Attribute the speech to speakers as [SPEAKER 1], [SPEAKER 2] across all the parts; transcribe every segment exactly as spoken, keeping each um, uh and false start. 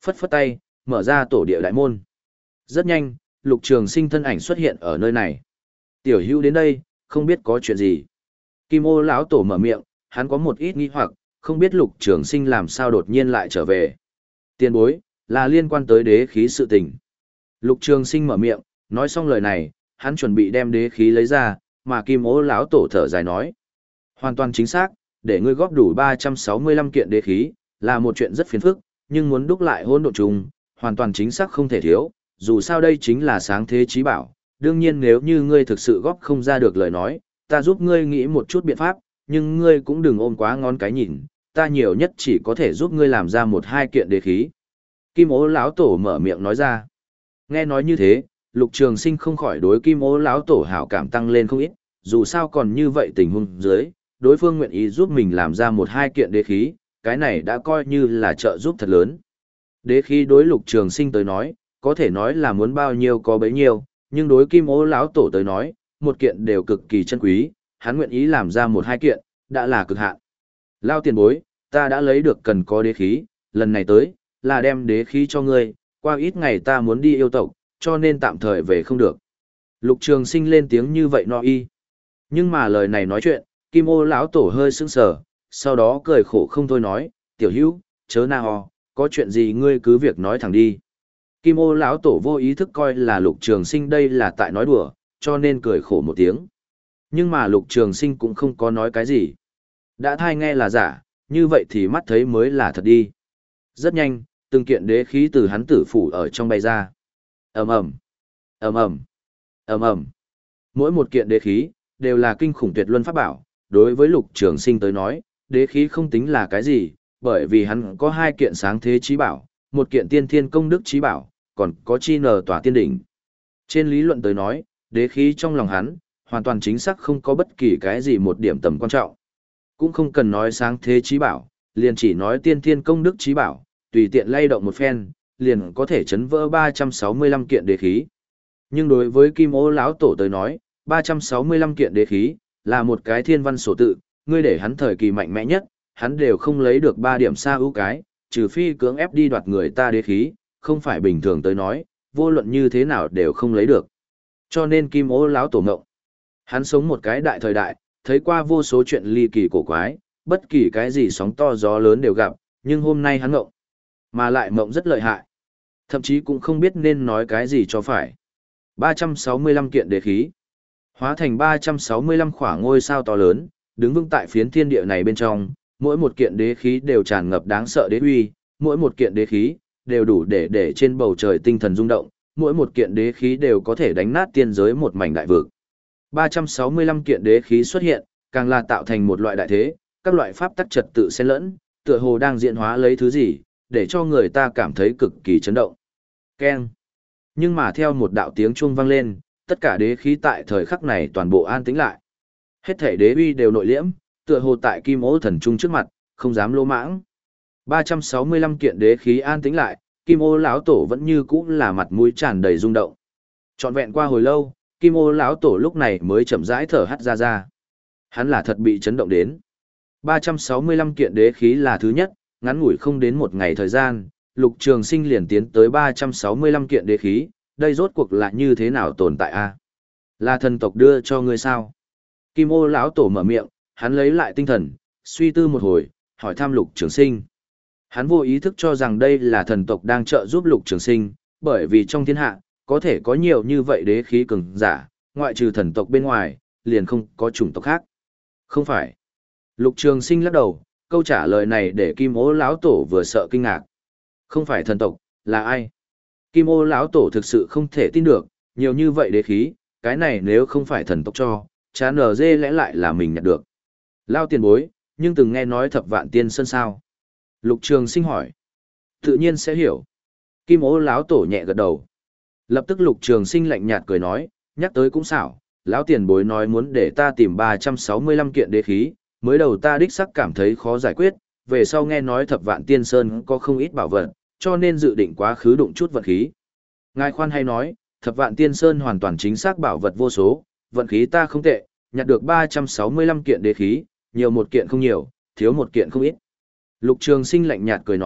[SPEAKER 1] phất phất tay, mở ra tổ địa đại môn. Rất nhanh, Lục Trường Sinh thân ảnh xuất hiện ở nơi này. Tiểu Hữu đến đây, không biết có chuyện gì. Kim Ô lão tổ mở miệng, hắn có một ít nghi hoặc, không biết Lục Trường Sinh làm sao đột nhiên lại trở về. Tiền bối, là liên quan tới đế khí sự tình. Lục Trường Sinh mở miệng, nói xong lời này, hắn chuẩn bị đem đế khí lấy ra, mà Kim Ô lão tổ thở dài nói. Hoàn toàn chính xác, để ngươi góp đủ ba trăm sáu mươi lăm kiện đế khí, là một chuyện rất phiền phức, nhưng muốn đúc lại hỗn độn trùng, hoàn toàn chính xác không thể thiếu, dù sao đây chính là sáng thế chí bảo. Đương nhiên nếu như ngươi thực sự góp không ra được lời nói, ta giúp ngươi nghĩ một chút biện pháp, nhưng ngươi cũng đừng ôm quá ngón cái nhìn, ta nhiều nhất chỉ có thể giúp ngươi làm ra một hai kiện đế khí. Kim Ô lão tổ mở miệng nói ra. Nghe nói như thế, Lục Trường Sinh không khỏi đối Kim Ô lão tổ hảo cảm tăng lên không ít, dù sao còn như vậy tình huống dưới, đối phương nguyện ý giúp mình làm ra một hai kiện đế khí, cái này đã coi như là trợ giúp thật lớn. Đế khí đối Lục Trường Sinh tới nói, có thể nói là muốn bao nhiêu có bấy nhiêu, nhưng đối Kim Ô lão tổ tới nói, một kiện đều cực kỳ chân quý, hắn nguyện ý làm ra một hai kiện, đã là cực hạn. Lao tiền bối, ta đã lấy được cần có đế khí, lần này tới, là đem đế khí cho ngươi, qua ít ngày ta muốn đi yêu tộc, cho nên tạm thời về không được. Lục Trường Sinh lên tiếng như vậy no y. Nhưng mà lời này nói chuyện, Kim Ô lão tổ hơi sững sờ, sau đó cười khổ không thôi nói, tiểu hữu, chớ na ho, có chuyện gì ngươi cứ việc nói thẳng đi. Kim Ô lão tổ vô ý thức coi là Lục Trường Sinh đây là tại nói đùa, cho nên cười khổ một tiếng. Nhưng mà Lục Trường Sinh cũng không có nói cái gì. Đã thai nghe là giả, như vậy thì mắt thấy mới là thật đi. Rất nhanh, từng kiện đế khí từ hắn tử phủ ở trong bay ra. Ầm ầm, ầm ầm, ầm ầm. Mỗi một kiện đế khí đều là kinh khủng tuyệt luân pháp bảo, đối với Lục Trường Sinh tới nói, đế khí không tính là cái gì, bởi vì hắn có hai kiện sáng thế chí bảo, một kiện tiên thiên công đức chí bảo, còn có chi nở tỏa tiên đỉnh. Trên lý luận tới nói, đế khí trong lòng hắn, hoàn toàn chính xác không có bất kỳ cái gì một điểm tầm quan trọng. Cũng không cần nói sáng thế chí bảo, liền chỉ nói tiên thiên công đức chí bảo, tùy tiện lay động một phen, liền có thể chấn vỡ ba trăm sáu mươi lăm kiện đế khí. Nhưng đối với Kim Ô lão tổ tới nói, ba trăm sáu mươi lăm kiện đế khí là một cái thiên văn sổ tự, ngươi để hắn thời kỳ mạnh mẽ nhất, hắn đều không lấy được ba điểm xa ưu cái, trừ phi cưỡng ép đi đoạt người ta đế khí, không phải bình thường tới nói, vô luận như thế nào đều không lấy được. Cho nên Kim Ô lão tổ ngộng. Hắn sống một cái đại thời đại, thấy qua vô số chuyện ly kỳ cổ quái, bất kỳ cái gì sóng to gió lớn đều gặp, nhưng hôm nay hắn ngộng. Mà lại ngộng rất lợi hại. Thậm chí cũng không biết nên nói cái gì cho phải. ba trăm sáu mươi lăm kiện đế khí. Hóa thành ba trăm sáu mươi lăm khỏa ngôi sao to lớn, đứng vững tại phiến thiên địa này bên trong, mỗi một kiện đế khí đều tràn ngập đáng sợ đế uy, mỗi một kiện đế khí đều đủ để để trên bầu trời tinh thần rung động, mỗi một kiện đế khí đều có thể đánh nát tiên giới một mảnh đại vực. ba trăm sáu mươi lăm kiện đế khí xuất hiện, càng là tạo thành một loại đại thế, các loại pháp tắc trật tự xen lẫn, tựa hồ đang diễn hóa lấy thứ gì, để cho người ta cảm thấy cực kỳ chấn động. Keng. Nhưng mà theo một đạo tiếng chuông vang lên, tất cả đế khí tại thời khắc này toàn bộ an tĩnh lại. Hết thể đế uy đều nội liễm, tựa hồ tại Kim Ô thần trung trước mặt, không dám lỗ mãng. ba trăm sáu mươi lăm kiện đế khí an tĩnh lại, Kim Ô lão tổ vẫn như cũ là mặt mũi tràn đầy rung động. Trọn vẹn qua hồi lâu, Kim Ô lão tổ lúc này mới chậm rãi thở hắt ra ra. Hắn là thật bị chấn động đến. ba trăm sáu mươi lăm kiện đế khí là thứ nhất, ngắn ngủi không đến một ngày thời gian, Lục Trường Sinh liền tiến tới ba trăm sáu mươi lăm kiện đế khí, đây rốt cuộc là như thế nào tồn tại a? Là thần tộc đưa cho ngươi sao? Kim Ô lão tổ mở miệng, hắn lấy lại tinh thần, suy tư một hồi, hỏi thăm Lục Trường Sinh. Hắn vô ý thức cho rằng đây là thần tộc đang trợ giúp Lục Trường Sinh, bởi vì trong thiên hạ, có thể có nhiều như vậy đế khí cường giả, ngoại trừ thần tộc bên ngoài, liền không có chủng tộc khác. Không phải. Lục Trường Sinh lắc đầu, câu trả lời này để Kim Ô lão tổ vừa sợ kinh ngạc. Không phải thần tộc, là ai? Kim Ô lão tổ thực sự không thể tin được, nhiều như vậy đế khí, cái này nếu không phải thần tộc cho, chán nở dê lẽ lại là mình nhận được. Lao tiền bối, nhưng từng nghe nói thập vạn tiên sơn sao? Lục Trường Sinh hỏi. Tự nhiên sẽ hiểu. Kim Ô lão tổ nhẹ gật đầu. Lập tức Lục Trường Sinh lạnh nhạt cười nói, nhắc tới cũng xảo, lão tiền bối nói muốn để ta tìm ba trăm sáu mươi lăm kiện đế khí, mới đầu ta đích sắc cảm thấy khó giải quyết, về sau nghe nói thập vạn tiên sơn có không ít bảo vật, cho nên dự định quá khứ đụng chút vận khí. Ngài khoan hay nói, thập vạn tiên sơn hoàn toàn chính xác bảo vật vô số, vận khí ta không tệ, nhặt được ba trăm sáu mươi lăm kiện đế khí, nhiều một kiện không nhiều, thiếu một kiện không ít. Lục Trường Sinh lạnh nhạt cười nói,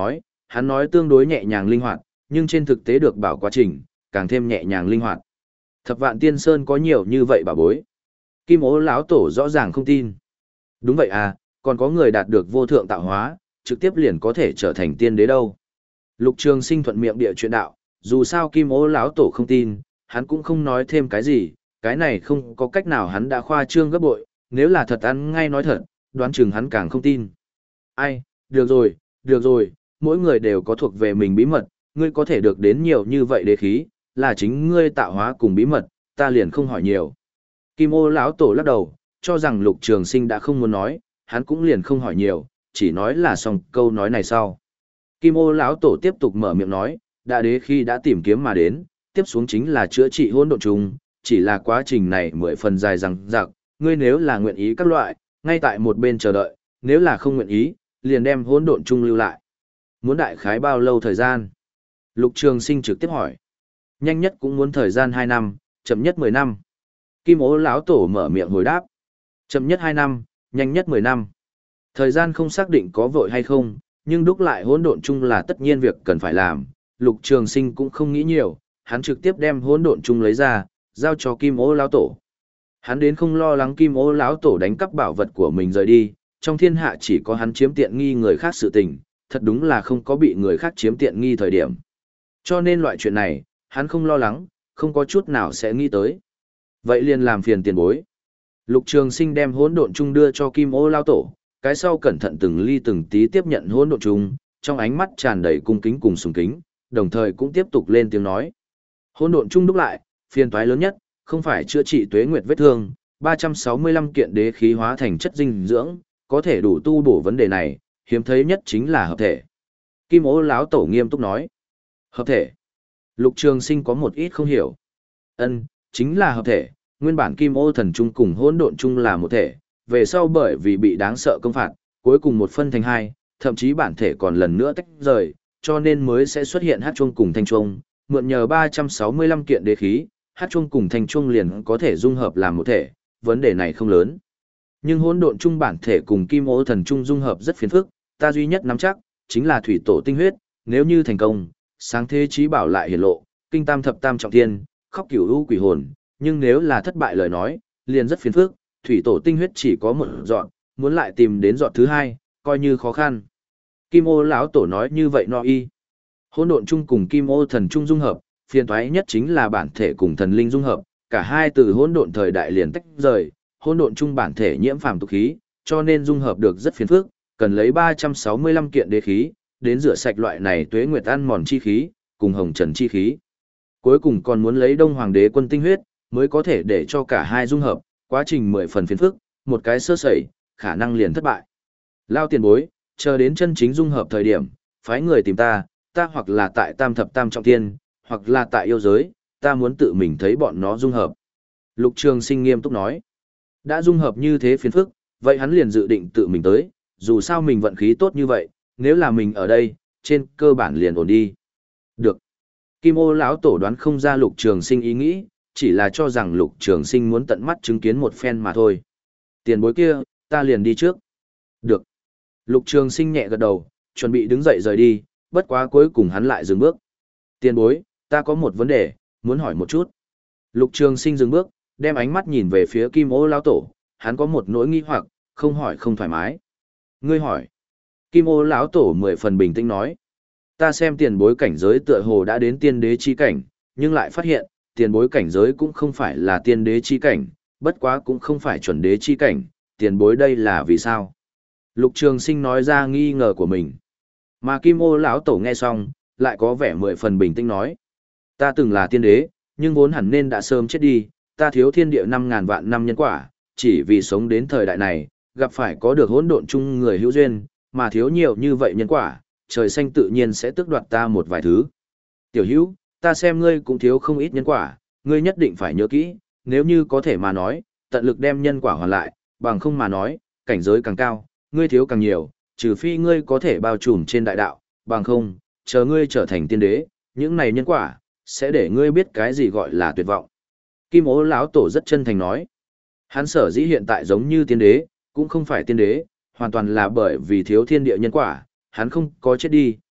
[SPEAKER 1] hắn nói tương đối nhẹ nhàng linh hoạt, nhưng trên thực tế được bảo quá trình, càng thêm nhẹ nhàng linh hoạt. Thập vạn tiên sơn có nhiều như vậy bà bối. Kim ố lão tổ rõ ràng không tin. Đúng vậy à, còn có người đạt được vô thượng tạo hóa, trực tiếp liền có thể trở thành tiên đế đâu. Lục Trường Sinh thuận miệng địa chuyện đạo, dù sao Kim ố lão tổ không tin, hắn cũng không nói thêm cái gì, cái này không có cách nào, hắn đã khoa trương gấp bội, nếu là thật ăn ngay nói thật, đoán chừng hắn càng không tin. Ai, được rồi, được rồi, mỗi người đều có thuộc về mình bí mật, ngươi có thể được đến nhiều như vậy đế khí, là chính ngươi tạo hóa cùng bí mật, ta liền không hỏi nhiều. Kim ô lão tổ lắc đầu, cho rằng Lục Trường Sinh đã không muốn nói, hắn cũng liền không hỏi nhiều, chỉ nói là xong câu nói này sau. Kim ô lão tổ tiếp tục mở miệng nói, đã đế khi đã tìm kiếm mà đến, tiếp xuống chính là chữa trị hỗn độn trùng, chỉ là quá trình này mười phần dài dằng dặc, ngươi nếu là nguyện ý các loại, ngay tại một bên chờ đợi, nếu là không nguyện ý, liền đem hỗn độn trùng lưu lại. Muốn đại khái bao lâu thời gian? Lục Trường Sinh trực tiếp hỏi. Nhanh nhất cũng muốn thời gian hai năm, chậm nhất mười năm. Kim ố lão tổ mở miệng hồi đáp. Chậm nhất hai năm, nhanh nhất mười năm. Thời gian không xác định có vội hay không, nhưng đúc lại hỗn độn chung là tất nhiên việc cần phải làm. Lục Trường Sinh cũng không nghĩ nhiều, hắn trực tiếp đem hỗn độn chung lấy ra, giao cho Kim ố lão tổ. Hắn đến không lo lắng Kim ố lão tổ đánh cắp bảo vật của mình rời đi, trong thiên hạ chỉ có hắn chiếm tiện nghi người khác sự tình, thật đúng là không có bị người khác chiếm tiện nghi thời điểm. Cho nên loại chuyện này, hắn không lo lắng, không có chút nào sẽ nghĩ tới. Vậy liền làm phiền tiền bối. Lục Trường Sinh đem hỗn độn chung đưa cho Kim ô lao tổ, cái sau cẩn thận từng ly từng tí tiếp nhận hỗn độn chung, trong ánh mắt tràn đầy cung kính cùng sùng kính, đồng thời cũng tiếp tục lên tiếng nói. Hỗn độn chung đúc lại, phiền toái lớn nhất, không phải chữa trị tuế nguyệt vết thương, ba trăm sáu mươi lăm kiện đế khí hóa thành chất dinh dưỡng, có thể đủ tu bổ vấn đề này, hiếm thấy nhất chính là hợp thể. Kim ô lão tổ nghiêm túc nói. Hợp thể. Lục Trường Sinh có một ít không hiểu. Ân, chính là hợp thể, nguyên bản Kim ô thần trung cùng hỗn độn trung là một thể, về sau bởi vì bị đáng sợ công phạt, cuối cùng một phân thành hai, thậm chí bản thể còn lần nữa tách rời, cho nên mới sẽ xuất hiện hắc chuông cùng thanh chuông, mượn nhờ ba trăm sáu mươi lăm kiện đế khí, hắc chuông cùng thanh chuông liền có thể dung hợp làm một thể, vấn đề này không lớn. Nhưng hỗn độn trung bản thể cùng Kim ô thần trung dung hợp rất phiền phức, ta duy nhất nắm chắc chính là thủy tổ tinh huyết, nếu như thành công, sáng thế chí bảo lại hiển lộ, kinh tam thập tam trọng thiên, khóc cửu u quỷ hồn, nhưng nếu là thất bại lời nói, liền rất phiền phức, thủy tổ tinh huyết chỉ có một dọn, muốn lại tìm đến dọn thứ hai, coi như khó khăn. Kim ô lão tổ nói như vậy no y. Hỗn độn chung cùng Kim ô thần chung dung hợp, phiền toái nhất chính là bản thể cùng thần linh dung hợp, cả hai từ hỗn độn thời đại liền tách rời, hỗn độn chung bản thể nhiễm phàm tục khí, cho nên dung hợp được rất phiền phức, cần lấy ba trăm sáu mươi lăm kiện đế khí, đến rửa sạch loại này tuế nguyệt ăn mòn chi khí, cùng hồng trần chi khí. Cuối cùng còn muốn lấy Đông Hoàng đế quân tinh huyết, mới có thể để cho cả hai dung hợp, quá trình mười phần phiền phức, một cái sơ sẩy, khả năng liền thất bại. Lao tiền bối, chờ đến chân chính dung hợp thời điểm, phái người tìm ta, ta hoặc là tại tam thập tam trọng thiên, hoặc là tại yêu giới, ta muốn tự mình thấy bọn nó dung hợp. Lục Trường Sinh nghiêm túc nói, đã dung hợp như thế phiền phức, vậy hắn liền dự định tự mình tới, dù sao mình vận khí tốt như vậy, nếu là mình ở đây, trên cơ bản liền ổn đi. Được. Kim ô lão tổ đoán không ra Lục Trường Sinh ý nghĩ, chỉ là cho rằng Lục Trường Sinh muốn tận mắt chứng kiến một phen mà thôi. Tiền bối kia, ta liền đi trước. Được. Lục Trường Sinh nhẹ gật đầu, chuẩn bị đứng dậy rời đi, bất quá cuối cùng hắn lại dừng bước. Tiền bối, ta có một vấn đề, muốn hỏi một chút. Lục Trường Sinh dừng bước, đem ánh mắt nhìn về phía Kim ô lão tổ, hắn có một nỗi nghi hoặc, không hỏi không thoải mái. Ngươi hỏi. Kim ô lão tổ mười phần bình tĩnh nói. Ta xem tiền bối cảnh giới tựa hồ đã đến tiên đế chi cảnh, nhưng lại phát hiện, tiền bối cảnh giới cũng không phải là tiên đế chi cảnh, bất quá cũng không phải chuẩn đế chi cảnh, tiền bối đây là vì sao? Lục Trường Sinh nói ra nghi ngờ của mình. Mà Kim ô lão tổ nghe xong, lại có vẻ mười phần bình tĩnh nói. Ta từng là tiên đế, nhưng vốn hẳn nên đã sớm chết đi, ta thiếu thiên địa năm ngàn vạn năm nhân quả, chỉ vì sống đến thời đại này, gặp phải có được hỗn độn chung người hữu duyên, mà thiếu nhiều như vậy nhân quả, trời xanh tự nhiên sẽ tước đoạt ta một vài thứ. Tiểu hữu, ta xem ngươi cũng thiếu không ít nhân quả, ngươi nhất định phải nhớ kỹ, nếu như có thể mà nói, tận lực đem nhân quả hoàn lại, bằng không mà nói, cảnh giới càng cao, ngươi thiếu càng nhiều, trừ phi ngươi có thể bao trùm trên đại đạo, bằng không, chờ ngươi trở thành tiên đế, những này nhân quả, sẽ để ngươi biết cái gì gọi là tuyệt vọng. Kim ố lão tổ rất chân thành nói, hắn sở dĩ hiện tại giống như tiên đế, cũng không phải tiên đế, hoàn toàn là bởi vì thiếu thiên địa nhân quả, hắn không có chết đi,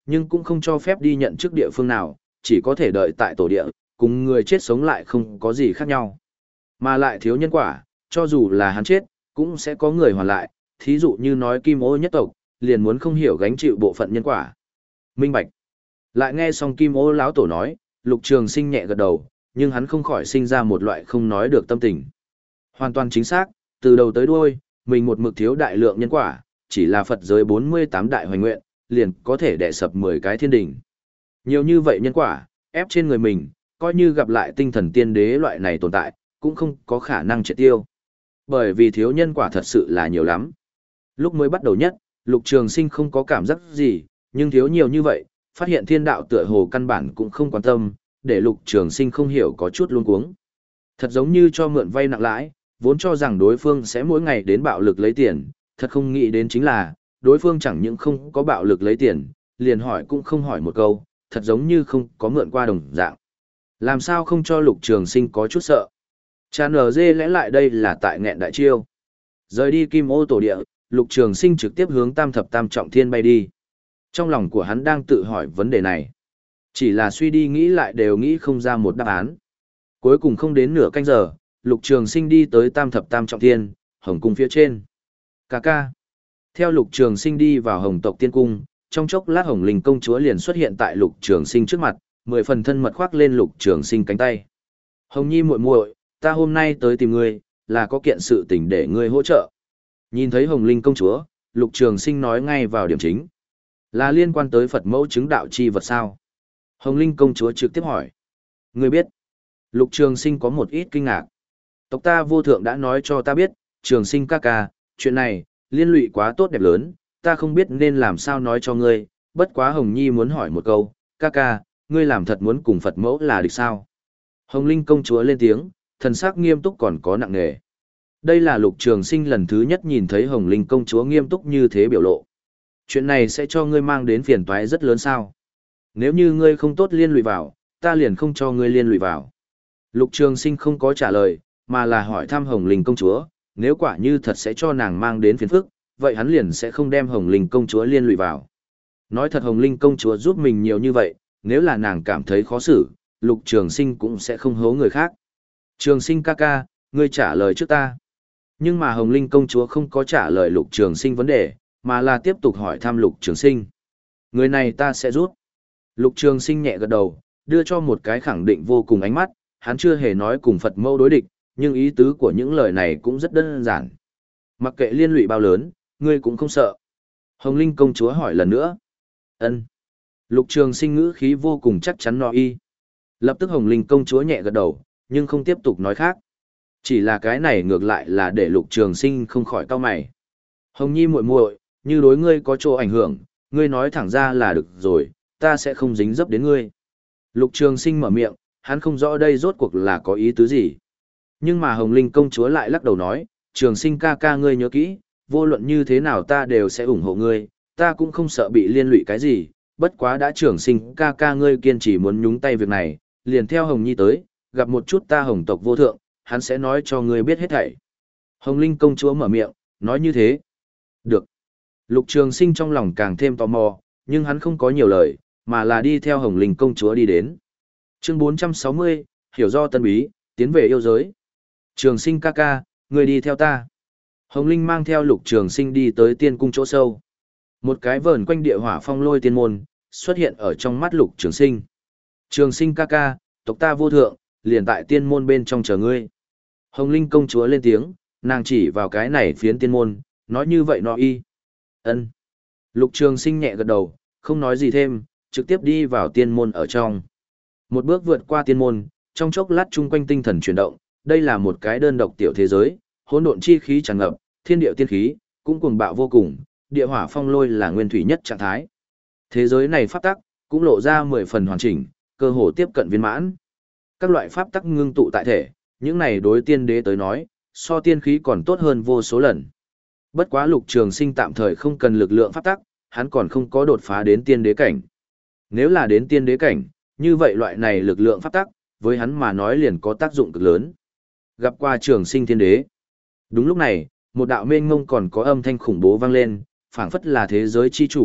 [SPEAKER 1] nhưng cũng không cho phép đi nhận chức địa phương nào, chỉ có thể đợi tại tổ địa, cùng người chết sống lại không có gì khác nhau. Mà lại thiếu nhân quả, cho dù là hắn chết, cũng sẽ có người hoàn lại, thí dụ như nói Kim Ô nhất tộc, liền muốn không hiểu gánh chịu bộ phận nhân quả. Minh bạch. Lại nghe xong Kim Ô lão tổ nói, Lục Trường Sinh nhẹ gật đầu, nhưng hắn không khỏi sinh ra một loại không nói được tâm tình. Hoàn toàn chính xác, từ đầu tới đuôi, mình một mực thiếu đại lượng nhân quả, chỉ là Phật giới bốn mươi tám đại hoành nguyện, liền có thể đè sập mười cái thiên đỉnh. Nhiều như vậy nhân quả, ép trên người mình, coi như gặp lại tinh thần tiên đế loại này tồn tại, cũng không có khả năng triệt tiêu. Bởi vì thiếu nhân quả thật sự là nhiều lắm. Lúc mới bắt đầu nhất, Lục Trường Sinh không có cảm giác gì, nhưng thiếu nhiều như vậy, phát hiện thiên đạo tựa hồ căn bản cũng không quan tâm, để Lục Trường Sinh không hiểu có chút luống cuống. Thật giống như cho mượn vay nặng lãi, vốn cho rằng đối phương sẽ mỗi ngày đến bạo lực lấy tiền, thật không nghĩ đến chính là, đối phương chẳng những không có bạo lực lấy tiền, liền hỏi cũng không hỏi một câu, thật giống như không có mượn qua đồng dạng. Làm sao không cho Lục Trường Sinh có chút sợ? Chán ở dê lẽ lại đây là tại nghẹn đại chiêu. Rời đi Kim Ô tổ địa, Lục Trường Sinh trực tiếp hướng Tam Thập Tam Trọng Thiên bay đi. Trong lòng của hắn đang tự hỏi vấn đề này. Chỉ là suy đi nghĩ lại đều nghĩ không ra một đáp án. Cuối cùng không đến nửa canh giờ, Lục Trường Sinh đi tới Tam Thập Tam Trọng Thiên, Hồng Cung phía trên. Cà ca. Theo Lục Trường Sinh đi vào Hồng Tộc Tiên Cung, trong chốc lát Hồng Linh công chúa liền xuất hiện tại Lục Trường Sinh trước mặt, mười phần thân mật khoác lên Lục Trường Sinh cánh tay. Hồng Nhi muội muội, ta hôm nay tới tìm ngươi, là có kiện sự tình để ngươi hỗ trợ. Nhìn thấy Hồng Linh công chúa, Lục Trường Sinh nói ngay vào điểm chính. Là liên quan tới Phật mẫu chứng đạo chi vật sao? Hồng Linh công chúa trực tiếp hỏi. Ngươi biết? Lục Trường Sinh có một ít kinh ngạc. Tộc ta vô thượng đã nói cho ta biết, Trường Sinh ca ca, chuyện này, liên lụy quá tốt đẹp lớn, ta không biết nên làm sao nói cho ngươi, bất quá Hồng Nhi muốn hỏi một câu, ca ca, ngươi làm thật muốn cùng Phật mẫu là địch sao? Hồng Linh công chúa lên tiếng, thần sắc nghiêm túc còn có nặng nề. Đây là Lục Trường Sinh lần thứ nhất nhìn thấy Hồng Linh công chúa nghiêm túc như thế biểu lộ. Chuyện này sẽ cho ngươi mang đến phiền toái rất lớn sao? Nếu như ngươi không tốt liên lụy vào, ta liền không cho ngươi liên lụy vào. Lục Trường Sinh không có trả lời, mà là hỏi thăm Hồng Linh công chúa, nếu quả như thật sẽ cho nàng mang đến phiền phức, vậy hắn liền sẽ không đem Hồng Linh công chúa liên lụy vào. Nói thật Hồng Linh công chúa giúp mình nhiều như vậy, nếu là nàng cảm thấy khó xử, Lục Trường Sinh cũng sẽ không hố người khác. Trường Sinh ca ca, ngươi trả lời trước ta. Nhưng mà Hồng Linh công chúa không có trả lời Lục Trường Sinh vấn đề, mà là tiếp tục hỏi thăm Lục Trường Sinh. Người này ta sẽ rút. Lục Trường Sinh nhẹ gật đầu, đưa cho một cái khẳng định vô cùng ánh mắt, hắn chưa hề nói cùng Phật mâu đối địch, nhưng ý tứ của những lời này cũng rất đơn giản. Mặc kệ liên lụy bao lớn, ngươi cũng không sợ. Hồng Linh công chúa hỏi lần nữa. Ân. Lục Trường Sinh ngữ khí vô cùng chắc chắn nói y. Lập tức Hồng Linh công chúa nhẹ gật đầu, nhưng không tiếp tục nói khác. Chỉ là cái này ngược lại là để Lục Trường Sinh không khỏi cau mày. Hồng Nhi muội muội, như đối ngươi có chỗ ảnh hưởng, ngươi nói thẳng ra là được rồi, ta sẽ không dính dấp đến ngươi. Lục Trường Sinh mở miệng, hắn không rõ đây rốt cuộc là có ý tứ gì. Nhưng mà Hồng Linh công chúa lại lắc đầu nói, Trường Sinh ca ca ngươi nhớ kỹ, vô luận như thế nào ta đều sẽ ủng hộ ngươi, ta cũng không sợ bị liên lụy cái gì, bất quá đã Trường Sinh ca ca ngươi kiên trì muốn nhúng tay việc này, liền theo Hồng Nhi tới, gặp một chút ta Hồng tộc vô thượng, hắn sẽ nói cho ngươi biết hết thảy. Hồng Linh công chúa mở miệng, nói như thế. Được. Lục Trường Sinh trong lòng càng thêm tò mò, nhưng hắn không có nhiều lời, mà là đi theo Hồng Linh công chúa đi đến. Chương bốn trăm sáu mươi, hiểu do tân bí, tiến về yêu giới. Trường Sinh ca ca, người đi theo ta. Hồng Linh mang theo Lục Trường Sinh đi tới tiên cung chỗ sâu. Một cái vờn quanh địa hỏa phong lôi tiên môn, xuất hiện ở trong mắt Lục Trường Sinh. Trường Sinh ca ca, tộc ta vô thượng, liền tại tiên môn bên trong chờ ngươi. Hồng Linh công chúa lên tiếng, nàng chỉ vào cái này phiến tiên môn, nói như vậy nó y. Ân. Lục Trường Sinh nhẹ gật đầu, không nói gì thêm, trực tiếp đi vào tiên môn ở trong. Một bước vượt qua tiên môn, trong chốc lát chung quanh tinh thần chuyển động, đây là một cái đơn độc tiểu thế giới, hỗn độn chi khí tràn ngập, thiên địa tiên khí cũng cuồng bạo vô cùng, địa hỏa phong lôi là nguyên thủy nhất trạng thái. Thế giới này pháp tắc cũng lộ ra mười phần hoàn chỉnh, cơ hồ tiếp cận viên mãn. Các loại pháp tắc ngưng tụ tại thể, những này đối tiên đế tới nói, so tiên khí còn tốt hơn vô số lần. Bất quá Lục Trường Sinh tạm thời không cần lực lượng pháp tắc, hắn còn không có đột phá đến tiên đế cảnh. Nếu là đến tiên đế cảnh, như vậy loại này lực lượng pháp tắc, với hắn mà nói liền có tác dụng cực lớn. Gặp qua Trường Sinh tiên đế. Đúng lúc này, một đạo mênh mông còn có âm thanh khủng bố vang lên, phảng phất là thế giới chi chủ,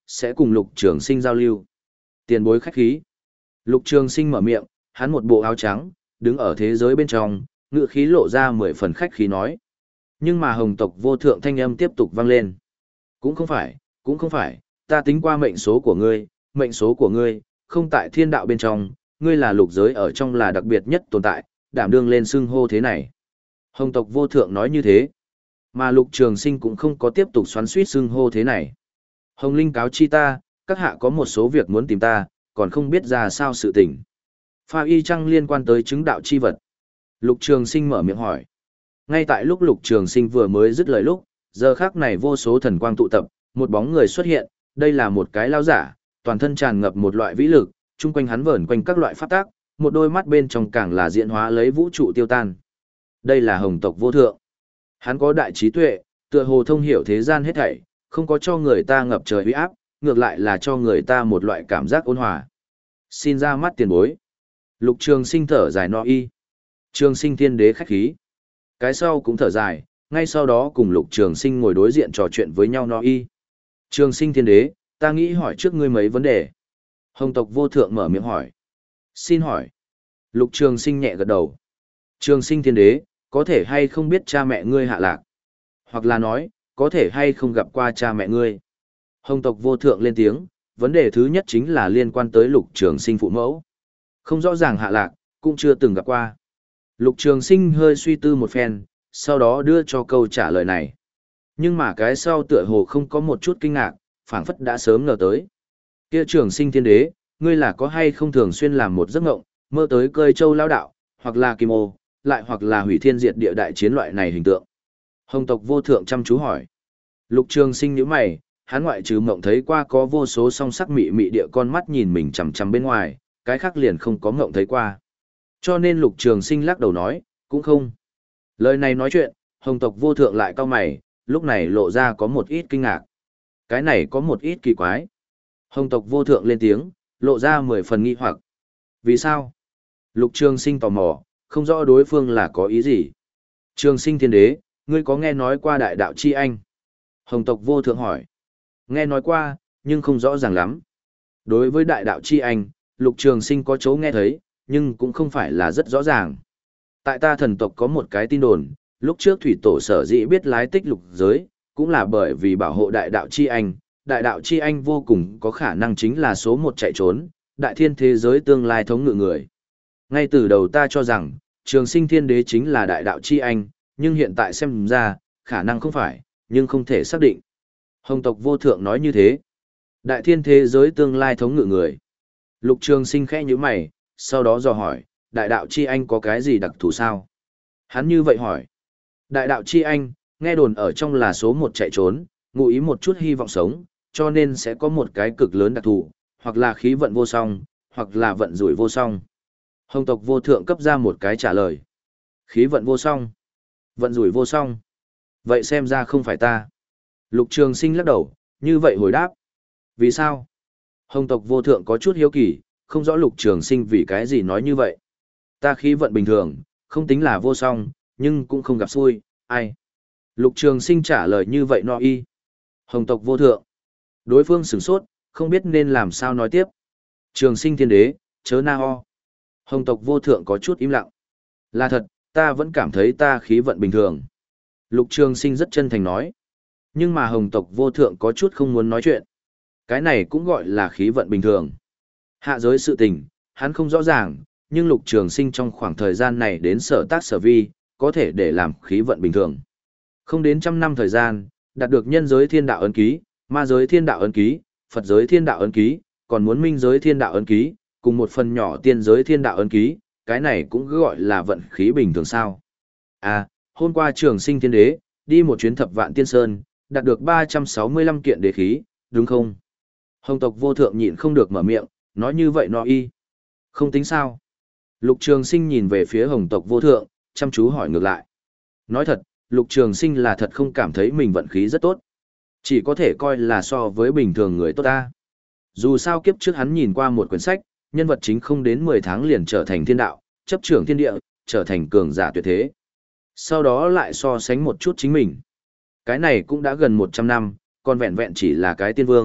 [SPEAKER 1] sẽ cùng Lục Trường Sinh giao lưu. Tiền bối khách khí. Lục Trường Sinh mở miệng, hắn một bộ áo trắng, đứng ở thế giới bên trong, ngựa khí lộ ra mười phần khách khí nói. Nhưng mà hồng tộc vô thượng thanh âm tiếp tục vang lên. Cũng không phải, cũng không phải, ta tính qua mệnh số của ngươi, mệnh số của ngươi, không tại thiên đạo bên trong, ngươi là lục giới ở trong là đặc biệt nhất tồn tại, đảm đương lên xưng hô thế này. Hồng tộc vô thượng nói như thế, mà Lục Trường Sinh cũng không có tiếp tục xoắn xuýt xưng hô thế này. Hồng Linh cáo chi ta, các hạ có một số việc muốn tìm ta, còn không biết ra sao sự tình. Pha y chăng liên quan tới chứng đạo chi vật? Lục Trường Sinh mở miệng hỏi. Ngay tại lúc Lục Trường Sinh vừa mới dứt lời lúc, giờ khắc này vô số thần quang tụ tập, một bóng người xuất hiện, đây là một cái lão giả, toàn thân tràn ngập một loại vĩ lực, chung quanh hắn vờn quanh các loại pháp tác, một đôi mắt bên trong càng là diễn hóa lấy vũ trụ tiêu tan. Đây là hồng tộc vô thượng. Hắn có đại trí tuệ, tựa hồ thông hiểu thế gian hết thảy, không có cho người ta ngập trời uy áp, ngược lại là cho người ta một loại cảm giác ôn hòa. Xin ra mắt tiền bối. Lục Trường Sinh thở dài no y. Trường Sinh thiên đế khách khí. Cái sau cũng thở dài, ngay sau đó cùng Lục Trường Sinh ngồi đối diện trò chuyện với nhau no y. Trường Sinh thiên đế, ta nghĩ hỏi trước ngươi mấy vấn đề. Hồng tộc vô thượng mở miệng hỏi. Xin hỏi. Lục Trường Sinh nhẹ gật đầu. Trường Sinh thiên đế, có thể hay không biết cha mẹ ngươi hạ lạc? Hoặc là nói, có thể hay không gặp qua cha mẹ ngươi? Hồng tộc vô thượng lên tiếng, vấn đề thứ nhất chính là liên quan tới Lục Trường Sinh phụ mẫu. Không rõ ràng hạ lạc, cũng chưa từng gặp qua. Lục Trường Sinh hơi suy tư một phen, sau đó đưa cho câu trả lời này. Nhưng mà cái sau tựa hồ không có một chút kinh ngạc, phảng phất đã sớm ngờ tới. Kia Trường Sinh thiên đế, ngươi là có hay không thường xuyên làm một giấc mộng, mơ tới cơi châu lao đạo, hoặc là kim ô, lại hoặc là hủy thiên diệt địa đại chiến loại này hình tượng? Hồng tộc vô thượng chăm chú hỏi. Lục Trường Sinh nhíu mày, hắn ngoại trừ mộng thấy qua có vô số song sắc mị mị địa con mắt nhìn mình chằm chằm bên ngoài, cái khác liền không có mộng thấy qua. Cho nên Lục Trường Sinh lắc đầu nói, cũng không. Lời này nói chuyện, hồng tộc vô thượng lại cau mày, lúc này lộ ra có một ít kinh ngạc. Cái này có một ít kỳ quái. Hồng tộc vô thượng lên tiếng, lộ ra mười phần nghi hoặc. Vì sao? Lục Trường Sinh tò mò, không rõ đối phương là có ý gì. Trường Sinh thiên đế, ngươi có nghe nói qua đại đạo chi anh? Hồng tộc vô thượng hỏi. Nghe nói qua, nhưng không rõ ràng lắm. Đối với đại đạo chi anh, Lục Trường Sinh có chỗ nghe thấy, nhưng cũng không phải là rất rõ ràng. Tại ta thần tộc có một cái tin đồn, lúc trước thủy tổ sở dĩ biết lái tích lục giới, cũng là bởi vì bảo hộ đại đạo chi anh. Đại đạo chi anh vô cùng có khả năng chính là số một chạy trốn, đại thiên thế giới tương lai thống ngự người. Ngay từ đầu ta cho rằng, Trường Sinh thiên đế chính là đại đạo chi anh, nhưng hiện tại xem ra, khả năng không phải, nhưng không thể xác định. Hồng tộc vô thượng nói như thế. Đại thiên thế giới tương lai thống ngự người. Lục Trường Sinh khẽ nhíu mày, sau đó dò hỏi, đại đạo chi anh có cái gì đặc thù sao? Hắn như vậy hỏi. Đại đạo chi anh, nghe đồn ở trong là số một chạy trốn, ngụ ý một chút hy vọng sống, cho nên sẽ có một cái cực lớn đặc thù, hoặc là khí vận vô song, hoặc là vận rủi vô song. Hồng tộc vô thượng cấp ra một cái trả lời. Khí vận vô song, vận rủi vô song. Vậy xem ra không phải ta. Lục Trường Sinh lắc đầu, như vậy hồi đáp. Vì sao? Hồng tộc vô thượng có chút hiếu kỳ, không rõ Lục Trường Sinh vì cái gì nói như vậy. Ta khí vận bình thường, không tính là vô song, nhưng cũng không gặp xui, ai. Lục Trường Sinh trả lời như vậy no y. Hồng tộc vô thượng. Đối phương sửng sốt, không biết nên làm sao nói tiếp. Trường Sinh thiên đế, chớ na ho. Hồng tộc vô thượng có chút im lặng. Là thật, ta vẫn cảm thấy ta khí vận bình thường. Lục Trường Sinh rất chân thành nói. Nhưng mà hồng tộc vô thượng có chút không muốn nói chuyện. Cái này cũng gọi là khí vận bình thường. Hạ giới sự tình, hắn không rõ ràng, nhưng Lục Trường Sinh trong khoảng thời gian này đến sở tác sở vi, có thể để làm khí vận bình thường. Không đến trăm năm thời gian, đạt được nhân giới thiên đạo ấn ký, ma giới thiên đạo ấn ký, Phật giới thiên đạo ấn ký, còn muốn minh giới thiên đạo ấn ký, cùng một phần nhỏ tiên giới thiên đạo ấn ký, cái này cũng gọi là vận khí bình thường sao. À, hôm qua Trường Sinh thiên đế, đi một chuyến thập vạn tiên sơn, đạt được ba trăm sáu mươi lăm kiện đế khí, đúng không? Hồng tộc vô thượng nhịn không được mở miệng, nói như vậy nó y. Không tính sao? Lục Trường Sinh nhìn về phía hồng tộc vô thượng, chăm chú hỏi ngược lại. Nói thật, Lục Trường Sinh là thật không cảm thấy mình vận khí rất tốt. Chỉ có thể coi là so với bình thường người tốt ta. Dù sao kiếp trước hắn nhìn qua một quyển sách, nhân vật chính không đến mười tháng liền trở thành thiên đạo, chấp trưởng thiên địa, trở thành cường giả tuyệt thế. Sau đó lại so sánh một chút chính mình. Cái này cũng đã gần một trăm năm, còn vẹn vẹn chỉ là cái tiên vương,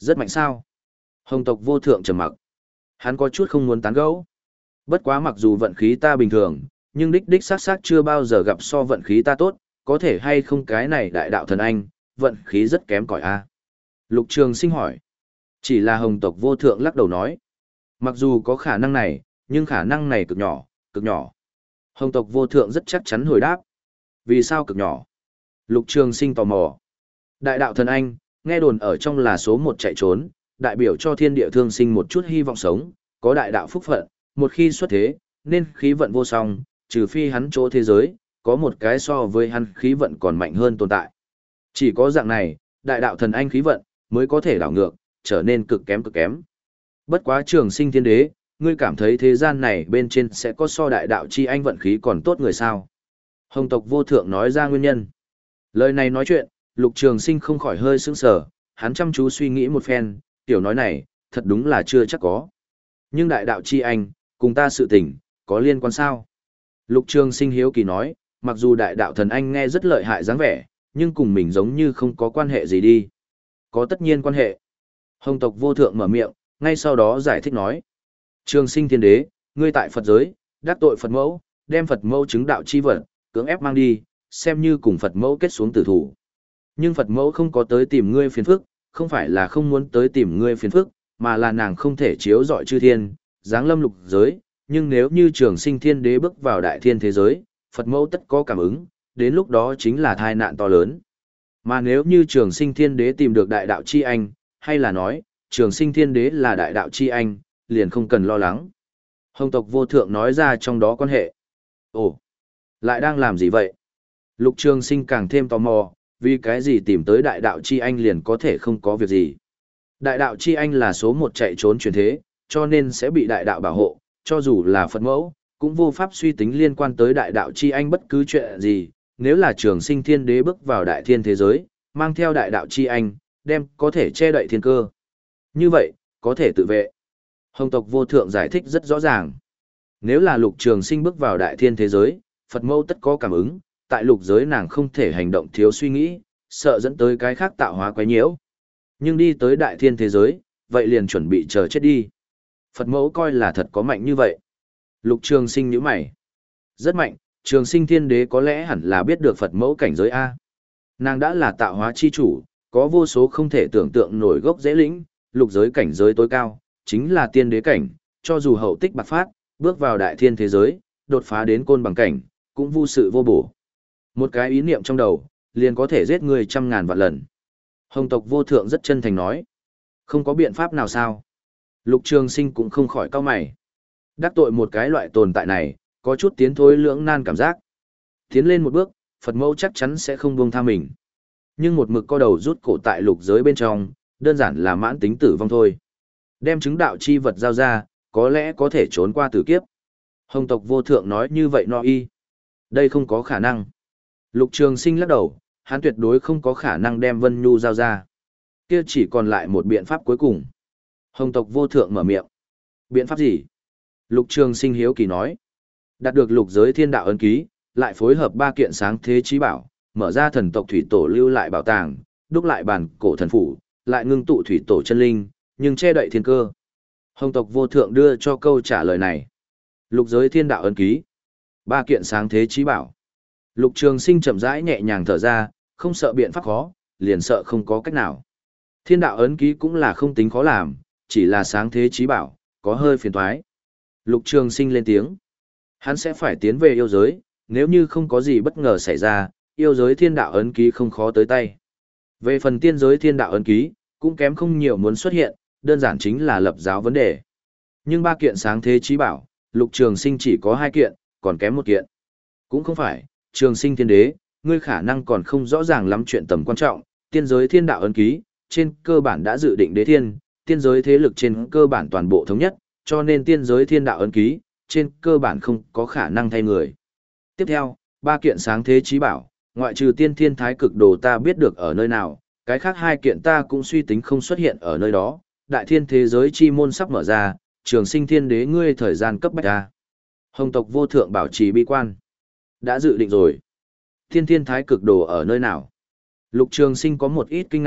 [SPEAKER 1] Rất mạnh sao? Hồng tộc vô thượng trầm mặc. Hắn có chút không muốn tán gẫu. Bất quá mặc dù vận khí ta bình thường, nhưng đích đích xác xác chưa bao giờ gặp so vận khí ta tốt, có thể hay không cái này đại đạo thần anh, vận khí rất kém cỏi a. Lục Trường Sinh hỏi. Chỉ là hồng tộc vô thượng lắc đầu nói. Mặc dù có khả năng này, nhưng khả năng này cực nhỏ, cực nhỏ. Hồng tộc vô thượng rất chắc chắn hồi đáp. Vì sao cực nhỏ? Lục Trường Sinh tò mò. Đại đạo thần anh, nghe đồn ở trong là số một chạy trốn, đại biểu cho thiên địa thương sinh một chút hy vọng sống, có đại đạo phúc phận, một khi xuất thế, nên khí vận vô song, trừ phi hắn chỗ thế giới, có một cái so với hắn khí vận còn mạnh hơn tồn tại. Chỉ có dạng này, đại đạo thần anh khí vận, mới có thể đảo ngược, trở nên cực kém cực kém. Bất quá Trường Sinh thiên đế, ngươi cảm thấy thế gian này bên trên sẽ có so đại đạo chi anh vận khí còn tốt người sao? Hồng tộc vô thượng nói ra nguyên nhân. Lời này nói chuyện, Lục Trường Sinh không khỏi hơi sững sờ, hắn chăm chú suy nghĩ một phen, tiểu nói này, thật đúng là chưa chắc có. Nhưng đại đạo chi anh, cùng ta sự tình, có liên quan sao? Lục Trường Sinh hiếu kỳ nói, mặc dù đại đạo thần anh nghe rất lợi hại dáng vẻ, nhưng cùng mình giống như không có quan hệ gì đi. Có tất nhiên quan hệ. Hồng tộc vô thượng mở miệng, ngay sau đó giải thích nói. Trường Sinh thiên đế, ngươi tại Phật giới, đắc tội Phật mẫu, đem Phật mẫu chứng đạo chi vật, cưỡng ép mang đi, xem như cùng Phật mẫu kết xuống tử thủ. Nhưng Phật mẫu không có tới tìm ngươi phiền phức, không phải là không muốn tới tìm ngươi phiền phức, mà là nàng không thể chiếu rọi chư thiên, giáng lâm lục giới, nhưng nếu như Trường Sinh thiên đế bước vào đại thiên thế giới, Phật mẫu tất có cảm ứng, đến lúc đó chính là tai nạn to lớn. Mà nếu như Trường Sinh thiên đế tìm được đại đạo chi anh, hay là nói, Trường Sinh thiên đế là đại đạo chi anh, liền không cần lo lắng. Hồng tộc vô thượng nói ra trong đó quan hệ. Ồ, lại đang làm gì vậy? Lục Trường Sinh càng thêm tò mò, vì cái gì tìm tới đại đạo chi anh liền có thể không có việc gì. Đại đạo chi anh là số một chạy trốn chuyển thế, cho nên sẽ bị đại đạo bảo hộ, cho dù là Phật mẫu, cũng vô pháp suy tính liên quan tới đại đạo chi anh bất cứ chuyện gì. Nếu là Trường Sinh thiên đế bước vào đại thiên thế giới, mang theo đại đạo chi anh, đem có thể che đậy thiên cơ. Như vậy, có thể tự vệ. Hồng tộc vô thượng giải thích rất rõ ràng. Nếu là Lục Trường Sinh bước vào đại thiên thế giới, Phật mẫu tất có cảm ứng, tại lục giới nàng không thể hành động thiếu suy nghĩ, sợ dẫn tới cái khác tạo hóa quái nhiễu. Nhưng đi tới đại thiên thế giới, vậy liền chuẩn bị chờ chết đi. Phật mẫu coi là thật có mạnh như vậy. Lục Trường Sinh nhíu mày. Rất mạnh, Trường Sinh thiên đế có lẽ hẳn là biết được Phật mẫu cảnh giới A. Nàng đã là tạo hóa chi chủ, có vô số không thể tưởng tượng nổi gốc dễ lĩnh, lục giới cảnh giới tối cao, chính là tiên đế cảnh, cho dù hậu tích bạc phát, bước vào đại thiên thế giới, đột phá đến côn bằng cảnh, cũng vô sự vô bổ. Một cái ý niệm trong đầu, liền có thể giết người trăm ngàn vạn lần. Hồng tộc vô thượng rất chân thành nói. Không có biện pháp nào sao? Lục Trường Sinh cũng không khỏi cau mày. Đắc tội một cái loại tồn tại này, có chút tiến thối lưỡng nan cảm giác. Tiến lên một bước, Phật mẫu chắc chắn sẽ không buông tha mình. Nhưng một mực co đầu rút cổ tại lục giới bên trong, đơn giản là mãn tính tử vong thôi. Đem chứng đạo chi vật giao ra, có lẽ có thể trốn qua tử kiếp. Hồng tộc vô thượng nói như vậy no y. Đây không có khả năng. Lục Trường Sinh lắc đầu, hắn tuyệt đối không có khả năng đem Vân Nhu giao ra. Kia chỉ còn lại một biện pháp cuối cùng. Hồng tộc vô thượng mở miệng. Biện pháp gì? Lục Trường Sinh hiếu kỳ nói. Đạt được lục giới thiên đạo ấn ký, lại phối hợp ba kiện sáng thế chí bảo, mở ra thần tộc thủy tổ lưu lại bảo tàng, đúc lại bản cổ thần phủ, lại ngưng tụ thủy tổ chân linh, nhưng che đậy thiên cơ. Hồng tộc vô thượng đưa cho câu trả lời này. Lục giới thiên đạo ấn ký. Ba kiện sáng thế chí bảo. Lục Trường Sinh chậm rãi nhẹ nhàng thở ra, không sợ biện pháp khó, liền sợ không có cách nào. Thiên đạo ấn ký cũng là không tính khó làm, chỉ là sáng thế chí bảo, có hơi phiền toái. Lục Trường Sinh lên tiếng. Hắn sẽ phải tiến về yêu giới, nếu như không có gì bất ngờ xảy ra, yêu giới thiên đạo ấn ký không khó tới tay. Về phần tiên giới thiên đạo ấn ký, cũng kém không nhiều muốn xuất hiện, đơn giản chính là lập giáo vấn đề. Nhưng ba kiện sáng thế chí bảo, Lục Trường Sinh chỉ có hai kiện, còn kém một kiện. Cũng không phải, Trường Sinh thiên đế, ngươi khả năng còn không rõ ràng lắm chuyện tầm quan trọng, tiên giới thiên đạo ấn ký, trên cơ bản đã dự định đế thiên, tiên giới thế lực trên cơ bản toàn bộ thống nhất, cho nên tiên giới thiên đạo ấn ký, trên cơ bản không có khả năng thay người. Tiếp theo, ba kiện sáng thế chí bảo, ngoại trừ tiên thiên thái cực đồ ta biết được ở nơi nào, cái khác hai kiện ta cũng suy tính không xuất hiện ở nơi đó, đại thiên thế giới chi môn sắp mở ra, Trường Sinh thiên đế ngươi thời gian cấp bách ra. Hồng tộc vô thượng bảo trì bi quan. Đã dự định rồi. Thiên thiên thái cực đồ ở nơi nào? Lục Trường Sinh có một ít kinh ngạc,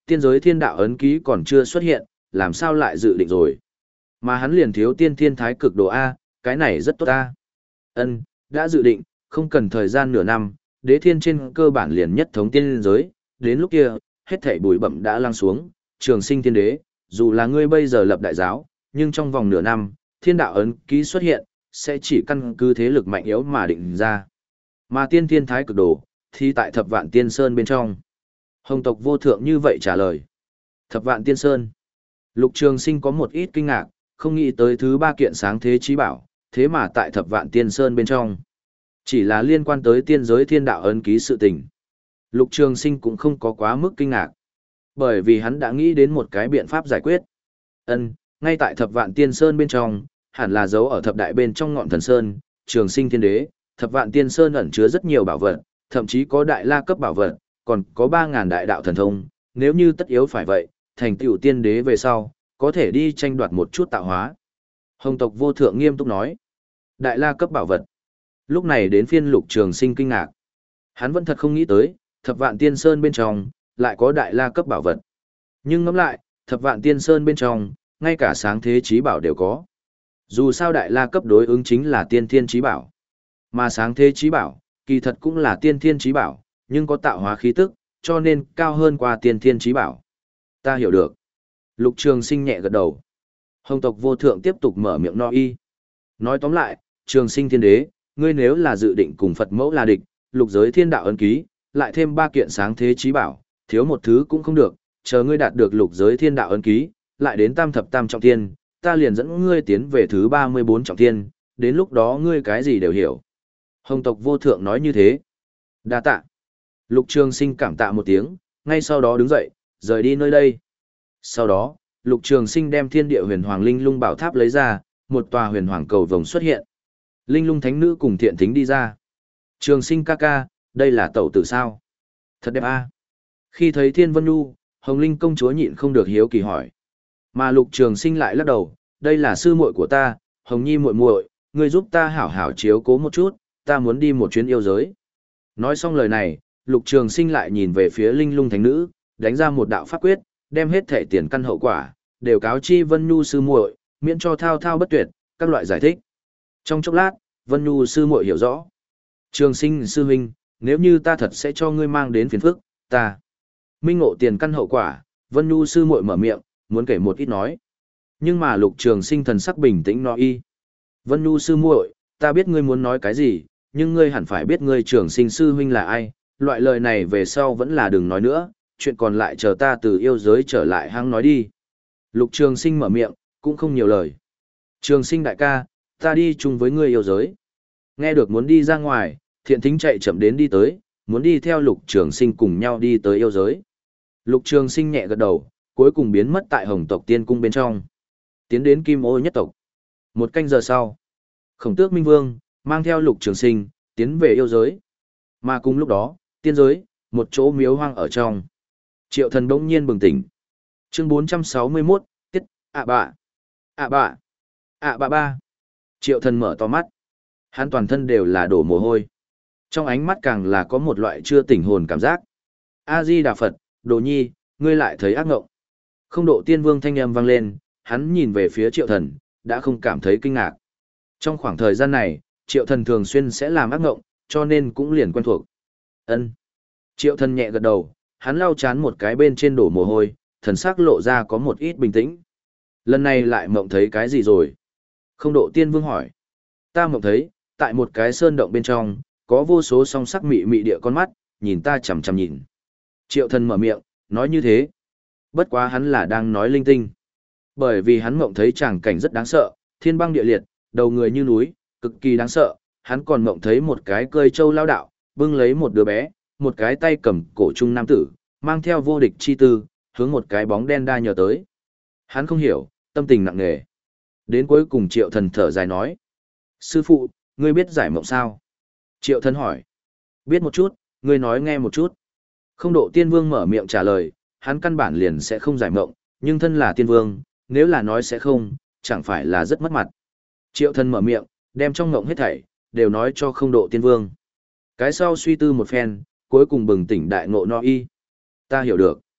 [SPEAKER 1] tiên giới thiên đạo ấn ký còn chưa xuất hiện, làm sao lại dự định rồi. Mà hắn liền thiếu tiên thiên thái cực độ A, cái này rất tốt A. Ân, đã dự định, không cần thời gian nửa năm, đế thiên trên cơ bản liền nhất thống tiên giới, đến lúc kia, hết thảy bụi bặm đã lăng xuống, trường sinh thiên đế, dù là ngươi bây giờ lập đại giáo, nhưng trong vòng nửa năm, thiên đạo ấn ký xuất hiện, sẽ chỉ căn cứ thế lực mạnh yếu mà định ra. Mà tiên thiên thái cực đồ, thì tại thập vạn tiên sơn bên trong. Hồng tộc vô thượng như vậy trả lời. Thập vạn tiên sơn. Lục Trường Sinh có một ít kinh ngạc, không nghĩ tới thứ ba kiện sáng thế chí bảo, thế mà tại thập vạn tiên sơn bên trong. Chỉ là liên quan tới tiên giới thiên đạo ấn ký sự tình. Lục Trường Sinh cũng không có quá mức kinh ngạc. Bởi vì hắn đã nghĩ đến một cái biện pháp giải quyết. Ân, ngay tại thập vạn tiên sơn bên trong, hẳn là giấu ở thập đại bên trong ngọn thần sơn, Trường Sinh thiên đế, thập vạn tiên sơn ẩn chứa rất nhiều bảo vật, thậm chí có đại la cấp bảo vật, còn có ba ngàn đại đạo thần thông, nếu như tất yếu phải vậy, thành tựu tiên đế về sau, có thể đi tranh đoạt một chút tạo hóa. Hồng tộc vô thượng nghiêm túc nói, đại la cấp bảo vật. Lúc này đến phiên Lục Trường Sinh kinh ngạc. Hắn vẫn thật không nghĩ tới, thập vạn tiên sơn bên trong, lại có đại la cấp bảo vật. Nhưng ngẫm lại, thập vạn tiên sơn bên trong, ngay cả sáng thế chí bảo đều có. Dù sao đại la cấp đối ứng chính là tiên thiên chí bảo. Mà sáng thế chí bảo, kỳ thật cũng là tiên thiên chí bảo, nhưng có tạo hóa khí tức, cho nên cao hơn qua tiên thiên chí bảo. Ta hiểu được. Lục Trường Sinh nhẹ gật đầu. Hồng tộc vô thượng tiếp tục mở miệng no y. Nói tóm lại, Trường Sinh thiên đế, ngươi nếu là dự định cùng Phật mẫu là địch, lục giới thiên đạo ấn ký, lại thêm ba kiện sáng thế chí bảo, thiếu một thứ cũng không được, chờ ngươi đạt được lục giới thiên đạo ấn ký, lại đến tam thập tam trọng thiên, ta liền dẫn ngươi tiến về thứ ba mươi bốn trọng thiên, đến lúc đó ngươi cái gì đều hiểu. Hồng tộc vô thượng nói như thế. Đa tạ. Lục Trường Sinh cảm tạ một tiếng, ngay sau đó đứng dậy, rời đi nơi đây. Sau đó, Lục Trường Sinh đem thiên địa huyền hoàng linh lung bảo tháp lấy ra, một tòa huyền hoàng cầu vồng xuất hiện. Linh lung thánh nữ cùng thiện thính đi ra. Trường Sinh ca ca, đây là tẩu tử sao? Thật đẹp a. Khi thấy Thiên Vân Nhu, Hồng Linh công chúa nhịn không được hiếu kỳ hỏi. Mà Lục Trường Sinh lại lắc đầu, đây là sư muội của ta, Hồng Nhi muội muội, ngươi giúp ta hảo hảo chiếu cố một chút, ta muốn đi một chuyến yêu giới. Nói xong lời này, Lục Trường Sinh lại nhìn về phía Linh Lung Thánh Nữ, đánh ra một đạo pháp quyết, đem hết thể tiền căn hậu quả, đều cáo chi Vân Nhu sư muội, miễn cho thao thao bất tuyệt, các loại giải thích. Trong chốc lát, Vân Nhu sư muội hiểu rõ. Trường Sinh sư huynh, nếu như ta thật sẽ cho ngươi mang đến phiền phức, ta minh ngộ tiền căn hậu quả. Vân Nhu sư muội mở miệng, muốn kể một ít nói. Nhưng mà Lục Trường Sinh thần sắc bình tĩnh nói y. Vân Nhu sư muội, ta biết ngươi muốn nói cái gì, nhưng ngươi hẳn phải biết ngươi Trường Sinh sư huynh là ai, loại lời này về sau vẫn là đừng nói nữa, chuyện còn lại chờ ta từ yêu giới trở lại hăng nói đi. Lục Trường Sinh mở miệng, cũng không nhiều lời. Trường Sinh đại ca, ta đi chung với ngươi yêu giới. Nghe được muốn đi ra ngoài, Thiện Thính chạy chậm đến đi tới, muốn đi theo Lục Trường Sinh cùng nhau đi tới yêu giới. Lục Trường Sinh nhẹ gật đầu, cuối cùng biến mất tại Hồng tộc Tiên cung bên trong. Tiến đến Kim Ô nhất tộc. Một canh giờ sau, Khổng Tước Minh Vương mang theo Lục Trường Sinh tiến về yêu giới. Mà cùng lúc đó, tiên giới, một chỗ miếu hoang ở trong. Triệu Thần bỗng nhiên bừng tỉnh. Chương bốn trăm sáu mươi mốt, tiết, ạ bạ. ạ bạ. ạ bạ ba. Triệu Thần mở to mắt. Hắn toàn thân đều là đổ mồ hôi. Trong ánh mắt càng là có một loại chưa tỉnh hồn cảm giác. A-di-đà Phật, Đồ Nhi, ngươi lại thấy ác ngộng. Không Độ Tiên Vương thanh âm vang lên, hắn nhìn về phía Triệu Thần, đã không cảm thấy kinh ngạc. Trong khoảng thời gian này, Triệu Thần thường xuyên sẽ làm ác ngộng, cho nên cũng liền quen thuộc. Ân. Triệu Thần nhẹ gật đầu, hắn lau chán một cái bên trên đổ mồ hôi, thần sắc lộ ra có một ít bình tĩnh. Lần này lại mộng thấy cái gì rồi? Không Độ Tiên Vương hỏi. Ta mộng thấy, tại một cái sơn động bên trong, có vô số song sắc mị mị địa con mắt, nhìn ta chằm chằm nhìn. Triệu Thần mở miệng, nói như thế. Bất quá hắn là đang nói linh tinh. Bởi vì hắn mộng thấy tràng cảnh rất đáng sợ, thiên băng địa liệt, đầu người như núi, cực kỳ đáng sợ. Hắn còn mộng thấy một cái cơi trâu lao đạo, bưng lấy một đứa bé, một cái tay cầm cổ trung nam tử, mang theo vô địch chi tư, hướng một cái bóng đen đa nhờ tới. Hắn không hiểu, tâm tình nặng nề. Đến cuối cùng Triệu Thần thở dài nói. Sư phụ, ngươi biết giải mộng sao? Triệu Thần hỏi. Biết một chút, ngươi nói nghe một chút. Không Độ Tiên Vương mở miệng trả lời, hắn căn bản liền sẽ không giải mộng, nhưng thân là tiên vương, nếu là nói sẽ không, chẳng phải là rất mất mặt. Triệu Thần mở miệng, đem trong mộng hết thảy, đều nói cho Không Độ Tiên Vương. Cái sau suy tư một phen, cuối cùng bừng tỉnh đại ngộ no y. Ta hiểu được.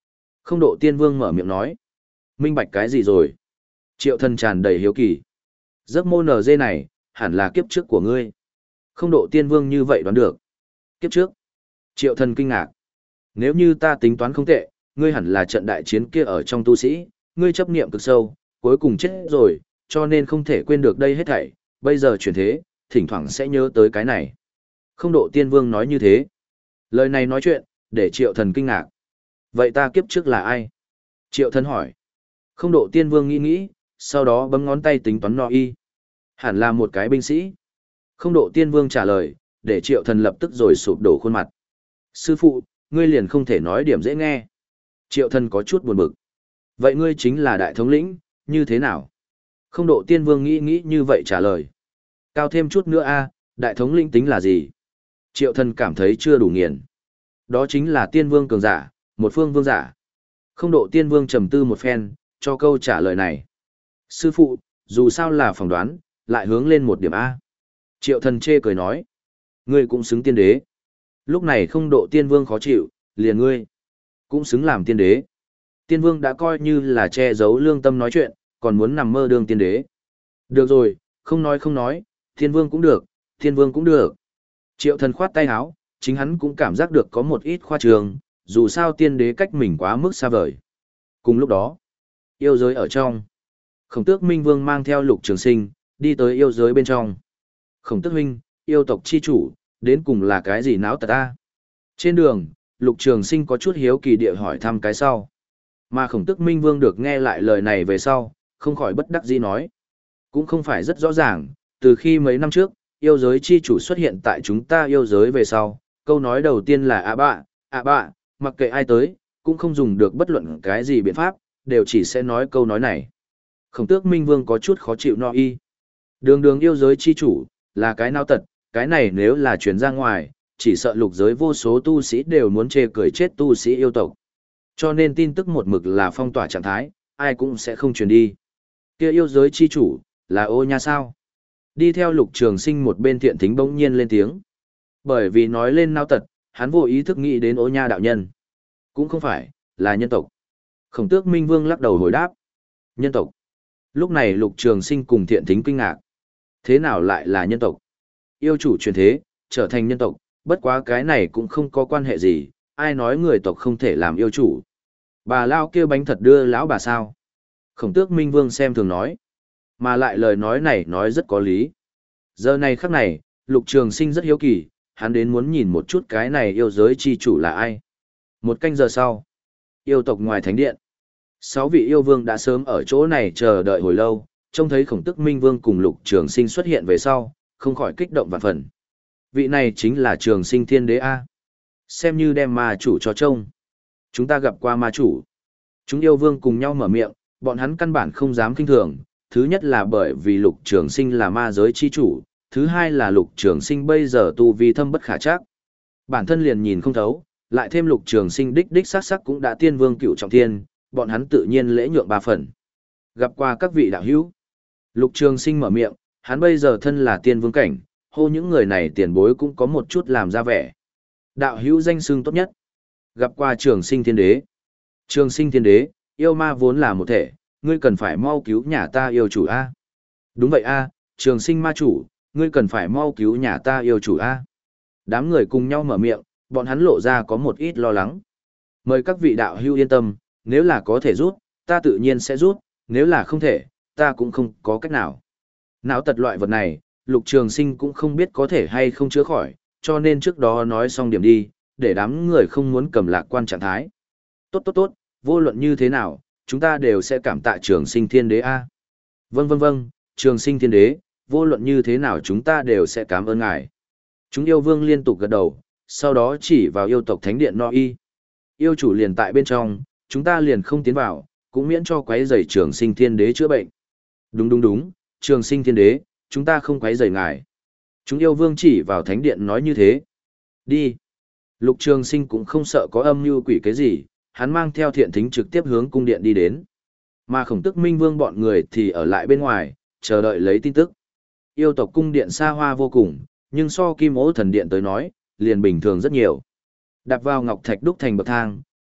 [SPEAKER 1] Không độ tiên vương mở miệng nói. Minh bạch cái gì rồi? Triệu thần tràn đầy hiếu kỳ. Giấc mơ en gi này, hẳn là kiếp trước của ngươi. Không độ tiên vương như vậy đoán được. Kiếp trước. Triệu thần kinh ngạc. Nếu như ta tính toán không tệ, ngươi hẳn là trận đại chiến kia ở trong tu sĩ, ngươi chấp niệm cực sâu, cuối cùng chết rồi, cho nên không thể quên được đây hết thảy, bây giờ chuyển thế, thỉnh thoảng sẽ nhớ tới cái này. Không độ tiên vương nói như thế. Lời này nói chuyện, để triệu thần kinh ngạc. Vậy ta kiếp trước là ai? Triệu thần hỏi. Không độ tiên vương nghĩ nghĩ, sau đó bấm ngón tay tính toán no y. Hẳn là một cái binh sĩ. Không độ tiên vương trả lời, để triệu thần lập tức rồi sụp đổ khuôn mặt. Sư phụ, ngươi liền không thể nói điểm dễ nghe. Triệu thần có chút buồn bực. Vậy ngươi chính là đại thống lĩnh, như thế nào? Không độ tiên vương nghĩ nghĩ như vậy trả lời. Cao thêm chút nữa a, đại thống lĩnh tính là gì? Triệu thần cảm thấy chưa đủ nghiền. Đó chính là tiên vương cường giả, một phương vương giả. Không độ tiên vương trầm tư một phen, cho câu trả lời này. Sư phụ, dù sao là phỏng đoán, lại hướng lên một điểm A. Triệu thần chê cười nói. Ngươi cũng xứng tiên đế. Lúc này không độ tiên vương khó chịu, liền ngươi. Cũng xứng làm tiên đế. Tiên vương đã coi như là che giấu lương tâm nói chuyện, còn muốn nằm mơ đương tiên đế. Được rồi, không nói không nói, tiên vương cũng được, tiên vương cũng được. Triệu thần khoát tay áo, chính hắn cũng cảm giác được có một ít khoa trường, dù sao tiên đế cách mình quá mức xa vời. Cùng lúc đó, yêu giới ở trong. Khổng tước Minh Vương mang theo Lục Trường Sinh, đi tới yêu giới bên trong. Khổng tước huynh, yêu tộc chi chủ, đến cùng là cái gì náo tật ta? Trên đường, Lục Trường Sinh có chút hiếu kỳ địa hỏi thăm cái sau. Mà khổng tước Minh Vương được nghe lại lời này về sau, không khỏi bất đắc dĩ nói. Cũng không phải rất rõ ràng, từ khi mấy năm trước, yêu giới chi chủ xuất hiện tại chúng ta yêu giới về sau, câu nói đầu tiên là ạ bạ, ạ bạ, mặc kệ ai tới, cũng không dùng được bất luận cái gì biện pháp, đều chỉ sẽ nói câu nói này. Khổng tước Minh Vương có chút khó chịu no y. Đường đường yêu giới chi chủ, là cái nao tật, cái này nếu là truyền ra ngoài, chỉ sợ lục giới vô số tu sĩ đều muốn chê cười chết tu sĩ yêu tộc. Cho nên tin tức một mực là phong tỏa trạng thái, ai cũng sẽ không truyền đi. Kia yêu giới chi chủ, là ô nha sao? Đi theo Lục Trường Sinh một bên thiện thính bỗng nhiên lên tiếng. Bởi vì nói lên nao tật, hắn vô ý thức nghĩ đến ô nha đạo nhân. Cũng không phải, là nhân tộc. Khổng tước Minh Vương lắc đầu hồi đáp. Nhân tộc. Lúc này Lục Trường Sinh cùng thiện thính kinh ngạc. Thế nào lại là nhân tộc? Yêu chủ truyền thế, trở thành nhân tộc, bất quá cái này cũng không có quan hệ gì, ai nói người tộc không thể làm yêu chủ. Bà lao kia bánh thật đưa lão bà sao? Khổng tước Minh Vương xem thường nói. Mà lại lời nói này nói rất có lý. Giờ này khắc này, Lục Trường Sinh rất hiếu kỳ, hắn đến muốn nhìn một chút cái này yêu giới chi chủ là ai. Một canh giờ sau, yêu tộc ngoài thánh điện. Sáu vị yêu vương đã sớm ở chỗ này chờ đợi hồi lâu, trông thấy khổng tức Minh Vương cùng Lục Trường Sinh xuất hiện về sau, không khỏi kích động vạn phần. Vị này chính là Trường Sinh Thiên Đế A. Xem như đem ma chủ cho trông. Chúng ta gặp qua ma chủ. Chúng yêu vương cùng nhau mở miệng, bọn hắn căn bản không dám kinh thường. Thứ nhất là bởi vì Lục Trường Sinh là ma giới chi chủ, thứ hai là Lục Trường Sinh bây giờ tu vi thâm bất khả trắc. Bản thân liền nhìn không thấu, lại thêm Lục Trường Sinh đích đích sắc sắc cũng đã tiên vương cửu trọng thiên, bọn hắn tự nhiên lễ nhượng ba phần. Gặp qua các vị đạo hữu. Lục Trường Sinh mở miệng, hắn bây giờ thân là tiên vương cảnh, hô những người này tiền bối cũng có một chút làm ra vẻ. Đạo hữu danh xưng tốt nhất. Gặp qua Trường Sinh Thiên Đế. Trường Sinh Thiên Đế, yêu ma vốn là một thể, ngươi cần phải mau cứu nhà ta yêu chủ A. Đúng vậy A, Trường Sinh ma chủ, ngươi cần phải mau cứu nhà ta yêu chủ A. Đám người cùng nhau mở miệng, bọn hắn lộ ra có một ít lo lắng. Mời các vị đạo hữu yên tâm, nếu là có thể rút, ta tự nhiên sẽ rút, nếu là không thể, ta cũng không có cách nào. Não tật loại vật này, Lục Trường Sinh cũng không biết có thể hay không chữa khỏi, cho nên trước đó nói xong điểm đi, để đám người không muốn cầm lạc quan trạng thái. Tốt tốt tốt, vô luận như thế nào, chúng ta đều sẽ cảm tạ Trường Sinh Thiên Đế A. Vâng vâng vâng, Trường Sinh Thiên Đế, vô luận như thế nào chúng ta đều sẽ cảm ơn ngài. Chúng yêu vương liên tục gật đầu, sau đó chỉ vào yêu tộc thánh điện no y. Yêu chủ liền tại bên trong, chúng ta liền không tiến vào, cũng miễn cho quấy rầy Trường Sinh Thiên Đế chữa bệnh. Đúng đúng đúng, Trường Sinh Thiên Đế, chúng ta không quấy rầy ngài. Chúng yêu vương chỉ vào thánh điện nói như thế. Đi. Lục Trường Sinh cũng không sợ có âm mưu quỷ cái gì, hắn mang theo thiện thính trực tiếp hướng cung điện đi đến. Mà Khổng Tức Minh Vương bọn người thì ở lại bên ngoài, chờ đợi lấy tin tức. Yêu tộc cung điện xa hoa vô cùng, nhưng so Kim Ô Thần Điện tới nói, liền bình thường rất nhiều. Đạp vào ngọc thạch đúc thành bậc thang,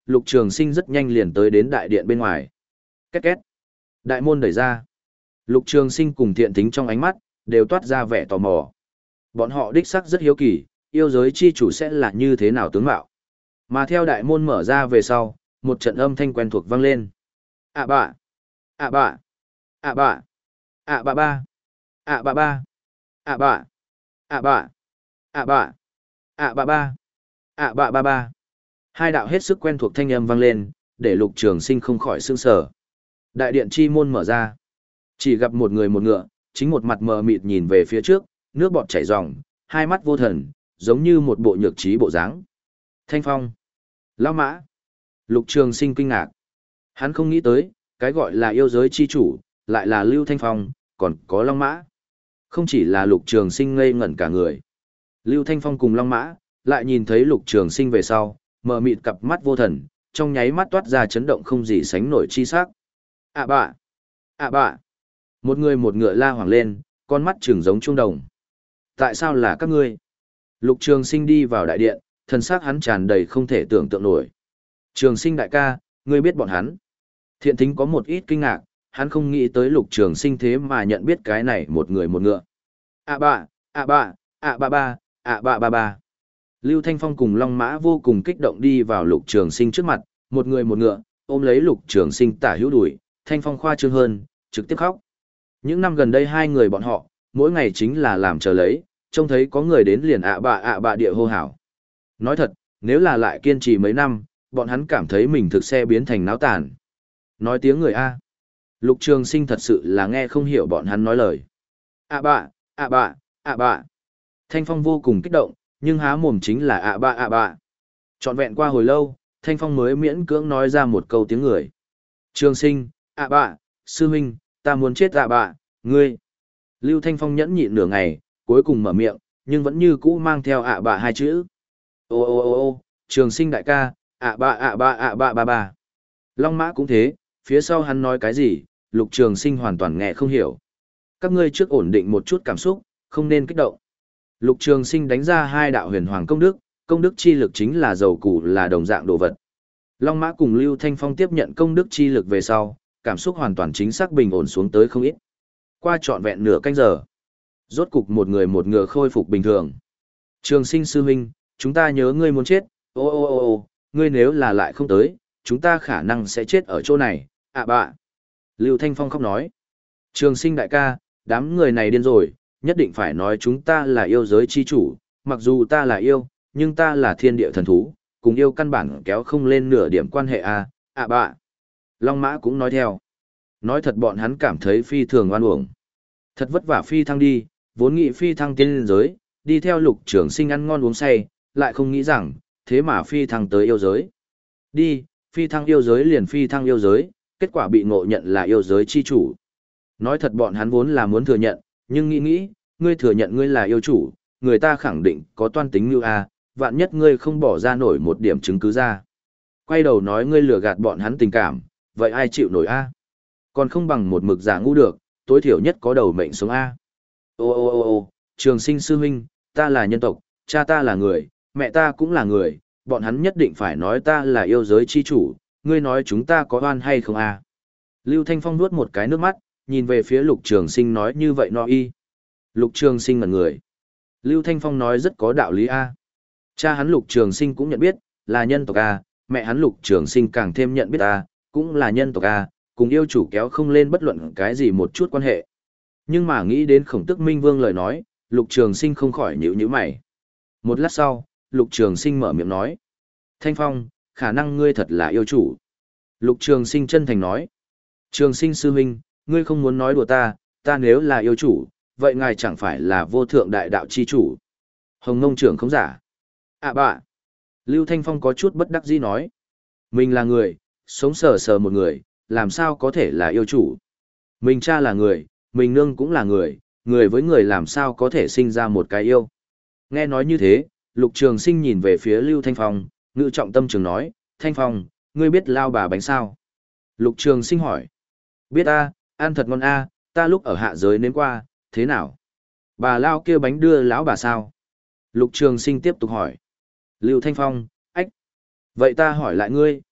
[SPEAKER 1] Lục Trường Sinh rất nhanh liền tới đến đại điện bên ngoài. Két két. Đại môn đẩy ra. Lục Trường Sinh cùng Thiện Thính trong ánh mắt đều toát ra vẻ tò mò. Bọn họ đích xác rất hiếu kỳ, yêu giới chi chủ sẽ là như thế nào tướng mạo. Mà theo đại môn mở ra về sau, một trận âm thanh quen thuộc vang lên. À bạ, à bạ, à bạ, à bạ ba, à bạ ba, à bạ, à bạ, à bạ, à bạ ba, à bạ ba ba. Hai đạo hết sức quen thuộc thanh âm vang lên, để Lục Trường Sinh không khỏi sửng sở. Đại điện chi môn mở ra, chỉ gặp một người một ngựa, chính một mặt mờ mịt nhìn về phía trước, nước bọt chảy ròng, hai mắt vô thần, giống như một bộ nhược trí bộ dáng. Thanh Phong, Lão Mã. Lục Trường Sinh kinh ngạc. Hắn không nghĩ tới, cái gọi là yêu giới chi chủ, lại là Lưu Thanh Phong, còn có Long Mã. Không chỉ là Lục Trường Sinh ngây ngẩn cả người. Lưu Thanh Phong cùng Long Mã, lại nhìn thấy Lục Trường Sinh về sau, mờ mịt cặp mắt vô thần, trong nháy mắt toát ra chấn động không gì sánh nổi chi sắc. À bạ, à bạ. Một người một ngựa la hoảng lên, con mắt trừng giống trung đồng. Tại sao là các ngươi? Lục Trường Sinh đi vào đại điện, thần sắc hắn tràn đầy không thể tưởng tượng nổi. Trường Sinh đại ca, ngươi biết bọn hắn. Thiện Thính có một ít kinh ngạc, hắn không nghĩ tới Lục Trường Sinh thế mà nhận biết cái này một người một ngựa. À bạ, à bạ, à bạ ba, à bạ ba ba. Lưu Thanh Phong cùng Long Mã vô cùng kích động đi vào Lục Trường Sinh trước mặt, một người một ngựa, ôm lấy Lục Trường Sinh tả hữu đuổi, Thanh Phong khoa trương hơn, trực tiếp khóc. Những năm gần đây hai người bọn họ, mỗi ngày chính là làm chờ lấy, trông thấy có người đến liền ạ bạ ạ bạ địa hô hào. Nói thật, nếu là lại kiên trì mấy năm, bọn hắn cảm thấy mình thực xe biến thành náo tàn. Nói tiếng người A. Lục Trường Sinh thật sự là nghe không hiểu bọn hắn nói lời. ạ bạ, ạ bạ, ạ bạ. Thanh Phong vô cùng kích động, nhưng há mồm chính là ạ bạ ạ bạ. Trọn vẹn qua hồi lâu, Thanh Phong mới miễn cưỡng nói ra một câu tiếng người. Trường Sinh, ạ bạ, sư huynh, ta muốn chết ạ bạ, ngươi. Lưu Thanh Phong nhẫn nhịn nửa ngày, cuối cùng mở miệng, nhưng vẫn như cũ mang theo ạ bạ hai chữ. Ô ô ô ô, Trường Sinh đại ca, ạ bạ ạ bạ ạ bạ ba ba. Long Mã cũng thế, phía sau hắn nói cái gì, Lục Trường Sinh hoàn toàn nghe không hiểu. Các ngươi trước ổn định một chút cảm xúc, không nên kích động. Lục Trường Sinh đánh ra hai đạo huyền hoàng công đức, công đức chi lực chính là dầu củ là đồng dạng đồ vật. Long Mã cùng Lưu Thanh Phong tiếp nhận công đức chi lực về sau, cảm xúc hoàn toàn chính xác bình ổn xuống tới không ít. Qua trọn vẹn nửa canh giờ, rốt cục một người một ngựa khôi phục bình thường. Trường Sinh sư huynh, chúng ta nhớ ngươi muốn chết, ô ô ô ô, ngươi nếu là lại không tới, chúng ta khả năng sẽ chết ở chỗ này, ạ bạ. Lưu Thanh Phong khóc nói. Trường Sinh đại ca, đám người này điên rồi, nhất định phải nói chúng ta là yêu giới chi chủ, mặc dù ta là yêu, nhưng ta là thiên địa thần thú, cùng yêu căn bản kéo không lên nửa điểm quan hệ a, ạ bạ. Long Mã cũng nói theo. Nói thật bọn hắn cảm thấy phi thường oan uổng. Thật vất vả phi thăng đi, vốn nghĩ phi thăng tiên liên giới, đi theo Lục Trường Sinh ăn ngon uống say, lại không nghĩ rằng, thế mà phi thăng tới yêu giới. Đi, phi thăng yêu giới liền phi thăng yêu giới, kết quả bị ngộ nhận là yêu giới chi chủ. Nói thật bọn hắn vốn là muốn thừa nhận, nhưng nghĩ nghĩ, ngươi thừa nhận ngươi là yêu chủ, người ta khẳng định có toan tính như a, vạn nhất ngươi không bỏ ra nổi một điểm chứng cứ ra. Quay đầu nói ngươi lừa gạt bọn hắn tình cảm, vậy ai chịu nổi a? Còn không bằng một mực giả ngu được, tối thiểu nhất có đầu mệnh sống a. Ô ô ô ô, Trường Sinh sư huynh, ta là nhân tộc, cha ta là người, mẹ ta cũng là người, bọn hắn nhất định phải nói ta là yêu giới chi chủ, ngươi nói chúng ta có oan hay không a? Lưu Thanh Phong nuốt một cái nước mắt, nhìn về phía Lục Trường Sinh nói như vậy no y. Lục Trường Sinh ngẩn người. Lưu Thanh Phong nói rất có đạo lý a. Cha hắn Lục Trường Sinh cũng nhận biết, là nhân tộc a, mẹ hắn Lục Trường Sinh càng thêm nhận biết a, cũng là nhân tộc a, cùng yêu chủ kéo không lên bất luận cái gì một chút quan hệ. Nhưng mà nghĩ đến Khổng Tước Minh Vương lời nói, Lục Trường Sinh không khỏi nhíu nhíu mày. Một lát sau, Lục Trường Sinh mở miệng nói: "Thanh Phong, khả năng ngươi thật là yêu chủ." Lục Trường Sinh chân thành nói: "Trường Sinh sư huynh, ngươi không muốn nói đùa ta, ta nếu là yêu chủ, vậy ngài chẳng phải là vô thượng đại đạo chi chủ?" Hồng Ngông trưởng không giả. À bạ. Lưu Thanh Phong có chút bất đắc dĩ nói: "Mình là người, sống sờ sờ một người, làm sao có thể là yêu chủ? Mình cha là người, mình nương cũng là người, người với người làm sao có thể sinh ra một cái yêu?" Nghe nói như thế, Lục Trường Sinh nhìn về phía Lưu Thanh Phong, ngự trọng tâm trường nói: "Thanh Phong, ngươi biết lao bà bánh sao?" Lục Trường Sinh hỏi: "Biết a, ăn thật ngon a, ta lúc ở hạ giới nếm qua, thế nào? Bà lao kia bánh đưa lão bà sao?" Lục Trường Sinh tiếp tục hỏi. Lưu Thanh Phong: "Ách, vậy ta hỏi lại ngươi,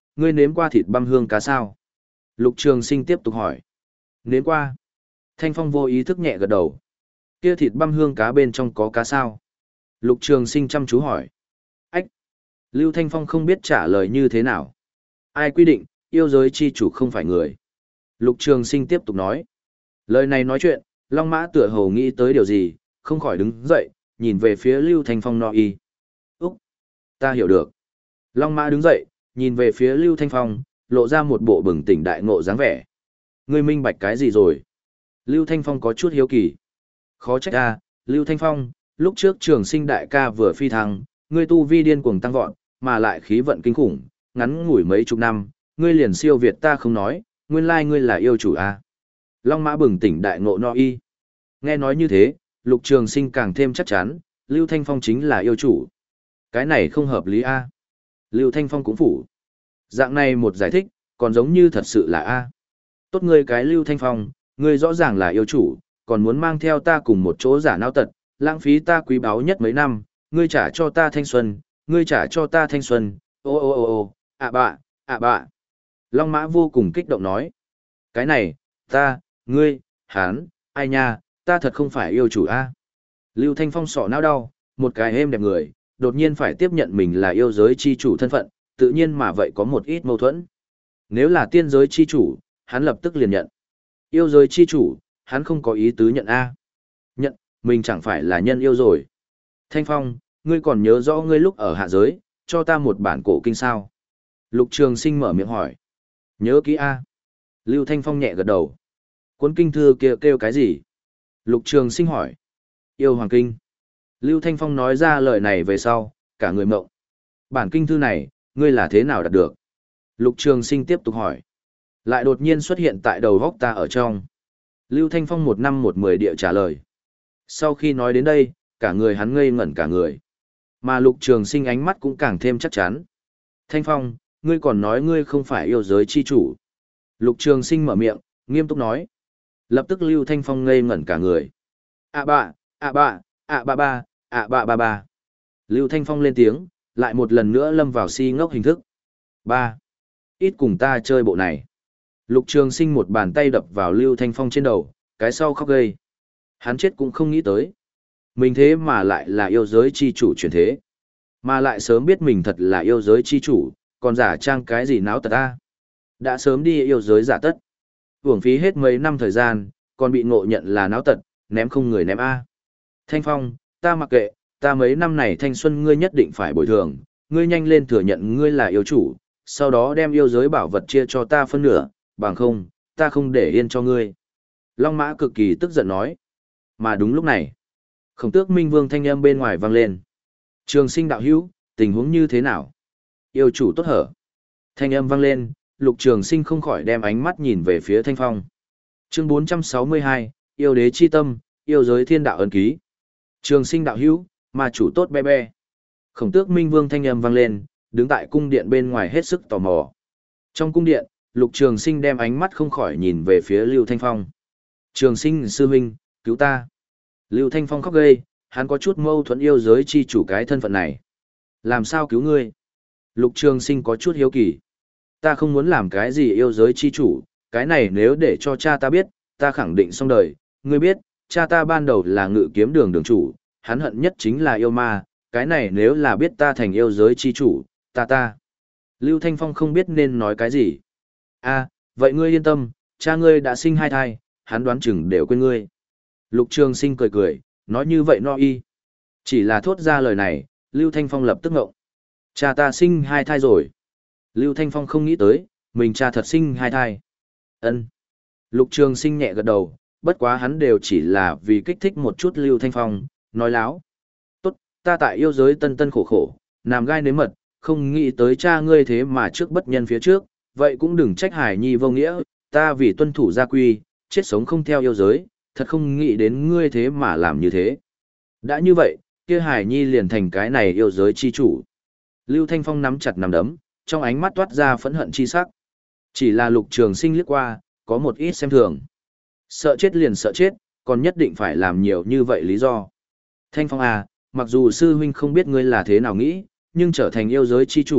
[SPEAKER 1] ngươi nếm qua thịt băm hương cá sao? Lục Trường Sinh tiếp tục hỏi. Nếm qua. Thanh Phong vô ý thức nhẹ gật đầu. Kia thịt băm hương cá bên trong có cá sao? Lục Trường Sinh chăm chú hỏi. Ách! Lưu Thanh Phong không biết trả lời như thế nào. Ai quy định, yêu giới chi chủ không phải người? Lục Trường Sinh tiếp tục nói. Lời này nói chuyện, Long Mã tựa hồ nghĩ tới điều gì, không khỏi đứng dậy, nhìn về phía Lưu Thanh Phong nói y. Úc! Ta hiểu được. Long Mã đứng dậy, nhìn về phía Lưu Thanh Phong, lộ ra một bộ bừng tỉnh đại ngộ dáng vẻ. Ngươi minh bạch cái gì rồi? Lưu Thanh Phong có chút hiếu kỳ. Khó trách a, Lưu Thanh Phong, lúc trước Trường Sinh đại ca vừa phi thăng, ngươi tu vi điên cuồng tăng vọt, mà lại khí vận kinh khủng, ngắn ngủi mấy chục năm, ngươi liền siêu việt ta không nói, nguyên lai ngươi là yêu chủ a. Long Mã bừng tỉnh đại ngộ no y. Nghe nói như thế, Lục Trường Sinh càng thêm chắc chắn, Lưu Thanh Phong chính là yêu chủ. Cái này không hợp lý a. Lưu Thanh Phong cũng phủ. Dạng này một giải thích, còn giống như thật sự là a. Tốt ngươi cái Lưu Thanh Phong, ngươi rõ ràng là yêu chủ, còn muốn mang theo ta cùng một chỗ giả nao tật, lãng phí ta quý báu nhất mấy năm, ngươi trả cho ta thanh xuân, ngươi trả cho ta thanh xuân, ô ô ô ô, ạ bạ, ạ bạ. Long Mã vô cùng kích động nói. Cái này, ta, ngươi, hán, ai nha, ta thật không phải yêu chủ a. Lưu Thanh Phong sọ não đau, một cái êm đẹp người, đột nhiên phải tiếp nhận mình là yêu giới chi chủ thân phận, tự nhiên mà vậy có một ít mâu thuẫn. Nếu là tiên giới chi chủ, hắn lập tức liền nhận. Yêu giới chi chủ, hắn không có ý tứ nhận A. Nhận, mình chẳng phải là nhân yêu rồi. Thanh Phong, ngươi còn nhớ rõ ngươi lúc ở hạ giới, cho ta một bản cổ kinh sao? Lục Trường Sinh mở miệng hỏi. Nhớ kỹ A. Lưu Thanh Phong nhẹ gật đầu. Cuốn kinh thư kia kêu, kêu cái gì? Lục Trường Sinh hỏi. Yêu Hoàng Kinh. Lưu Thanh Phong nói ra lời này về sau, cả người mộng. Bản kinh thư này, ngươi là thế nào đạt được? Lục Trường Sinh tiếp tục hỏi. Lại đột nhiên xuất hiện tại đầu góc ta ở trong. Lưu Thanh Phong một năm một mười địa trả lời. Sau khi nói đến đây, cả người hắn ngây ngẩn cả người. Mà Lục Trường Sinh ánh mắt cũng càng thêm chắc chắn. Thanh Phong, ngươi còn nói ngươi không phải yêu giới chi chủ. Lục Trường Sinh mở miệng, nghiêm túc nói. Lập tức Lưu Thanh Phong ngây ngẩn cả người. À bạ, à bạ, à ba ba, à ba ba ba. Lưu Thanh Phong lên tiếng, lại một lần nữa lâm vào si ngốc hình thức. Ba. Ít cùng ta chơi bộ này. Lục Trường Sinh một bàn tay đập vào Lưu Thanh Phong trên đầu, cái sau khóc gây. Hắn chết cũng không nghĩ tới. Mình thế mà lại là yêu giới chi chủ chuyển thế. Mà lại sớm biết mình thật là yêu giới chi chủ, còn giả trang cái gì náo tật a. Đã sớm đi yêu giới giả tất. Uổng phí hết mấy năm thời gian, còn bị ngộ nhận là náo tật, ném không người ném a. Thanh Phong, ta mặc kệ, ta mấy năm này thanh xuân ngươi nhất định phải bồi thường, ngươi nhanh lên thừa nhận ngươi là yêu chủ, sau đó đem yêu giới bảo vật chia cho ta phân nửa, bằng không, ta không để yên cho ngươi. Long Mã cực kỳ tức giận nói. Mà đúng lúc này, Khổng Tước Minh Vương thanh âm bên ngoài vang lên. Trường Sinh đạo hữu, tình huống như thế nào? Yêu chủ tốt hở? Thanh âm vang lên, Lục Trường Sinh không khỏi đem ánh mắt nhìn về phía Thanh Phong. Chương bốn trăm sáu mươi hai, yêu đế chi tâm, yêu giới thiên đạo ấn ký. Trường Sinh đạo hữu, mà chủ tốt be be. Khổng Tước Minh Vương thanh âm vang lên, đứng tại cung điện bên ngoài hết sức tò mò. Trong cung điện, Lục Trường Sinh đem ánh mắt không khỏi nhìn về phía Lưu Thanh Phong. Trường Sinh sư huynh, cứu ta. Lưu Thanh Phong khóc ghê, hắn có chút mâu thuẫn yêu giới chi chủ cái thân phận này. Làm sao cứu ngươi? Lục Trường Sinh có chút hiếu kỳ. Ta không muốn làm cái gì yêu giới chi chủ, cái này nếu để cho cha ta biết, ta khẳng định xong đời. Ngươi biết, cha ta ban đầu là ngự kiếm đường đường chủ, hắn hận nhất chính là yêu ma, cái này nếu là biết ta thành yêu giới chi chủ, ta ta. Lưu Thanh Phong không biết nên nói cái gì. A, vậy ngươi yên tâm, cha ngươi đã sinh hai thai, hắn đoán chừng đều quên ngươi. Lục Trường Sinh cười cười, nói như vậy no y. Chỉ là thốt ra lời này, Lưu Thanh Phong lập tức ngộng. Cha ta sinh hai thai rồi. Lưu Thanh Phong không nghĩ tới, mình cha thật sinh hai thai. Ân. Lục Trường Sinh nhẹ gật đầu, bất quá hắn đều chỉ là vì kích thích một chút Lưu Thanh Phong, nói láo. Tốt, ta tại yêu giới tân tân khổ khổ, làm gai nếm mật, không nghĩ tới cha ngươi thế mà trước bất nhân phía trước, vậy cũng đừng trách Hải Nhi vô nghĩa, ta vì tuân thủ gia quy, chết sống không theo yêu giới, thật không nghĩ đến ngươi thế mà làm như thế. Đã như vậy, kia Hải Nhi liền thành cái này yêu giới chi chủ. Lưu Thanh Phong nắm chặt nắm đấm, trong ánh mắt toát ra phẫn hận chi sắc. Chỉ là Lục Trường Sinh liếc qua, có một ít xem thường. Sợ chết liền sợ chết, còn nhất định phải làm nhiều như vậy lý do. Thanh Phong à, mặc dù sư huynh không biết ngươi là thế nào nghĩ, nhưng trở thành yêu giới chi chủ,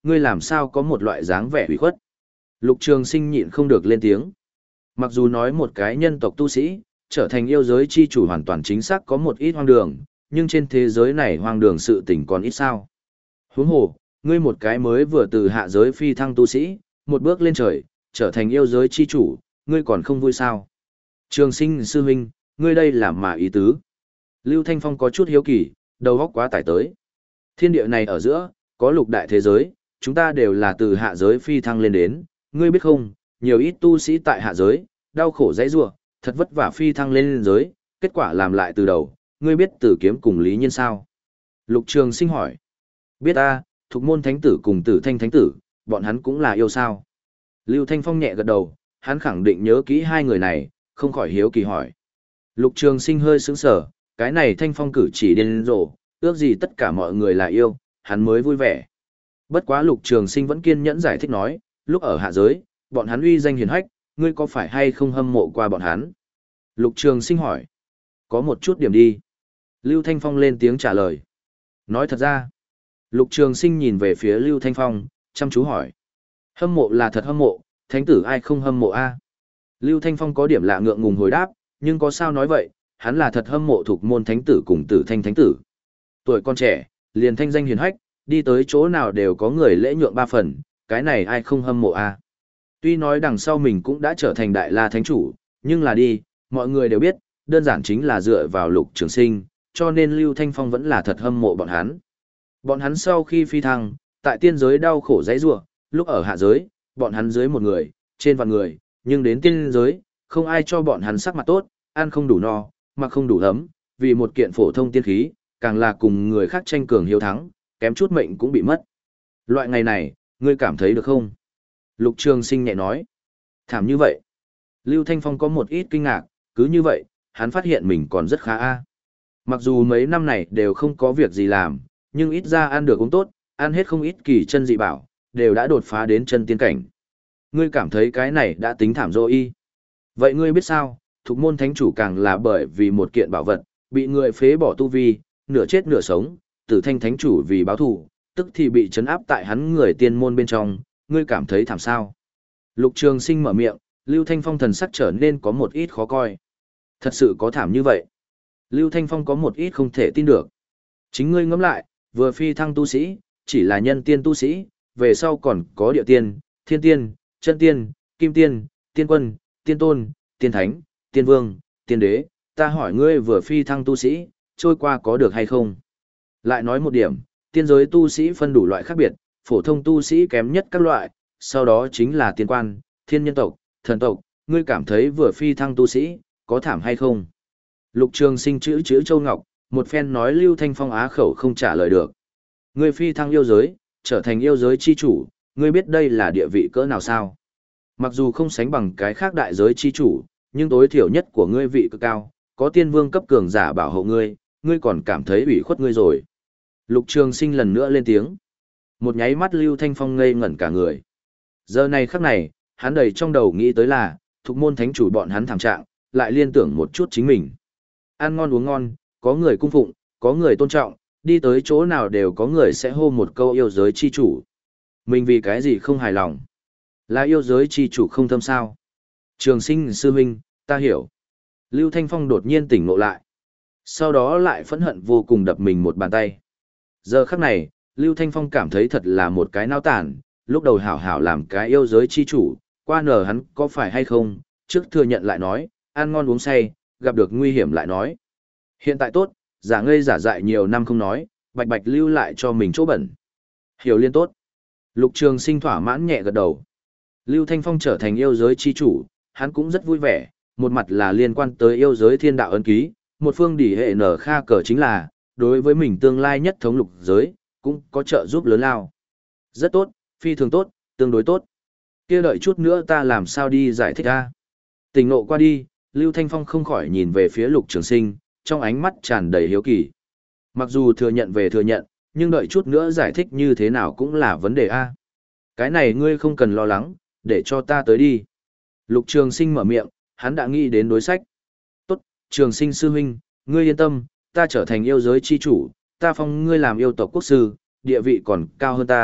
[SPEAKER 1] ngươi làm sao có một loại dáng vẻ ủy khuất. Lục Trường Sinh nhịn không được lên tiếng. Mặc dù nói một cái nhân tộc tu sĩ, trở thành yêu giới chi chủ hoàn toàn chính xác có một ít hoang đường, nhưng trên thế giới này hoang đường sự tình còn ít sao. Huống hồ, ngươi một cái mới vừa từ hạ giới phi thăng tu sĩ, một bước lên trời, trở thành yêu giới chi chủ, ngươi còn không vui sao? Trường Sinh sư huynh, ngươi đây là mà ý tứ. Lưu Thanh Phong có chút hiếu kỳ, đầu óc quá tải tới. Thiên địa này ở giữa, có lục đại thế giới, chúng ta đều là từ hạ giới phi thăng lên đến, ngươi biết không, nhiều ít tu sĩ tại hạ giới, đau khổ dãy rủa, thật vất vả phi thăng lên giới, kết quả làm lại từ đầu, ngươi biết Tử Kiếm cùng Lý Nhiên sao? Lục Trường Sinh hỏi. Biết a, Thục Môn Thánh Tử cùng Tử Thanh Thánh Tử, bọn hắn cũng là yêu sao? Lưu Thanh Phong nhẹ gật đầu, hắn khẳng định nhớ kỹ hai người này, không khỏi hiếu kỳ hỏi. Lục Trường Sinh hơi sững sờ, cái này Thanh Phong cử chỉ điên rồ, ước gì tất cả mọi người là yêu, hắn mới vui vẻ. Bất quá Lục Trường Sinh vẫn kiên nhẫn giải thích nói, lúc ở hạ giới, bọn hắn uy danh hiển hách, ngươi có phải hay không hâm mộ qua bọn hắn? Lục Trường Sinh hỏi. Có một chút điểm đi. Lưu Thanh Phong lên tiếng trả lời. Nói thật ra. Lục Trường Sinh nhìn về phía Lưu Thanh Phong, chăm chú hỏi. Hâm mộ là thật hâm mộ, thánh tử ai không hâm mộ a? Lưu Thanh Phong có điểm lạ ngượng ngùng hồi đáp, nhưng có sao nói vậy, hắn là thật hâm mộ Thục Môn Thánh Tử cùng Tử Thanh Thánh Tử. Tuổi con trẻ, liền thanh danh hiển hách, đi tới chỗ nào đều có người lễ nhượng ba phần, cái này ai không hâm mộ a? Tuy nói đằng sau mình cũng đã trở thành Đại La Thánh Chủ, nhưng là đi, mọi người đều biết, đơn giản chính là dựa vào Lục Trường Sinh, cho nên Lưu Thanh Phong vẫn là thật hâm mộ bọn hắn. Bọn hắn sau khi phi thăng, tại tiên giới đau khổ dãy rủa, lúc ở hạ giới, bọn hắn dưới một người, trên vạn người, nhưng đến tiên giới, không ai cho bọn hắn sắc mặt tốt, ăn không đủ no, mặc không đủ ấm, vì một kiện phổ thông tiên khí, càng là cùng người khác tranh cường hiếu thắng, kém chút mệnh cũng bị mất. Loại ngày này, ngươi cảm thấy được không? Lục Trường Sinh nhẹ nói. Thảm như vậy. Lưu Thanh Phong có một ít kinh ngạc, cứ như vậy, hắn phát hiện mình còn rất khá a. Mặc dù mấy năm này đều không có việc gì làm, nhưng ít ra ăn được uống tốt, ăn hết không ít kỳ chân dị bảo, đều đã đột phá đến chân tiên cảnh. Ngươi cảm thấy cái này đã tính thảm rồi y. Vậy ngươi biết sao, Thục Môn Thánh Chủ càng là bởi vì một kiện bảo vật, bị người phế bỏ tu vi, nửa chết nửa sống, Tử Thanh Thánh Chủ vì báo thù, tức thì bị trấn áp tại hắn người tiên môn bên trong, ngươi cảm thấy thảm sao? Lục Trường Sinh mở miệng, Lưu Thanh Phong thần sắc trở nên có một ít khó coi. Thật sự có thảm như vậy? Lưu Thanh Phong có một ít không thể tin được. Chính ngươi ngẫm lại, vừa phi thăng tu sĩ, chỉ là nhân tiên tu sĩ, về sau còn có địa tiên, thiên tiên, chân tiên, kim tiên, tiên quân, tiên tôn, tiên thánh, tiên vương, tiên đế, ta hỏi ngươi vừa phi thăng tu sĩ, trôi qua có được hay không? Lại nói một điểm, tiên giới tu sĩ phân đủ loại khác biệt, phổ thông tu sĩ kém nhất các loại, sau đó chính là tiên quan, thiên nhân tộc, thần tộc, ngươi cảm thấy vừa phi thăng tu sĩ, có thảm hay không? Lục Trường Sinh chữ chữ Châu Ngọc, một phen nói Lưu Thanh Phong á khẩu không trả lời được. Ngươi phi thăng yêu giới, trở thành yêu giới chi chủ, ngươi biết đây là địa vị cỡ nào sao? Mặc dù không sánh bằng cái khác đại giới chi chủ, nhưng tối thiểu nhất của ngươi vị cực cao, có tiên vương cấp cường giả bảo hộ ngươi, ngươi còn cảm thấy ủy khuất ngươi rồi. Lục Trường Sinh lần nữa lên tiếng. Một nháy mắt Lưu Thanh Phong ngây ngẩn cả người. Giờ này khắc này, hắn đầy trong đầu nghĩ tới là, Thục Môn Thánh Chủ bọn hắn thảm trạng, lại liên tưởng một chút chính mình. Ăn ngon uống ngon, có người cung phụng, có người tôn trọng, đi tới chỗ nào đều có người sẽ hô một câu yêu giới chi chủ. Mình vì cái gì không hài lòng? Là yêu giới chi chủ không thâm sao? Trường Sinh sư huynh, ta hiểu. Lưu Thanh Phong đột nhiên tỉnh ngộ lại. Sau đó lại phẫn hận vô cùng đập mình một bàn tay. Giờ khắc này, Lưu Thanh Phong cảm thấy thật là một cái nao tản, lúc đầu hảo hảo làm cái yêu giới chi chủ, qua nở hắn có phải hay không, trước thừa nhận lại nói, ăn ngon uống say, gặp được nguy hiểm lại nói. Hiện tại tốt, giả ngây giả dại nhiều năm không nói, bạch bạch lưu lại cho mình chỗ bẩn. Hiểu liên tốt. Lục Trường Sinh thỏa mãn nhẹ gật đầu. Lưu Thanh Phong trở thành yêu giới chi chủ, hắn cũng rất vui vẻ, một mặt là liên quan tới yêu giới thiên đạo ấn ký, một phương đỉ hệ nở kha cờ chính là, đối với mình tương lai nhất thống lục giới, cũng có trợ giúp lớn lao. Rất tốt, phi thường tốt, tương đối tốt. Kia đợi chút nữa ta làm sao đi giải thích ra. Tình ngộ qua đi, Lưu Thanh Phong không khỏi nhìn về phía Lục Trường Sinh, trong ánh mắt tràn đầy hiếu kỳ. Mặc dù thừa nhận về thừa nhận, nhưng đợi chút nữa giải thích như thế nào cũng là vấn đề A. Cái này ngươi không cần lo lắng, để cho ta tới đi. Lục Trường Sinh mở miệng, hắn đã nghĩ đến đối sách. Tốt, Trường Sinh sư huynh, ngươi yên tâm, ta trở thành yêu giới chi chủ, ta phong ngươi làm yêu tộc quốc sư, địa vị còn cao hơn ta,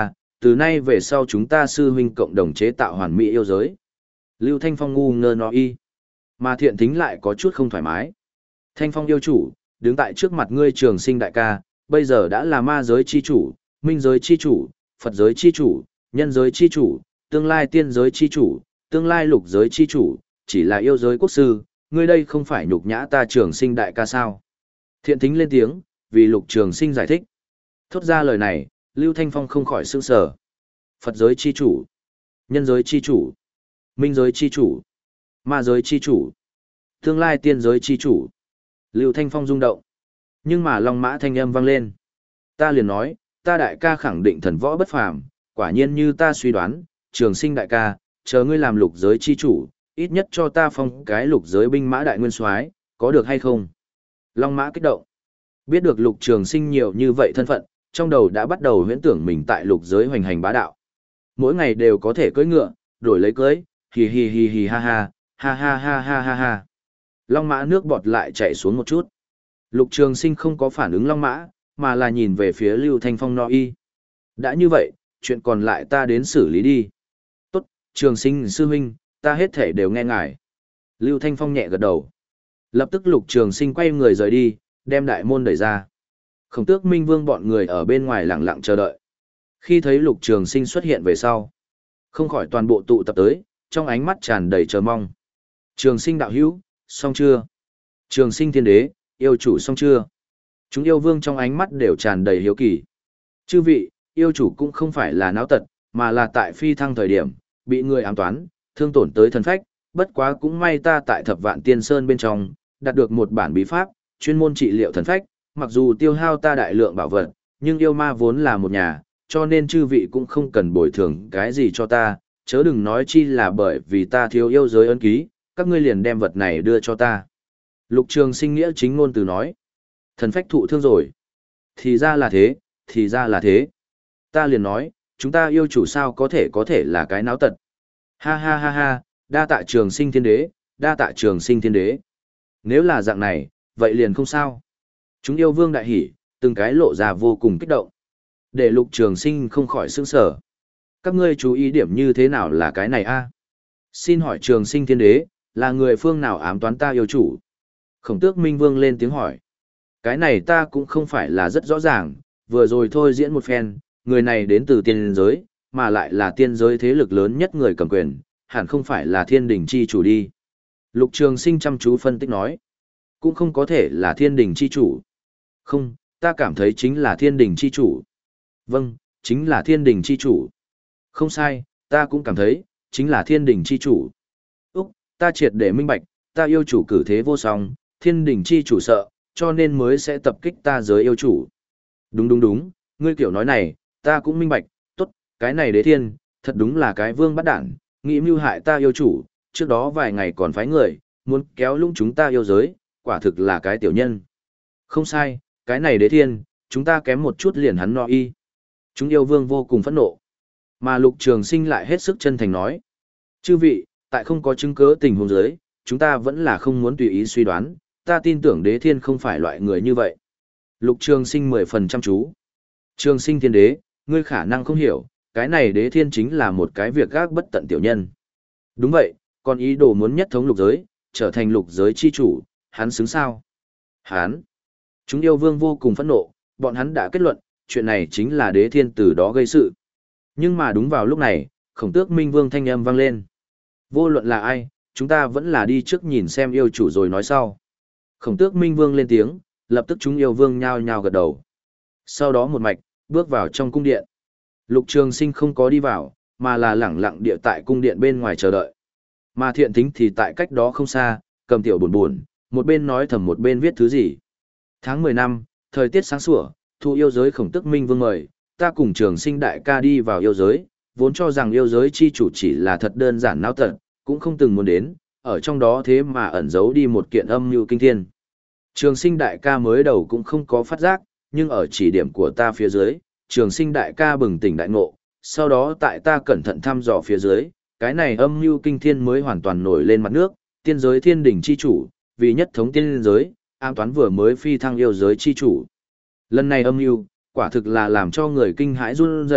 [SPEAKER 1] từ nay về sau chúng ta sư huynh cộng đồng chế tạo hoàn mỹ yêu giới. Lưu Thanh Phong ngu ngơ nói y. Mà Thiện Thính lại có chút không thoải mái. Thanh Phong yêu chủ, đứng tại trước mặt ngươi Trường Sinh đại ca, bây giờ đã là ma giới chi chủ, minh giới chi chủ, Phật giới chi chủ, nhân giới chi chủ, tương lai tiên giới chi chủ, tương lai lục giới chi chủ, chỉ là yêu giới quốc sư, ngươi đây không phải nhục nhã ta Trường Sinh đại ca sao? Thiện Thính lên tiếng, vì Lục Trường Sinh giải thích. Thốt ra lời này, Lưu Thanh Phong không khỏi sửng sở. Phật giới chi chủ, nhân giới chi chủ, minh giới chi chủ, ma giới chi chủ, tương lai tiên giới chi chủ. Lưu Thanh Phong rung động. Nhưng mà Long Mã thanh âm vang lên. Ta liền nói, ta đại ca khẳng định thần võ bất phàm, quả nhiên như ta suy đoán, Trường Sinh đại ca, chờ ngươi làm lục giới chi chủ, ít nhất cho ta phong cái lục giới binh mã đại nguyên soái, có được hay không? Long Mã kích động. Biết được Lục Trường Sinh nhiều như vậy thân phận, trong đầu đã bắt đầu huyễn tưởng mình tại lục giới hoành hành bá đạo. Mỗi ngày đều có thể cưỡi ngựa, đổi lấy cưỡi, hì hì hì hì ha ha, ha ha ha ha ha ha. Long Mã nước bọt lại chảy xuống một chút. Lục Trường Sinh không có phản ứng Long Mã, mà là nhìn về phía Lưu Thanh Phong nói y. Đã như vậy, chuyện còn lại ta đến xử lý đi. Tốt, Trường Sinh sư huynh, ta hết thể đều nghe ngài. Lưu Thanh Phong nhẹ gật đầu. Lập tức Lục Trường Sinh quay người rời đi, đem đại môn đẩy ra. Khổng Tước Minh Vương bọn người ở bên ngoài lặng lặng chờ đợi. Khi thấy Lục Trường Sinh xuất hiện về sau, không khỏi toàn bộ tụ tập tới, trong ánh mắt tràn đầy chờ mong. Trường Sinh đạo hữu, xong chưa? Trường Sinh thiên đế, yêu chủ xong chưa? Chúng yêu vương trong ánh mắt đều tràn đầy hiếu kỳ. Chư vị, yêu chủ cũng không phải là náo tật, mà là tại phi thăng thời điểm, bị người ám toán, thương tổn tới thần phách, bất quá cũng may ta tại Thập Vạn Tiên Sơn bên trong, đạt được một bản bí pháp, chuyên môn trị liệu thần phách, mặc dù tiêu hao ta đại lượng bảo vật, nhưng yêu ma vốn là một nhà, cho nên chư vị cũng không cần bồi thường cái gì cho ta, chớ đừng nói chi là bởi vì ta thiếu yêu giới ân ký, các ngươi liền đem vật này đưa cho ta. Lục Trường Sinh nghĩa chính ngôn từ nói, thần phách thụ thương rồi. Thì ra là thế, thì ra là thế. Ta liền nói, chúng ta yêu chủ sao có thể có thể là cái náo tật. Ha ha ha ha, đa tạ Trường Sinh thiên đế, đa tạ Trường Sinh thiên đế. Nếu là dạng này, vậy liền không sao. Chúng yêu vương đại hỉ, từng cái lộ ra vô cùng kích động. Để Lục Trường Sinh không khỏi sững sờ. Các ngươi chú ý điểm như thế nào là cái này a? Xin hỏi Trường Sinh thiên đế, là người phương nào ám toán ta yêu chủ? Khổng Tước Minh Vương lên tiếng hỏi. Cái này ta cũng không phải là rất rõ ràng, vừa rồi thôi diễn một phen, người này đến từ tiên giới, mà lại là tiên giới thế lực lớn nhất người cầm quyền, hẳn không phải là thiên đình chi chủ đi. Lục Trường Sinh chăm chú phân tích nói. Cũng không có thể là thiên đình chi chủ. Không, ta cảm thấy chính là thiên đình chi chủ. Vâng, chính là thiên đình chi chủ. Không sai, ta cũng cảm thấy, chính là thiên đình chi chủ. Úc, ta triệt để minh bạch, ta yêu chủ cử thế vô song, thiên đình chi chủ sợ, cho nên mới sẽ tập kích ta giới yêu chủ. Đúng đúng đúng, ngươi kiểu nói này, ta cũng minh bạch, tốt, cái này đế thiên, thật đúng là cái vương bắt đản, nghĩ mưu hại ta yêu chủ, trước đó vài ngày còn phái người, muốn kéo lũng chúng ta yêu giới, quả thực là cái tiểu nhân. Không sai, cái này đế thiên, chúng ta kém một chút liền hắn no y. Chúng yêu vương vô cùng phẫn nộ. Mà Lục Trường Sinh lại hết sức chân thành nói. Chư vị, tại không có chứng cứ tình huống giới, chúng ta vẫn là không muốn tùy ý suy đoán, ta tin tưởng đế thiên không phải loại người như vậy. Lục Trường Sinh mười phần chăm chú. Trường Sinh thiên đế, ngươi khả năng không hiểu, cái này đế thiên chính là một cái việc gác bất tận tiểu nhân. Đúng vậy, còn ý đồ muốn nhất thống lục giới, trở thành lục giới chi chủ, hắn xứng sao? Hắn. Chúng yêu vương vô cùng phẫn nộ, bọn hắn đã kết luận, chuyện này chính là đế thiên từ đó gây sự. Nhưng mà đúng vào lúc này, Khổng Tước Minh Vương thanh âm vang lên. Vô luận là ai, chúng ta vẫn là đi trước nhìn xem yêu chủ rồi nói sau. Khổng Tước Minh Vương lên tiếng, lập tức chúng yêu vương nhao nhao gật đầu. Sau đó một mạch, bước vào trong cung điện. Lục Trường Sinh không có đi vào, mà là lẳng lặng địa tại cung điện bên ngoài chờ đợi. Mà Thiện Thính thì tại cách đó không xa, cầm tiểu buồn buồn, một bên nói thầm một bên viết thứ gì. Tháng mười năm, thời tiết sáng sủa, thu yêu giới Khổng Tước Minh Vương mời, ta cùng Trường Sinh đại ca đi vào yêu giới, vốn cho rằng yêu giới chi chủ chỉ là thật đơn giản náo tận, cũng không từng muốn đến, ở trong đó thế mà ẩn giấu đi một kiện âm mưu kinh thiên. Trường Sinh đại ca mới đầu cũng không có phát giác, nhưng ở chỉ điểm của ta phía dưới, Trường Sinh đại ca bừng tỉnh đại ngộ, sau đó tại ta cẩn thận thăm dò phía dưới, cái này âm mưu kinh thiên mới hoàn toàn nổi lên mặt nước, tiên giới thiên đỉnh chi chủ, vì nhất thống tiên giới, ám toán vừa mới phi thăng yêu giới chi chủ. Lần này âm mưu, quả thực là làm cho người kinh hãi run rẩy,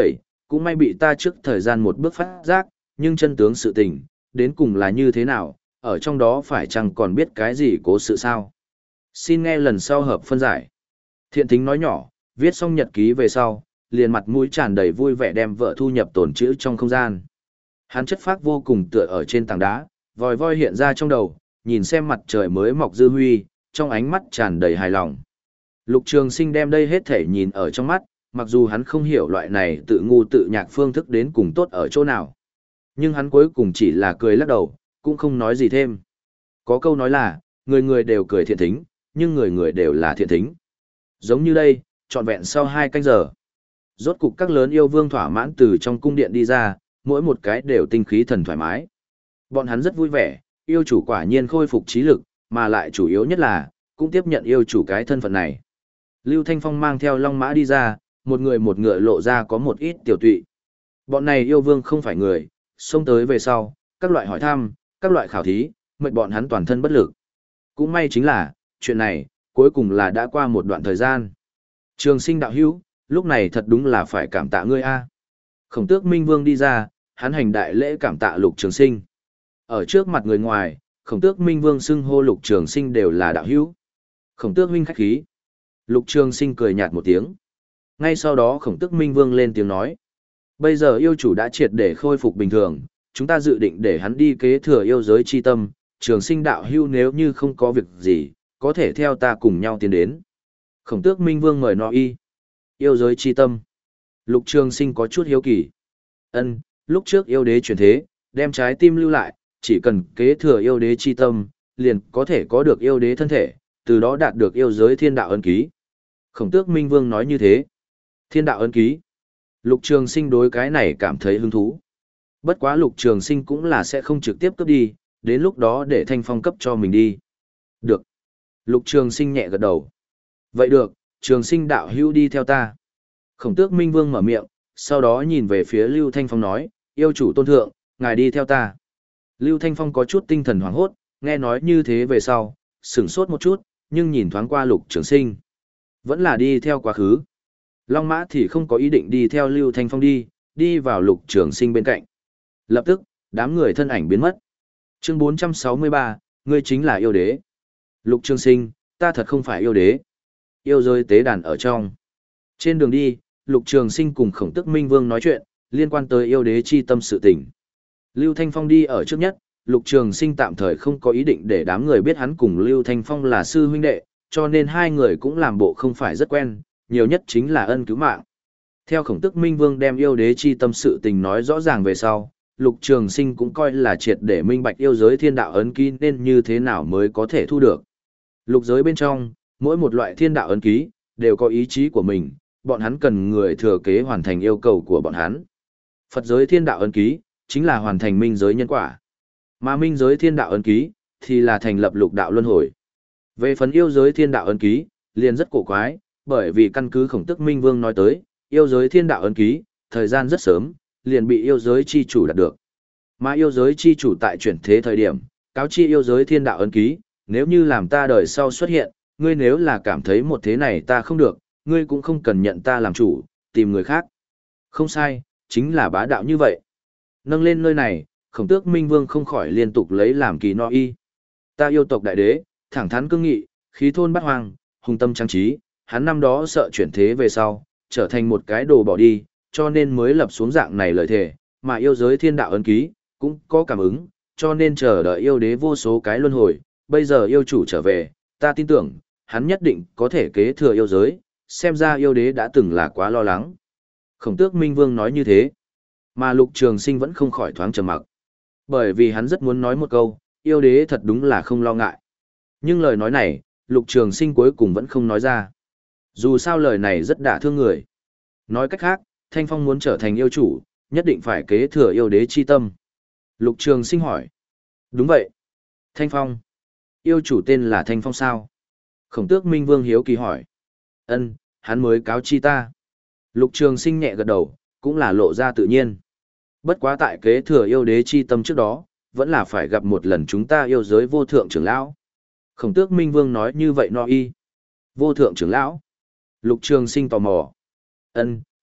[SPEAKER 1] cũng may bị ta trước thời gian một bước phát giác, nhưng chân tướng sự tình, đến cùng là như thế nào, ở trong đó phải chăng còn biết cái gì cố sự sao. Xin nghe lần sau hợp phân giải. Thiện Thính nói nhỏ, viết xong nhật ký về sau, liền mặt mũi tràn đầy vui vẻ đem vợ thu nhập tồn trữ trong không gian. Hắn chất phác vô cùng tựa ở trên tảng đá, vòi voi hiện ra trong đầu, nhìn xem mặt trời mới mọc dư huy, trong ánh mắt tràn đầy hài lòng. Lục Trường Sinh đem đây hết thể nhìn ở trong mắt, mặc dù hắn không hiểu loại này tự ngu tự nhạc phương thức đến cùng tốt ở chỗ nào. Nhưng hắn cuối cùng chỉ là cười lắc đầu, cũng không nói gì thêm. Có câu nói là, người người đều cười thiện thính, nhưng người người đều là thiện thính. Giống như đây, trọn vẹn sau hai canh giờ. Rốt cục các lớn yêu vương thỏa mãn từ trong cung điện đi ra, mỗi một cái đều tinh khí thần thoải mái. Bọn hắn rất vui vẻ, yêu chủ quả nhiên khôi phục trí lực, mà lại chủ yếu nhất là, cũng tiếp nhận yêu chủ cái thân phận này. Lưu Thanh Phong mang theo long mã đi ra, một người một ngựa lộ ra có một ít tiểu tụy. Bọn này yêu vương không phải người, xông tới về sau, các loại hỏi thăm, các loại khảo thí, mệt bọn hắn toàn thân bất lực. Cũng may chính là, chuyện này, cuối cùng là đã qua một đoạn thời gian. Trường Sinh đạo hữu, lúc này thật đúng là phải cảm tạ ngươi a. Khổng Tước Minh Vương đi ra, hắn hành đại lễ cảm tạ Lục Trường Sinh. Ở trước mặt người ngoài, Khổng Tước Minh Vương xưng hô Lục Trường Sinh đều là đạo hữu. Khổng Tước huynh khách khí. Lục Trường Sinh cười nhạt một tiếng. Ngay sau đó Khổng Tước Minh Vương lên tiếng nói: "Bây giờ yêu chủ đã triệt để khôi phục bình thường, chúng ta dự định để hắn đi kế thừa yêu giới chi tâm, Trường Sinh đạo hữu nếu như không có việc gì, có thể theo ta cùng nhau tiến đến." Khổng Tước Minh Vương mời nó y. Yêu giới chi tâm. Lục Trường Sinh có chút hiếu kỳ. Ân, lúc trước yêu đế chuyển thế, đem trái tim lưu lại, chỉ cần kế thừa yêu đế chi tâm, liền có thể có được yêu đế thân thể, từ đó đạt được yêu giới thiên đạo ấn ký. Khổng Tước Minh Vương nói như thế. Thiên đạo ấn ký. Lục Trường Sinh đối cái này cảm thấy hứng thú. Bất quá Lục Trường Sinh cũng là sẽ không trực tiếp cướp đi, đến lúc đó để Thanh Phong cấp cho mình đi. Được. Lục Trường Sinh nhẹ gật đầu. Vậy được, Trường Sinh đạo hữu đi theo ta. Khổng Tước Minh Vương mở miệng, sau đó nhìn về phía Lưu Thanh Phong nói, yêu chủ tôn thượng, ngài đi theo ta. Lưu Thanh Phong có chút tinh thần hoảng hốt, nghe nói như thế về sau, sửng sốt một chút, nhưng nhìn thoáng qua Lục Trường Sinh. Vẫn là đi theo quá khứ. Long Mã thì không có ý định đi theo Lưu Thanh Phong đi, đi vào Lục Trường Sinh bên cạnh. Lập tức, đám người thân ảnh biến mất. Chương bốn trăm sáu mươi ba, ngươi chính là yêu đế. Lục Trường Sinh, ta thật không phải yêu đế. Yêu giới tế đàn ở trong. Trên đường đi, Lục Trường Sinh cùng Khổng Tước Minh Vương nói chuyện, liên quan tới yêu đế chi tâm sự tình. Lưu Thanh Phong đi ở trước nhất, Lục Trường Sinh tạm thời không có ý định để đám người biết hắn cùng Lưu Thanh Phong là sư huynh đệ, cho nên hai người cũng làm bộ không phải rất quen, nhiều nhất chính là ân cứu mạng. Theo Khổng Tước Minh Vương đem yêu đế chi tâm sự tình nói rõ ràng về sau, Lục Trường Sinh cũng coi là triệt để minh bạch yêu giới thiên đạo ấn ký nên như thế nào mới có thể thu được. Lục giới bên trong, mỗi một loại thiên đạo ấn ký đều có ý chí của mình, bọn hắn cần người thừa kế hoàn thành yêu cầu của bọn hắn. Phật giới thiên đạo ấn ký chính là hoàn thành minh giới nhân quả, mà minh giới thiên đạo ấn ký thì là thành lập lục đạo luân hồi. Về phần yêu giới thiên đạo ấn ký, liền rất cổ quái, bởi vì căn cứ Khổng Tước Minh Vương nói tới, yêu giới thiên đạo ấn ký, thời gian rất sớm, liền bị yêu giới chi chủ đạt được. Mà yêu giới chi chủ tại chuyển thế thời điểm, cáo chi yêu giới thiên đạo ấn ký, nếu như làm ta đời sau xuất hiện, ngươi nếu là cảm thấy một thế này ta không được, ngươi cũng không cần nhận ta làm chủ, tìm người khác. Không sai, chính là bá đạo như vậy. Nâng lên nơi này, Khổng Tước Minh Vương không khỏi liên tục lấy làm kỳ no y. Ta yêu tộc đại đế, thẳng thắn cương nghị, khí thôn bát hoang, hùng tâm trang trí, hắn năm đó sợ chuyển thế về sau, trở thành một cái đồ bỏ đi, cho nên mới lập xuống dạng này lời thề, mà yêu giới thiên đạo ấn ký, cũng có cảm ứng, cho nên chờ đợi yêu đế vô số cái luân hồi, bây giờ yêu chủ trở về, ta tin tưởng, hắn nhất định có thể kế thừa yêu giới, xem ra yêu đế đã từng là quá lo lắng. Khổng Tước Minh Vương nói như thế, mà Lục Trường Sinh vẫn không khỏi thoáng trầm mặc. Bởi vì hắn rất muốn nói một câu, yêu đế thật đúng là không lo ngại. Nhưng lời nói này, Lục Trường Sinh cuối cùng vẫn không nói ra. Dù sao lời này rất đả thương người. Nói cách khác, Thanh Phong muốn trở thành yêu chủ, nhất định phải kế thừa yêu đế chi tâm. Lục Trường Sinh hỏi. Đúng vậy. Thanh Phong. Yêu chủ tên là Thanh Phong sao? Khổng Tước Minh Vương hiếu kỳ hỏi. Ân, hắn mới cáo chi ta. Lục Trường Sinh nhẹ gật đầu, cũng là lộ ra tự nhiên. Bất quá tại kế thừa yêu đế chi tâm trước đó, vẫn là phải gặp một lần chúng ta yêu giới vô thượng trưởng lão. Khổng Tước Minh Vương nói như vậy no y. Vô thượng trưởng lão. Lục Trường Sinh tò mò. Ân,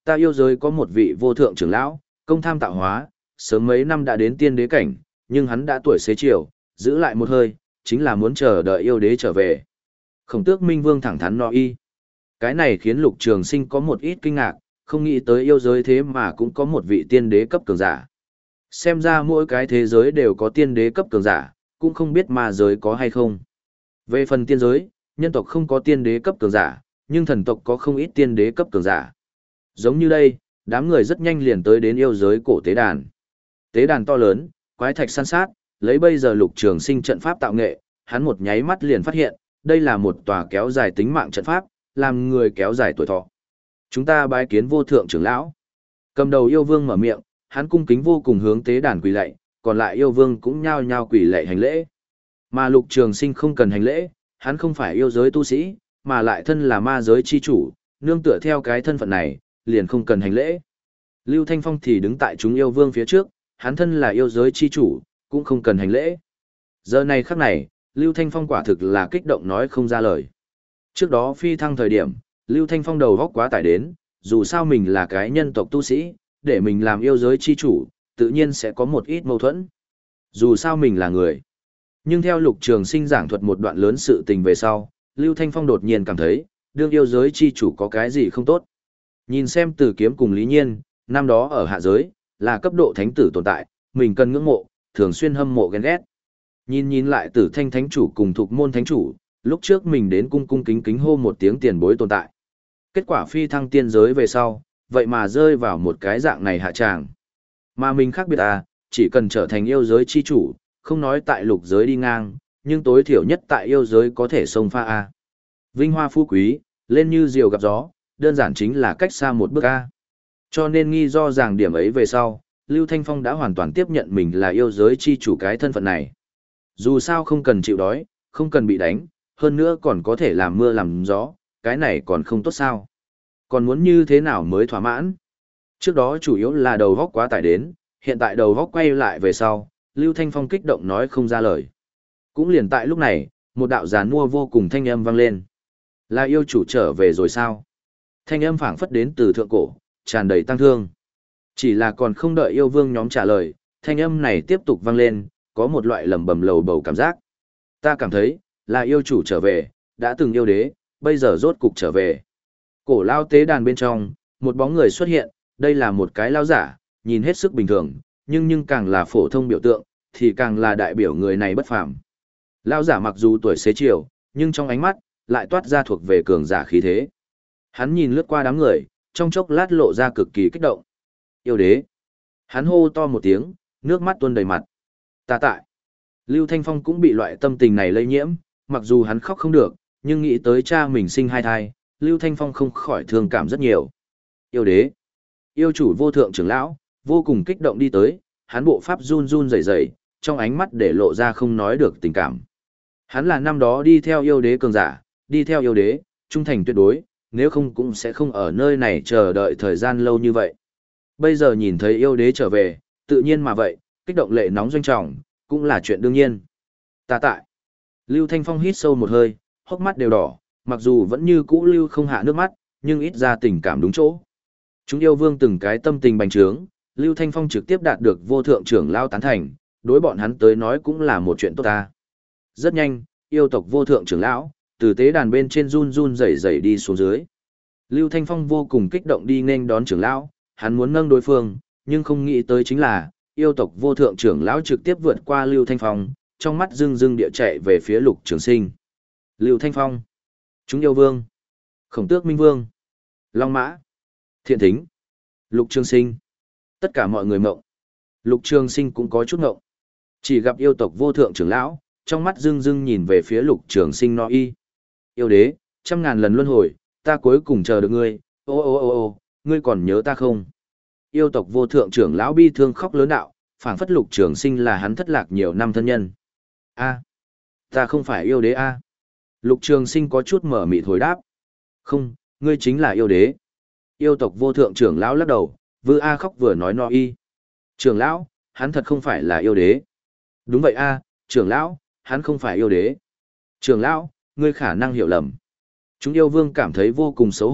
[SPEAKER 1] Ta yêu giới có một vị vô thượng trưởng lão, công tham tạo hóa, sớm mấy năm đã đến tiên đế cảnh, nhưng hắn đã tuổi xế chiều, giữ lại một hơi, chính là muốn chờ đợi yêu đế trở về. Khổng tước Minh Vương thẳng thắn nói y. Cái này khiến Lục Trường Sinh có một ít kinh ngạc, không nghĩ tới yêu giới thế mà cũng có một vị tiên đế cấp cường giả. Xem ra mỗi cái thế giới đều có tiên đế cấp cường giả, cũng không biết ma giới có hay không. Về phần tiên giới, nhân tộc không có tiên đế cấp cường giả, nhưng thần tộc có không ít tiên đế cấp cường giả. Giống như đây, đám người rất nhanh liền tới đến yêu giới cổ tế đàn. Tế đàn to lớn, quái thạch san sát, lấy bây giờ Lục Trường Sinh trận pháp tạo nghệ, hắn một nháy mắt liền phát hiện, đây là một tòa kéo dài tính mạng trận pháp, làm người kéo dài tuổi thọ. Chúng ta bái kiến vô thượng trưởng lão. Cầm đầu yêu vương mở miệng, hắn cung kính vô cùng hướng tế đàn quỳ lạy, còn lại yêu vương cũng nhao nhao quỳ lạy hành lễ. Mà Lục Trường Sinh không cần hành lễ, hắn không phải yêu giới tu sĩ, mà lại thân là ma giới chi chủ, nương tựa theo cái thân phận này, liền không cần hành lễ. Lưu Thanh Phong thì đứng tại chúng yêu vương phía trước, hắn thân là yêu giới chi chủ, cũng không cần hành lễ. Giờ này khắc này, Lưu Thanh Phong quả thực là kích động nói không ra lời. Trước đó phi thăng thời điểm, Lưu Thanh Phong đầu góc quá tải đến, dù sao mình là cái nhân tộc tu sĩ, để mình làm yêu giới chi chủ, tự nhiên sẽ có một ít mâu thuẫn. Dù sao mình là người. Nhưng theo Lục Trường Sinh giảng thuật một đoạn lớn sự tình về sau, Lưu Thanh Phong đột nhiên cảm thấy, đương yêu giới chi chủ có cái gì không tốt. Nhìn xem Tử Kiếm cùng Lý Nhiên, năm đó ở hạ giới, là cấp độ thánh tử tồn tại, mình cần ngưỡng mộ, thường xuyên hâm mộ ghen ghét. Nhìn nhìn lại Tử Thanh thánh chủ cùng Thục Môn thánh chủ, lúc trước mình đến cung cung kính kính hô một tiếng tiền bối tồn tại. Kết quả phi thăng tiên giới về sau, vậy mà rơi vào một cái dạng này hạ tràng. Mà mình khác biệt à, chỉ cần trở thành yêu giới chi chủ, không nói tại lục giới đi ngang, nhưng tối thiểu nhất tại yêu giới có thể xông pha a. Vinh hoa phú quý, lên như diều gặp gió, đơn giản chính là cách xa một bước a. Cho nên nghi do rằng điểm ấy về sau, Lưu Thanh Phong đã hoàn toàn tiếp nhận mình là yêu giới chi chủ cái thân phận này. Dù sao không cần chịu đói, không cần bị đánh, hơn nữa còn có thể làm mưa làm gió, cái này còn không tốt sao. Còn muốn như thế nào mới thỏa mãn? Trước đó chủ yếu là đầu góc quá tải đến, hiện tại đầu góc quay lại về sau, Lưu Thanh Phong kích động nói không ra lời. Cũng liền tại lúc này, một đạo giàn mua vô cùng thanh âm vang lên. Là yêu chủ trở về rồi sao? Thanh âm phảng phất đến từ thượng cổ, tràn đầy tăng thương. Chỉ là còn không đợi yêu vương nhóm trả lời, thanh âm này tiếp tục vang lên, có một loại lầm bầm lầu bầu cảm giác. Ta cảm thấy, là yêu chủ trở về, đã từng yêu đế, bây giờ rốt cục trở về. Cổ lao tế đàn bên trong, một bóng người xuất hiện, đây là một cái lao giả, nhìn hết sức bình thường, nhưng nhưng càng là phổ thông biểu tượng, thì càng là đại biểu người này bất phàm. Lao giả mặc dù tuổi xế chiều, nhưng trong ánh mắt, lại toát ra thuộc về cường giả khí thế. Hắn nhìn lướt qua đám người, trong chốc lát lộ ra cực kỳ kích động. Yêu đế. Hắn hô to một tiếng, nước mắt tuôn đầy mặt. Ta tại. Lưu Thanh Phong cũng bị loại tâm tình này lây nhiễm, mặc dù hắn khóc không được, nhưng nghĩ tới cha mình sinh hai thai, Lưu Thanh Phong không khỏi thương cảm rất nhiều. Yêu đế. Yêu chủ vô thượng trưởng lão, vô cùng kích động đi tới, hắn bộ pháp run run rẩy rẩy, trong ánh mắt để lộ ra không nói được tình cảm. Hắn là năm đó đi theo yêu đế cường giả, đi theo yêu đế, trung thành tuyệt đối, nếu không cũng sẽ không ở nơi này chờ đợi thời gian lâu như vậy. Bây giờ nhìn thấy yêu đế trở về, tự nhiên mà vậy, kích động lệ nóng doanh trọng, cũng là chuyện đương nhiên. Ta tại. Lưu Thanh Phong hít sâu một hơi, hốc mắt đều đỏ, mặc dù vẫn như cũ lưu không hạ nước mắt, nhưng ít ra tình cảm đúng chỗ. Chúng yêu vương từng cái tâm tình bành trướng, Lưu Thanh Phong trực tiếp đạt được vô thượng trưởng lao tán thành, đối bọn hắn tới nói cũng là một chuyện tốt ta. Rất nhanh, yêu tộc vô thượng trưởng lão, từ tế đàn bên trên run run rẩy rẩy đi xuống dưới. Lưu Thanh Phong vô cùng kích động đi nên đón trưởng lão, hắn muốn nâng đối phương, nhưng không nghĩ tới chính là, yêu tộc vô thượng trưởng lão trực tiếp vượt qua Lưu Thanh Phong, trong mắt rưng rưng địa chạy về phía Lục Trường Sinh. Lưu Thanh Phong, chúng yêu vương, Khổng Tước Minh Vương, Long Mã, Thiện Thính, Lục Trường Sinh. Tất cả mọi người mộng. Lục Trường Sinh cũng có chút mộng. Chỉ gặp yêu tộc vô thượng trưởng lão, trong mắt rưng rưng nhìn về phía Lục Trường Sinh nói y. Yêu đế, trăm ngàn lần luân hồi, ta cuối cùng chờ được ngươi, ô ô ô ô, ngươi còn nhớ ta không? Yêu tộc vô thượng trưởng lão bi thương khóc lớn đạo, phảng phất Lục Trường Sinh là hắn thất lạc nhiều năm thân nhân. A, ta không phải yêu đế a. Lục Trường Sinh có chút mở mịt hồi đáp. Không, ngươi chính là yêu đế. Yêu tộc vô thượng trưởng lão lắc đầu, vừa a khóc vừa nói no y. Trưởng lão, hắn thật không phải là yêu đế. Đúng vậy a, trưởng lão, hắn không phải yêu đế. Trưởng lão, ngươi khả năng hiểu lầm. Chúng yêu vương cảm thấy vô cùng xấu hổ,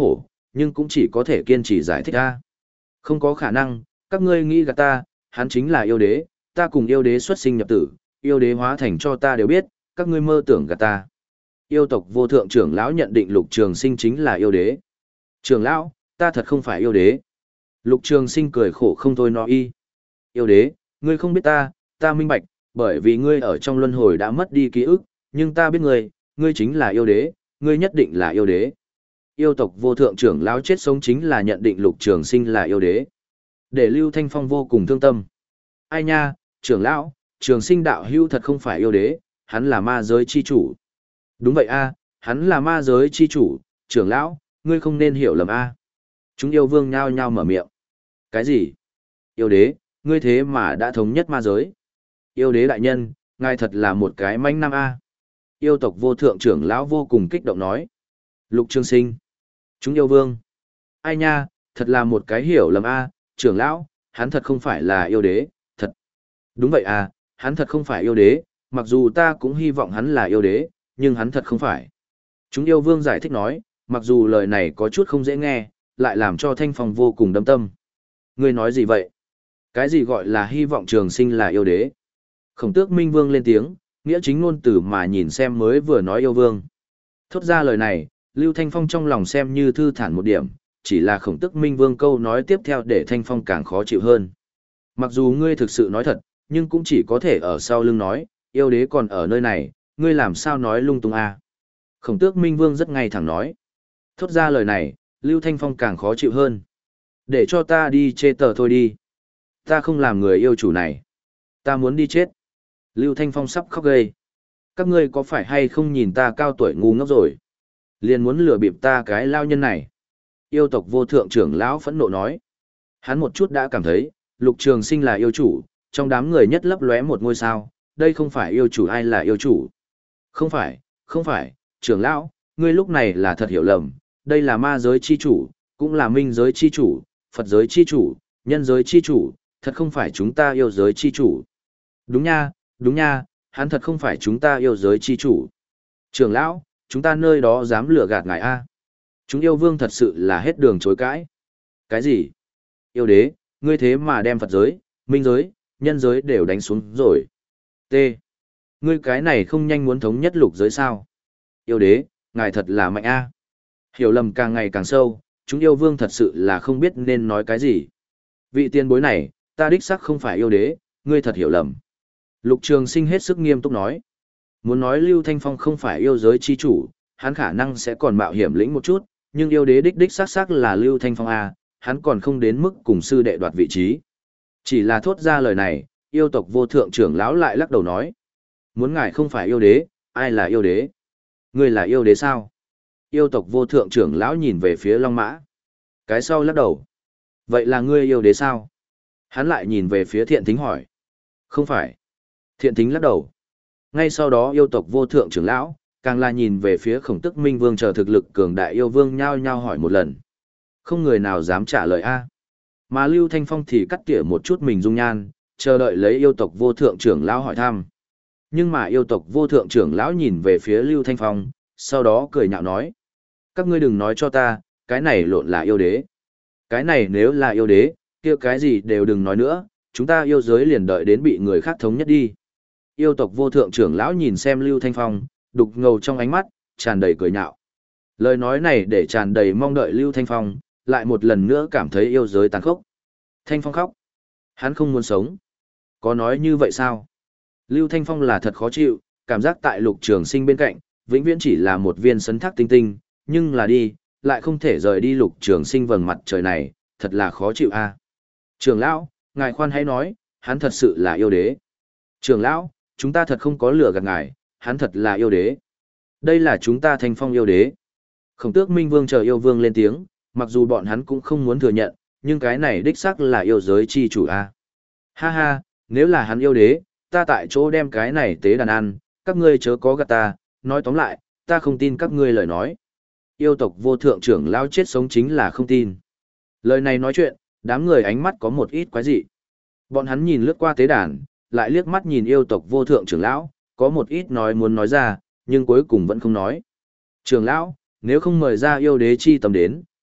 [SPEAKER 1] nhưng cũng chỉ có thể kiên trì giải thích ra. Không có khả năng, các ngươi nghĩ gạt ta, hắn chính là yêu đế, ta cùng yêu đế xuất sinh nhập tử, yêu đế hóa thành cho ta đều biết, các ngươi mơ tưởng gạt ta. Yêu tộc vô thượng trưởng lão nhận định Lục Trường Sinh chính là yêu đế. Trưởng lão, ta thật không phải yêu đế. Lục Trường Sinh cười khổ không thôi nói y. Yêu đế, ngươi không biết ta, ta minh bạch, bởi vì ngươi ở trong luân hồi đã mất đi ký ức, nhưng ta biết ngươi, ngươi chính là yêu đế, ngươi nhất định là yêu đế. Yêu tộc vô thượng trưởng lão chết sống chính là nhận định Lục Trường Sinh là yêu đế. Để Lưu Thanh Phong vô cùng thương tâm. Ai nha, trưởng lão, Trường Sinh đạo hữu thật không phải yêu đế, hắn là ma giới chi chủ. Đúng vậy a, hắn là ma giới chi chủ, trưởng lão, ngươi không nên hiểu lầm a. Chúng yêu vương nhao nhao mở miệng. Cái gì? Yêu đế, ngươi thế mà đã thống nhất ma giới. Yêu đế đại nhân, ngài thật là một cái manh nam a. Yêu tộc vô thượng trưởng lão vô cùng kích động nói. Lục Trường Sinh. Chúng yêu vương. Ai nha, thật là một cái hiểu lầm a, trưởng lão, hắn thật không phải là yêu đế, thật. Đúng vậy à, hắn thật không phải yêu đế, mặc dù ta cũng hy vọng hắn là yêu đế, nhưng hắn thật không phải. Chúng yêu vương giải thích nói, mặc dù lời này có chút không dễ nghe, lại làm cho Thanh Phong vô cùng đâm tâm. Ngươi nói gì vậy? Cái gì gọi là hy vọng Trường Sinh là yêu đế? Khổng Tước Minh Vương lên tiếng, nghĩa chính ngôn từ mà nhìn xem mới vừa nói yêu vương. Thốt ra lời này, Lưu Thanh Phong trong lòng xem như thư thản một điểm, chỉ là Khổng Tước Minh Vương câu nói tiếp theo để Thanh Phong càng khó chịu hơn. Mặc dù ngươi thực sự nói thật, nhưng cũng chỉ có thể ở sau lưng nói, yêu đế còn ở nơi này, ngươi làm sao nói lung tung à? Khổng Tước Minh Vương rất ngay thẳng nói. Thốt ra lời này, Lưu Thanh Phong càng khó chịu hơn. Để cho ta đi chê tờ thôi đi. Ta không làm người yêu chủ này. Ta muốn đi chết. Lưu Thanh Phong sắp khóc gây. Các ngươi có phải hay không nhìn ta cao tuổi ngu ngốc rồi? Liền muốn lừa bịp ta cái lao nhân này. Yêu tộc vô thượng trưởng lão phẫn nộ nói. Hắn một chút đã cảm thấy, Lục Trường Sinh là yêu chủ, trong đám người nhất lấp lóe một ngôi sao, đây không phải yêu chủ ai là yêu chủ. Không phải, không phải, trưởng lão, ngươi lúc này là thật hiểu lầm, đây là ma giới chi chủ, cũng là minh giới chi chủ, Phật giới chi chủ, nhân giới chi chủ, thật không phải chúng ta yêu giới chi chủ. Đúng nha, đúng nha, hắn thật không phải chúng ta yêu giới chi chủ. Trưởng lão, chúng ta nơi đó dám lừa gạt ngài a? Chúng yêu vương thật sự là hết đường chối cãi. Cái gì? Yêu đế, ngươi thế mà đem Phật giới, minh giới, nhân giới đều đánh xuống rồi. T. Ngươi cái này không nhanh muốn thống nhất lục giới sao? Yêu đế, ngài thật là mạnh a. Hiểu lầm càng ngày càng sâu, chúng yêu vương thật sự là không biết nên nói cái gì. Vị tiền bối này, ta đích xác không phải yêu đế, ngươi thật hiểu lầm. Lục Trường Sinh hết sức nghiêm túc nói. Muốn nói Lưu Thanh Phong không phải yêu giới chi chủ, hắn khả năng sẽ còn mạo hiểm lĩnh một chút, nhưng yêu đế đích đích xác xác là Lưu Thanh Phong a, hắn còn không đến mức cùng sư đệ đoạt vị trí. Chỉ là thốt ra lời này, yêu tộc vô thượng trưởng lão lại lắc đầu nói. Muốn ngài không phải yêu đế, ai là yêu đế? Ngươi là yêu đế sao? Yêu tộc vô thượng trưởng lão nhìn về phía Long Mã. Cái sau lắc đầu. Vậy là ngươi yêu đế sao? Hắn lại nhìn về phía Thiện Thính hỏi. Không phải. Thiện Thính lắc đầu. Ngay sau đó yêu tộc vô thượng trưởng lão, càng là nhìn về phía Khổng Tức Minh Vương chờ thực lực cường đại yêu vương nhao nhao hỏi một lần. Không người nào dám trả lời a. Mà Lưu Thanh Phong thì cắt tỉa một chút mình dung nhan, chờ đợi lấy yêu tộc vô thượng trưởng lão hỏi thăm. Nhưng mà yêu tộc vô thượng trưởng lão nhìn về phía Lưu Thanh Phong, sau đó cười nhạo nói. Các ngươi đừng nói cho ta, cái này lộn là yêu đế. Cái này nếu là yêu đế, kia cái gì đều đừng nói nữa, chúng ta yêu giới liền đợi đến bị người khác thống nhất đi. Yêu tộc vô thượng trưởng lão nhìn xem Lưu Thanh Phong, đục ngầu trong ánh mắt, tràn đầy cười nhạo. Lời nói này để tràn đầy mong đợi Lưu Thanh Phong, lại một lần nữa cảm thấy yêu giới tàn khốc. Thanh Phong khóc. Hắn không muốn sống. Có nói như vậy sao? Lưu Thanh Phong là thật khó chịu, cảm giác tại Lục Trường Sinh bên cạnh, vĩnh viễn chỉ là một viên sấn thác tinh tinh, nhưng là đi, lại không thể rời đi Lục Trường Sinh vầng mặt trời này, thật là khó chịu a. Trưởng lão, ngài khoan hãy nói, hắn thật sự là yêu đế. Trưởng lão, chúng ta thật không có lừa gạt ngài, hắn thật là yêu đế. Đây là chúng ta Thanh Phong yêu đế. Khổng Tước Minh Vương chờ yêu vương lên tiếng, mặc dù bọn hắn cũng không muốn thừa nhận, nhưng cái này đích xác là yêu giới chi chủ a. Ha ha, nếu là hắn yêu đế, ta tại chỗ đem cái này tế đàn ăn, các ngươi chớ có gạt ta, nói tóm lại, ta không tin các ngươi lời nói. Yêu tộc vô thượng trưởng lão chết sống chính là không tin. Lời này nói chuyện, đám người ánh mắt có một ít quái dị. Bọn hắn nhìn lướt qua tế đàn, lại liếc mắt nhìn yêu tộc vô thượng trưởng lão, có một ít nói muốn nói ra, nhưng cuối cùng vẫn không nói. Trưởng lão, nếu không mời ra yêu đế chi tầm đến,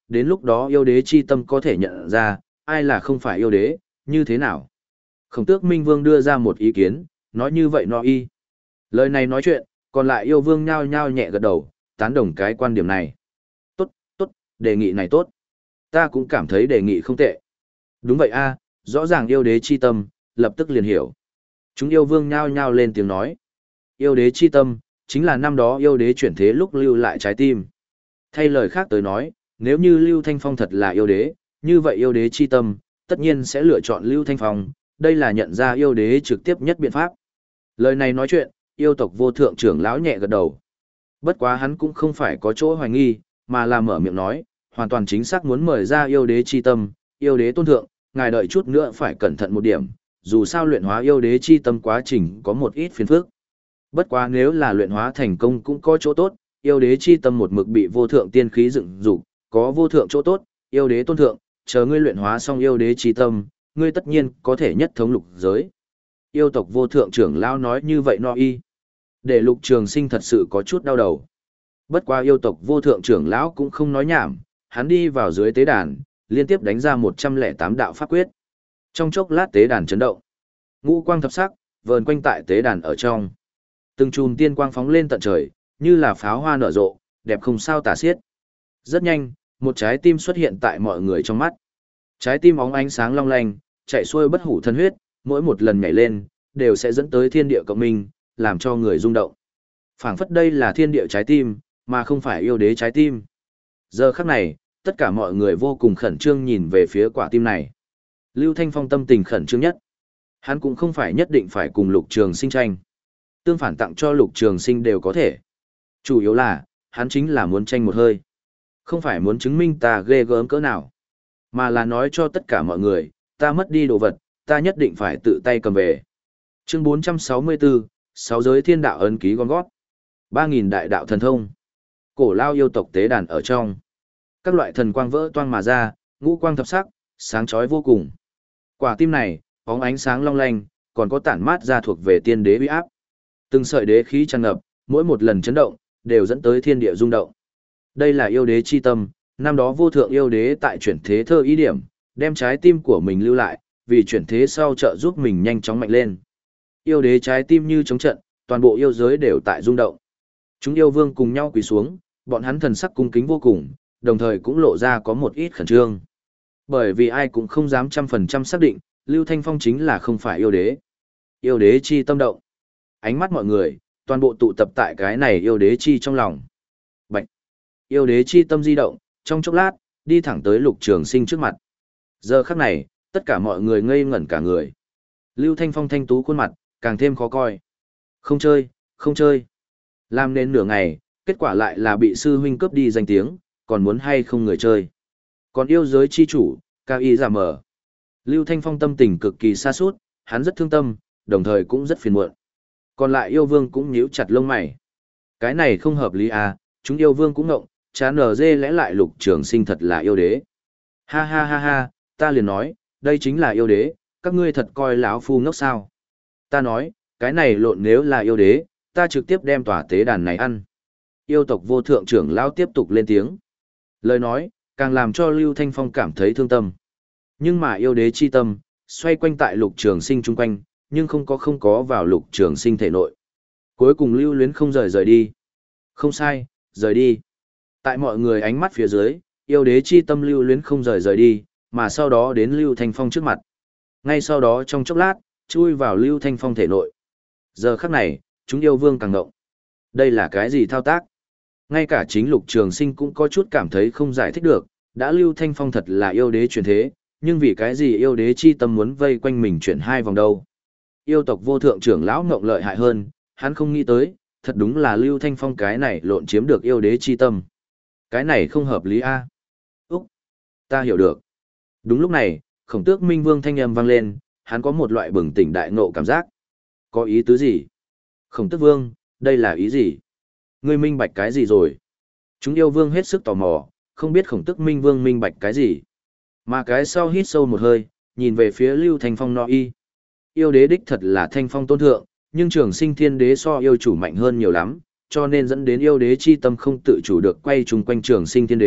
[SPEAKER 1] đến lúc đó yêu đế chi tâm có thể nhận ra, ai là không phải yêu đế, như thế nào. Khổng tước Minh Vương đưa ra một ý kiến, nói như vậy no y. Lời này nói chuyện, còn lại yêu vương nhao nhao nhẹ gật đầu, tán đồng cái quan điểm này. Tốt, tốt, đề nghị này tốt. Ta cũng cảm thấy đề nghị không tệ. Đúng vậy a, rõ ràng yêu đế chi tâm, lập tức liền hiểu. Chúng yêu vương nhao nhao lên tiếng nói. Yêu đế chi tâm, chính là năm đó yêu đế chuyển thế lúc lưu lại trái tim. Thay lời khác tới nói, nếu như Lưu Thanh Phong thật là yêu đế, như vậy yêu đế chi tâm, tất nhiên sẽ lựa chọn Lưu Thanh Phong, đây là nhận ra yêu đế trực tiếp nhất biện pháp. Lời này nói chuyện, yêu tộc vô thượng trưởng lão nhẹ gật đầu. Bất quá hắn cũng không phải có chỗ hoài nghi, mà là mở miệng nói, hoàn toàn chính xác muốn mời ra yêu đế chi tâm, yêu đế tôn thượng, ngài đợi chút nữa phải cẩn thận một điểm, dù sao luyện hóa yêu đế chi tâm quá trình có một ít phiền phức. Bất quá nếu là luyện hóa thành công cũng có chỗ tốt, yêu đế chi tâm một mực bị vô thượng tiên khí dựng dục, có vô thượng chỗ tốt, yêu đế tôn thượng, chờ ngươi luyện hóa xong yêu đế chi tâm, ngươi tất nhiên có thể nhất thống lục giới. Yêu tộc vô thượng trưởng lão nói như vậy no y. Để Lục Trường Sinh thật sự có chút đau đầu. Bất quá yêu tộc vô thượng trưởng lão cũng không nói nhảm, hắn đi vào dưới tế đàn, liên tiếp đánh ra một trăm lẻ tám đạo pháp quyết. Trong chốc lát tế đàn chấn động. Ngũ quang thập sắc, vờn quanh tại tế đàn ở trong. Từng chùm tiên quang phóng lên tận trời, như là pháo hoa nở rộ, đẹp không sao tả xiết. Rất nhanh, một trái tim xuất hiện tại mọi người trong mắt. Trái tim óng ánh sáng long lanh, chạy xuôi bất hủ thân huyết, mỗi một lần nhảy lên, đều sẽ dẫn tới thiên địa cộng minh, làm cho người rung động. Phảng phất đây là thiên địa trái tim, mà không phải yêu đế trái tim. Giờ khắc này, tất cả mọi người vô cùng khẩn trương nhìn về phía quả tim này. Lưu Thanh Phong tâm tình khẩn trương nhất. Hắn cũng không phải nhất định phải cùng Lục Trường Sinh tranh. Tương phản tặng cho Lục Trường Sinh đều có thể. Chủ yếu là, hắn chính là muốn tranh một hơi. Không phải muốn chứng minh ta ghê gớm cỡ nào, mà là nói cho tất cả mọi người, ta mất đi đồ vật, ta nhất định phải tự tay cầm về. Chương bốn trăm sáu mươi bốn, sáu giới thiên đạo ấn ký gom gót. ba nghìn đại đạo thần thông. Cổ lao yêu tộc tế đàn ở trong. Các loại thần quang vỡ toang mà ra, ngũ quang thập sắc, sáng chói vô cùng. Quả tim này, bóng ánh sáng long lanh, còn có tản mát ra thuộc về tiên đế uy áp. Từng sợi đế khí tràn ngập, mỗi một lần chấn động, đều dẫn tới thiên địa rung động. Đây là yêu đế chi tâm, năm đó vô thượng yêu đế tại chuyển thế thơ ý điểm, đem trái tim của mình lưu lại, vì chuyển thế sau trợ giúp mình nhanh chóng mạnh lên. Yêu đế trái tim như chống trận, toàn bộ yêu giới đều tại rung động. Chúng yêu vương cùng nhau quỳ xuống, bọn hắn thần sắc cung kính vô cùng, đồng thời cũng lộ ra có một ít khẩn trương. Bởi vì ai cũng không dám trăm phần trăm xác định, Lưu Thanh Phong chính là không phải yêu đế. Yêu đế chi tâm động. Ánh mắt mọi người, toàn bộ tụ tập tại cái này yêu đế chi trong lòng. Bạch. Yêu đế chi tâm di động, trong chốc lát, đi thẳng tới Lục Trường Sinh trước mặt. Giờ khắc này, tất cả mọi người ngây ngẩn cả người. Lưu Thanh Phong thanh tú khuôn mặt, càng thêm khó coi. Không chơi, không chơi. Làm nên nửa ngày, kết quả lại là bị sư huynh cướp đi danh tiếng, còn muốn hay không người chơi. Còn yêu giới chi chủ, cao y giả mở. Lưu Thanh Phong tâm tình cực kỳ xa sút, hắn rất thương tâm, đồng thời cũng rất phiền muộn. Còn lại yêu vương cũng nhíu chặt lông mày. Cái này không hợp lý à, chúng yêu vương cũng ngộng, chán nở dê lẽ lại Lục Trường Sinh thật là yêu đế. Ha ha ha ha, ta liền nói, đây chính là yêu đế, các ngươi thật coi lão phu ngốc sao. Ta nói, cái này lộn nếu là yêu đế, ta trực tiếp đem tòa tế đàn này ăn. Yêu tộc vô thượng trưởng lão tiếp tục lên tiếng. Lời nói, càng làm cho Lưu Thanh Phong cảm thấy thương tâm. Nhưng mà yêu đế chi tâm, xoay quanh tại Lục Trường Sinh chung quanh, nhưng không có không có vào Lục Trường Sinh thể nội. Cuối cùng lưu luyến không rời rời đi. Không sai, rời đi. Tại mọi người ánh mắt phía dưới, yêu đế chi tâm lưu luyến không rời rời đi, mà sau đó đến Lưu Thanh Phong trước mặt. Ngay sau đó trong chốc lát, chui vào Lưu Thanh Phong thể nội. Giờ khắc này, chúng yêu vương càng ngộng. Đây là cái gì thao tác? Ngay cả chính Lục Trường Sinh cũng có chút cảm thấy không giải thích được, đã Lưu Thanh Phong thật là yêu đế chuyển thế, nhưng vì cái gì yêu đế chi tâm muốn vây quanh mình chuyển hai vòng đâu? Yêu tộc vô thượng trưởng lão ngộng lợi hại hơn, hắn không nghĩ tới, thật đúng là Lưu Thanh Phong cái này lộn chiếm được yêu đế chi tâm. Cái này không hợp lý a. Úc, ta hiểu được. Đúng lúc này, Khổng Tước Minh Vương thanh âm vang lên, hắn có một loại bừng tỉnh đại ngộ cảm giác. Có ý tứ gì? Khổng Tước Vương, đây là ý gì? Ngươi minh bạch cái gì rồi? Chúng yêu vương hết sức tò mò, không biết Khổng Tước Minh Vương minh bạch cái gì. Mà cái sau hít sâu một hơi, nhìn về phía Lưu Thanh Phong nói y. Yêu đế đích thật là Thanh Phong tôn thượng, nhưng Trường Sinh Thiên Đế so yêu chủ mạnh hơn nhiều lắm, cho nên dẫn đến yêu đế chi tâm không tự chủ được quay chung quanh Trường Sinh Thiên Đế,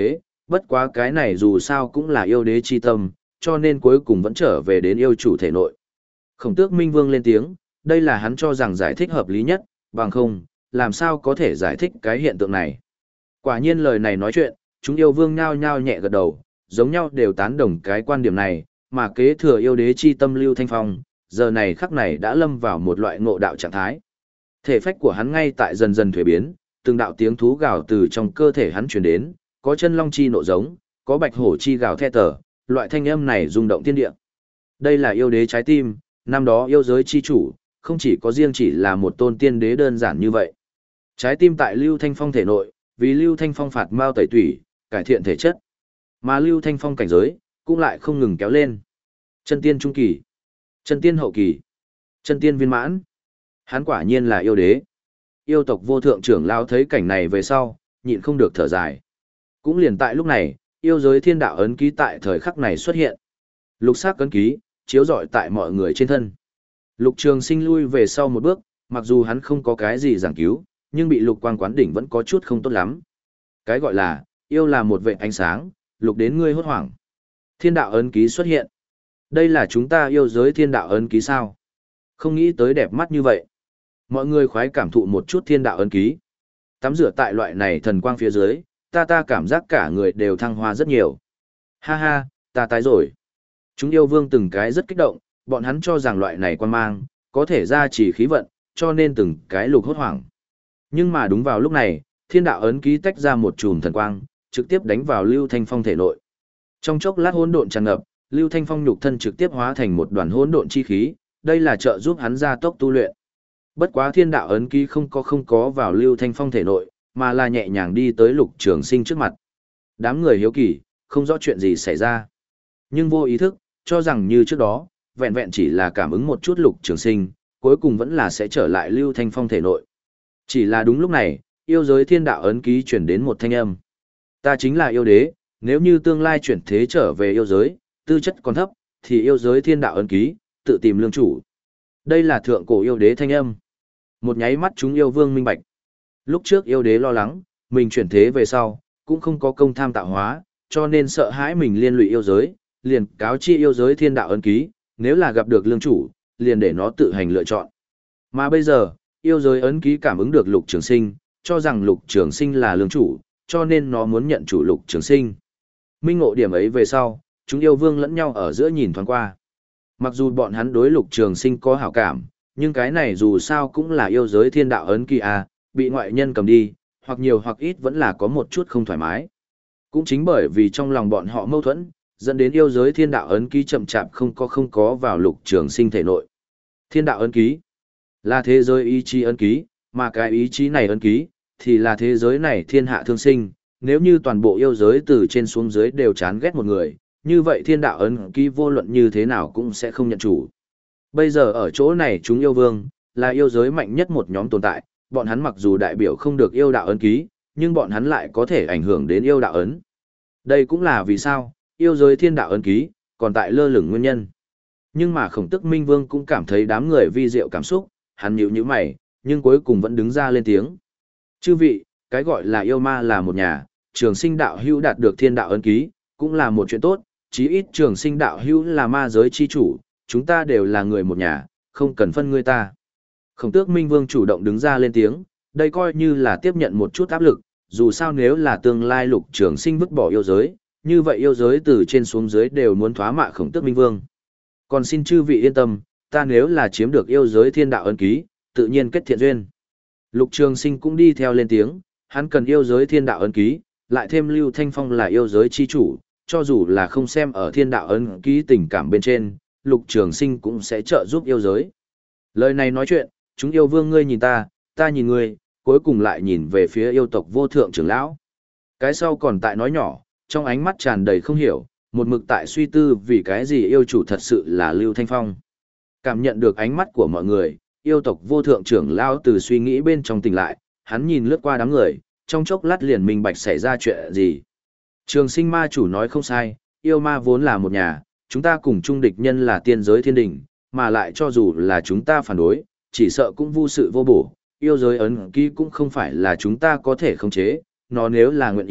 [SPEAKER 1] Bất quá cái này dù sao cũng là yêu đế chi tâm, cho nên cuối cùng vẫn trở về đến yêu chủ thể nội. Khổng tước Minh Vương lên tiếng, đây là hắn cho rằng giải thích hợp lý nhất, bằng không, làm sao có thể giải thích cái hiện tượng này. Quả nhiên lời này nói chuyện, chúng yêu vương nhao nhao nhẹ gật đầu, giống nhau đều tán đồng cái quan điểm này, mà kế thừa yêu đế chi tâm Lưu Thanh Phong, giờ này khắc này đã lâm vào một loại ngộ đạo trạng thái. Thể phách của hắn ngay tại dần dần thuế biến, từng đạo tiếng thú gào từ trong cơ thể hắn truyền đến, có chân long chi nộ giống, có bạch hổ chi gào the tở, loại thanh âm này rung động thiên địa. Đây là yêu đế trái tim, năm đó yêu giới chi chủ, không chỉ có riêng chỉ là một tôn tiên đế đơn giản như vậy. Trái tim tại Lưu Thanh Phong thể nội, vì Lưu Thanh Phong phạt mao tẩy tủy, cải thiện thể chất. Mà Lưu Thanh Phong cảnh giới, cũng lại không ngừng kéo lên. Chân tiên trung kỳ, chân tiên hậu kỳ, chân tiên viên mãn. Hắn quả nhiên là yêu đế. Yêu tộc vô thượng trưởng lao thấy cảnh này về sau, nhịn không được thở dài. Cũng liền tại lúc này, yêu giới thiên đạo ấn ký tại thời khắc này xuất hiện. Lục sắc ấn ký, chiếu rọi tại mọi người trên thân. Lục Trường Sinh lui về sau một bước, mặc dù hắn không có cái gì giảng cứu, nhưng bị lục quang quán đỉnh vẫn có chút không tốt lắm. Cái gọi là, yêu là một vệt ánh sáng, lục đến ngươi hốt hoảng. Thiên đạo ấn ký xuất hiện. Đây là chúng ta yêu giới thiên đạo ấn ký sao? Không nghĩ tới đẹp mắt như vậy. Mọi người khoái cảm thụ một chút thiên đạo ấn ký. Tắm rửa tại loại này thần quang phía dưới, ta ta cảm giác cả người đều thăng hoa rất nhiều. Ha ha, ta tái rồi. Chúng yêu vương từng cái rất kích động, bọn hắn cho rằng loại này quan mang, có thể ra chỉ khí vận, cho nên từng cái lục hốt hoảng. Nhưng mà đúng vào lúc này, thiên đạo ấn ký tách ra một chùm thần quang, trực tiếp đánh vào Lưu Thanh Phong thể nội. Trong chốc lát hỗn độn tràn ngập, Lưu Thanh Phong nhục thân trực tiếp hóa thành một đoàn hỗn độn chi khí, đây là trợ giúp hắn gia tốc tu luyện. Bất quá thiên đạo ấn ký không có không có vào Lưu Thanh Phong thể nội, mà là nhẹ nhàng đi tới Lục Trường Sinh trước mặt. Đám người hiếu kỳ, không rõ chuyện gì xảy ra. Nhưng vô ý thức, cho rằng như trước đó, vẹn vẹn chỉ là cảm ứng một chút Lục Trường Sinh, cuối cùng vẫn là sẽ trở lại Lưu Thanh Phong thể nội. Chỉ là đúng lúc này, yêu giới thiên đạo ấn ký chuyển đến một thanh âm. Ta chính là yêu đế, nếu như tương lai chuyển thế trở về yêu giới, tư chất còn thấp, thì yêu giới thiên đạo ấn ký, tự tìm lương chủ. Đây là thượng cổ yêu đế thanh âm. Một nháy mắt chúng yêu vương minh bạch. Lúc trước yêu đế lo lắng, mình chuyển thế về sau, cũng không có công tham tạo hóa, cho nên sợ hãi mình liên lụy yêu giới, liền cáo chi yêu giới thiên đạo ấn ký, nếu là gặp được lương chủ, liền để nó tự hành lựa chọn. Mà bây giờ, yêu giới ấn ký cảm ứng được Lục Trường Sinh, cho rằng Lục Trường Sinh là lương chủ, cho nên nó muốn nhận chủ Lục Trường Sinh. Minh ngộ điểm ấy về sau, chúng yêu vương lẫn nhau ở giữa nhìn thoáng qua. Mặc dù bọn hắn đối Lục Trường Sinh có hảo cảm, nhưng cái này dù sao cũng là yêu giới thiên đạo ấn ký à, bị ngoại nhân cầm đi, hoặc nhiều hoặc ít vẫn là có một chút không thoải mái. Cũng chính bởi vì trong lòng bọn họ mâu thuẫn, dẫn đến yêu giới thiên đạo ấn ký chậm chạp không có không có vào Lục Trường Sinh thể nội. Thiên đạo ấn ký là thế giới ý chí ấn ký, mà cái ý chí này ấn ký thì là thế giới này thiên hạ thương sinh. Nếu như toàn bộ yêu giới từ trên xuống dưới đều chán ghét một người, như vậy thiên đạo ấn ký vô luận như thế nào cũng sẽ không nhận chủ. Bây giờ ở chỗ này chúng yêu vương, là yêu giới mạnh nhất một nhóm tồn tại, bọn hắn mặc dù đại biểu không được yêu đạo ấn ký, nhưng bọn hắn lại có thể ảnh hưởng đến yêu đạo ấn. Đây cũng là vì sao, yêu giới thiên đạo ấn ký, còn tại lơ lửng nguyên nhân. Nhưng mà Khổng Tước Minh Vương cũng cảm thấy đám người vi diệu cảm xúc, hắn nhíu nhíu mày, nhưng cuối cùng vẫn đứng ra lên tiếng. Chư vị, cái gọi là yêu ma là một nhà, Trường Sinh đạo hữu đạt được thiên đạo ấn ký, cũng là một chuyện tốt, chí ít Trường Sinh đạo hữu là ma giới chi chủ, chúng ta đều là người một nhà, không cần phân ngươi ta. Khổng Tước Minh Vương chủ động đứng ra lên tiếng, đây coi như là tiếp nhận một chút áp lực, dù sao nếu là tương lai Lục Trường Sinh vứt bỏ yêu giới, như vậy yêu giới từ trên xuống dưới đều muốn thoá mạ Khổng Tước Minh Vương. Còn xin chư vị yên tâm, ta nếu là chiếm được yêu giới thiên đạo ấn ký, tự nhiên kết thiện duyên. Lục Trường Sinh cũng đi theo lên tiếng, hắn cần yêu giới thiên đạo ấn ký, lại thêm Lưu Thanh Phong là yêu giới chi chủ, cho dù là không xem ở thiên đạo ấn ký tình cảm bên trên, Lục Trường Sinh cũng sẽ trợ giúp yêu giới. Lời này nói chuyện, chúng yêu vương ngươi nhìn ta, ta nhìn ngươi, cuối cùng lại nhìn về phía yêu tộc vô thượng trưởng lão. Cái sau còn tại nói nhỏ, trong ánh mắt tràn đầy không hiểu, một mực tại suy tư vì cái gì yêu chủ thật sự là Lưu Thanh Phong. Cảm nhận được ánh mắt của mọi người, yêu tộc vô thượng trưởng lão từ suy nghĩ bên trong tỉnh lại, hắn nhìn lướt qua đám người, trong chốc lát liền minh bạch xảy ra chuyện gì. Trường Sinh ma chủ nói không sai, yêu ma vốn là một nhà, chúng ta cùng chung địch nhân là tiên giới thiên đình, mà lại cho dù là chúng ta phản đối, chỉ sợ cũng vô sự vô bổ, yêu giới ấn ký cũng không phải là chúng ta có thể khống chế, nó nếu là nguyện ý,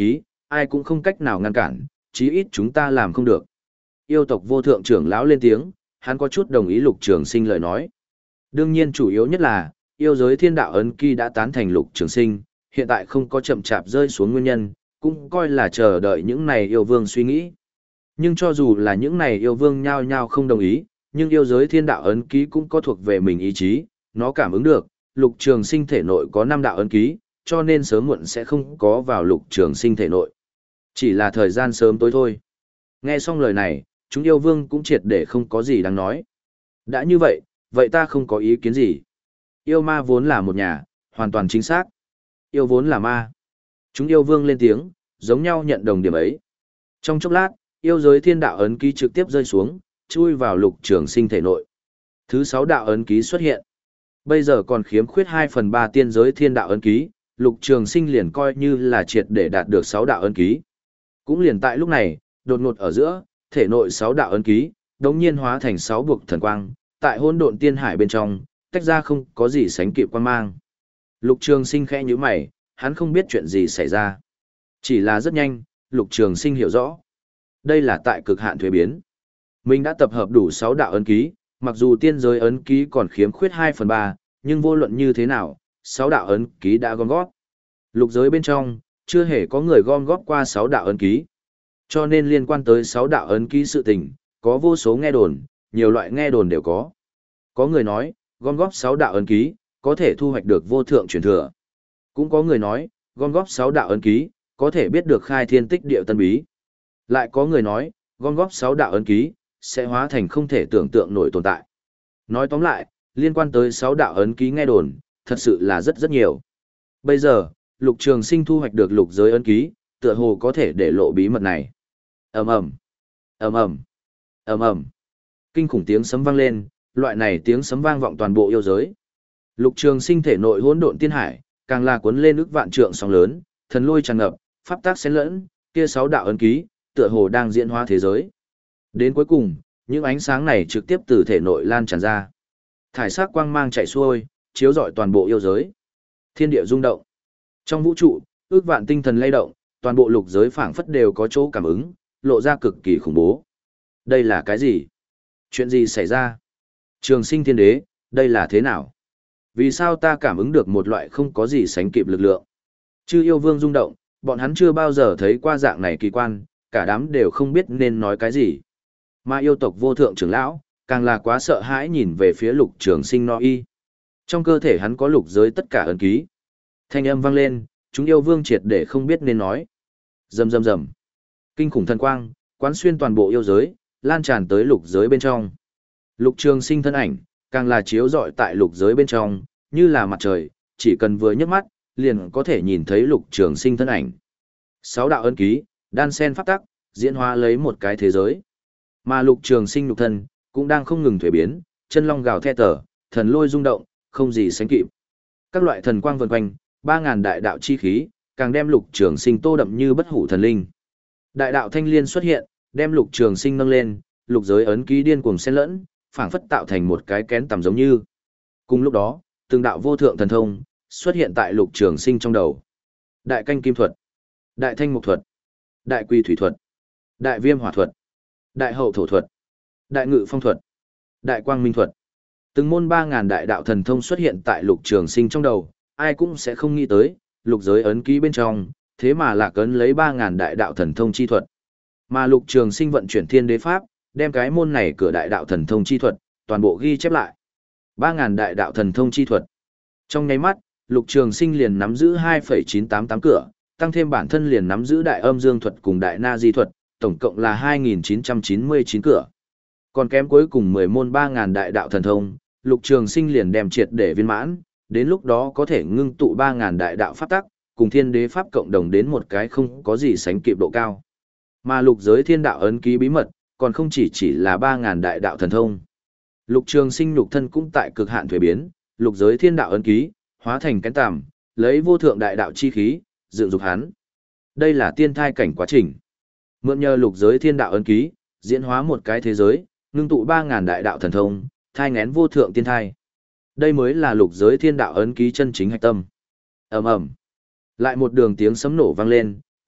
[SPEAKER 1] ai cũng không cách nào ngăn cản, chí ít chúng ta làm không được. Yêu tộc vô thượng trưởng lão lên tiếng, hắn có chút đồng ý Lục Trường Sinh lời nói. Đương nhiên chủ yếu nhất là, yêu giới thiên đạo ấn ký đã tán thành Lục Trường Sinh, hiện tại không có chậm chạp rơi xuống nguyên nhân, cũng coi là chờ đợi những này yêu vương suy nghĩ. Nhưng cho dù là những này yêu vương nhao nhao không đồng ý, nhưng yêu giới thiên đạo ấn ký cũng có thuộc về mình ý chí, nó cảm ứng được, Lục Trường Sinh thể nội có năm đạo ấn ký, cho nên sớm muộn sẽ không có vào Lục Trường Sinh thể nội. Chỉ là thời gian sớm tối thôi. Nghe xong lời này, chúng yêu vương cũng triệt để không có gì đáng nói. Đã như vậy, vậy ta không có ý kiến gì. Yêu ma vốn là một nhà, hoàn toàn chính xác. Yêu vốn là ma. Chúng yêu vương lên tiếng, giống nhau nhận đồng điểm ấy. Trong chốc lát, yêu giới thiên đạo ấn ký trực tiếp rơi xuống, chui vào Lục Trường Sinh thể nội. Thứ sáu đạo ấn ký xuất hiện. Bây giờ còn khiếm khuyết hai phần ba tiên giới thiên đạo ấn ký, Lục Trường Sinh liền coi như là triệt để đạt được sáu đạo ấn ký. Cũng liền tại lúc này, đột ngột ở giữa, thể nội sáu đạo ấn ký, đống nhiên hóa thành sáu buộc thần quang, tại hỗn độn tiên hải bên trong, tách ra không có gì sánh kịp quan mang. Lục Trường Sinh khẽ nhíu mày, hắn không biết chuyện gì xảy ra. Chỉ là rất nhanh, Lục Trường Sinh hiểu rõ. Đây là tại cực hạn thuế biến. Mình đã tập hợp đủ sáu đạo ấn ký, mặc dù tiên giới ấn ký còn khiếm khuyết hai phần ba, nhưng vô luận như thế nào, sáu đạo ấn ký đã gom góp. Lục giới bên trong, chưa hề có người gom góp qua sáu đạo ấn ký. Cho nên liên quan tới sáu đạo ấn ký sự tình, có vô số nghe đồn, nhiều loại nghe đồn đều có. Có người nói, gom góp sáu đạo ấn ký, có thể thu hoạch được vô thượng truyền thừa. Cũng có người nói, gom góp sáu đạo ấn ký, có thể biết được khai thiên tích địa tân bí. Lại có người nói, gom góp sáu đạo ấn ký, sẽ hóa thành không thể tưởng tượng nổi tồn tại. Nói tóm lại, liên quan tới sáu đạo ấn ký nghe đồn, thật sự là rất rất nhiều. Bây giờ, Lục Trường Sinh thu hoạch được lục giới ấn ký, tựa hồ có thể để lộ bí mật này. Ầm ầm, ầm ầm, ầm ầm. Kinh khủng tiếng sấm vang lên, loại này tiếng sấm vang vọng toàn bộ yêu giới. Lục Trường Sinh thể nội hỗn độn tiên hải, càng là cuốn lên ức vạn trượng sóng lớn, thần lôi tràn ngập, pháp tác xen lẫn, kia sáu đạo ấn ký, tựa hồ đang diễn hóa thế giới. Đến cuối cùng, những ánh sáng này trực tiếp từ thể nội lan tràn ra. Thải sắc quang mang chạy xuôi, chiếu rọi toàn bộ yêu giới. Thiên địa rung động. Trong vũ trụ, ước vạn tinh thần lay động, toàn bộ lục giới phảng phất đều có chỗ cảm ứng, lộ ra cực kỳ khủng bố. Đây là cái gì? Chuyện gì xảy ra? Trường Sinh Thiên Đế, đây là thế nào? Vì sao ta cảm ứng được một loại không có gì sánh kịp lực lượng? Chư yêu vương rung động, bọn hắn chưa bao giờ thấy qua dạng này kỳ quan, cả đám đều không biết nên nói cái gì. Mà yêu tộc vô thượng trưởng lão, càng là quá sợ hãi nhìn về phía Lục Trường Sinh no y. Trong cơ thể hắn có lục giới tất cả ấn ký. Thanh âm vang lên, chúng yêu vương triệt để không biết nên nói. Rầm rầm rầm. Kinh khủng thần quang, quán xuyên toàn bộ yêu giới, lan tràn tới lục giới bên trong. Lục Trường Sinh thân ảnh, càng là chiếu rọi tại lục giới bên trong, như là mặt trời, chỉ cần vừa nhấc mắt, liền có thể nhìn thấy Lục Trường Sinh thân ảnh. Sáu đạo ấn ký, đan sen pháp tắc, diễn hóa lấy một cái thế giới. Mà Lục Trường Sinh nhục thân cũng đang không ngừng thuế biến, chân long gào thét tở, thần lôi rung động, không gì sánh kịp. Các loại thần quang vần quanh, ba ngàn đại đạo chi khí, càng đem Lục Trường Sinh tô đậm như bất hủ thần linh. Đại đạo thanh liên xuất hiện, đem Lục Trường Sinh nâng lên, lục giới ấn ký điên cuồng xen lẫn, phảng phất tạo thành một cái kén tầm giống như. Cùng lúc đó, từng đạo vô thượng thần thông xuất hiện tại Lục Trường Sinh trong đầu. Đại canh kim thuật, đại thanh mục thuật, đại quy thủy thuật, đại viêm hỏa thuật, đại hậu thổ thuật, đại ngự phong thuật, đại quang minh thuật. Từng môn ba ngàn đại đạo thần thông xuất hiện tại Lục Trường Sinh trong đầu, ai cũng sẽ không nghĩ tới, lục giới ấn ký bên trong, thế mà lạc ấn lấy ba ngàn đại đạo thần thông chi thuật. Mà Lục Trường Sinh vận chuyển Thiên Đế pháp, đem cái môn này cửa đại đạo thần thông chi thuật, toàn bộ ghi chép lại. ba ngàn đại đạo thần thông chi thuật. Trong nháy mắt, Lục Trường Sinh liền nắm giữ hai phẩy chín tám tám cửa, tăng thêm bản thân liền nắm giữ đại âm dương thuật cùng đại na di thuật, tổng cộng là hai nghìn chín trăm chín mươi chín cửa. Còn kém cuối cùng mười môn ba ngàn đại đạo thần thông, Lục Trường Sinh liền đem triệt để viên mãn, đến lúc đó có thể ngưng tụ ba ngàn đại đạo pháp tắc, cùng Thiên Đế pháp cộng đồng đến một cái không có gì sánh kịp độ cao. Mà lục giới thiên đạo ấn ký bí mật, còn không chỉ chỉ là ba ngàn đại đạo thần thông. Lục Trường Sinh nhục thân cũng tại cực hạn thuế biến, lục giới thiên đạo ấn ký, hóa thành cánh tằm, lấy vô thượng đại đạo chi khí, dựng dục hắn. Đây là tiên thai cảnh quá trình. Mượn nhờ lục giới thiên đạo ấn ký, diễn hóa một cái thế giới, ngưng tụ ba ngàn đại đạo thần thông, thai ngén vô thượng tiên thai. Đây mới là lục giới thiên đạo ấn ký chân chính hạch tâm. Ầm ầm. Lại một đường tiếng sấm nổ vang lên,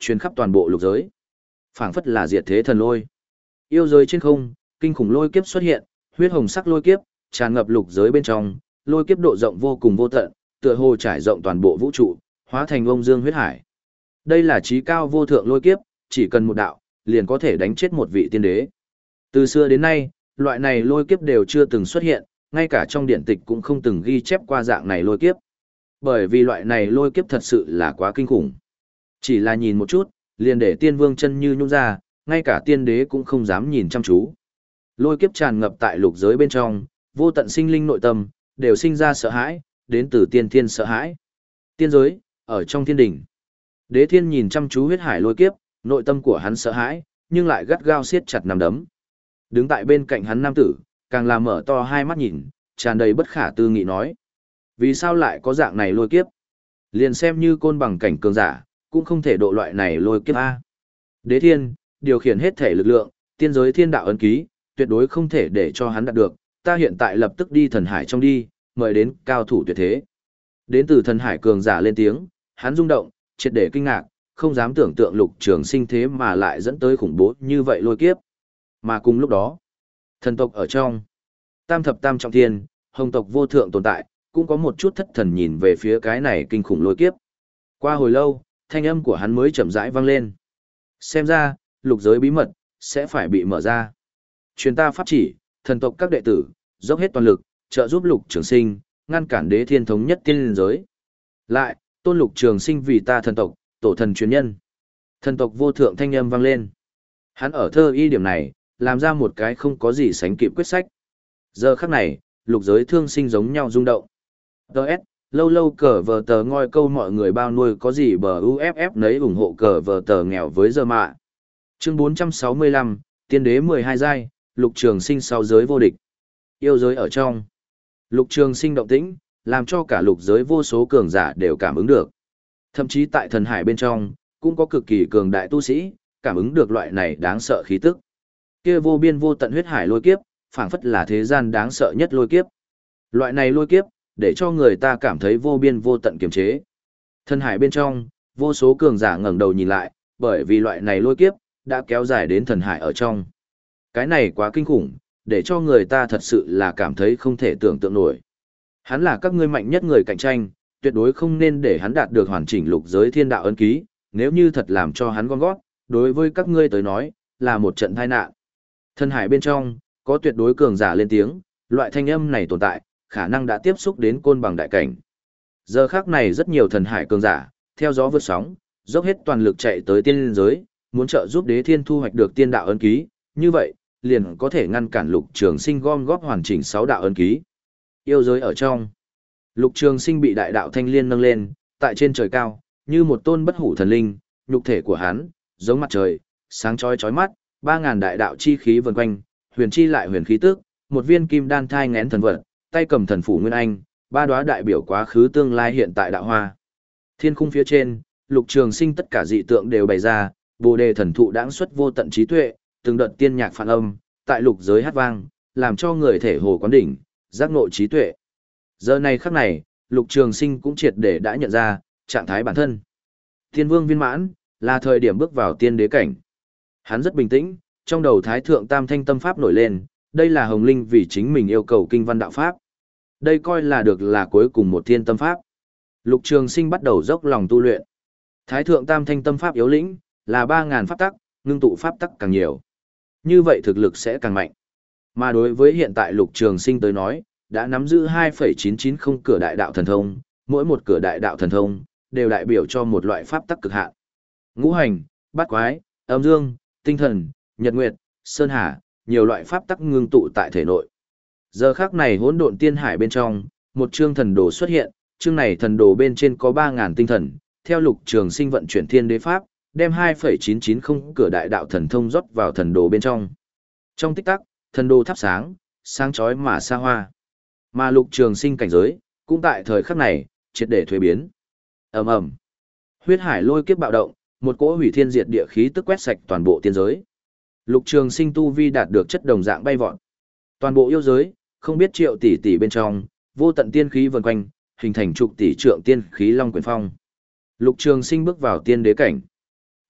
[SPEAKER 1] truyền khắp toàn bộ lục giới. Phảng phất là diệt thế thần lôi. Yêu giới trên không, kinh khủng lôi kiếp xuất hiện, huyết hồng sắc lôi kiếp tràn ngập lục giới bên trong, lôi kiếp độ rộng vô cùng vô tận, tựa hồ trải rộng toàn bộ vũ trụ, hóa thành ông dương huyết hải. Đây là chí cao vô thượng lôi kiếp, chỉ cần một đạo, liền có thể đánh chết một vị tiên đế. Từ xưa đến nay, loại này lôi kiếp đều chưa từng xuất hiện, ngay cả trong điển tịch cũng không từng ghi chép qua dạng này lôi kiếp. Bởi vì loại này lôi kiếp thật sự là quá kinh khủng. Chỉ là nhìn một chút, liền để tiên vương chân như nhung ra, ngay cả tiên đế cũng không dám nhìn chăm chú. Lôi kiếp tràn ngập tại lục giới bên trong, vô tận sinh linh nội tâm, đều sinh ra sợ hãi, đến từ tiên thiên sợ hãi. Tiên giới, ở trong thiên đỉnh. Đế thiên nhìn chăm chú huyết hải lôi kiếp, nội tâm của hắn sợ hãi, nhưng lại gắt gao siết chặt nắm đấm. Đứng tại bên cạnh hắn nam tử, càng là mở to hai mắt nhìn, tràn đầy bất khả tư nghị nói. Vì sao lại có dạng này lôi kiếp? Liền xem như côn bằng cảnh cường giả, cũng không thể độ loại này lôi kiếp A. Đế thiên, điều khiển hết thể lực lượng, tiên giới thiên đạo ấn ký, tuyệt đối không thể để cho hắn đạt được. Ta hiện tại lập tức đi thần hải trong đi, mời đến cao thủ tuyệt thế. Đến từ thần hải cường giả lên tiếng, hắn rung động, triệt để kinh ngạc, không dám tưởng tượng Lục Trường Sinh thế mà lại dẫn tới khủng bố như vậy lôi kiếp. Mà cùng lúc đó, thần tộc ở trong tam thập tam trọng thiên, hồng tộc vô thượng tồn tại, cũng có một chút thất thần nhìn về phía cái này kinh khủng lôi kiếp. Qua hồi lâu, thanh âm của hắn mới chậm rãi vang lên. Xem ra, lục giới bí mật sẽ phải bị mở ra. Truyền ta pháp chỉ, thần tộc các đệ tử dốc hết toàn lực, trợ giúp Lục Trường Sinh ngăn cản đế thiên thống nhất tiên liên giới. Lại, tôn Lục Trường Sinh vì ta thần tộc, tổ thần truyền nhân. Thần tộc vô thượng thanh âm vang lên. Hắn ở thơ y điểm này, làm ra một cái không có gì sánh kịp quyết sách. Giờ khắc này, lục giới thương sinh giống nhau rung động. Đợt, lâu lâu cờ vờ tờ ngoi câu mọi người bao nuôi có gì bờ u ép ép nấy ủng hộ cờ vờ tờ nghèo với giờ mạ. Chương bốn trăm sáu mươi lăm, tiên đế mười hai giai, Lục Trường Sinh sau giới vô địch. Yêu giới ở trong. Lục Trường Sinh động tĩnh, làm cho cả lục giới vô số cường giả đều cảm ứng được. Thậm chí tại thần hải bên trong, cũng có cực kỳ cường đại tu sĩ, cảm ứng được loại này đáng sợ khí tức. Kia vô biên vô tận huyết hải lôi kiếp, phảng phất là thế gian đáng sợ nhất lôi kiếp. Loại này lôi kiếp, để cho người ta cảm thấy vô biên vô tận kiềm chế. Thần hải bên trong, vô số cường giả ngẩng đầu nhìn lại, bởi vì loại này lôi kiếp, đã kéo dài đến thần hải ở trong. Cái này quá kinh khủng, để cho người ta thật sự là cảm thấy không thể tưởng tượng nổi. Hắn là các ngươi mạnh nhất người cạnh tranh, tuyệt đối không nên để hắn đạt được hoàn chỉnh lục giới thiên đạo ấn ký, nếu như thật làm cho hắn gom gót, đối với các ngươi tới nói, là một trận tai nạn. Thần hải bên trong, có tuyệt đối cường giả lên tiếng, loại thanh âm này tồn tại, khả năng đã tiếp xúc đến côn bằng đại cảnh. Giờ khác này rất nhiều thần hải cường giả, theo gió vượt sóng, dốc hết toàn lực chạy tới tiên liên giới, muốn trợ giúp đế thiên thu hoạch được tiên đạo ấn ký, như vậy, liền có thể ngăn cản Lục Trường Sinh gom góp hoàn chỉnh sáu đạo ấn ký. Yêu giới ở trong, Lục Trường Sinh bị đại đạo thanh liên nâng lên, tại trên trời cao, như một tôn bất hủ thần linh, nhục thể của hắn giống mặt trời, sáng chói chói mắt, ba ngàn đại đạo chi khí vần quanh, huyền chi lại huyền khí tức, một viên kim đan thai nghén thần vật, tay cầm thần phủ nguyên anh, ba đóa đại biểu quá khứ tương lai hiện tại đạo hoa. Thiên khung phía trên, Lục Trường Sinh tất cả dị tượng đều bày ra, Bồ Đề thần thụ đãng xuất vô tận trí tuệ, từng đợt tiên nhạc phản âm, tại lục giới hát vang, làm cho người thể hồ quán đỉnh, giác ngộ trí tuệ. Giờ này khắc này, Lục Trường Sinh cũng triệt để đã nhận ra trạng thái bản thân. Tiên vương viên mãn, là thời điểm bước vào tiên đế cảnh. Hắn rất bình tĩnh, trong đầu Thái Thượng Tam Thanh Tâm Pháp nổi lên, đây là Hồng Linh vì chính mình yêu cầu kinh văn đạo pháp. Đây coi là được là cuối cùng một thiên tâm pháp. Lục Trường Sinh bắt đầu dốc lòng tu luyện. Thái Thượng Tam Thanh Tâm Pháp yếu lĩnh, là ba ngàn pháp tắc, ngưng tụ pháp tắc càng nhiều. Như vậy thực lực sẽ càng mạnh. Mà đối với hiện tại Lục Trường Sinh tới nói, đã nắm giữ hai phẩy chín chín không cửa đại đạo thần thông, mỗi một cửa đại đạo thần thông đều đại biểu cho một loại pháp tắc cực hạn. Ngũ hành, bát quái, âm dương, tinh thần, nhật nguyệt, sơn hà, nhiều loại pháp tắc ngưng tụ tại thể nội. Giờ khắc này hỗn độn tiên hải bên trong, một chương thần đồ xuất hiện, chương này thần đồ bên trên có ba ngàn tinh thần, theo Lục Trường Sinh vận chuyển thiên đế pháp, đem hai phẩy chín chín không cửa đại đạo thần thông rót vào thần đồ bên trong. Trong tích tắc, thần đồ thắp sáng, sáng chói mà xa hoa. Mà Lục Trường Sinh cảnh giới, cũng tại thời khắc này, triệt để thuế biến. Ầm ầm. Huyết hải lôi kiếp bạo động, một cỗ hủy thiên diệt địa khí tức quét sạch toàn bộ tiên giới. Lục Trường Sinh tu vi đạt được chất đồng dạng bay vọt. Toàn bộ yêu giới, không biết triệu tỷ tỷ bên trong, vô tận tiên khí vần quanh, hình thành trục tỷ trượng tiên khí long quyển phong. Lục Trường Sinh bước vào tiên đế cảnh.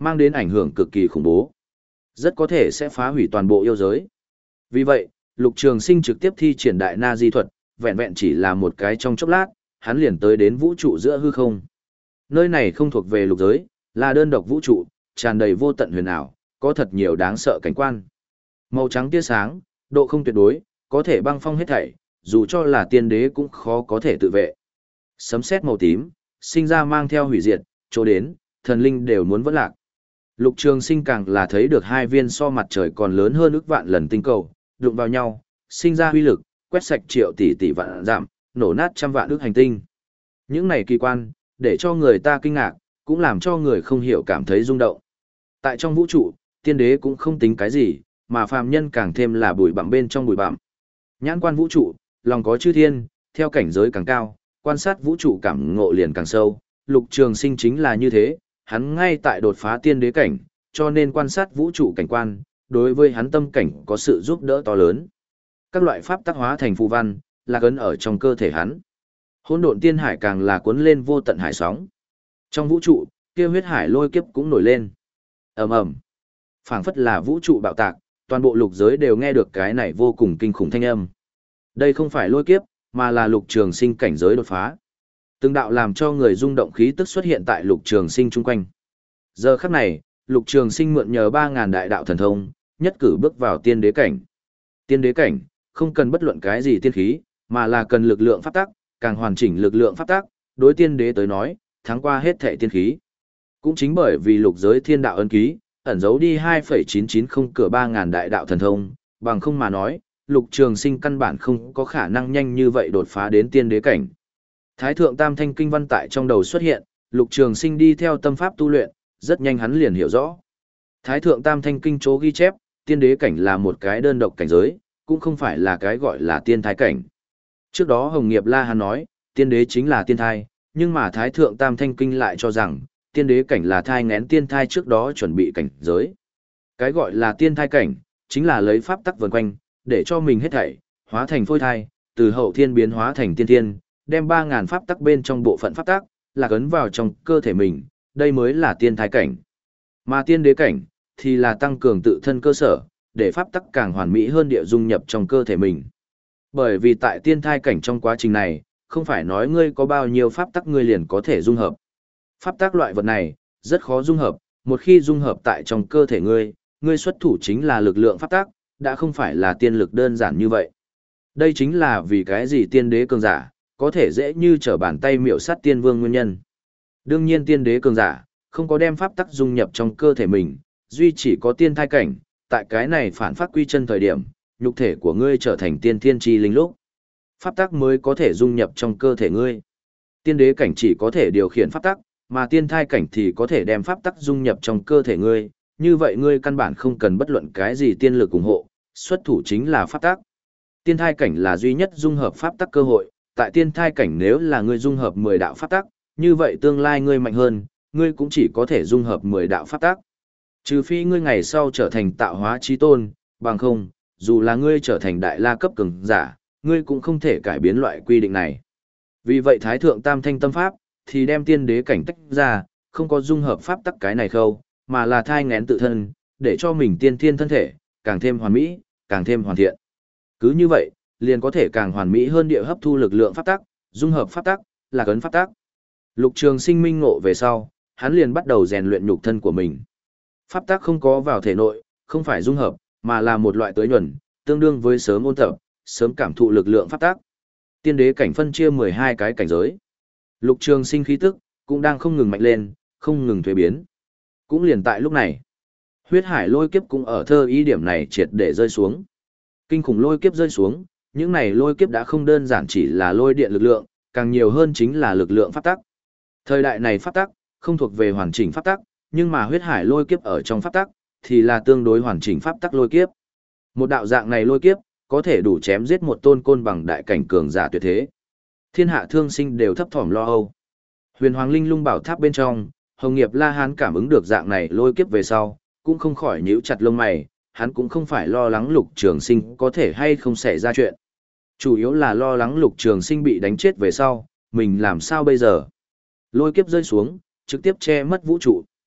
[SPEAKER 1] mang đến ảnh hưởng cực kỳ khủng bố. Rất có thể sẽ phá hủy toàn bộ yêu giới. Vì vậy, Lục Trường Sinh trực tiếp thi triển đại na di thuật, vẹn vẹn chỉ là một cái trong chốc lát, hắn liền tới đến vũ trụ giữa hư không. Nơi này không thuộc về lục giới, là đơn độc vũ trụ, tràn đầy vô tận huyền ảo, có thật nhiều đáng sợ cảnh quan. Màu trắng tia sáng, độ không tuyệt đối, có thể băng phong hết thảy, dù cho là tiên đế cũng khó có thể tự vệ. Sấm sét màu tím, sinh ra mang theo hủy diệt, chỗ đến, thần linh đều muốn vỡ lạc. Lục Trường Sinh càng là thấy được hai viên so mặt trời còn lớn hơn ức vạn lần tinh cầu, đụng vào nhau, sinh ra huy lực, quét sạch triệu tỷ tỷ vạn giảm, nổ nát trăm vạn ức hành tinh. Những này kỳ quan, để cho người ta kinh ngạc, cũng làm cho người không hiểu cảm thấy rung động. Tại trong vũ trụ, tiên đế cũng không tính cái gì, mà phàm nhân càng thêm là bụi bặm bên trong bụi bặm. Nhãn quan vũ trụ, lòng có chư thiên, theo cảnh giới càng cao, quan sát vũ trụ cảm ngộ liền càng sâu. Lục Trường Sinh chính là như thế, hắn ngay tại đột phá tiên đế cảnh, cho nên quan sát vũ trụ cảnh quan, đối với hắn tâm cảnh có sự giúp đỡ to lớn. Các loại pháp tác hóa thành phù văn, là ấn ở trong cơ thể hắn. Hỗn độn tiên hải càng là cuốn lên vô tận hải sóng. Trong vũ trụ, kia huyết hải lôi kiếp cũng nổi lên. Ầm ầm. Phảng phất là vũ trụ bạo tạc, toàn bộ lục giới đều nghe được cái này vô cùng kinh khủng thanh âm. Đây không phải lôi kiếp, mà là Lục Trường Sinh cảnh giới đột phá. Từng đạo làm cho người rung động khí tức xuất hiện tại Lục Trường Sinh chung quanh. Giờ khắc này, Lục Trường Sinh mượn nhờ ba ngàn đại đạo thần thông, nhất cử bước vào tiên đế cảnh. Tiên đế cảnh, không cần bất luận cái gì tiên khí, mà là cần lực lượng pháp tắc, càng hoàn chỉnh lực lượng pháp tắc, đối tiên đế tới nói, thắng qua hết thảy tiên khí. Cũng chính bởi vì lục giới thiên đạo ấn ký, ẩn giấu đi hai phẩy chín chín không cửa ba ngàn đại đạo thần thông, bằng không mà nói, Lục Trường Sinh căn bản không có khả năng nhanh như vậy đột phá đến tiên đế cảnh. Thái thượng tam thanh kinh văn tại trong đầu xuất hiện, Lục Trường Sinh đi theo tâm pháp tu luyện, rất nhanh hắn liền hiểu rõ. Thái thượng tam thanh kinh chỗ ghi chép, tiên đế cảnh là một cái đơn độc cảnh giới, cũng không phải là cái gọi là tiên thái cảnh. Trước đó Hồng Nghiệp La Hán nói, tiên đế chính là tiên thai, nhưng mà Thái thượng tam thanh kinh lại cho rằng, tiên đế cảnh là thai ngén tiên thai trước đó chuẩn bị cảnh giới. Cái gọi là tiên thai cảnh, chính là lấy pháp tắc vần quanh, để cho mình hết thảy, hóa thành phôi thai, từ hậu thiên biến hóa thành tiên thiên, đem ba ngàn pháp tắc bên trong bộ phận pháp tắc, là ấn vào trong cơ thể mình, đây mới là tiên thai cảnh. Mà tiên đế cảnh, thì là tăng cường tự thân cơ sở, để pháp tắc càng hoàn mỹ hơn địa dung nhập trong cơ thể mình. Bởi vì tại tiên thai cảnh trong quá trình này, không phải nói ngươi có bao nhiêu pháp tắc ngươi liền có thể dung hợp. Pháp tắc loại vật này, rất khó dung hợp, một khi dung hợp tại trong cơ thể ngươi, ngươi xuất thủ chính là lực lượng pháp tắc, đã không phải là tiên lực đơn giản như vậy. Đây chính là vì cái gì tiên đế cường giả, có thể dễ như trở bàn tay miểu sát tiên vương nguyên nhân. Đương nhiên tiên đế cường giả, không có đem pháp tắc dung nhập trong cơ thể mình, duy chỉ có tiên thai cảnh, tại cái này phản phát quy chân thời điểm, nhục thể của ngươi trở thành tiên thiên chi linh lúc. Pháp tắc mới có thể dung nhập trong cơ thể ngươi. Tiên đế cảnh chỉ có thể điều khiển pháp tắc, mà tiên thai cảnh thì có thể đem pháp tắc dung nhập trong cơ thể ngươi, như vậy ngươi căn bản không cần bất luận cái gì tiên lực ủng hộ, xuất thủ chính là pháp tắc. Tiên thai cảnh là duy nhất dung hợp pháp tắc cơ hội, tại tiên thai cảnh nếu là ngươi dung hợp mười đạo pháp tắc, như vậy tương lai ngươi mạnh hơn, ngươi cũng chỉ có thể dung hợp mười đạo pháp tắc. Trừ phi ngươi ngày sau trở thành tạo hóa chí tôn, bằng không, dù là ngươi trở thành đại la cấp cường giả, ngươi cũng không thể cải biến loại quy định này. Vì vậy Thái thượng tam thanh tâm pháp thì đem tiên đế cảnh tách ra, không có dung hợp pháp tắc cái này khâu, mà là thai ngén tự thân, để cho mình tiên thiên thân thể càng thêm hoàn mỹ, càng thêm hoàn thiện. Cứ như vậy, liền có thể càng hoàn mỹ hơn địa hấp thu lực lượng pháp tắc, dung hợp pháp tắc, là cấn pháp tắc. Lục Trường Sinh minh ngộ về sau, hắn liền bắt đầu rèn luyện nhục thân của mình. Pháp tắc không có vào thể nội, không phải dung hợp, mà là một loại tưới nhuần, tương đương với sớm ôn tập, sớm cảm thụ lực lượng pháp tắc. Tiên đế cảnh phân chia mười hai cái cảnh giới. Lục Trường Sinh khí tức cũng đang không ngừng mạnh lên, không ngừng thuế biến. Cũng liền tại lúc này, huyết hải lôi kiếp cũng ở thơ ý điểm này triệt để rơi xuống. Kinh khủng lôi kiếp rơi xuống, những này lôi kiếp đã không đơn giản chỉ là lôi điện lực lượng, càng nhiều hơn chính là lực lượng pháp tắc. Thời đại này pháp tắc không thuộc về hoàn chỉnh pháp tắc, nhưng mà huyết hải lôi kiếp ở trong pháp tắc thì là tương đối hoàn chỉnh pháp tắc lôi kiếp. Một đạo dạng này lôi kiếp có thể đủ chém giết một tôn côn bằng đại cảnh cường giả tuyệt thế. Thiên hạ thương sinh đều thấp thỏm lo âu. Huyền Hoàng Linh Lung Bảo Tháp bên trong, Hồng Nghiệp La Hán cảm ứng được dạng này lôi kiếp về sau, cũng không khỏi nhíu chặt lông mày, hắn cũng không phải lo lắng Lục Trường Sinh có thể hay không xảy ra chuyện. Chủ yếu là lo lắng Lục Trường Sinh bị đánh chết về sau, mình làm sao bây giờ? Lôi kiếp rơi xuống, trực tiếp che mất vũ trụ.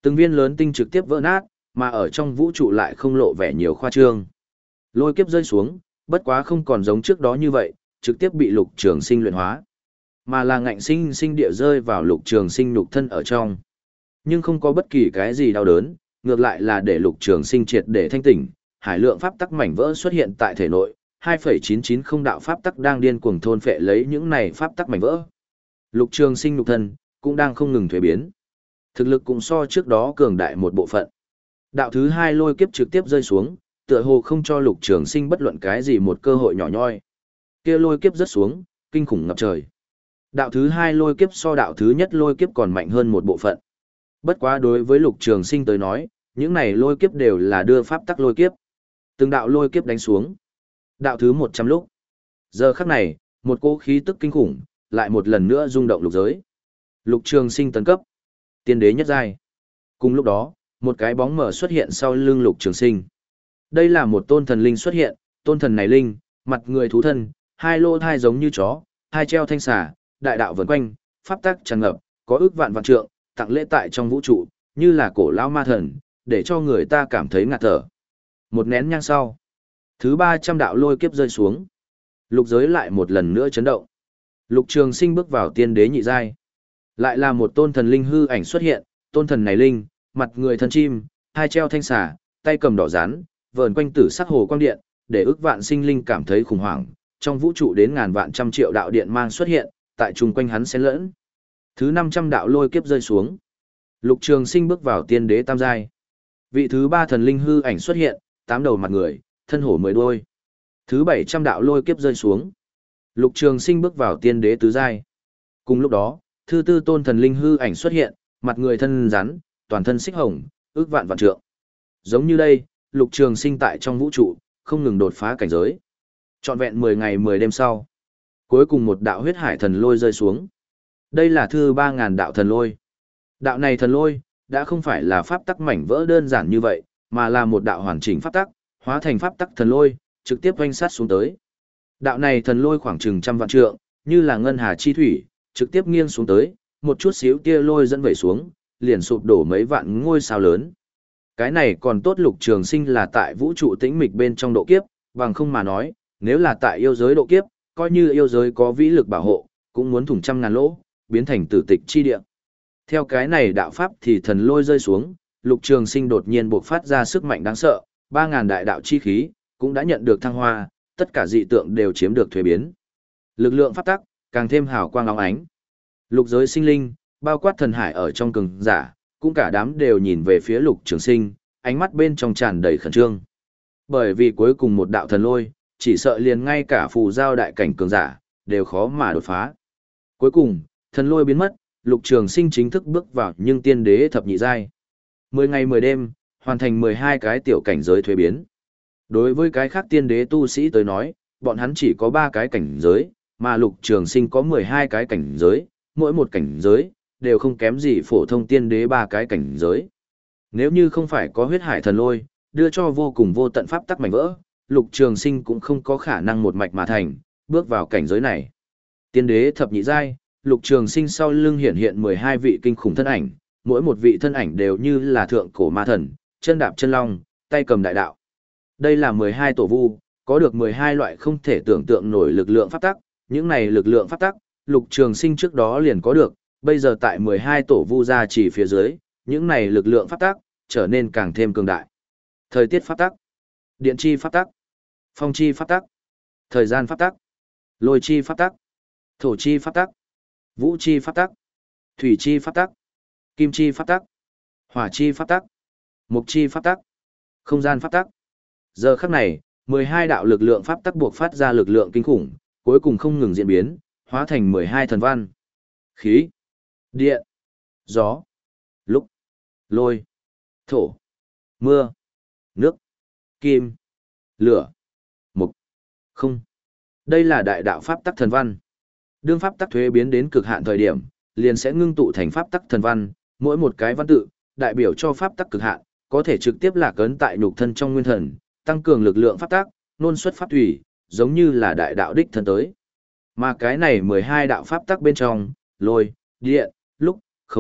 [SPEAKER 1] Từng viên lớn tinh trực tiếp vỡ nát, mà ở trong vũ trụ lại không lộ vẻ nhiều khoa trương. Lôi kiếp rơi xuống, bất quá không còn giống trước đó như vậy, trực tiếp bị Lục Trường Sinh luyện hóa, mà là ngạnh sinh sinh địa rơi vào Lục Trường Sinh nhục thân ở trong. Nhưng không có bất kỳ cái gì đau đớn, ngược lại là để Lục Trường Sinh triệt để thanh tỉnh, hải lượng pháp tắc mảnh vỡ xuất hiện tại thể nội, hai phẩy chín chín không đạo pháp tắc đang điên cuồng thôn phệ lấy những này pháp tắc mảnh vỡ. Lục Trường Sinh nhục thân cũng đang không ngừng thuế biến. Thực lực cũng so trước đó cường đại một bộ phận. Đạo thứ hai lôi kiếp trực tiếp rơi xuống, tựa hồ không cho Lục Trường Sinh bất luận cái gì một cơ hội nhỏ nhoi. Kia lôi kiếp rớt xuống, kinh khủng ngập trời. Đạo thứ hai lôi kiếp so đạo thứ nhất lôi kiếp còn mạnh hơn một bộ phận. Bất quá đối với Lục Trường Sinh tới nói, những này lôi kiếp đều là đưa pháp tắc lôi kiếp. Từng đạo lôi kiếp đánh xuống. Đạo thứ một trăm lúc. Giờ khắc này, một cỗ khí tức kinh khủng, lại một lần nữa rung động lục giới. Lục Trường Sinh tấn cấp. Tiên đế nhất giai. Cùng lúc đó, một cái bóng mờ xuất hiện sau lưng Lục Trường Sinh. Đây là một tôn thần linh xuất hiện, tôn thần này linh, mặt người thú thân, hai lô thai giống như chó, hai treo thanh xà, đại đạo vần quanh, pháp tắc tràn ngập, có ước vạn vạn trượng, tặng lễ tại trong vũ trụ, như là cổ lão ma thần, để cho người ta cảm thấy ngạt thở. Một nén nhang sau, thứ ba trăm đạo lôi kiếp rơi xuống. Lục giới lại một lần nữa chấn động. Lục Trường Sinh bước vào tiên đế nhị giai. Lại là một tôn thần linh hư ảnh xuất hiện, tôn thần này linh, mặt người thân chim, hai treo thanh xà, tay cầm đỏ rán, vờn quanh tử sắc hồ quang điện, để ước vạn sinh linh cảm thấy khủng hoảng, trong vũ trụ đến ngàn vạn trăm triệu đạo điện mang xuất hiện, tại chung quanh hắn xen lẫn. Thứ năm trăm đạo lôi kiếp rơi xuống. Lục Trường Sinh bước vào tiên đế tam giai. Vị thứ ba thần linh hư ảnh xuất hiện, tám đầu mặt người, thân hổ mười đuôi. Thứ bảy trăm đạo lôi kiếp rơi xuống. Lục Trường Sinh bước vào tiên đế tứ giai. Cùng lúc đó, thứ tư tôn thần linh hư ảnh xuất hiện, mặt người thân rắn, toàn thân xích hồng, ước vạn vạn trượng. Giống như đây, Lục Trường Sinh tại trong vũ trụ, không ngừng đột phá cảnh giới. Trọn vẹn mười ngày mười đêm sau, cuối cùng một đạo huyết hải thần lôi rơi xuống. Đây là thứ ba ngàn đạo thần lôi. Đạo này thần lôi, đã không phải là pháp tắc mảnh vỡ đơn giản như vậy, mà là một đạo hoàn chỉnh pháp tắc, hóa thành pháp tắc thần lôi, trực tiếp oanh sát xuống tới. Đạo này thần lôi khoảng chừng trăm vạn trượng, như là ngân hà chi thủy, trực tiếp nghiêng xuống tới, một chút xíu tia lôi dẫn vẩy xuống, liền sụp đổ mấy vạn ngôi sao lớn. Cái này còn tốt Lục Trường Sinh là tại vũ trụ tĩnh mịch bên trong độ kiếp, bằng không mà nói, nếu là tại yêu giới độ kiếp, coi như yêu giới có vĩ lực bảo hộ, cũng muốn thủng trăm ngàn lỗ, biến thành tử tịch chi địa. Theo cái này đạo pháp thì thần lôi rơi xuống, Lục Trường Sinh đột nhiên bộc phát ra sức mạnh đáng sợ, ba ngàn đại đạo chi khí cũng đã nhận được thăng hoa, tất cả dị tượng đều chiếm được thuế biến. Lực lượng pháp tắc càng thêm hào quang óng ánh. Lục giới sinh linh, bao quát thần hải ở trong cường giả, cũng cả đám đều nhìn về phía Lục Trường Sinh, ánh mắt bên trong tràn đầy khẩn trương. Bởi vì cuối cùng một đạo thần lôi, chỉ sợ liền ngay cả phù giao đại cảnh cường giả đều khó mà đột phá. Cuối cùng, thần lôi biến mất, Lục Trường Sinh chính thức bước vào nhưng tiên đế thập nhị giai. Mười ngày mười đêm, hoàn thành mười hai cái tiểu cảnh giới thuế biến. Đối với cái khác tiên đế tu sĩ tới nói, bọn hắn chỉ có ba cái cảnh giới, mà Lục Trường Sinh có mười hai cái cảnh giới, mỗi một cảnh giới đều không kém gì phổ thông tiên đế ba cái cảnh giới. Nếu như không phải có huyết hải thần lôi, đưa cho vô cùng vô tận pháp tắc mảnh vỡ, Lục Trường Sinh cũng không có khả năng một mạch mà thành, bước vào cảnh giới này. Tiên đế thập nhị giai, Lục Trường Sinh sau lưng hiện hiện mười hai vị kinh khủng thân ảnh, mỗi một vị thân ảnh đều như là thượng cổ ma thần, chân đạp chân long, tay cầm đại đạo. Đây là mười hai tổ vu, có được mười hai loại không thể tưởng tượng nổi lực lượng pháp tắc, những này lực lượng pháp tắc, Lục Trường Sinh trước đó liền có được, bây giờ tại mười hai tổ vu gia chỉ phía dưới, những này lực lượng pháp tắc trở nên càng thêm cường đại. Thời tiết pháp tắc, điện chi pháp tắc, phong chi pháp tắc, thời gian pháp tắc, lôi chi pháp tắc, thổ chi pháp tắc, vũ chi pháp tắc, thủy chi pháp tắc, kim chi pháp tắc, hỏa chi pháp tắc, mục chi pháp tắc, không gian pháp tắc. Giờ khắc này, mười hai đạo lực lượng pháp tắc buộc phát ra lực lượng kinh khủng, cuối cùng không ngừng diễn biến, hóa thành mười hai thần văn. Khí, điện, gió, lúc, lôi, thổ, mưa, nước, kim, lửa, mục, không. Đây là đại đạo pháp tắc thần văn. Đương pháp tắc thuế biến đến cực hạn thời điểm, liền sẽ ngưng tụ thành pháp tắc thần văn, mỗi một cái văn tự đại biểu cho pháp tắc cực hạn, có thể trực tiếp lạc ấn tại nhục thân trong nguyên thần, tăng cường lực lượng pháp tắc, nôn xuất pháp thủy, giống như là đại đạo đích thân tới. Mà cái này mười hai đạo pháp tắc bên trong, lôi, điện, lúc, không,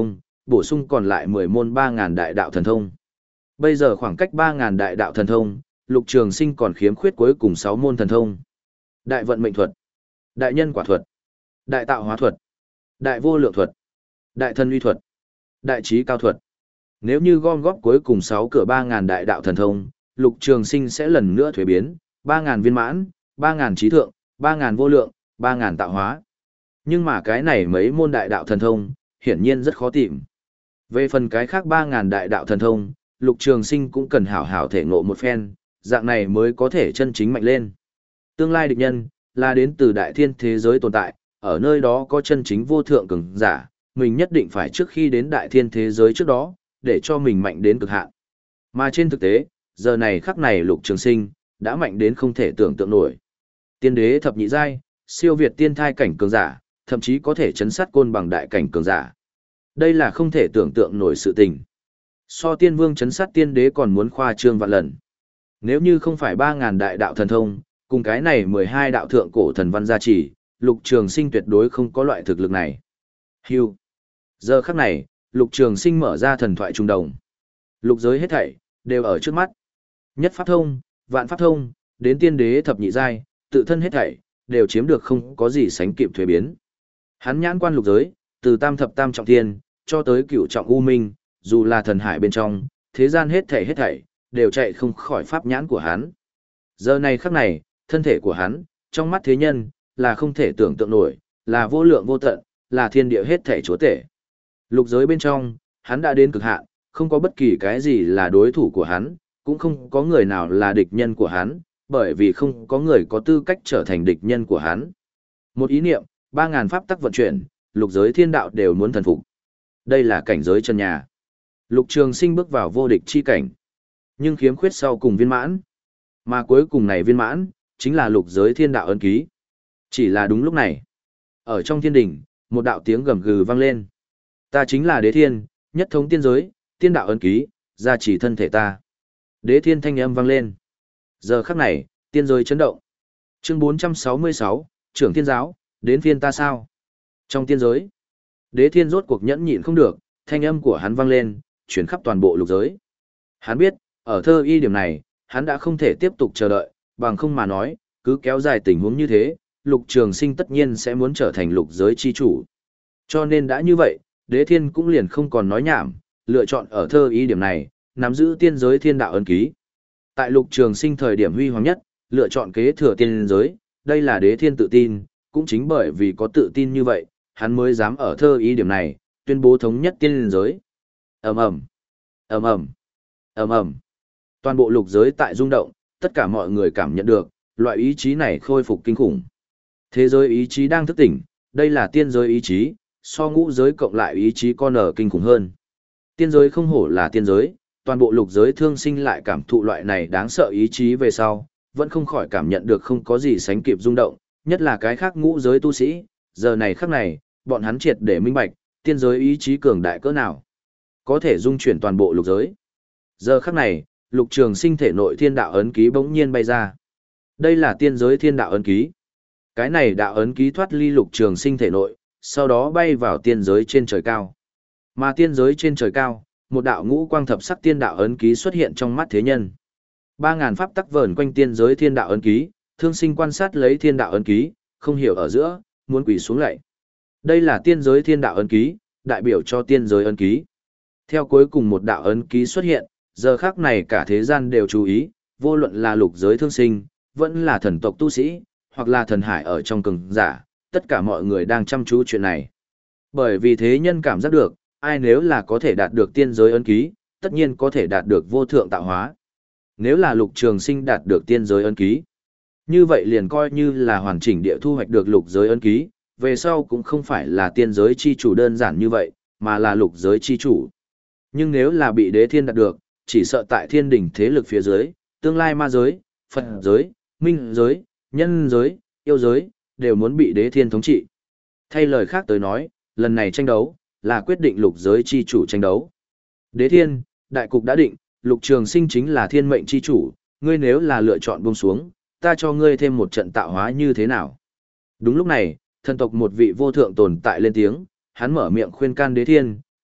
[SPEAKER 1] bổ sung còn lại mười môn ba ngàn đại đạo thần thông. Bây giờ khoảng cách ba ngàn đại đạo thần thông, Lục Trường Sinh còn khiếm khuyết cuối cùng sáu môn thần thông. Đại vận mệnh thuật, đại nhân quả thuật, đại tạo hóa thuật, đại vô lượng thuật, đại thân uy thuật, đại trí cao thuật. Nếu như gom góp cuối cùng sáu cửa ba ngàn đại đạo thần thông, Lục Trường Sinh sẽ lần nữa thuế biến, ba ngàn viên mãn, ba ngàn trí thượng, ba ngàn vô lượng, ba ngàn tạo hóa. Nhưng mà cái này mấy môn đại đạo thần thông, hiển nhiên rất khó tìm. Về phần cái khác ba ngàn đại đạo thần thông, Lục Trường Sinh cũng cần hảo hảo thể ngộ một phen, dạng này mới có thể chân chính mạnh lên. Tương lai địch nhân, là đến từ đại thiên thế giới tồn tại, ở nơi đó có chân chính vô thượng cường giả, mình nhất định phải trước khi đến đại thiên thế giới trước đó, để cho mình mạnh đến cực hạn. Mà trên thực tế, giờ này khắc này Lục Trường Sinh, đã mạnh đến không thể tưởng tượng nổi. Tiên đế thập nhị giai, siêu việt tiên thai cảnh cường giả, thậm chí có thể chấn sát côn bằng đại cảnh cường giả. Đây là không thể tưởng tượng nổi sự tình. So tiên vương chấn sát tiên đế còn muốn khoa trương vạn lần. Nếu như không phải ba ngàn đại đạo thần thông, cùng cái này mười hai đạo thượng cổ thần văn gia trì, Lục Trường Sinh tuyệt đối không có loại thực lực này. Hưu. Giờ khắc này, Lục Trường Sinh mở ra thần thoại trung đồng. Lục giới hết thảy, đều ở trước mắt. Nhất pháp thông, vạn pháp thông, đến tiên đế thập nhị giai, tự thân hết thảy, đều chiếm được không có gì sánh kịp thuế biến. Hắn nhãn quan lục giới, từ tam thập tam trọng thiên, cho tới cửu trọng u minh, dù là thần hải bên trong, thế gian hết thảy hết thảy, đều chạy không khỏi pháp nhãn của hắn. Giờ này khắc này, thân thể của hắn, trong mắt thế nhân, là không thể tưởng tượng nổi, là vô lượng vô tận, là thiên địa hết thảy chúa tể. Lục giới bên trong, hắn đã đến cực hạn, không có bất kỳ cái gì là đối thủ của hắn, cũng không có người nào là địch nhân của hắn, bởi vì không có người có tư cách trở thành địch nhân của hắn. Một ý niệm, ba ngàn pháp tắc vận chuyển, lục giới thiên đạo đều muốn thần phục. Đây là cảnh giới chân nhà. Lục Trường Sinh bước vào vô địch chi cảnh, nhưng khiếm khuyết sau cùng viên mãn. Mà cuối cùng này viên mãn, chính là lục giới thiên đạo ấn ký. Chỉ là đúng lúc này, ở trong thiên đỉnh, một đạo tiếng gầm gừ vang lên. Ta chính là đế thiên, nhất thống tiên giới, tiên đạo ấn ký, gia trì thân thể ta. Đế thiên thanh âm vang lên. Giờ khắc này, tiên giới chấn động. Chương bốn trăm sáu mươi sáu, trưởng thiên giáo, đến phiên ta sao? Trong tiên giới, đế thiên rốt cuộc nhẫn nhịn không được, thanh âm của hắn vang lên, chuyển khắp toàn bộ lục giới. Hắn biết, ở thơ y điểm này, hắn đã không thể tiếp tục chờ đợi, bằng không mà nói, cứ kéo dài tình huống như thế, Lục Trường Sinh tất nhiên sẽ muốn trở thành lục giới chi chủ. Cho nên đã như vậy, đế thiên cũng liền không còn nói nhảm, lựa chọn ở thơ y điểm này, nắm giữ tiên giới thiên đạo ấn ký. Tại Lục Trường Sinh thời điểm huy hoàng nhất, lựa chọn kế thừa tiên giới, đây là đế thiên tự tin, cũng chính bởi vì có tự tin như vậy, hắn mới dám ở thơ y điểm này, tuyên bố thống nhất tiên giới. Ầm ầm, ầm ầm, ầm ầm. Toàn bộ lục giới tại rung động, tất cả mọi người cảm nhận được, loại ý chí này khôi phục kinh khủng. Thế giới ý chí đang thức tỉnh, đây là tiên giới ý chí, so ngũ giới cộng lại ý chí con ở kinh khủng hơn. Tiên giới không hổ là tiên giới, toàn bộ lục giới thương sinh lại cảm thụ loại này đáng sợ ý chí về sau, vẫn không khỏi cảm nhận được không có gì sánh kịp rung động, nhất là cái khác ngũ giới tu sĩ, giờ này khắc này, bọn hắn triệt để minh bạch, tiên giới ý chí cường đại cỡ nào, có thể dung chuyển toàn bộ lục giới. Giờ khắc này, Lục Trường Sinh thể nội thiên đạo ấn ký bỗng nhiên bay ra. Đây là tiên giới thiên đạo ấn ký. Cái này đạo ấn ký thoát ly Lục Trường Sinh thể nội, sau đó bay vào tiên giới trên trời cao. Mà tiên giới trên trời cao, một đạo ngũ quang thập sắc tiên đạo ấn ký xuất hiện trong mắt thế nhân. Ba ngàn pháp tắc vờn quanh tiên giới thiên đạo ấn ký, thương sinh quan sát lấy thiên đạo ấn ký, không hiểu ở giữa, muốn quỳ xuống lạy. Đây là tiên giới thiên đạo ấn ký, đại biểu cho tiên giới ấn ký. Theo cuối cùng một đạo ấn ký xuất hiện, giờ khắc này cả thế gian đều chú ý, vô luận là lục giới thương sinh, vẫn là thần tộc tu sĩ, hoặc là thần hải ở trong cường giả, tất cả mọi người đang chăm chú chuyện này. Bởi vì thế nhân cảm giác được, ai nếu là có thể đạt được tiên giới ấn ký, tất nhiên có thể đạt được vô thượng tạo hóa. Nếu là Lục Trường Sinh đạt được tiên giới ấn ký, như vậy liền coi như là hoàn chỉnh địa thu hoạch được lục giới ấn ký, về sau cũng không phải là tiên giới chi chủ đơn giản như vậy, mà là lục giới chi chủ. Nhưng nếu là bị đế thiên đạt được, chỉ sợ tại thiên đỉnh thế lực phía dưới, tương lai ma giới, Phật giới, minh giới, nhân giới, yêu giới, đều muốn bị đế thiên thống trị. Thay lời khác tới nói, lần này tranh đấu, là quyết định lục giới chi chủ tranh đấu. Đế thiên, đại cục đã định, Lục Trường Sinh chính là thiên mệnh chi chủ, ngươi nếu là lựa chọn buông xuống, ta cho ngươi thêm một trận tạo hóa như thế nào? Đúng lúc này, thần tộc một vị vô thượng tồn tại lên tiếng, hắn mở miệng khuyên can đế thiên,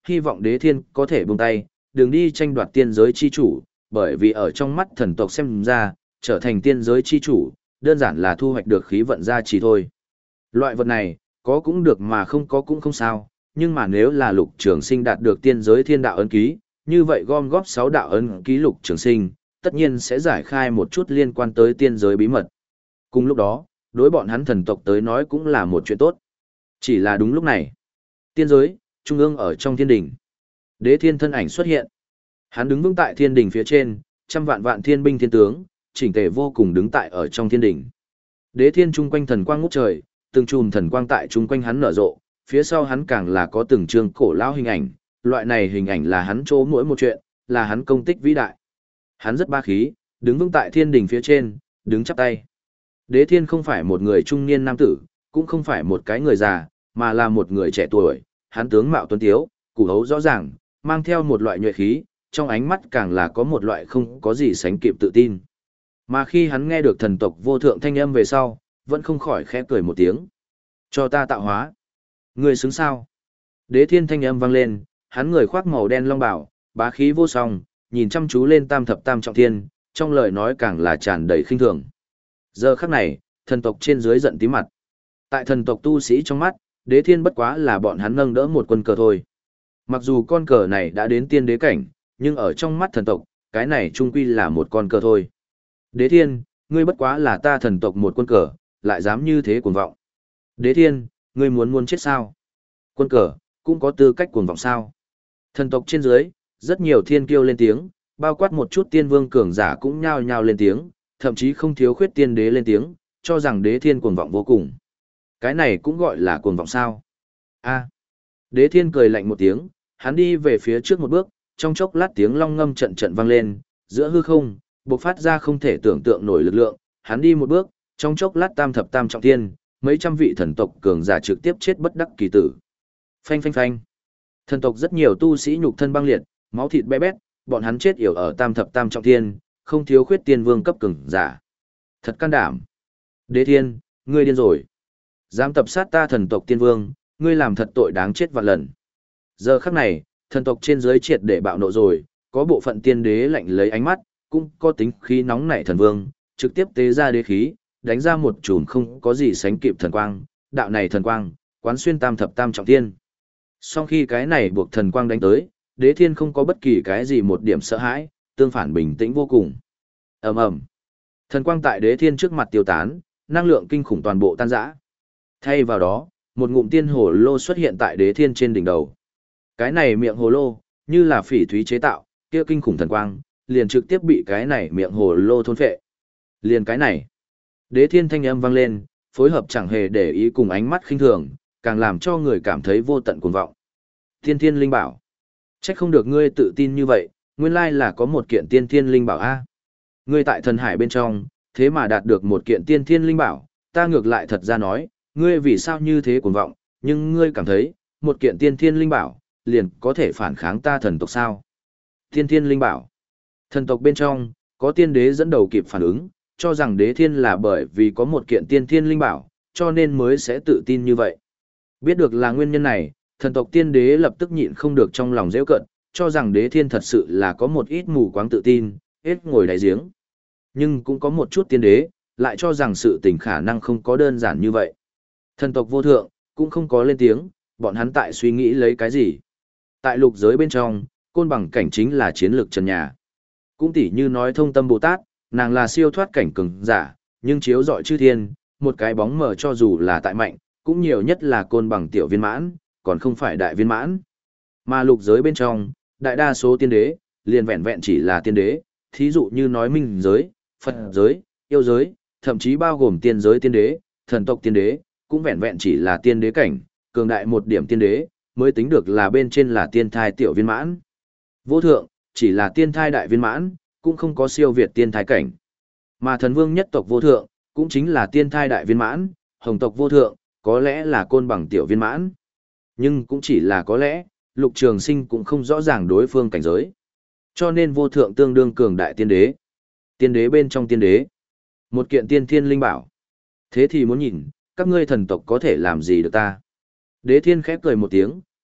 [SPEAKER 1] hy vọng đế thiên có thể buông tay, đừng đi tranh đoạt tiên giới chi chủ, bởi vì ở trong mắt thần tộc xem ra, trở thành tiên giới chi chủ, đơn giản là thu hoạch được khí vận gia trì thôi. Loại vật này, có cũng được mà không có cũng không sao, nhưng mà nếu là Lục Trường Sinh đạt được tiên giới thiên đạo ấn ký, như vậy gom góp sáu đạo ấn ký Lục Trường Sinh, tất nhiên sẽ giải khai một chút liên quan tới tiên giới bí mật. Cùng lúc đó, đối bọn hắn thần tộc tới nói cũng là một chuyện tốt. Chỉ là đúng lúc này, tiên giới, trung ương ở trong thiên đỉnh. Đế thiên thân ảnh xuất hiện. Hắn đứng vững tại thiên đỉnh phía trên, trăm vạn vạn thiên binh thiên tướng, chỉnh tề vô cùng đứng tại ở trong thiên đỉnh. Đế thiên trung quanh thần quang ngút trời, từng chùm thần quang tại trung quanh hắn nở rộ, phía sau hắn càng là có từng chương cổ lão hình ảnh, loại này hình ảnh là hắn chỗ mỗi một chuyện, là hắn công tích vĩ đại. Hắn rất ba khí, đứng vững tại thiên đỉnh phía trên, đứng chắp tay. Đế thiên không phải một người trung niên nam tử, cũng không phải một cái người già, mà là một người trẻ tuổi, hắn tướng mạo tuấn tiếu, củ hấu rõ ràng, mang theo một loại nhuệ khí, trong ánh mắt càng là có một loại không có gì sánh kịp tự tin. Mà khi hắn nghe được thần tộc vô thượng thanh âm về sau, vẫn không khỏi khẽ cười một tiếng. Cho ta tạo hóa. Người xứng sao? Đế thiên thanh âm vang lên, hắn người khoác màu đen long bào, bá khí vô song, nhìn chăm chú lên tam thập tam trọng thiên, trong lời nói càng là tràn đầy khinh thường. Giờ khắc này, thần tộc trên dưới giận tí mặt. Tại thần tộc tu sĩ trong mắt, đế thiên bất quá là bọn hắn nâng đỡ một quân cờ thôi. Mặc dù con cờ này đã đến tiên đế cảnh, nhưng ở trong mắt thần tộc, cái này trung quy là một con cờ thôi. Đế thiên, ngươi bất quá là ta thần tộc một quân cờ, lại dám như thế cuồng vọng. Đế thiên, ngươi muốn muốn chết sao? Quân cờ, cũng có tư cách cuồng vọng sao? Thần tộc trên dưới, rất nhiều thiên kiêu lên tiếng, bao quát một chút tiên vương cường giả cũng nhao nhao lên tiếng, thậm chí không thiếu khuyết tiên đế lên tiếng, cho rằng đế thiên cuồng vọng vô cùng. Cái này cũng gọi là cuồng vọng sao? A. Đế thiên cười lạnh một tiếng, hắn đi về phía trước một bước, trong chốc lát tiếng long ngâm trận trận vang lên, giữa hư không, bộc phát ra không thể tưởng tượng nổi lực lượng, hắn đi một bước, trong chốc lát tam thập tam trọng thiên, mấy trăm vị thần tộc cường giả trực tiếp chết bất đắc kỳ tử. Phanh phanh phanh. Thần tộc rất nhiều tu sĩ nhục thân băng liệt, máu thịt bé bét, bọn hắn chết yểu ở tam thập tam trọng thiên, không thiếu khuyết tiên vương cấp cường giả. Thật can đảm. Đế thiên, ngươi điên rồi. Dám tập sát ta thần tộc tiên vương, ngươi làm thật tội đáng chết vạn lần. Giờ khắc này, thần tộc trên dưới triệt để bạo nộ rồi, có bộ phận tiên đế lạnh lấy ánh mắt, cũng có tính khí nóng nảy thần vương, trực tiếp tế ra đế khí, đánh ra một chùm không có gì sánh kịp thần quang, đạo này thần quang, quán xuyên tam thập tam trọng thiên. Sau khi cái này buộc thần quang đánh tới, đế thiên không có bất kỳ cái gì một điểm sợ hãi, tương phản bình tĩnh vô cùng. Ầm ầm. Thần quang tại đế thiên trước mặt tiêu tán, năng lượng kinh khủng toàn bộ tan rã. Thay vào đó, một ngụm tiên hồ lô xuất hiện tại đế thiên trên đỉnh đầu. Cái này miệng hồ lô, như là phỉ thúy chế tạo, kia kinh khủng thần quang, liền trực tiếp bị cái này miệng hồ lô thôn phệ. Liền cái này. Đế thiên thanh âm vang lên, phối hợp chẳng hề để ý cùng ánh mắt khinh thường, càng làm cho người cảm thấy vô tận cuồng vọng. Tiên thiên linh bảo. Trách không được ngươi tự tin như vậy, nguyên lai là có một kiện tiên thiên linh bảo a. Ngươi tại thần hải bên trong, thế mà đạt được một kiện tiên thiên linh bảo, ta ngược lại thật ra nói, ngươi vì sao như thế cuồng vọng, nhưng ngươi cảm thấy, một kiện tiên thiên linh bảo, liền có thể phản kháng ta thần tộc sao? Tiên thiên linh bảo. Thần tộc bên trong, có tiên đế dẫn đầu kịp phản ứng, cho rằng đế thiên là bởi vì có một kiện tiên thiên linh bảo, cho nên mới sẽ tự tin như vậy. Biết được là nguyên nhân này, thần tộc tiên đế lập tức nhịn không được trong lòng giễu cận, cho rằng đế thiên thật sự là có một ít mù quáng tự tin, hết ngồi đáy giếng. Nhưng cũng có một chút tiên đế, lại cho rằng sự tình khả năng không có đơn giản như vậy. Thần tộc vô thượng, cũng không có lên tiếng, bọn hắn tại suy nghĩ lấy cái gì. Tại lục giới bên trong, côn bằng cảnh chính là chiến lược trần nhà. Cũng tỉ như nói thông tâm Bồ Tát, nàng là siêu thoát cảnh cường giả, nhưng chiếu rọi chư thiên, một cái bóng mờ cho dù là tại mạnh, cũng nhiều nhất là côn bằng tiểu viên mãn, còn không phải đại viên mãn. Mà lục giới bên trong, đại đa số tiên đế, liền vẹn vẹn chỉ là tiên đế, thí dụ như nói minh giới, Phật giới, yêu giới, thậm chí bao gồm tiên giới tiên đế, thần tộc tiên đế, cũng vẹn vẹn chỉ là tiên đế cảnh, cường đại một điểm tiên đế, mới tính được là bên trên là tiên thai tiểu viên mãn. Vô thượng, chỉ là tiên thai đại viên mãn, cũng không có siêu việt tiên thai cảnh. Mà thần vương nhất tộc vô thượng, cũng chính là tiên thai đại viên mãn, hồng tộc vô thượng, có lẽ là côn bằng tiểu viên mãn. Nhưng cũng chỉ là có lẽ, Lục Trường Sinh cũng không rõ ràng đối phương cảnh giới. Cho nên vô thượng tương đương cường đại tiên đế. Tiên đế bên trong tiên đế. Một kiện tiên thiên linh bảo. Thế thì muốn nhìn, các ngươi thần tộc có thể làm gì được ta? Đế thiên khép cười một tiếng,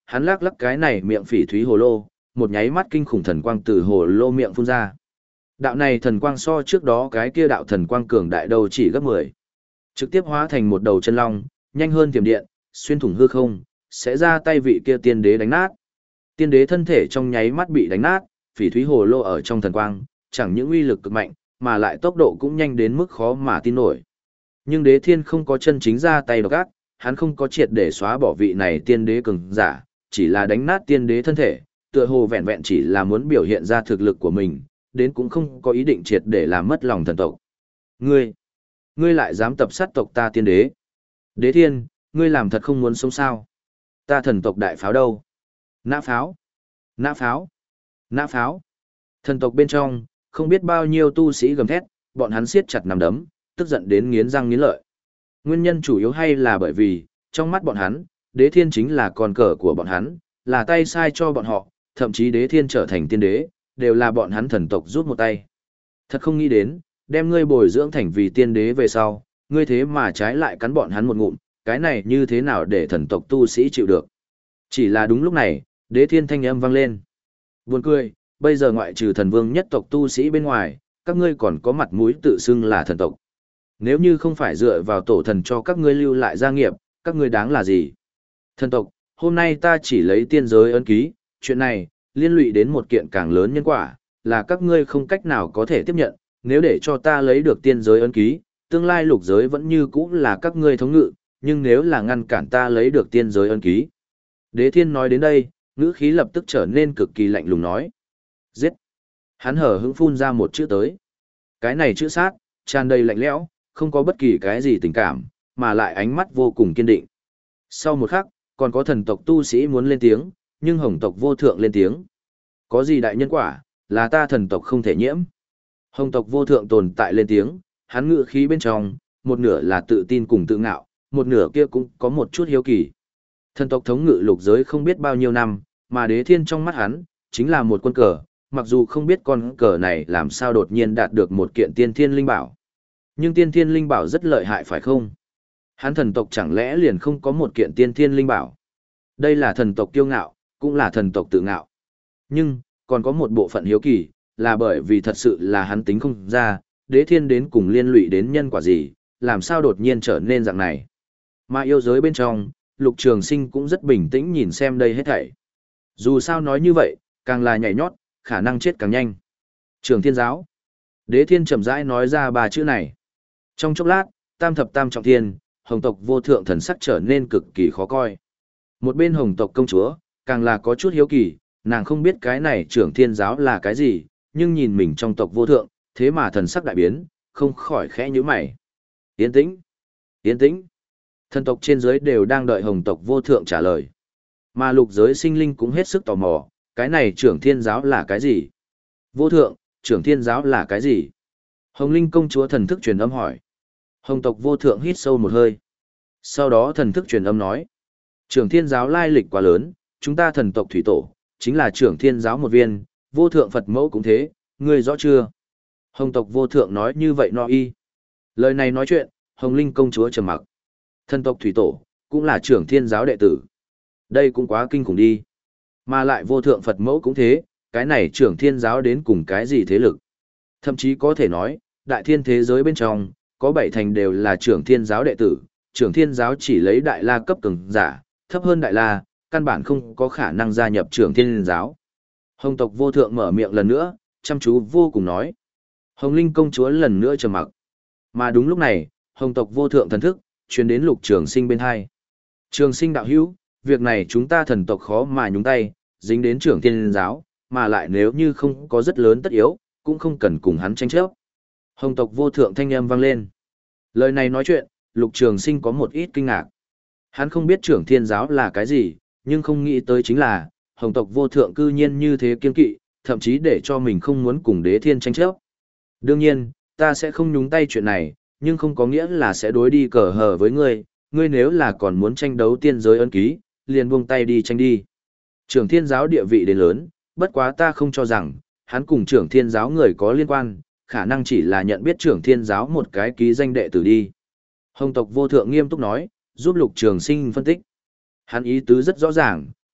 [SPEAKER 1] hắn lắc lắc cái này miệng phỉ thúy hồ lô, một nháy mắt kinh khủng thần quang từ hồ lô miệng phun ra. Đạo này thần quang so trước đó cái kia đạo thần quang cường đại đầu chỉ gấp mười. Trực tiếp hóa thành một đầu chân long, nhanh hơn tiềm điện, xuyên thủng hư không, sẽ ra tay vị kia tiên đế đánh nát. Tiên đế thân thể trong nháy mắt bị đánh nát, phỉ thúy hồ lô ở trong thần quang, chẳng những uy lực cực mạnh, mà lại tốc độ cũng nhanh đến mức khó mà tin nổi. Nhưng đế thiên không có chân chính ra tay độc ác, hắn không có triệt để xóa bỏ vị này tiên đế cường giả, chỉ là đánh nát tiên đế thân thể, tựa hồ vẹn vẹn chỉ là muốn biểu hiện ra thực lực của mình, đến cũng không có ý định triệt để làm mất lòng thần tộc. Ngươi, ngươi lại dám tập sát tộc ta tiên đế. Đế thiên, ngươi làm thật không muốn sống sao. Ta thần tộc đại pháo đâu? Nã pháo, nã pháo, nã pháo. Thần tộc bên trong, không biết bao nhiêu tu sĩ gầm thét, bọn hắn siết chặt nắm đấm, tức giận đến nghiến răng nghiến lợi. Nguyên nhân chủ yếu hay là bởi vì, trong mắt bọn hắn, đế thiên chính là con cờ của bọn hắn, là tay sai cho bọn họ, thậm chí đế thiên trở thành tiên đế, đều là bọn hắn thần tộc rút một tay. Thật không nghĩ đến, đem ngươi bồi dưỡng thành vì tiên đế về sau, ngươi thế mà trái lại cắn bọn hắn một ngụm, cái này như thế nào để thần tộc tu sĩ chịu được. Chỉ là đúng lúc này, đế thiên thanh âm vang lên. Buồn cười, bây giờ ngoại trừ thần vương nhất tộc tu sĩ bên ngoài, các ngươi còn có mặt mũi tự xưng là thần tộc. Nếu như không phải dựa vào tổ thần cho các ngươi lưu lại gia nghiệp, các ngươi đáng là gì? Thần tộc, hôm nay ta chỉ lấy tiên giới ấn ký, chuyện này, liên lụy đến một kiện càng lớn nhân quả, là các ngươi không cách nào có thể tiếp nhận, nếu để cho ta lấy được tiên giới ấn ký, tương lai lục giới vẫn như cũ là các ngươi thống ngự, nhưng nếu là ngăn cản ta lấy được tiên giới ấn ký. Đế thiên nói đến đây, ngữ khí lập tức trở nên cực kỳ lạnh lùng nói. Giết! Hắn hở hững phun ra một chữ tới. Cái này chữ sát, tràn đầy lạnh lẽo, không có bất kỳ cái gì tình cảm, mà lại ánh mắt vô cùng kiên định. Sau một khắc, còn có thần tộc tu sĩ muốn lên tiếng, nhưng hồng tộc vô thượng lên tiếng. Có gì đại nhân quả, là ta thần tộc không thể nhiễm. Hồng tộc vô thượng tồn tại lên tiếng, hắn ngự khí bên trong, một nửa là tự tin cùng tự ngạo, một nửa kia cũng có một chút hiếu kỳ. Thần tộc thống ngự lục giới không biết bao nhiêu năm, mà đế thiên trong mắt hắn, chính là một quân cờ, mặc dù không biết con cờ này làm sao đột nhiên đạt được một kiện tiên thiên linh bảo. Nhưng tiên thiên linh bảo rất lợi hại phải không? Hắn thần tộc chẳng lẽ liền không có một kiện tiên thiên linh bảo? Đây là thần tộc kiêu ngạo, cũng là thần tộc tự ngạo. Nhưng, còn có một bộ phận hiếu kỳ, là bởi vì thật sự là hắn tính không ra, đế thiên đến cùng liên lụy đến nhân quả gì, làm sao đột nhiên trở nên dạng này. Mà yêu giới bên trong, Lục Trường Sinh cũng rất bình tĩnh nhìn xem đây hết thảy. Dù sao nói như vậy, càng là nhảy nhót, khả năng chết càng nhanh. Trường Thiên Giáo. Đế Thiên chậm rãi nói ra ba chữ này. Trong chốc lát, tam thập tam trọng thiên, hồng tộc vô thượng thần sắc trở nên cực kỳ khó coi. Một bên hồng tộc công chúa, càng là có chút hiếu kỳ, nàng không biết cái này Trường Thiên Giáo là cái gì, nhưng nhìn mình trong tộc vô thượng, thế mà thần sắc đại biến, không khỏi khẽ nhíu mày. Yên tĩnh, yên tĩnh. Thần tộc trên dưới đều đang đợi hồng tộc vô thượng trả lời. Mà lục giới sinh linh cũng hết sức tò mò, cái này Trưởng Thiên Giáo là cái gì? Vô thượng, Trưởng Thiên Giáo là cái gì? Hồng Linh công chúa thần thức truyền âm hỏi. Hồng tộc vô thượng hít sâu một hơi. Sau đó thần thức truyền âm nói. Trưởng Thiên Giáo lai lịch quá lớn, chúng ta thần tộc thủy tổ, chính là Trưởng Thiên Giáo một viên, vô thượng Phật mẫu cũng thế, ngươi rõ chưa? Hồng tộc vô thượng nói như vậy no y. Lời này nói chuyện, Hồng Linh công chúa trầm mặc. Thần tộc thủy tổ, cũng là Trưởng Thiên Giáo đệ tử. Đây cũng quá kinh khủng đi. Mà lại vô thượng Phật mẫu cũng thế, cái này Trưởng Thiên Giáo đến cùng cái gì thế lực. Thậm chí có thể nói, đại thiên thế giới bên trong, có bảy thành đều là Trưởng Thiên Giáo đệ tử. Trưởng Thiên Giáo chỉ lấy đại la cấp cường giả, thấp hơn đại la, căn bản không có khả năng gia nhập Trưởng Thiên Giáo. Hồng tộc vô thượng mở miệng lần nữa, chăm chú vô cùng nói. Hồng Linh công chúa lần nữa trầm mặc. Mà đúng lúc này, hồng tộc vô thượng thần thức, truyền đến Lục Trường Sinh bên hai. Trường Sinh đạo hữu, việc này chúng ta thần tộc khó mà nhúng tay, dính đến Trưởng Thiên Giáo, mà lại nếu như không có rất lớn tất yếu, cũng không cần cùng hắn tranh chấp. Hồng tộc vô thượng thanh âm vang lên. Lời này nói chuyện, Lục Trường Sinh có một ít kinh ngạc. Hắn không biết Trưởng Thiên Giáo là cái gì, nhưng không nghĩ tới chính là, hồng tộc vô thượng cư nhiên như thế kiên kỵ, thậm chí để cho mình không muốn cùng đế thiên tranh chấp. Đương nhiên, ta sẽ không nhúng tay chuyện này, nhưng không có nghĩa là sẽ đối đi cờ hờ với ngươi, ngươi nếu là còn muốn tranh đấu tiên giới ân ký, liền buông tay đi tranh đi. Trưởng Thiên Giáo địa vị đến lớn, bất quá ta không cho rằng, hắn cùng Trưởng Thiên Giáo người có liên quan, khả năng chỉ là nhận biết Trưởng Thiên Giáo một cái ký danh đệ tử đi. Hồng tộc vô thượng nghiêm túc nói, giúp Lục Trường Sinh phân tích. Hắn ý tứ rất rõ ràng,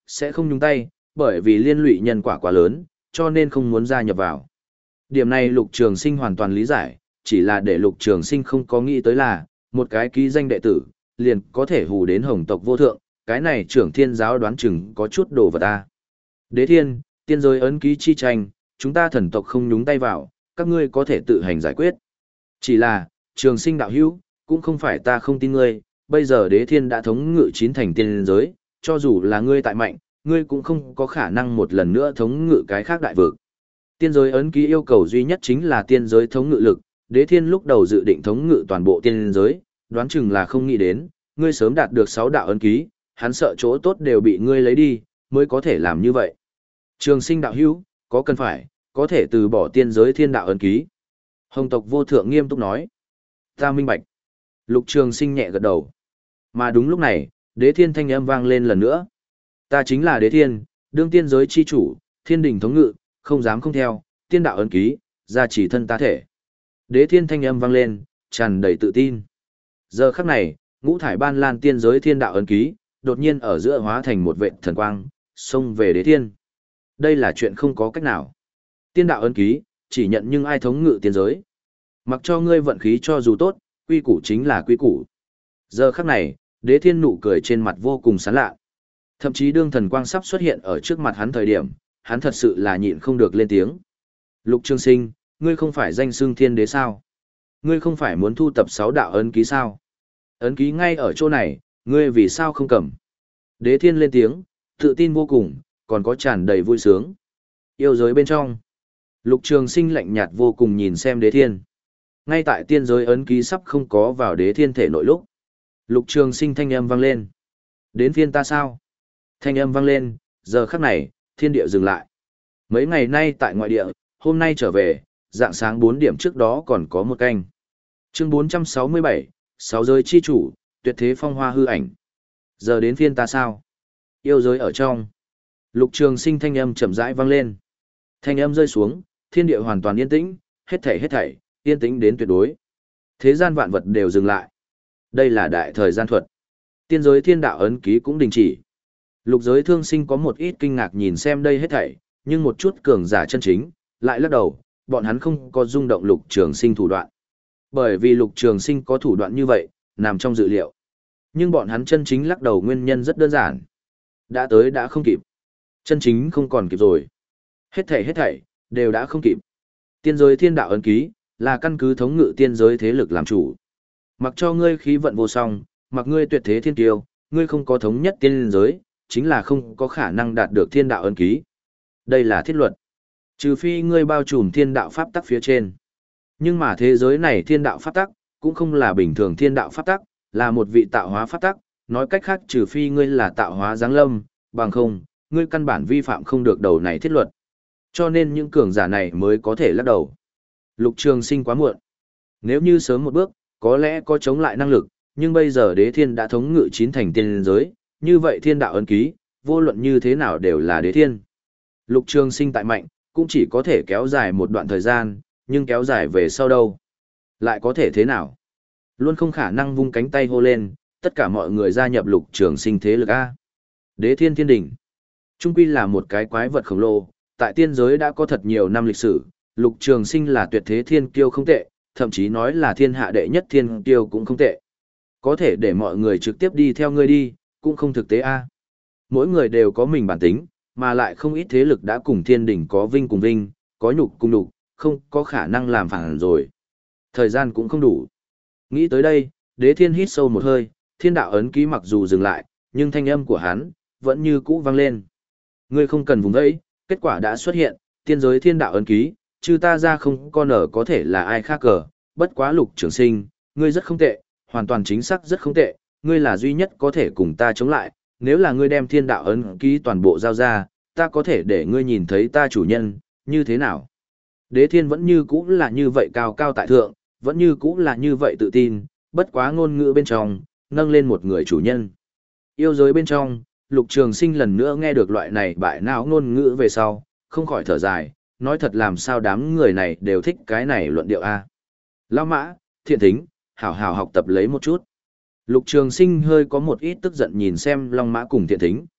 [SPEAKER 1] sẽ không nhúng tay, bởi vì liên lụy nhân quả quá lớn, cho nên không muốn gia nhập vào. Điểm này Lục Trường Sinh hoàn toàn lý giải, chỉ là để Lục Trường Sinh không có nghĩ tới là, một cái ký danh đệ tử, liền có thể hù đến hồng tộc vô thượng, cái này trưởng thiên giáo đoán chừng có chút đồ vật ta. Đế thiên, tiên giới ấn ký chi tranh, chúng ta thần tộc không nhúng tay vào, các ngươi có thể tự hành giải quyết. Chỉ là, Trường Sinh đạo hữu, cũng không phải ta không tin ngươi, bây giờ đế thiên đã thống ngự chín thành tiên giới, cho dù là ngươi tại mạnh, ngươi cũng không có khả năng một lần nữa thống ngự cái khác đại vực. Tiên giới ấn ký yêu cầu duy nhất chính là tiên giới thống ngự lực, đế thiên lúc đầu dự định thống ngự toàn bộ tiên giới, đoán chừng là không nghĩ đến, ngươi sớm đạt được sáu đạo ấn ký, hắn sợ chỗ tốt đều bị ngươi lấy đi, mới có thể làm như vậy. Trường Sinh đạo hữu, có cần phải, có thể từ bỏ tiên giới thiên đạo ấn ký. Hồng tộc vô thượng nghiêm túc nói. Ta minh bạch. Lục Trường Sinh nhẹ gật đầu. Mà đúng lúc này, đế thiên thanh âm vang lên lần nữa. Ta chính là đế thiên, đương tiên giới chi chủ, thiên đình thống ngự, không dám không theo, tiên đạo ấn ký, gia trì thân ta thể. Đế thiên thanh âm vang lên, tràn đầy tự tin. Giờ khắc này, ngũ thải ban lan tiên giới thiên đạo ấn ký, đột nhiên ở giữa hóa thành một vệt thần quang, xông về đế thiên. Đây là chuyện không có cách nào. Tiên đạo ấn ký, chỉ nhận nhưng ai thống ngự tiên giới. Mặc cho ngươi vận khí cho dù tốt, quy củ chính là quy củ. Giờ khắc này, đế thiên nụ cười trên mặt vô cùng sán lạ. Thậm chí đương thần quang sắp xuất hiện ở trước mặt hắn thời điểm, hắn thật sự là nhịn không được lên tiếng. Lục Trường Sinh, ngươi không phải danh xưng thiên đế sao? Ngươi không phải muốn thu tập sáu đạo ấn ký sao? Ấn ký ngay ở chỗ này, ngươi vì sao không cầm? Đế thiên lên tiếng, tự tin vô cùng, còn có tràn đầy vui sướng. Yêu giới bên trong. Lục Trường Sinh lạnh nhạt vô cùng nhìn xem đế thiên. Ngay tại tiên giới ấn ký sắp không có vào đế thiên thể nội lúc. Lục Trường Sinh thanh âm vang lên. Đến phiên ta sao? Thanh âm vang lên, giờ khắc này, thiên địa dừng lại. Mấy ngày nay tại ngoại địa, hôm nay trở về, dạng sáng bốn điểm trước đó còn có một canh. Chương bốn trăm sáu mươi bảy, sáu giới chi chủ, tuyệt thế phong hoa hư ảnh. Giờ đến phiên ta sao? Yêu giới ở trong. Lục Trường Sinh thanh âm chậm rãi vang lên. Thanh âm rơi xuống, thiên địa hoàn toàn yên tĩnh, hết thảy hết thảy, yên tĩnh đến tuyệt đối. Thế gian vạn vật đều dừng lại. Đây là đại thời gian thuật. Tiên giới thiên đạo ấn ký cũng đình chỉ. Lục giới thương sinh có một ít kinh ngạc nhìn xem đây hết thảy, nhưng một chút cường giả chân chính, lại lắc đầu, bọn hắn không có rung động Lục Trường Sinh thủ đoạn. Bởi vì Lục Trường Sinh có thủ đoạn như vậy, nằm trong dự liệu. Nhưng bọn hắn chân chính lắc đầu nguyên nhân rất đơn giản. Đã tới đã không kịp. Chân chính không còn kịp rồi. Hết thảy hết thảy, đều đã không kịp. Tiên giới thiên đạo ấn ký, là căn cứ thống ngự tiên giới thế lực làm chủ. Mặc cho ngươi khí vận vô song, mặc ngươi tuyệt thế thiên kiêu, ngươi không có thống nhất tiên giới, chính là không có khả năng đạt được thiên đạo ấn ký. Đây là thiết luật. Trừ phi ngươi bao trùm thiên đạo pháp tắc phía trên. Nhưng mà thế giới này thiên đạo pháp tắc, cũng không là bình thường thiên đạo pháp tắc, là một vị tạo hóa pháp tắc, nói cách khác trừ phi ngươi là tạo hóa giáng lâm, bằng không, ngươi căn bản vi phạm không được đầu này thiết luật. Cho nên những cường giả này mới có thể lắc đầu. Lục Trường Sinh quá muộn. Nếu như sớm một bước, có lẽ có chống lại năng lực, nhưng bây giờ đế thiên đã thống ngự chín thành tiên giới, như vậy thiên đạo ấn ký, vô luận như thế nào đều là đế thiên. Lục Trường Sinh tại mạnh, cũng chỉ có thể kéo dài một đoạn thời gian, nhưng kéo dài về sau đâu? Lại có thể thế nào? Luôn không khả năng vung cánh tay hô lên, tất cả mọi người gia nhập Lục Trường Sinh thế lực A. Đế thiên thiên đỉnh. Trung quy là một cái quái vật khổng lồ, tại tiên giới đã có thật nhiều năm lịch sử, Lục Trường Sinh là tuyệt thế thiên kiêu không tệ, thậm chí nói là thiên hạ đệ nhất thiên kiêu cũng không tệ. Có thể để mọi người trực tiếp đi theo ngươi đi, cũng không thực tế a. Mỗi người đều có mình bản tính, mà lại không ít thế lực đã cùng thiên đỉnh có vinh cùng vinh, có nhục cùng nhục, không có khả năng làm phản rồi. Thời gian cũng không đủ. Nghĩ tới đây, đế thiên hít sâu một hơi, thiên đạo ấn ký mặc dù dừng lại, nhưng thanh âm của hắn vẫn như cũ vang lên. Ngươi không cần vùng vẫy, kết quả đã xuất hiện, tiên giới thiên đạo ấn ký, trừ ta ra không con ở có thể là ai khác cờ, bất quá Lục Trường Sinh, ngươi rất không tệ, hoàn toàn chính xác rất không tệ, ngươi là duy nhất có thể cùng ta chống lại, nếu là ngươi đem thiên đạo ấn ký toàn bộ giao ra, ta có thể để ngươi nhìn thấy ta chủ nhân, như thế nào? Đế thiên vẫn như cũ là như vậy cao cao tại thượng, vẫn như cũ là như vậy tự tin, bất quá ngôn ngữ bên trong, nâng lên một người chủ nhân. Yêu giới bên trong, Lục Trường Sinh lần nữa nghe được loại này bại não ngôn ngữ về sau, không khỏi thở dài, nói thật làm sao đám người này đều thích cái này luận điệu a. Lão Mã, Thiện Thính, hảo hảo học tập lấy một chút. Lục Trường Sinh hơi có một ít tức giận nhìn xem Long Mã cùng Thiện Thính.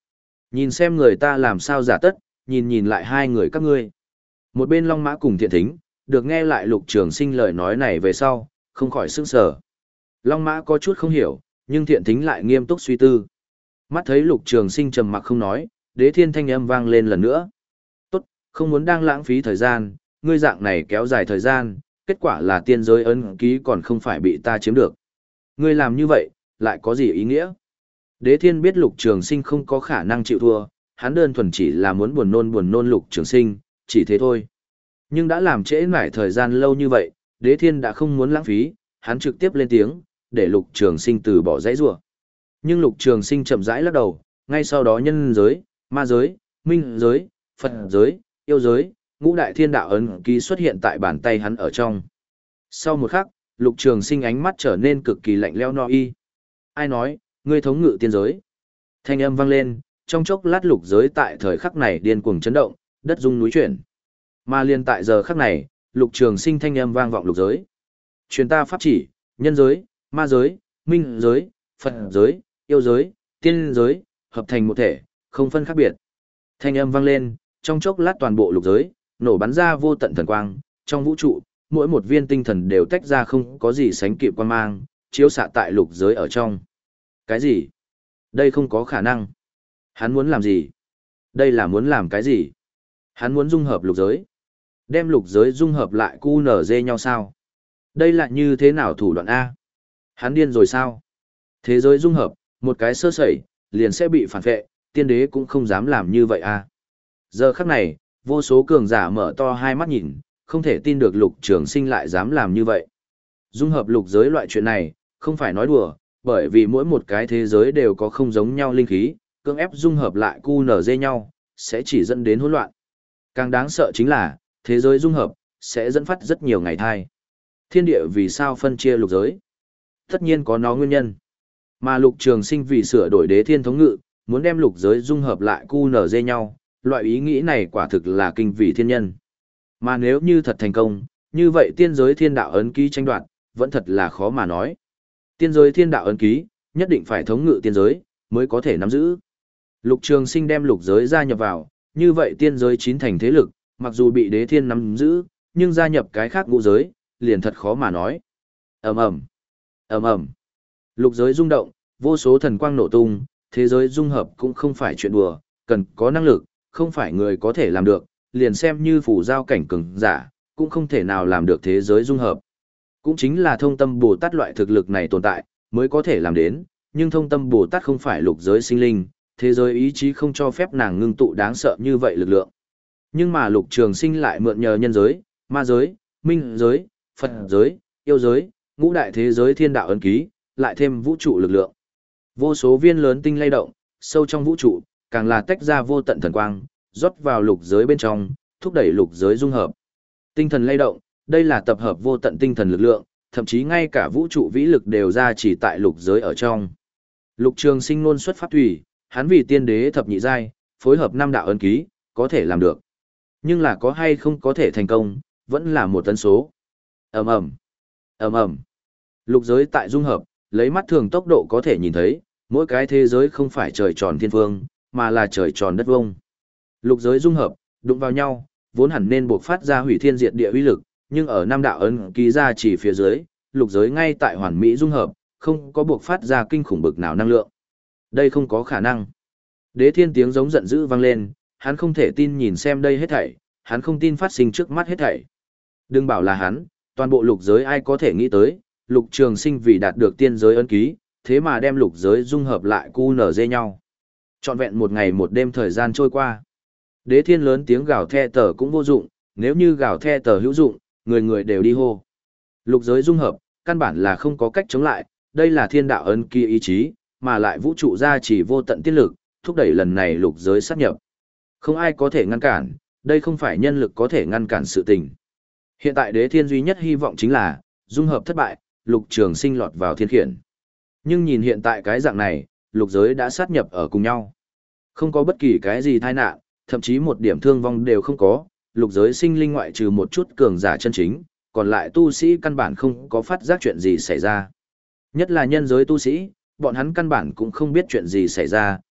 [SPEAKER 1] Nhìn xem người ta làm sao giả tất, nhìn nhìn lại hai người các ngươi. Một bên Long Mã cùng Thiện Thính, được nghe lại Lục Trường Sinh lời nói này về sau, không khỏi sững sờ. Long Mã có chút không hiểu, nhưng Thiện Thính lại nghiêm túc suy tư. Mắt thấy Lục Trường Sinh trầm mặc không nói, Đế Thiên thanh âm vang lên lần nữa. Tốt, không muốn đang lãng phí thời gian, ngươi dạng này kéo dài thời gian, kết quả là tiên giới ấn ký còn không phải bị ta chiếm được. Ngươi làm như vậy, lại có gì ý nghĩa? Đế Thiên biết Lục Trường Sinh không có khả năng chịu thua, hắn đơn thuần chỉ là muốn buồn nôn buồn nôn Lục Trường Sinh, chỉ thế thôi. Nhưng đã làm trễ nải thời gian lâu như vậy, Đế Thiên đã không muốn lãng phí, hắn trực tiếp lên tiếng, để Lục Trường Sinh từ bỏ dãy rủa. Nhưng Lục Trường Sinh chậm rãi lắc đầu, ngay sau đó nhân giới, ma giới, minh giới, Phật giới, yêu giới, ngũ đại thiên đạo ấn ký xuất hiện tại bàn tay hắn ở trong. Sau một khắc, Lục Trường Sinh ánh mắt trở nên cực kỳ lạnh lẽo no y. Ai nói, ngươi thống ngự tiên giới? Thanh âm vang lên, trong chốc lát lục giới tại thời khắc này điên cuồng chấn động, đất rung núi chuyển. Mà liên tại giờ khắc này, Lục Trường Sinh thanh âm vang vọng lục giới. Truyền ta pháp chỉ, nhân giới, ma giới, minh giới, Phật giới, yêu giới, tiên giới, hợp thành một thể, không phân khác biệt. Thanh âm vang lên, trong chốc lát toàn bộ lục giới, nổ bắn ra vô tận thần quang, trong vũ trụ, mỗi một viên tinh thần đều tách ra không có gì sánh kịp quang mang, chiếu xạ tại lục giới ở trong. Cái gì? Đây không có khả năng. Hắn muốn làm gì? Đây là muốn làm cái gì? Hắn muốn dung hợp lục giới. Đem lục giới dung hợp lại cu nở dê nhau sao? Đây là như thế nào thủ đoạn A? Hắn điên rồi sao? Thế giới dung hợp, một cái sơ sẩy, liền sẽ bị phản vệ, tiên đế cũng không dám làm như vậy A. Giờ khắc này, vô số cường giả mở to hai mắt nhìn, không thể tin được Lục Trường Sinh lại dám làm như vậy. Dung hợp lục giới loại chuyện này, không phải nói đùa, bởi vì mỗi một cái thế giới đều có không giống nhau linh khí, cưỡng ép dung hợp lại cu nở dê nhau, sẽ chỉ dẫn đến hỗn loạn. Càng đáng sợ chính là, thế giới dung hợp, sẽ dẫn phát rất nhiều ngày thai. Thiên địa vì sao phân chia lục giới? Tất nhiên có nó nguyên nhân. Mà Lục Trường Sinh vì sửa đổi đế thiên thống ngự, muốn đem lục giới dung hợp lại cu nở dê nhau, loại ý nghĩ này quả thực là kinh vì thiên nhân. Mà nếu như thật thành công, như vậy tiên giới thiên đạo ấn ký tranh đoạt, vẫn thật là khó mà nói. Tiên giới thiên đạo ấn ký, nhất định phải thống ngự tiên giới, mới có thể nắm giữ. Lục Trường Sinh đem lục giới gia nhập vào, như vậy tiên giới chín thành thế lực, mặc dù bị đế thiên nắm giữ, nhưng gia nhập cái khác ngũ giới, liền thật khó mà nói. Ầm ầm, ầm ầm. Lục giới rung động, vô số thần quang nổ tung, thế giới dung hợp cũng không phải chuyện đùa, cần có năng lực, không phải người có thể làm được, liền xem như phủ giao cảnh cường giả, cũng không thể nào làm được thế giới dung hợp. Cũng chính là thông tâm Bồ Tát loại thực lực này tồn tại, mới có thể làm đến, nhưng thông tâm Bồ Tát không phải lục giới sinh linh, thế giới ý chí không cho phép nàng ngưng tụ đáng sợ như vậy lực lượng. Nhưng mà Lục Trường Sinh lại mượn nhờ nhân giới, ma giới, minh giới, Phật giới, yêu giới, ngũ đại thế giới thiên đạo ấn ký, lại thêm vũ trụ lực lượng. Vô số viên lớn tinh lay động, sâu trong vũ trụ, càng là tách ra vô tận thần quang, rót vào lục giới bên trong, thúc đẩy lục giới dung hợp. Tinh thần lay động, đây là tập hợp vô tận tinh thần lực lượng, thậm chí ngay cả vũ trụ vĩ lực đều ra chỉ tại lục giới ở trong. Lục Trường Sinh ngôn xuất pháp thủy, hắn vì tiên đế thập nhị giai, phối hợp năm đạo ấn ký, có thể làm được. Nhưng là có hay không có thể thành công, vẫn là một tần số. Ầm ầm, ầm ầm. Lục giới tại dung hợp, lấy mắt thường tốc độ có thể nhìn thấy, mỗi cái thế giới không phải trời tròn thiên phương, mà là trời tròn đất vuông. Lục giới dung hợp, đụng vào nhau, vốn hẳn nên buộc phát ra hủy thiên diệt địa uy lực, nhưng ở năm đạo ấn ký ra chỉ phía dưới, lục giới ngay tại hoàn mỹ dung hợp, không có buộc phát ra kinh khủng bực nào năng lượng. Đây không có khả năng. Đế Thiên tiếng giống giận dữ vang lên, hắn không thể tin nhìn xem đây hết thảy, hắn không tin phát sinh trước mắt hết thảy. Đừng bảo là hắn, toàn bộ lục giới ai có thể nghĩ tới, Lục Trường Sinh vì đạt được tiên giới ấn ký, thế mà đem lục giới dung hợp lại cu nở dê nhau. Trọn vẹn một ngày một đêm thời gian trôi qua. Đế Thiên lớn tiếng gào the tờ cũng vô dụng, nếu như gào the tờ hữu dụng, người người đều đi hô. Lục giới dung hợp, căn bản là không có cách chống lại, đây là thiên đạo ấn ký ý chí, mà lại vũ trụ gia chỉ vô tận tiết lực, thúc đẩy lần này lục giới sát nhập. Không ai có thể ngăn cản, đây không phải nhân lực có thể ngăn cản sự tình. Hiện tại Đế Thiên duy nhất hy vọng chính là, dung hợp thất bại, Lục Trường Sinh lọt vào thiên khiển. Nhưng nhìn hiện tại cái dạng này, lục giới đã sát nhập ở cùng nhau. Không có bất kỳ cái gì tai nạn, thậm chí một điểm thương vong đều không có, lục giới sinh linh ngoại trừ một chút cường giả chân chính, còn lại tu sĩ căn bản không có phát giác chuyện gì xảy ra. Nhất là nhân giới tu sĩ, bọn hắn căn bản cũng không biết chuyện gì xảy ra,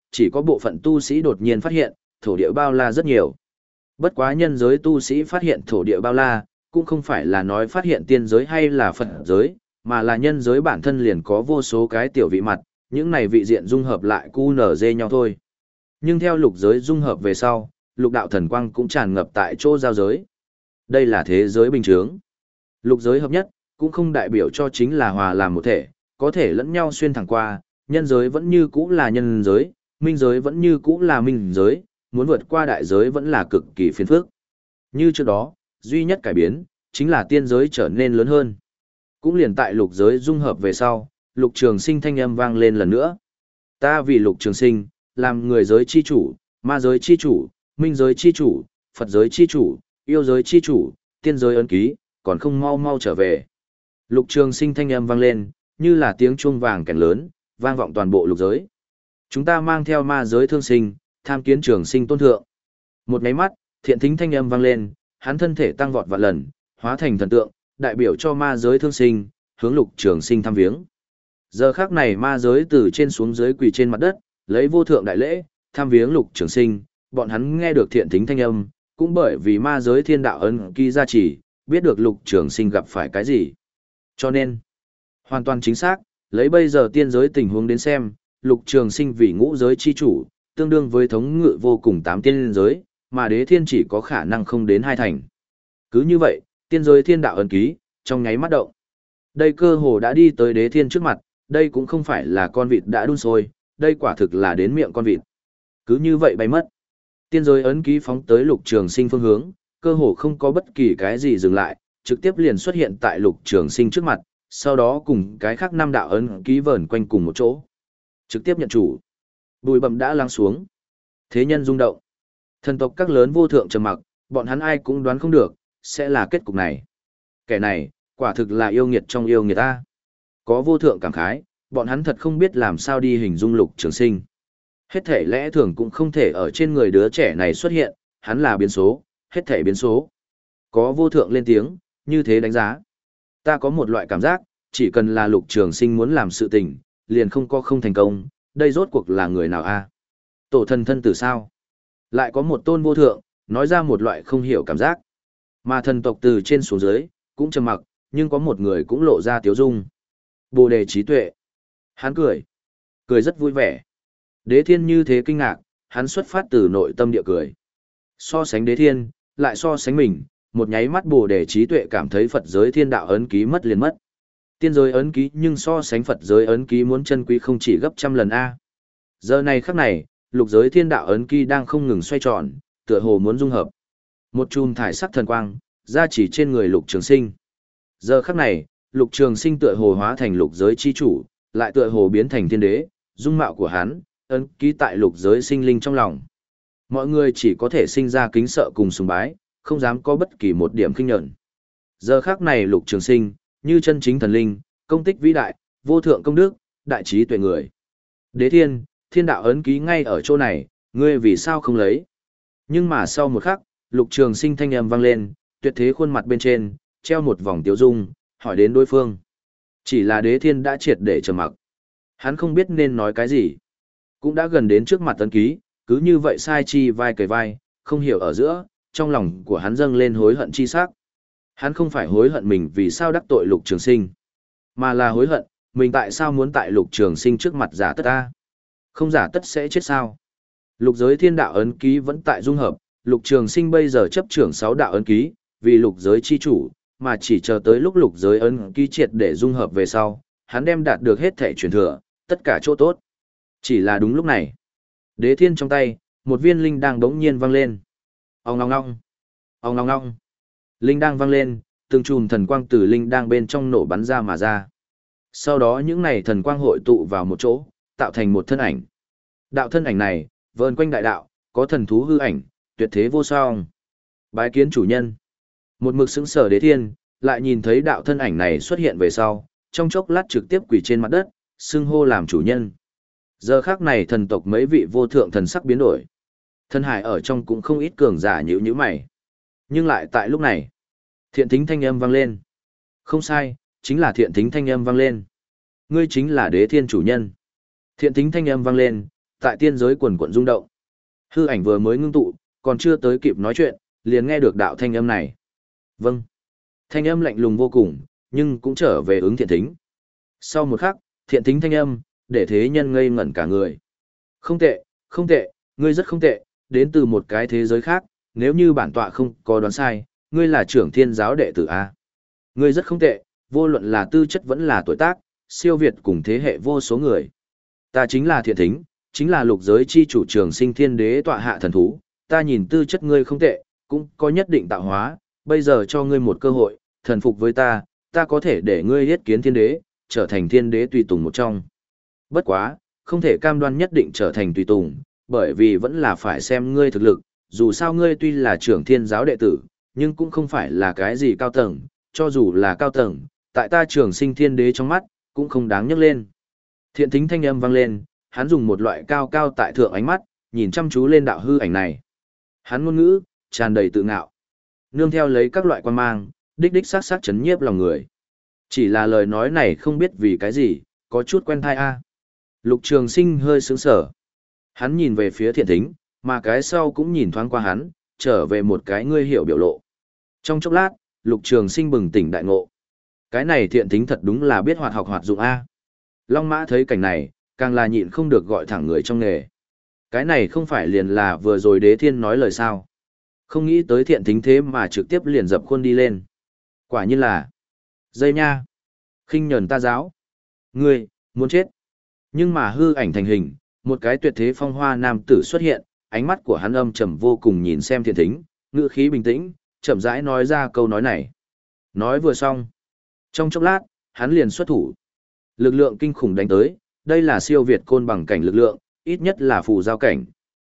[SPEAKER 1] chỉ có bộ phận tu sĩ đột nhiên phát hiện, thổ địa bao la rất nhiều. Bất quá nhân giới tu sĩ phát hiện thổ địa bao la, cũng không phải là nói phát hiện tiên giới hay là Phật giới, mà là nhân giới bản thân liền có vô số cái tiểu vị mặt, những này vị diện dung hợp lại cu nở dê nhau thôi. Nhưng theo lục giới dung hợp về sau, lục đạo thần quang cũng tràn ngập tại chỗ giao giới. Đây là thế giới bình thường. Lục giới hợp nhất, cũng không đại biểu cho chính là hòa làm một thể, có thể lẫn nhau xuyên thẳng qua, nhân giới vẫn như cũ là nhân giới, minh giới vẫn như cũ là minh giới, muốn vượt qua đại giới vẫn là cực kỳ phiền phức. Như trước đó, duy nhất cải biến, chính là tiên giới trở nên lớn hơn. Cũng liền tại lục giới dung hợp về sau, lục trường sinh thanh âm vang lên lần nữa. Ta vì lục trường sinh, làm người giới chi chủ, ma giới chi chủ, minh giới chi chủ, Phật giới chi chủ, yêu giới chi chủ, tiên giới ấn ký, còn không mau mau trở về. Lục trường sinh thanh âm vang lên, như là tiếng chuông vàng kèn lớn, vang vọng toàn bộ lục giới. Chúng ta mang theo ma giới thương sinh, tham kiến trường sinh tôn thượng. Một nháy mắt, thiện thính thanh âm vang lên, hắn thân thể tăng vọt vạn lần, hóa thành thần tượng, đại biểu cho ma giới thương sinh, hướng lục trường sinh thăm viếng. Giờ khắc này ma giới từ trên xuống dưới quỳ trên mặt đất, lấy vô thượng đại lễ, thăm viếng lục trường sinh, bọn hắn nghe được thiện thính thanh âm, cũng bởi vì ma giới thiên đạo ấn ký gia trì, biết được lục trường sinh gặp phải cái gì. Cho nên, hoàn toàn chính xác, lấy bây giờ tiên giới tình huống đến xem, lục trường sinh vì ngũ giới chi chủ, tương đương với thống ngự vô cùng tám tiên giới, mà đế thiên chỉ có khả năng không đến hai thành. Cứ như vậy, tiên giới thiên đạo ấn ký, trong nháy mắt động. Đây cơ hồ đã đi tới đế thiên trước mặt, đây cũng không phải là con vịt đã đun sôi, đây quả thực là đến miệng con vịt. Cứ như vậy bay mất. Tiên giới ấn ký phóng tới lục trường sinh phương hướng, cơ hồ không có bất kỳ cái gì dừng lại, trực tiếp liền xuất hiện tại lục trường sinh trước mặt, sau đó cùng cái khác năm đạo ấn ký vờn quanh cùng một chỗ. Trực tiếp nhận chủ. Bụi bặm đã lắng xuống. Thế nhân rung động. Thần tộc các lớn vô thượng trầm mặc, bọn hắn ai cũng đoán không được, sẽ là kết cục này. Kẻ này, quả thực là yêu nghiệt trong yêu nghiệt ta. Có vô thượng cảm khái, bọn hắn thật không biết làm sao đi hình dung lục trường sinh. Hết thể lẽ thường cũng không thể ở trên người đứa trẻ này xuất hiện, hắn là biến số, hết thể biến số. Có vô thượng lên tiếng, như thế đánh giá. Ta có một loại cảm giác, chỉ cần là lục trường sinh muốn làm sự tình, liền không có không thành công, đây rốt cuộc là người nào a? Tổ thần thân tử sao? Lại có một tôn vô thượng, nói ra một loại không hiểu cảm giác. Mà thần tộc từ trên xuống dưới, cũng trầm mặc, nhưng có một người cũng lộ ra tiếu dung. Bồ đề trí tuệ. Hắn cười. Cười rất vui vẻ. Đế thiên như thế kinh ngạc, hắn xuất phát từ nội tâm địa cười. So sánh đế thiên, lại so sánh mình, một nháy mắt bồ đề trí tuệ cảm thấy Phật giới thiên đạo ấn ký mất liền mất. Tiên giới ấn ký nhưng so sánh Phật giới ấn ký muốn chân quý không chỉ gấp trăm lần A. Giờ này khắc này, lục giới thiên đạo ấn ký đang không ngừng xoay tròn, tựa hồ muốn dung hợp. Một chùm thải sắc thần quang, ra chỉ trên người lục trường sinh. Giờ khắc này, lục trường sinh tựa hồ hóa thành lục giới chi chủ, lại tựa hồ biến thành thiên đế, dung mạo của hắn, ấn ký tại lục giới sinh linh trong lòng. Mọi người chỉ có thể sinh ra kính sợ cùng sùng bái, không dám có bất kỳ một điểm kinh nhẫn. Giờ khắc này lục trường sinh, như chân chính thần linh, công tích vĩ đại, vô thượng công đức, đại trí tuệ người. Đế thiên, thiên đạo ấn ký ngay ở chỗ này, ngươi vì sao không lấy? Nhưng mà sau một khắc, lục trường sinh thanh âm vang lên, tuyệt thế khuôn mặt bên trên, treo một vòng tiếu dung, hỏi đến đối phương. Chỉ là đế thiên đã triệt để trầm mặc. Hắn không biết nên nói cái gì. Cũng đã gần đến trước mặt ấn ký, cứ như vậy sai chi vai cầy vai, không hiểu ở giữa, trong lòng của hắn dâng lên hối hận chi sắc. Hắn không phải hối hận mình vì sao đắc tội lục trường sinh, mà là hối hận, mình tại sao muốn tại lục trường sinh trước mặt giả tất ta. Không giả tất sẽ chết sao. Lục giới thiên đạo ấn ký vẫn tại dung hợp, lục trường sinh bây giờ chấp trưởng sáu đạo ấn ký, vì lục giới chi chủ, mà chỉ chờ tới lúc lục giới ấn ký triệt để dung hợp về sau, hắn đem đạt được hết thể truyền thừa, tất cả chỗ tốt. Chỉ là đúng lúc này, đế thiên trong tay, một viên linh đang đống nhiên vang lên. Ong ngong ngong, ong ngong ngong. Linh đang vang lên, từng chùm thần quang từ linh đang bên trong nổ bắn ra mà ra. Sau đó những này thần quang hội tụ vào một chỗ, tạo thành một thân ảnh. Đạo thân ảnh này, vờn quanh đại đạo, có thần thú hư ảnh, tuyệt thế vô song. Bái kiến chủ nhân. Một mực sững sờ đế thiên, lại nhìn thấy đạo thân ảnh này xuất hiện về sau, trong chốc lát trực tiếp quỳ trên mặt đất, xưng hô làm chủ nhân. Giờ khác này thần tộc mấy vị vô thượng thần sắc biến đổi. Thân hải ở trong cũng không ít cường giả nhíu nhíu mày. Nhưng lại tại lúc này, thiện thính thanh âm vang lên. Không sai, chính là thiện thính thanh âm vang lên. Ngươi chính là đế thiên chủ nhân. Thiện thính thanh âm vang lên, Tại tiên giới quần quần rung động. Hư ảnh vừa mới ngưng tụ, còn chưa tới kịp nói chuyện, liền nghe được đạo thanh âm này. Vâng. Thanh âm lạnh lùng vô cùng, nhưng cũng trở về ứng thiện thính. Sau một khắc, thiện thính thanh âm, để thế nhân ngây ngẩn cả người. Không tệ, không tệ, ngươi rất không tệ, đến từ một cái thế giới khác, nếu như bản tọa không có đoán sai, ngươi là trưởng thiên giáo đệ tử A. Ngươi rất không tệ, vô luận là tư chất vẫn là tuổi tác, siêu việt cùng thế hệ vô số người. Ta chính là thiện thính, chính là lục giới chi chủ trường sinh thiên đế tọa hạ thần thú, ta nhìn tư chất ngươi không tệ, cũng có nhất định tạo hóa, bây giờ cho ngươi một cơ hội, thần phục với ta, ta có thể để ngươi yết kiến thiên đế, trở thành thiên đế tùy tùng một trong. Bất quá, không thể cam đoan nhất định trở thành tùy tùng, bởi vì vẫn là phải xem ngươi thực lực, dù sao ngươi tuy là trưởng thiên giáo đệ tử, nhưng cũng không phải là cái gì cao tầng, cho dù là cao tầng, tại ta trường sinh thiên đế trong mắt, cũng không đáng nhắc lên. Thiện thính thanh âm vang lên, hắn dùng một loại cao cao tại thượng ánh mắt, nhìn chăm chú lên đạo hư ảnh này. Hắn ngôn ngữ, tràn đầy tự ngạo. Nương theo lấy các loại quan mang, đích đích sát sát chấn nhiếp lòng người. Chỉ là lời nói này không biết vì cái gì, có chút quen thai a. Lục Trường Sinh hơi sững sờ. Hắn nhìn về phía thiện thính, mà cái sau cũng nhìn thoáng qua hắn, trở về một cái ngươi hiểu biểu lộ. Trong chốc lát, Lục Trường Sinh bừng tỉnh đại ngộ. Cái này thiện thính thật đúng là biết hoạt học hoạt dụng a. Long Mã thấy cảnh này, càng là nhịn không được gọi thẳng người trong nghề. Cái này không phải liền là vừa rồi Đế Thiên nói lời sao? Không nghĩ tới thiện thính thế mà trực tiếp liền dập khuôn đi lên. Quả nhiên là dây nha. Khinh nhẫn ta giáo. Ngươi, muốn chết. Nhưng mà hư ảnh thành hình, một cái tuyệt thế phong hoa nam tử xuất hiện, ánh mắt của hắn âm trầm vô cùng nhìn xem thiện thính, ngữ khí bình tĩnh, chậm rãi nói ra câu nói này. Nói vừa xong. Trong chốc lát, hắn liền xuất thủ. Lực lượng kinh khủng đánh tới, đây là siêu việt côn bằng cảnh lực lượng, ít nhất là phù giao cảnh.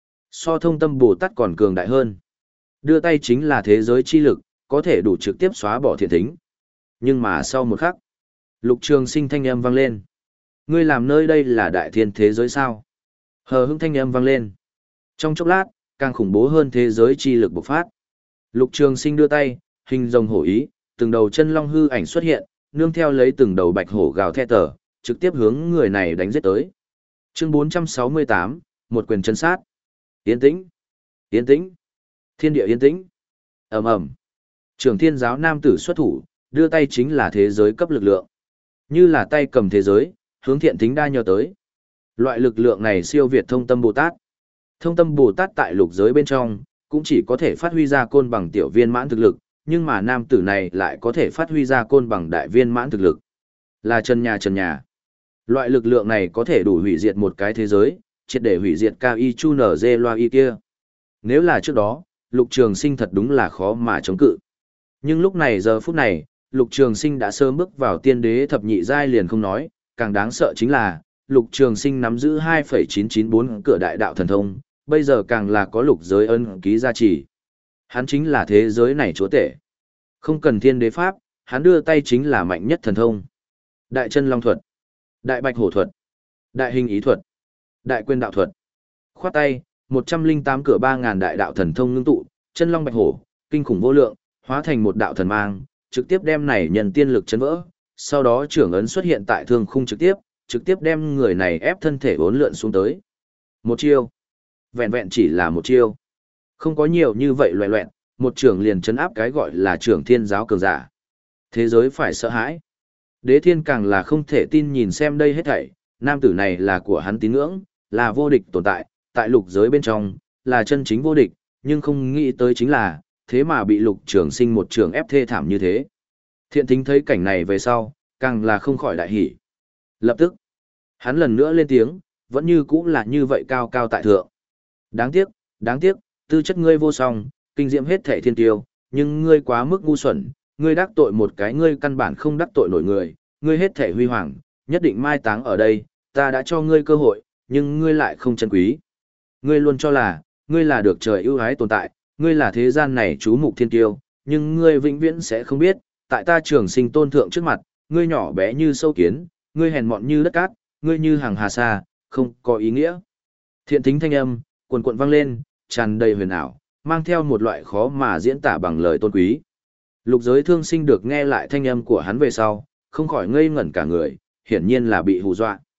[SPEAKER 1] So thông tâm Bồ Tát còn cường đại hơn. Đưa tay chính là thế giới chi lực, có thể đủ trực tiếp xóa bỏ thiện thính. Nhưng mà sau một khắc, Lục Trường Sinh thanh âm vang lên. Ngươi làm nơi đây là đại thiên thế giới sao? Hờ hững thanh âm vang lên. Trong chốc lát, càng khủng bố hơn thế giới chi lực bộc phát. Lục Trường Sinh đưa tay, hình rồng hổ ý, từng đầu chân long hư ảnh xuất hiện, nương theo lấy từng đầu bạch hổ gào thét tở, trực tiếp hướng người này đánh giết tới. Chương bốn trăm sáu mươi tám, một quyền chân sát. Yên tĩnh, yên tĩnh, thiên địa yên tĩnh. Ầm ầm. Trưởng Thiên giáo nam tử xuất thủ, đưa tay chính là thế giới cấp lực lượng. Như là tay cầm thế giới, hướng thiện thính đa nhờ tới. Loại lực lượng này siêu việt thông tâm Bồ Tát. Thông tâm Bồ Tát tại lục giới bên trong, cũng chỉ có thể phát huy ra côn bằng tiểu viên mãn thực lực, nhưng mà nam tử này lại có thể phát huy ra côn bằng đại viên mãn thực lực. Là chân nhà chân nhà. Loại lực lượng này có thể đủ hủy diệt một cái thế giới, triệt để hủy diệt cao y chu nở dê loa y kia. Nếu là trước đó, Lục Trường Sinh thật đúng là khó mà chống cự. Nhưng lúc này giờ phút này, Lục Trường Sinh đã sớm bước vào tiên đế thập nhị giai liền không nói, càng đáng sợ chính là, Lục Trường Sinh nắm giữ hai phẩy chín chín bốn cửa đại đạo thần thông, bây giờ càng là có lục giới ân ký gia trì. Hắn chính là thế giới này chúa tể. Không cần thiên đế pháp, hắn đưa tay chính là mạnh nhất thần thông. Đại chân long thuật, đại bạch hổ thuật, đại hình ý thuật, đại quyền đạo thuật. Khoát tay, một trăm linh tám cửa ba ngàn đại đạo thần thông ngưng tụ, chân long bạch hổ, kinh khủng vô lượng, hóa thành một đạo thần mang, trực tiếp đem này nhân tiên lực chấn vỡ. Sau đó trưởng ấn xuất hiện tại thương khung trực tiếp, trực tiếp đem người này ép thân thể bốn lượn xuống tới. Một chiêu. Vẹn vẹn chỉ là một chiêu. Không có nhiều như vậy loẹ loẹn, một trưởng liền chấn áp cái gọi là trưởng thiên giáo cường giả. Thế giới phải sợ hãi. Đế thiên càng là không thể tin nhìn xem đây hết thảy, nam tử này là của hắn tín ngưỡng, là vô địch tồn tại, tại lục giới bên trong, là chân chính vô địch, nhưng không nghĩ tới chính là, thế mà bị Lục Trường Sinh một trường ép thê thảm như thế. Thiện thính thấy cảnh này về sau, càng là không khỏi đại hỉ. Lập tức, hắn lần nữa lên tiếng, vẫn như cũ là như vậy cao cao tại thượng. Đáng tiếc, đáng tiếc, tư chất ngươi vô song, kinh diễm hết thể thiên tiêu, nhưng ngươi quá mức ngu xuẩn, ngươi đắc tội một cái ngươi căn bản không đắc tội nổi người, ngươi hết thể huy hoàng, nhất định mai táng ở đây, ta đã cho ngươi cơ hội, nhưng ngươi lại không trân quý. Ngươi luôn cho là, ngươi là được trời ưu ái tồn tại, ngươi là thế gian này chú mục thiên tiêu, nhưng ngươi vĩnh viễn sẽ không biết, tại ta Trường Sinh tôn thượng trước mặt, ngươi nhỏ bé như sâu kiến, ngươi hèn mọn như đất cát, ngươi như hàng hà sa, không có ý nghĩa. Thiện thính thanh âm, cuồn cuộn vang lên, tràn đầy huyền ảo, mang theo một loại khó mà diễn tả bằng lời tôn quý. Lục giới thương sinh được nghe lại thanh âm của hắn về sau, không khỏi ngây ngẩn cả người, hiển nhiên là bị hù dọa.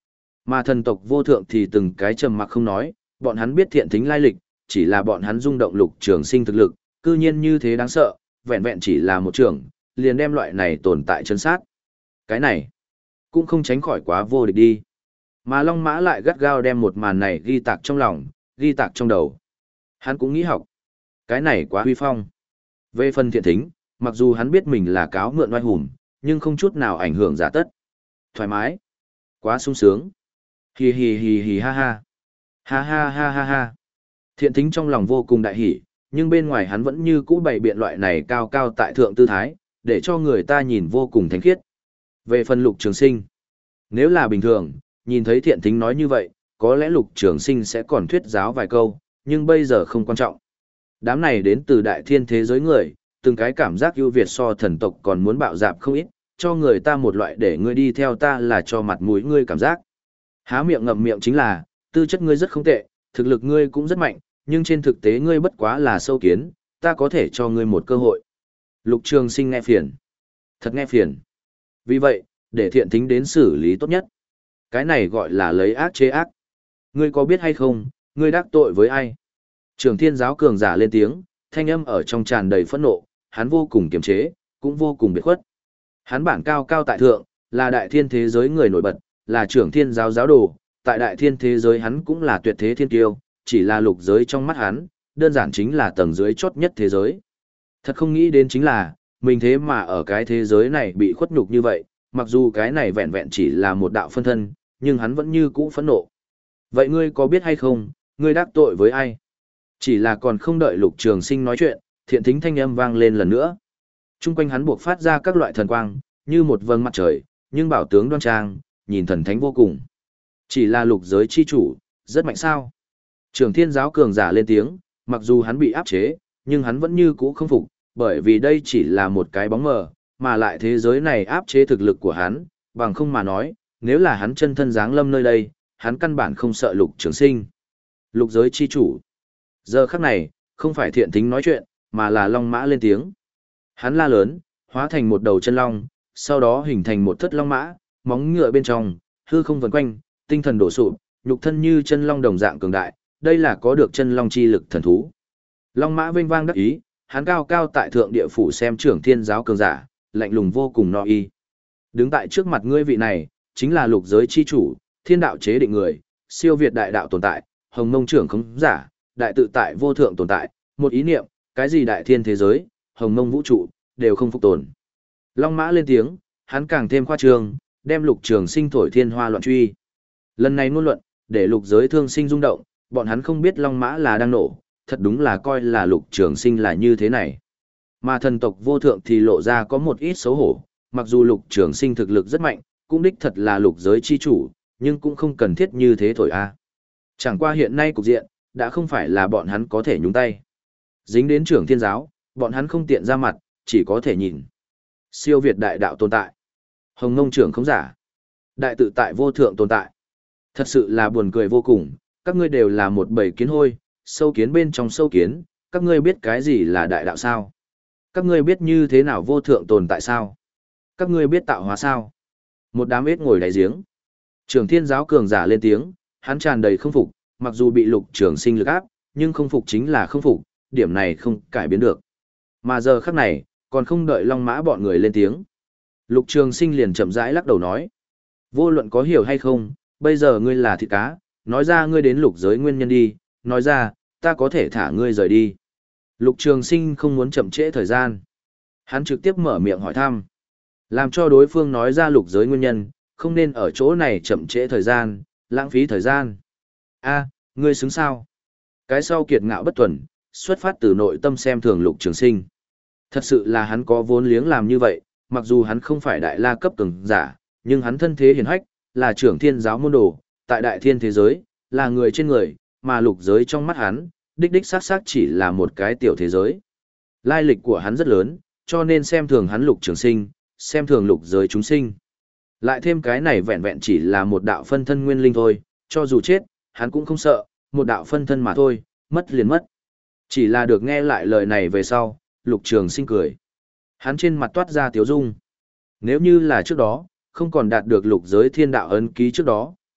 [SPEAKER 1] Mà thần tộc vô thượng thì từng cái trầm mặc không nói, bọn hắn biết thiện thính lai lịch, chỉ là bọn hắn rung động Lục Trường Sinh thực lực, cư nhiên như thế đáng sợ, vẹn vẹn chỉ là một trưởng, liền đem loại này tồn tại chân sát. Cái này, cũng không tránh khỏi quá vô địch đi. Mà Long Mã lại gắt gao đem một màn này ghi tạc trong lòng, ghi tạc trong đầu. Hắn cũng nghĩ học. Cái này quá huy phong. Về phần thiện thính, mặc dù hắn biết mình là cáo mượn oai hùng, nhưng không chút nào ảnh hưởng giả tất. Thoải mái. Quá sung sướng. Hì hì hì hì ha ha. Ha ha ha ha ha. Thiện thính trong lòng vô cùng đại hỉ, nhưng bên ngoài hắn vẫn như cũ bày biện loại này cao cao tại thượng tư thái, để cho người ta nhìn vô cùng thánh khiết. Về phần Lục Trường Sinh, nếu là bình thường, nhìn thấy thiện thính nói như vậy, có lẽ Lục Trường Sinh sẽ còn thuyết giáo vài câu, nhưng bây giờ không quan trọng. Đám này đến từ đại thiên thế giới người, từng cái cảm giác ưu việt so thần tộc còn muốn bạo dạp không ít, cho người ta một loại để ngươi đi theo ta là cho mặt mũi ngươi cảm giác. Há miệng ngậm miệng chính là, tư chất ngươi rất không tệ, thực lực ngươi cũng rất mạnh, nhưng trên thực tế ngươi bất quá là sâu kiến, ta có thể cho ngươi một cơ hội. Lục Trường Sinh nghe phiền. Thật nghe phiền. Vì vậy, để thiện thính đến xử lý tốt nhất. Cái này gọi là lấy ác chế ác. Ngươi có biết hay không, ngươi đắc tội với ai? Trường Thiên giáo cường giả lên tiếng, thanh âm ở trong tràn đầy phẫn nộ, hắn vô cùng kiềm chế, cũng vô cùng biệt khuất. Hắn bản cao cao tại thượng, là đại thiên thế giới người nổi bật, là trưởng thiên giáo giáo đồ, tại đại thiên thế giới hắn cũng là tuyệt thế thiên kiêu, chỉ là lục giới trong mắt hắn, đơn giản chính là tầng dưới chốt nhất thế giới. Thật không nghĩ đến chính là, mình thế mà ở cái thế giới này bị khuất nhục như vậy, mặc dù cái này vẹn vẹn chỉ là một đạo phân thân, nhưng hắn vẫn như cũ phẫn nộ. Vậy ngươi có biết hay không, ngươi đắc tội với ai? Chỉ là còn không đợi Lục Trường Sinh nói chuyện, thiện thính thanh âm vang lên lần nữa. Trung quanh hắn buộc phát ra các loại thần quang, như một vầng mặt trời, nhưng bảo tướng đoan trang, nhìn thần thánh vô cùng. Chỉ là lục giới chi chủ, rất mạnh sao? Trường Thiên giáo cường giả lên tiếng, mặc dù hắn bị áp chế, nhưng hắn vẫn như cũ không phục, bởi vì đây chỉ là một cái bóng mờ, mà lại thế giới này áp chế thực lực của hắn, bằng không mà nói, nếu là hắn chân thân giáng lâm nơi đây, hắn căn bản không sợ Lục Trường Sinh. Lục giới chi chủ. Giờ khắc này, không phải thiện thính nói chuyện, mà là Long Mã lên tiếng. Hắn la lớn, hóa thành một đầu chân long, sau đó hình thành một thất long mã, móng ngựa bên trong, hư không vần quanh, tinh thần đổ sụp, nhục thân như chân long đồng dạng cường đại, đây là có được chân long chi lực thần thú. Long mã vênh vang đắc ý, hắn cao cao tại thượng địa phủ xem trưởng thiên giáo cường giả, lạnh lùng vô cùng no y. Đứng tại trước mặt ngươi vị này, chính là lục giới chi chủ, thiên đạo chế định người, siêu việt đại đạo tồn tại, hồng mông trưởng khống giả, đại tự tại vô thượng tồn tại, một ý niệm, cái gì đại thiên thế giới, hồng mông vũ trụ, đều không phục tồn. Long mã lên tiếng, hắn càng thêm khoa trương, đem Lục Trường Sinh thổi thiên hoa loạn truy. Lần này ngôn luận, để lục giới thương sinh rung động, bọn hắn không biết Long mã là đang nổ, thật đúng là coi là Lục Trường Sinh là như thế này. Mà thần tộc vô thượng thì lộ ra có một ít xấu hổ, mặc dù Lục Trường Sinh thực lực rất mạnh, cũng đích thật là lục giới chi chủ, nhưng cũng không cần thiết như thế thổi a. Chẳng qua hiện nay cục diện, đã không phải là bọn hắn có thể nhúng tay. Dính đến trưởng thiên giáo, bọn hắn không tiện ra mặt, chỉ có thể nhìn. Siêu việt đại đạo tồn tại. Hồng Ngông trưởng không giả. Đại tự tại vô thượng tồn tại. Thật sự là buồn cười vô cùng, các ngươi đều là một bầy kiến hôi, sâu kiến bên trong sâu kiến, các ngươi biết cái gì là đại đạo sao? Các ngươi biết như thế nào vô thượng tồn tại sao? Các ngươi biết tạo hóa sao? Một đám ếch ngồi đáy giếng. Trưởng thiên giáo cường giả lên tiếng, hắn tràn đầy không phục, mặc dù bị Lục Trường Sinh lực áp, nhưng không phục chính là không phục, điểm này không cải biến được. Mà giờ khắc này, còn không đợi Long Mã bọn người lên tiếng. Lục Trường Sinh liền chậm rãi lắc đầu nói. Vô luận có hiểu hay không, bây giờ ngươi là thịt cá, nói ra ngươi đến lục giới nguyên nhân đi, nói ra, ta có thể thả ngươi rời đi. Lục Trường Sinh không muốn chậm trễ thời gian. Hắn trực tiếp mở miệng hỏi thăm. Làm cho đối phương nói ra lục giới nguyên nhân, không nên ở chỗ này chậm trễ thời gian, lãng phí thời gian. A, ngươi xứng sao? Cái sau kiệt ngạo bất tuần, xuất phát từ nội tâm xem thường Lục Trường Sinh. Thật sự là hắn có vốn liếng làm như vậy, mặc dù hắn không phải đại la cấp cường giả, nhưng hắn thân thế hiển hách, là trưởng thiên giáo môn đồ, tại đại thiên thế giới, là người trên người, mà lục giới trong mắt hắn, đích đích xác xác chỉ là một cái tiểu thế giới. Lai lịch của hắn rất lớn, cho nên xem thường hắn Lục Trường Sinh, xem thường lục giới chúng sinh. Lại thêm cái này vẹn vẹn chỉ là một đạo phân thân nguyên linh thôi, cho dù chết, hắn cũng không sợ, một đạo phân thân mà thôi, mất liền mất. Chỉ là được nghe lại lời này về sau, Lục Trường Sinh cười. Hắn trên mặt toát ra tiếu dung. Nếu như là trước đó, không còn đạt được lục giới thiên đạo ấn ký trước đó,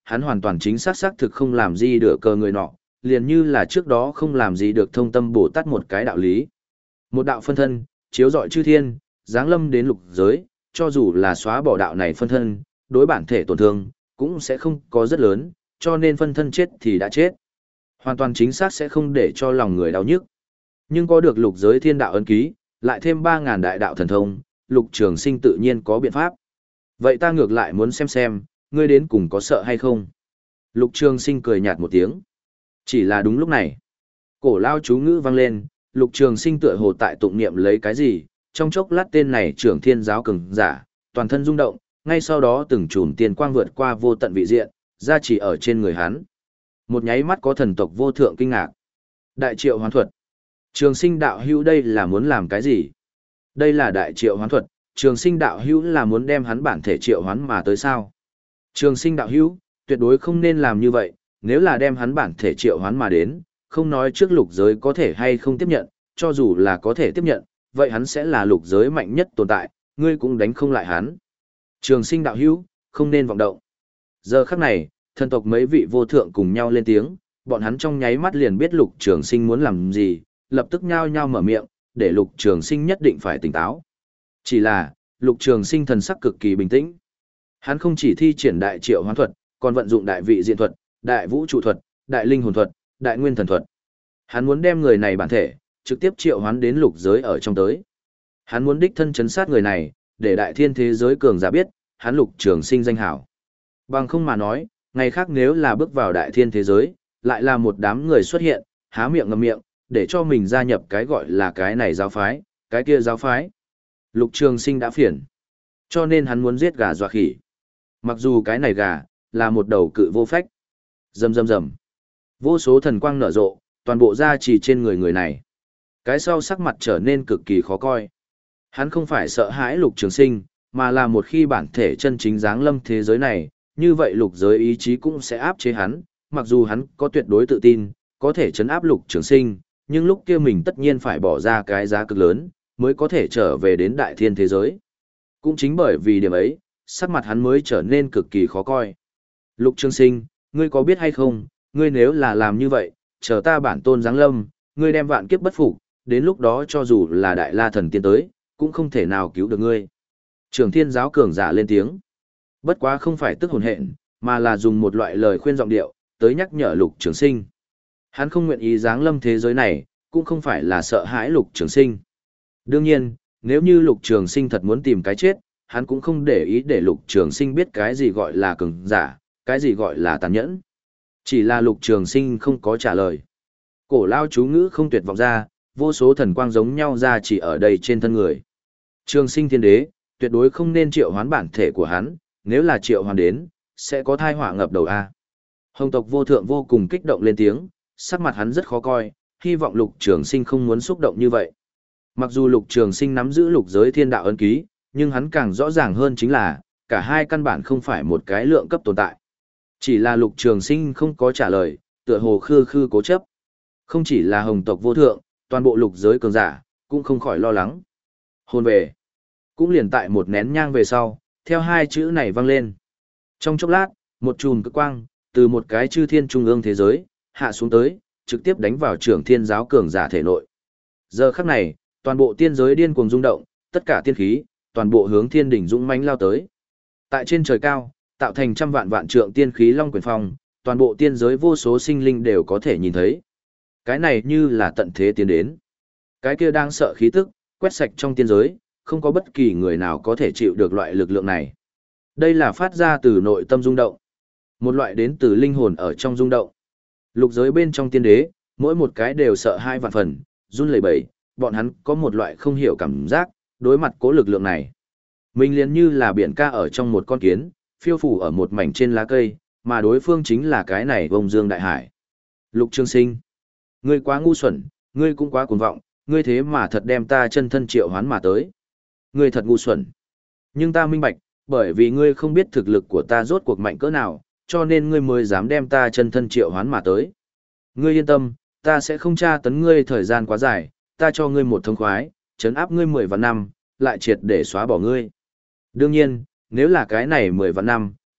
[SPEAKER 1] hắn hoàn toàn chính xác xác thực không làm gì được cờ người nọ, liền như là trước đó không làm gì được thông tâm Bồ Tát một cái đạo lý. Một đạo phân thân, chiếu rọi chư thiên, giáng lâm đến lục giới, cho dù là xóa bỏ đạo này phân thân, đối bản thể tổn thương, cũng sẽ không có rất lớn, cho nên phân thân chết thì đã chết. Hoàn toàn chính xác sẽ không để cho lòng người đau nhức. Nhưng có được lục giới thiên đạo ấn ký, lại thêm ba ngàn đại đạo thần thông, lục trường sinh tự nhiên có biện pháp. Vậy ta ngược lại muốn xem xem, ngươi đến cùng có sợ hay không? Lục trường sinh cười nhạt một tiếng. Chỉ là đúng lúc này. Cổ lao chú ngữ vang lên, lục trường sinh tựa hồ tại tụng niệm lấy cái gì, trong chốc lát tên này trưởng thiên giáo cường giả, toàn thân rung động, ngay sau đó từng chùm tiền quang vượt qua vô tận vị diện, ra chỉ ở trên người hắn. Một nháy mắt có thần tộc vô thượng kinh ngạc. Đại triệu hoán thuật. Trường sinh đạo hữu đây là muốn làm cái gì? Đây là đại triệu hoán thuật, trường sinh đạo hữu là muốn đem hắn bản thể triệu hoán mà tới sao? Trường sinh đạo hữu, tuyệt đối không nên làm như vậy, nếu là đem hắn bản thể triệu hoán mà đến, không nói trước lục giới có thể hay không tiếp nhận, cho dù là có thể tiếp nhận, vậy hắn sẽ là lục giới mạnh nhất tồn tại, ngươi cũng đánh không lại hắn. Trường sinh đạo hữu, không nên vọng động. Giờ khắc này, thần tộc mấy vị vô thượng cùng nhau lên tiếng, bọn hắn trong nháy mắt liền biết lục trường sinh muốn làm gì, lập tức nhao nhao mở miệng, để lục trường sinh nhất định phải tỉnh táo. Chỉ là, lục trường sinh thần sắc cực kỳ bình tĩnh. Hắn không chỉ thi triển đại triệu hoán thuật, còn vận dụng đại vị diện thuật, đại vũ trụ thuật, đại linh hồn thuật, đại nguyên thần thuật. Hắn muốn đem người này bản thể, trực tiếp triệu hoán đến lục giới ở trong tới. Hắn muốn đích thân chấn sát người này, để đại thiên thế giới cường giả biết, hắn lục trường sinh danh hảo. Bằng không mà nói, ngày khác nếu là bước vào đại thiên thế giới, lại là một đám người xuất hiện, há miệng ngậm miệng, để cho mình gia nhập cái gọi là cái này giáo phái, cái kia giáo phái. Lục trường sinh đã phiền. Cho nên hắn muốn giết gà dọa khỉ. Mặc dù cái này gà, là một đầu cự vô phách. Rầm rầm rầm. Vô số thần quang nở rộ, toàn bộ gia trì trên người người này. Cái sau sắc mặt trở nên cực kỳ khó coi. Hắn không phải sợ hãi lục trường sinh, mà là một khi bản thể chân chính giáng lâm thế giới này, như vậy lục giới ý chí cũng sẽ áp chế hắn, mặc dù hắn có tuyệt đối tự tin, có thể chấn áp lục trường sinh, nhưng lúc kia mình tất nhiên phải bỏ ra cái giá cực lớn, mới có thể trở về đến đại thiên thế giới. Cũng chính bởi vì điểm ấy, sắc mặt hắn mới trở nên cực kỳ khó coi. Lục trường sinh, ngươi có biết hay không, ngươi nếu là làm như vậy, chờ ta bản tôn giáng lâm, ngươi đem vạn kiếp bất phục, đến lúc đó cho dù là đại la thần tiên tới, cũng không thể nào cứu được ngươi. Trường thiên giáo cường giả lên tiếng. Bất quá không phải tức hồn hện, mà là dùng một loại lời khuyên giọng điệu, tới nhắc nhở lục trường sinh. Hắn không nguyện ý giáng lâm thế giới này, cũng không phải là sợ hãi lục trường sinh. Đương nhiên, nếu như lục trường sinh thật muốn tìm cái chết, hắn cũng không để ý để lục trường sinh biết cái gì gọi là cường giả, cái gì gọi là tàn nhẫn. Chỉ là lục trường sinh không có trả lời. Cổ lao chú ngữ không tuyệt vọng ra, vô số thần quang giống nhau ra chỉ ở đây trên thân người. Trường sinh thiên đế, tuyệt đối không nên triệu hoán bản thể của hắn, nếu là triệu hoán đến, sẽ có thai họa ngập đầu A. Hồng tộc vô thượng vô cùng kích động lên tiếng, sắc mặt hắn rất khó coi, hy vọng lục trường sinh không muốn xúc động như vậy. Mặc dù lục trường sinh nắm giữ lục giới thiên đạo ấn ký, nhưng hắn càng rõ ràng hơn chính là, cả hai căn bản không phải một cái lượng cấp tồn tại. Chỉ là lục trường sinh không có trả lời, tựa hồ khư khư cố chấp. Không chỉ là hồng tộc vô thượng, toàn bộ lục giới cường giả, cũng không khỏi lo lắng. Hồn về. Cũng liền tại một nén nhang về sau, theo hai chữ này vang lên. Trong chốc lát, một chùm cực quang, từ một cái chư thiên trung ương thế giới, hạ xuống tới, trực tiếp đánh vào trưởng thiên giáo cường giả thể nội. Giờ khắc này, toàn bộ tiên giới điên cuồng rung động, tất cả tiên khí, toàn bộ hướng thiên đỉnh dũng mãnh lao tới. Tại trên trời cao, tạo thành trăm vạn vạn trượng tiên khí long quyển phong, toàn bộ tiên giới vô số sinh linh đều có thể nhìn thấy. Cái này như là tận thế tiến đến. Cái kia đang sợ khí tức, quét sạch trong tiên giới, không có bất kỳ người nào có thể chịu được loại lực lượng này. Đây là phát ra từ nội tâm rung động. Một loại đến từ linh hồn ở trong rung động. Lục giới bên trong tiên đế, mỗi một cái đều sợ hai vạn phần, run lẩy bẩy, bọn hắn có một loại không hiểu cảm giác, đối mặt cố lực lượng này. Mình liền như là biển ca ở trong một con kiến, phiêu phủ ở một mảnh trên lá cây, mà đối phương chính là cái này vông dương đại hải. Lục Trường Sinh, ngươi quá ngu xuẩn, ngươi cũng quá cuồng vọng, ngươi thế mà thật đem ta chân thân triệu hoán mà tới. Ngươi thật ngu xuẩn. Nhưng ta minh bạch, bởi vì ngươi không biết thực lực của ta rốt cuộc mạnh cỡ nào, cho nên ngươi mới dám đem ta chân thân triệu hoán mà tới. Ngươi yên tâm, ta sẽ không tra tấn ngươi thời gian quá dài, ta cho ngươi một thông khoái, trấn áp ngươi mười vạn năm, lại triệt để xóa bỏ ngươi. Đương nhiên, nếu là cái này mười vạn năm,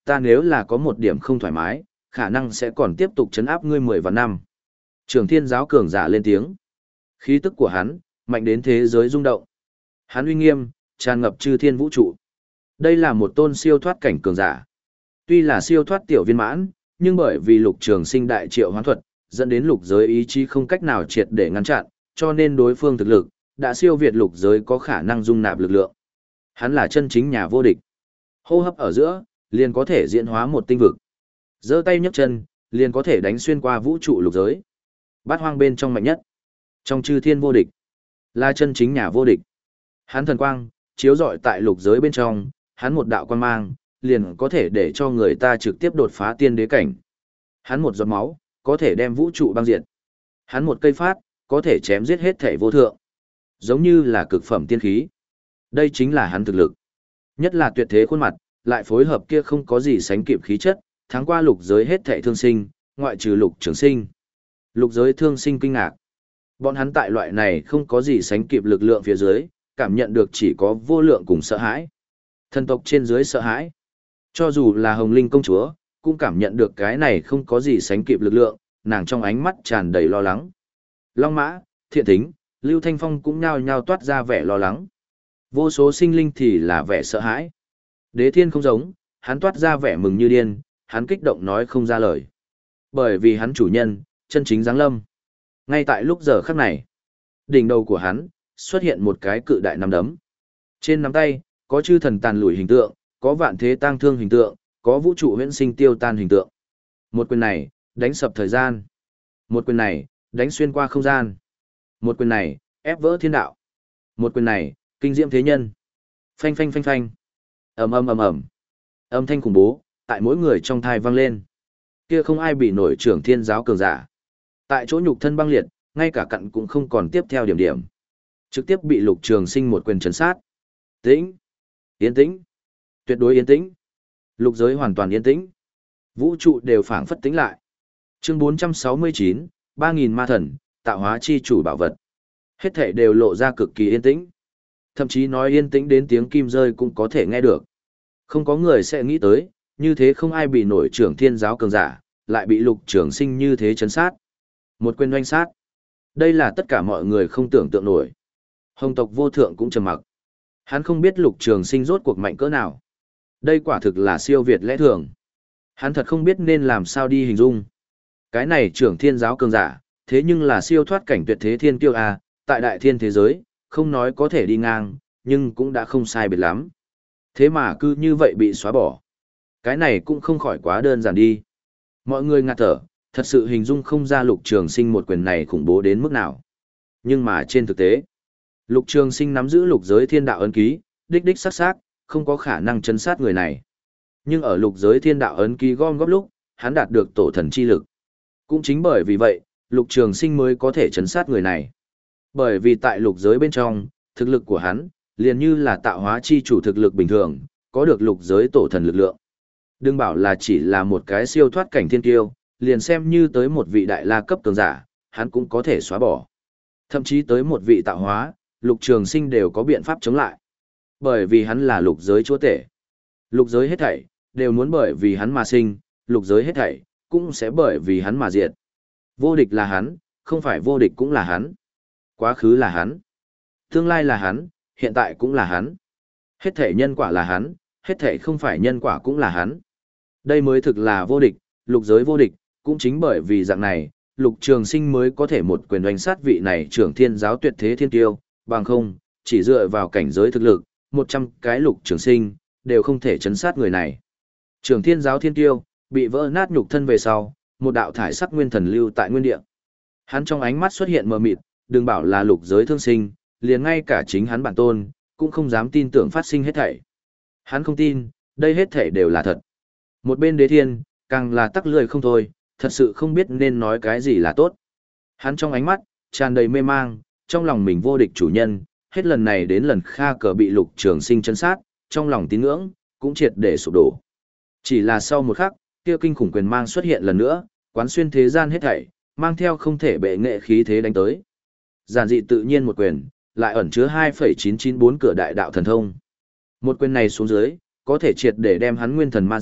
[SPEAKER 1] ta nếu là có một điểm không thoải mái, khả năng sẽ còn tiếp tục chấn áp ngươi mười vạn năm. Trường thiên giáo cường giả lên tiếng. Khí tức của hắn, mạnh đến thế giới rung động. Hắn uy nghiêm, tràn ngập chư thiên vũ trụ. Đây là một tôn siêu thoát cảnh cường giả. Tuy là siêu thoát tiểu viên mãn, nhưng bởi vì lục trường sinh đại triệu hoán thuật, dẫn đến lục giới ý chí không cách nào triệt để ngăn chặn, cho nên đối phương thực lực, đã siêu việt lục giới có khả năng dung nạp lực lượng. Hắn là chân chính nhà vô địch. Hô hấp ở giữa, liền có thể diễn hóa một tinh vực. Giơ tay nhấc chân, liền có thể đánh xuyên qua vũ trụ lục giới. Bát hoang bên trong mạnh nhất. Trong chư thiên vô địch, là chân chính nhà vô địch. Hắn thần quang, chiếu rọi tại lục giới bên trong, hắn một đạo quang mang, liền có thể để cho người ta trực tiếp đột phá tiên đế cảnh. Hắn một giọt máu, có thể đem vũ trụ băng diệt. Hắn một cây phát, có thể chém giết hết thể vô thượng. Giống như là cực phẩm tiên khí. Đây chính là hắn thực lực. Nhất là tuyệt thế khuôn mặt, lại phối hợp kia không có gì sánh kịp khí chất, thắng qua lục giới hết thảy thương sinh, ngoại trừ lục trường sinh. Lục giới thương sinh kinh ngạc. Bọn hắn tại loại này không có gì sánh kịp lực lượng phía dưới, cảm nhận được chỉ có vô lượng cùng sợ hãi. Thần tộc trên dưới sợ hãi. Cho dù là Hồng Linh công chúa, cũng cảm nhận được cái này không có gì sánh kịp lực lượng, nàng trong ánh mắt tràn đầy lo lắng. Long Mã, Thiện Thính, Lưu Thanh Phong cũng nhao nhao toát ra vẻ lo lắng. Vô số sinh linh thì là vẻ sợ hãi. Đế Thiên không giống, hắn toát ra vẻ mừng như điên, hắn kích động nói không ra lời. Bởi vì hắn chủ nhân, chân chính giáng lâm. Ngay tại lúc giờ khắc này, đỉnh đầu của hắn, xuất hiện một cái cự đại nắm đấm. Trên nắm tay, có chư thần tàn lùi hình tượng, có vạn thế tang thương hình tượng, có vũ trụ huyễn sinh tiêu tan hình tượng. Một quyền này, đánh sập thời gian. Một quyền này, đánh xuyên qua không gian. Một quyền này, ép vỡ thiên đạo. Một quyền này, kinh diễm thế nhân. Phanh phanh phanh phanh. Ầm ầm ầm ầm. Âm thanh khủng bố, tại mỗi người trong thai vang lên. Kia không ai bị nổi trưởng thiên giáo cường giả. Tại chỗ nhục thân băng liệt, ngay cả cặn cũng không còn tiếp theo điểm điểm. Trực tiếp bị lục trường sinh một quyền trấn sát. Tĩnh. Yên tĩnh. Tuyệt đối yên tĩnh. Lục giới hoàn toàn yên tĩnh. Vũ trụ đều phảng phất tĩnh lại. Chương bốn trăm sáu mươi chín, ba nghìn ma thần, tạo hóa chi chủ bảo vật. Hết thảy đều lộ ra cực kỳ yên tĩnh. Thậm chí nói yên tĩnh đến tiếng kim rơi cũng có thể nghe được. Không có người sẽ nghĩ tới, như thế không ai bị nổi trưởng thiên giáo cường giả, lại bị lục trường sinh như thế chấn sát. Một quyền oanh sát. Đây là tất cả mọi người không tưởng tượng nổi. Hồng tộc vô thượng cũng trầm mặc. Hắn không biết lục trường sinh rốt cuộc mạnh cỡ nào. Đây quả thực là siêu việt lẽ thường. Hắn thật không biết nên làm sao đi hình dung. Cái này trưởng thiên giáo cường giả, thế nhưng là siêu thoát cảnh tuyệt thế thiên kiêu a, tại đại thiên thế giới, không nói có thể đi ngang, nhưng cũng đã không sai biệt lắm. Thế mà cứ như vậy bị xóa bỏ. Cái này cũng không khỏi quá đơn giản đi. Mọi người ngạt thở, thật sự hình dung không ra lục trường sinh một quyền này khủng bố đến mức nào. Nhưng mà trên thực tế, lục trường sinh nắm giữ lục giới thiên đạo ấn ký, đích đích sắc sắc, không có khả năng chấn sát người này. Nhưng ở lục giới thiên đạo ấn ký gom góp lúc, hắn đạt được tổ thần chi lực. Cũng chính bởi vì vậy, lục trường sinh mới có thể chấn sát người này. Bởi vì tại lục giới bên trong, thực lực của hắn, liền như là tạo hóa chi chủ thực lực bình thường, có được lục giới tổ thần lực lượng. Đừng bảo là chỉ là một cái siêu thoát cảnh thiên kiêu, liền xem như tới một vị đại la cấp cường giả, hắn cũng có thể xóa bỏ. Thậm chí tới một vị tạo hóa, lục trường sinh đều có biện pháp chống lại. Bởi vì hắn là lục giới chúa tể. Lục giới hết thảy, đều muốn bởi vì hắn mà sinh, lục giới hết thảy, cũng sẽ bởi vì hắn mà diệt. Vô địch là hắn, không phải vô địch cũng là hắn. Quá khứ là hắn. Tương lai là hắn, hiện tại cũng là hắn. Hết thảy nhân quả là hắn, hết thảy không phải nhân quả cũng là hắn. Đây mới thực là vô địch, lục giới vô địch, cũng chính bởi vì dạng này, lục trường sinh mới có thể một quyền đánh sát vị này trưởng thiên giáo tuyệt thế thiên tiêu, bằng không, chỉ dựa vào cảnh giới thực lực, một trăm cái lục trường sinh, đều không thể chấn sát người này. Trưởng thiên giáo thiên tiêu, bị vỡ nát nhục thân về sau, một đạo thải sắc nguyên thần lưu tại nguyên địa. Hắn trong ánh mắt xuất hiện mờ mịt, đừng bảo là lục giới thương sinh, liền ngay cả chính hắn bản tôn, cũng không dám tin tưởng phát sinh hết thảy. Hắn không tin, đây hết thảy đều là thật. Một bên đế thiên, càng là tắc lười không thôi, thật sự không biết nên nói cái gì là tốt. Hắn trong ánh mắt, tràn đầy mê mang, trong lòng mình vô địch chủ nhân, hết lần này đến lần kha cờ bị lục trường sinh chân sát, trong lòng tín ngưỡng, cũng triệt để sụp đổ. Chỉ là sau một khắc, kia kinh khủng quyền mang xuất hiện lần nữa, quán xuyên thế gian hết thảy, mang theo không thể bệ nghệ khí thế đánh tới. Giản dị tự nhiên một quyền, lại ẩn chứa hai phẩy chín chín bốn cửa đại đạo thần thông. Một quyền này xuống dưới, có thể triệt để đem hắn nguyên thần ma diệt,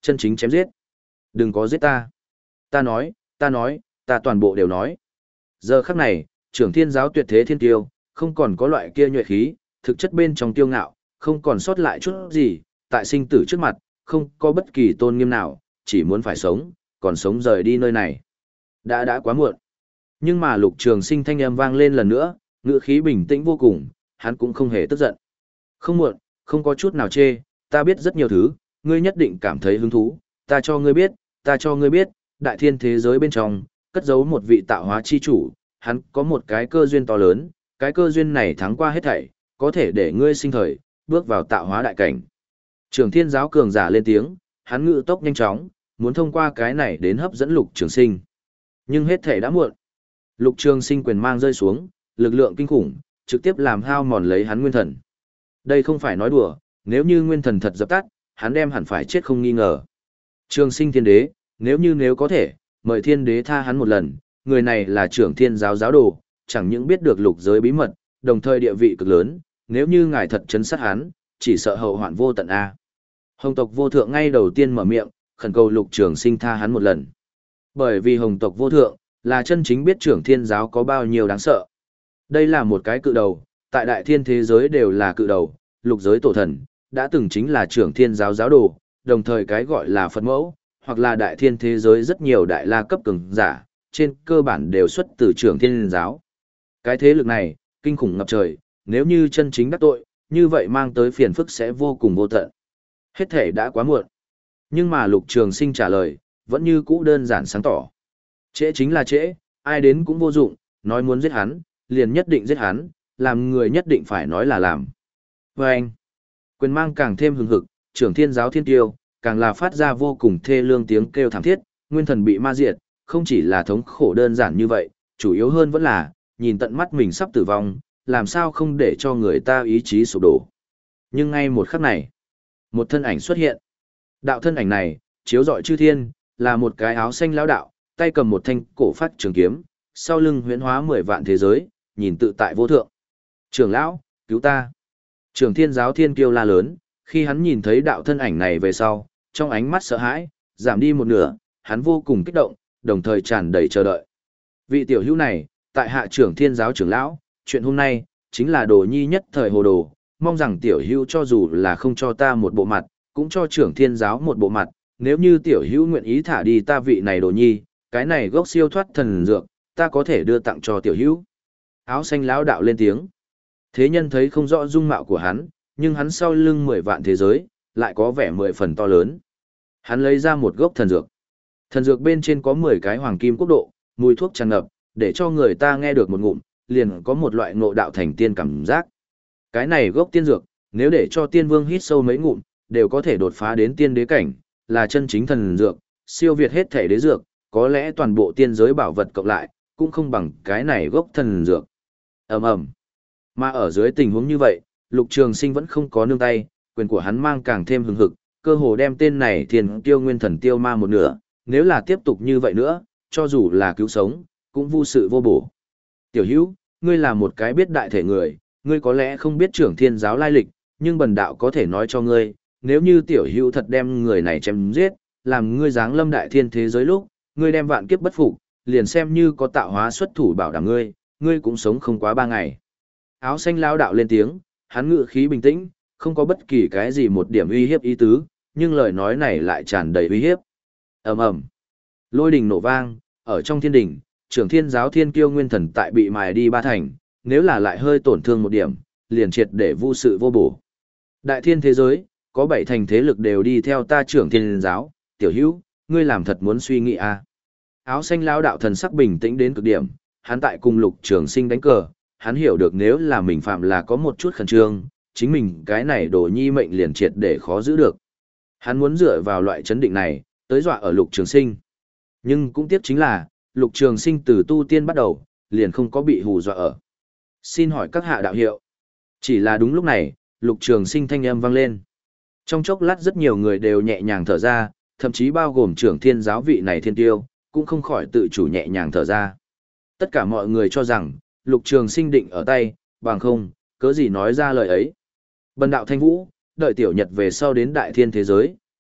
[SPEAKER 1] Chân chính chém giết. Đừng có giết ta. Ta nói, ta nói, ta toàn bộ đều nói. Giờ khắc này, trưởng thiên giáo tuyệt thế thiên tiêu, không còn có loại kia nhuệ khí, thực chất bên trong tiêu ngạo, không còn sót lại chút gì, tại sinh tử trước mặt, không có bất kỳ tôn nghiêm nào, chỉ muốn phải sống, còn sống rời đi nơi này. Đã đã quá muộn. Nhưng mà Lục Trường Sinh thanh âm vang lên lần nữa, ngữ khí bình tĩnh vô cùng, hắn cũng không hề tức giận. Không muộn, không có chút nào chê, ta biết rất nhiều thứ, ngươi nhất định cảm thấy hứng thú, ta cho ngươi biết, ta cho ngươi biết, đại thiên thế giới bên trong, cất giấu một vị tạo hóa chi chủ, hắn có một cái cơ duyên to lớn, cái cơ duyên này thắng qua hết thảy, có thể để ngươi sinh thời, bước vào tạo hóa đại cảnh. Trường thiên giáo cường giả lên tiếng, hắn ngự tốc nhanh chóng, muốn thông qua cái này đến hấp dẫn Lục Trường Sinh. Nhưng hết thảy đã muộn. Lục Trường Sinh quyền mang rơi xuống, lực lượng kinh khủng, trực tiếp làm hao mòn lấy hắn nguyên thần. Đây không phải nói đùa, nếu như nguyên thần thật dập tắt, hắn đem hẳn phải chết không nghi ngờ. Trường Sinh thiên đế, nếu như nếu có thể, mời thiên đế tha hắn một lần, người này là trưởng thiên giáo giáo đồ, chẳng những biết được lục giới bí mật, đồng thời địa vị cực lớn, nếu như ngài thật chấn sát hắn, chỉ sợ hậu hoạn vô tận a. Hồng tộc vô thượng ngay đầu tiên mở miệng, khẩn cầu Lục Trường Sinh tha hắn một lần. Bởi vì Hồng tộc vô thượng là chân chính biết trưởng thiên giáo có bao nhiêu đáng sợ. Đây là một cái cự đầu, tại đại thiên thế giới đều là cự đầu, lục giới tổ thần, đã từng chính là trưởng thiên giáo giáo đồ, đồng thời cái gọi là Phật mẫu, hoặc là đại thiên thế giới rất nhiều đại la cấp cường giả, trên cơ bản đều xuất từ trưởng thiên giáo. Cái thế lực này, kinh khủng ngập trời, nếu như chân chính đắc tội, như vậy mang tới phiền phức sẽ vô cùng vô tận. Hết thể đã quá muộn. Nhưng mà Lục Trường Sinh trả lời, vẫn như cũ đơn giản sáng tỏ. Trễ chính là trễ, ai đến cũng vô dụng, nói muốn giết hắn, liền nhất định giết hắn, làm người nhất định phải nói là làm. Và anh, quyền mang càng thêm hừng hực, trưởng thiên giáo thiên tiêu, càng là phát ra vô cùng thê lương tiếng kêu thảm thiết, nguyên thần bị ma diệt, không chỉ là thống khổ đơn giản như vậy, chủ yếu hơn vẫn là, nhìn tận mắt mình sắp tử vong, làm sao không để cho người ta ý chí sụp đổ. Nhưng ngay một khắc này, một thân ảnh xuất hiện. Đạo thân ảnh này, chiếu rọi chư thiên, là một cái áo xanh lão đạo, tay cầm một thanh cổ phát trường kiếm, sau lưng huyễn hóa mười vạn thế giới, nhìn tự tại vô thượng. Trưởng lão, cứu ta. Trưởng thiên giáo thiên kiêu la lớn, khi hắn nhìn thấy đạo thân ảnh này về sau, trong ánh mắt sợ hãi, giảm đi một nửa, hắn vô cùng kích động, đồng thời tràn đầy chờ đợi. Vị tiểu hữu này, tại hạ trưởng thiên giáo trưởng lão, chuyện hôm nay, chính là đồ nhi nhất thời hồ đồ, mong rằng tiểu hữu cho dù là không cho ta một bộ mặt, cũng cho trưởng thiên giáo một bộ mặt, nếu như tiểu hữu nguyện ý thả đi ta vị này đồ nhi, cái này gốc siêu thoát thần dược, ta có thể đưa tặng cho tiểu hữu. Áo xanh lão đạo lên tiếng. Thế nhân thấy không rõ dung mạo của hắn, nhưng hắn sau lưng mười vạn thế giới, lại có vẻ mười phần to lớn. Hắn lấy ra một gốc thần dược. Thần dược bên trên có mười cái hoàng kim quốc độ, mùi thuốc tràn ngập, để cho người ta nghe được một ngụm, liền có một loại ngộ đạo thành tiên cảm giác. Cái này gốc tiên dược, nếu để cho tiên vương hít sâu mấy ngụm, đều có thể đột phá đến tiên đế cảnh, là chân chính thần dược, siêu việt hết thể đế dược, có lẽ toàn bộ tiên giới bảo vật cộng lại, cũng không bằng cái này gốc thần dược. Ầm ầm. Mà ở dưới tình huống như vậy, Lục Trường Sinh vẫn không có nương tay, quyền của hắn mang càng thêm hừng hực, cơ hồ đem tên này Thiên Tiêu Nguyên Thần tiêu ma một nửa, nếu là tiếp tục như vậy nữa, cho dù là cứu sống, cũng vô sự vô bổ. Tiểu Hữu, ngươi là một cái biết đại thể người, ngươi có lẽ không biết trưởng thiên giáo lai lịch, nhưng bần đạo có thể nói cho ngươi, nếu như tiểu Hữu thật đem người này chém giết, làm ngươi giáng lâm đại thiên thế giới lúc, ngươi đem vạn kiếp bất phục, liền xem như có tạo hóa xuất thủ bảo đảm ngươi, ngươi cũng sống không quá ba ngày. Áo xanh lão đạo lên tiếng, hắn ngữ khí bình tĩnh, không có bất kỳ cái gì một điểm uy hiếp ý tứ, nhưng lời nói này lại tràn đầy uy hiếp. Ầm ầm. Lôi đình nổ vang, ở trong thiên đình, trưởng thiên giáo thiên kiêu nguyên thần tại bị mài đi ba thành, nếu là lại hơi tổn thương một điểm, liền triệt để vu sự vô bổ. Đại thiên thế giới, có bảy thành thế lực đều đi theo ta trưởng thiên giáo, tiểu hữu, ngươi làm thật muốn suy nghĩ à. Áo xanh lão đạo thần sắc bình tĩnh đến cực điểm, hắn tại cùng Lục Trường Sinh đánh cờ, hắn hiểu được nếu là mình phạm là có một chút khẩn trương, chính mình cái này đồ nhi mệnh liền triệt để khó giữ được. Hắn muốn dựa vào loại chấn định này, tới dọa ở Lục Trường Sinh. Nhưng cũng tiếc chính là, Lục Trường Sinh từ tu tiên bắt đầu, liền không có bị hù dọa ở. Xin hỏi các hạ đạo hiệu. Chỉ là đúng lúc này, Lục Trường Sinh thanh âm vang lên. Trong chốc lát rất nhiều người đều nhẹ nhàng thở ra, thậm chí bao gồm trưởng thiên giáo vị này thiên tiêu, cũng không khỏi tự chủ nhẹ nhàng thở ra. Tất cả mọi người cho rằng, Lục Trường Sinh định ở tay, bằng không, cớ gì nói ra lời ấy. Bần đạo Thanh Vũ, đợi tiểu nhật về sau đến đại thiên thế giới,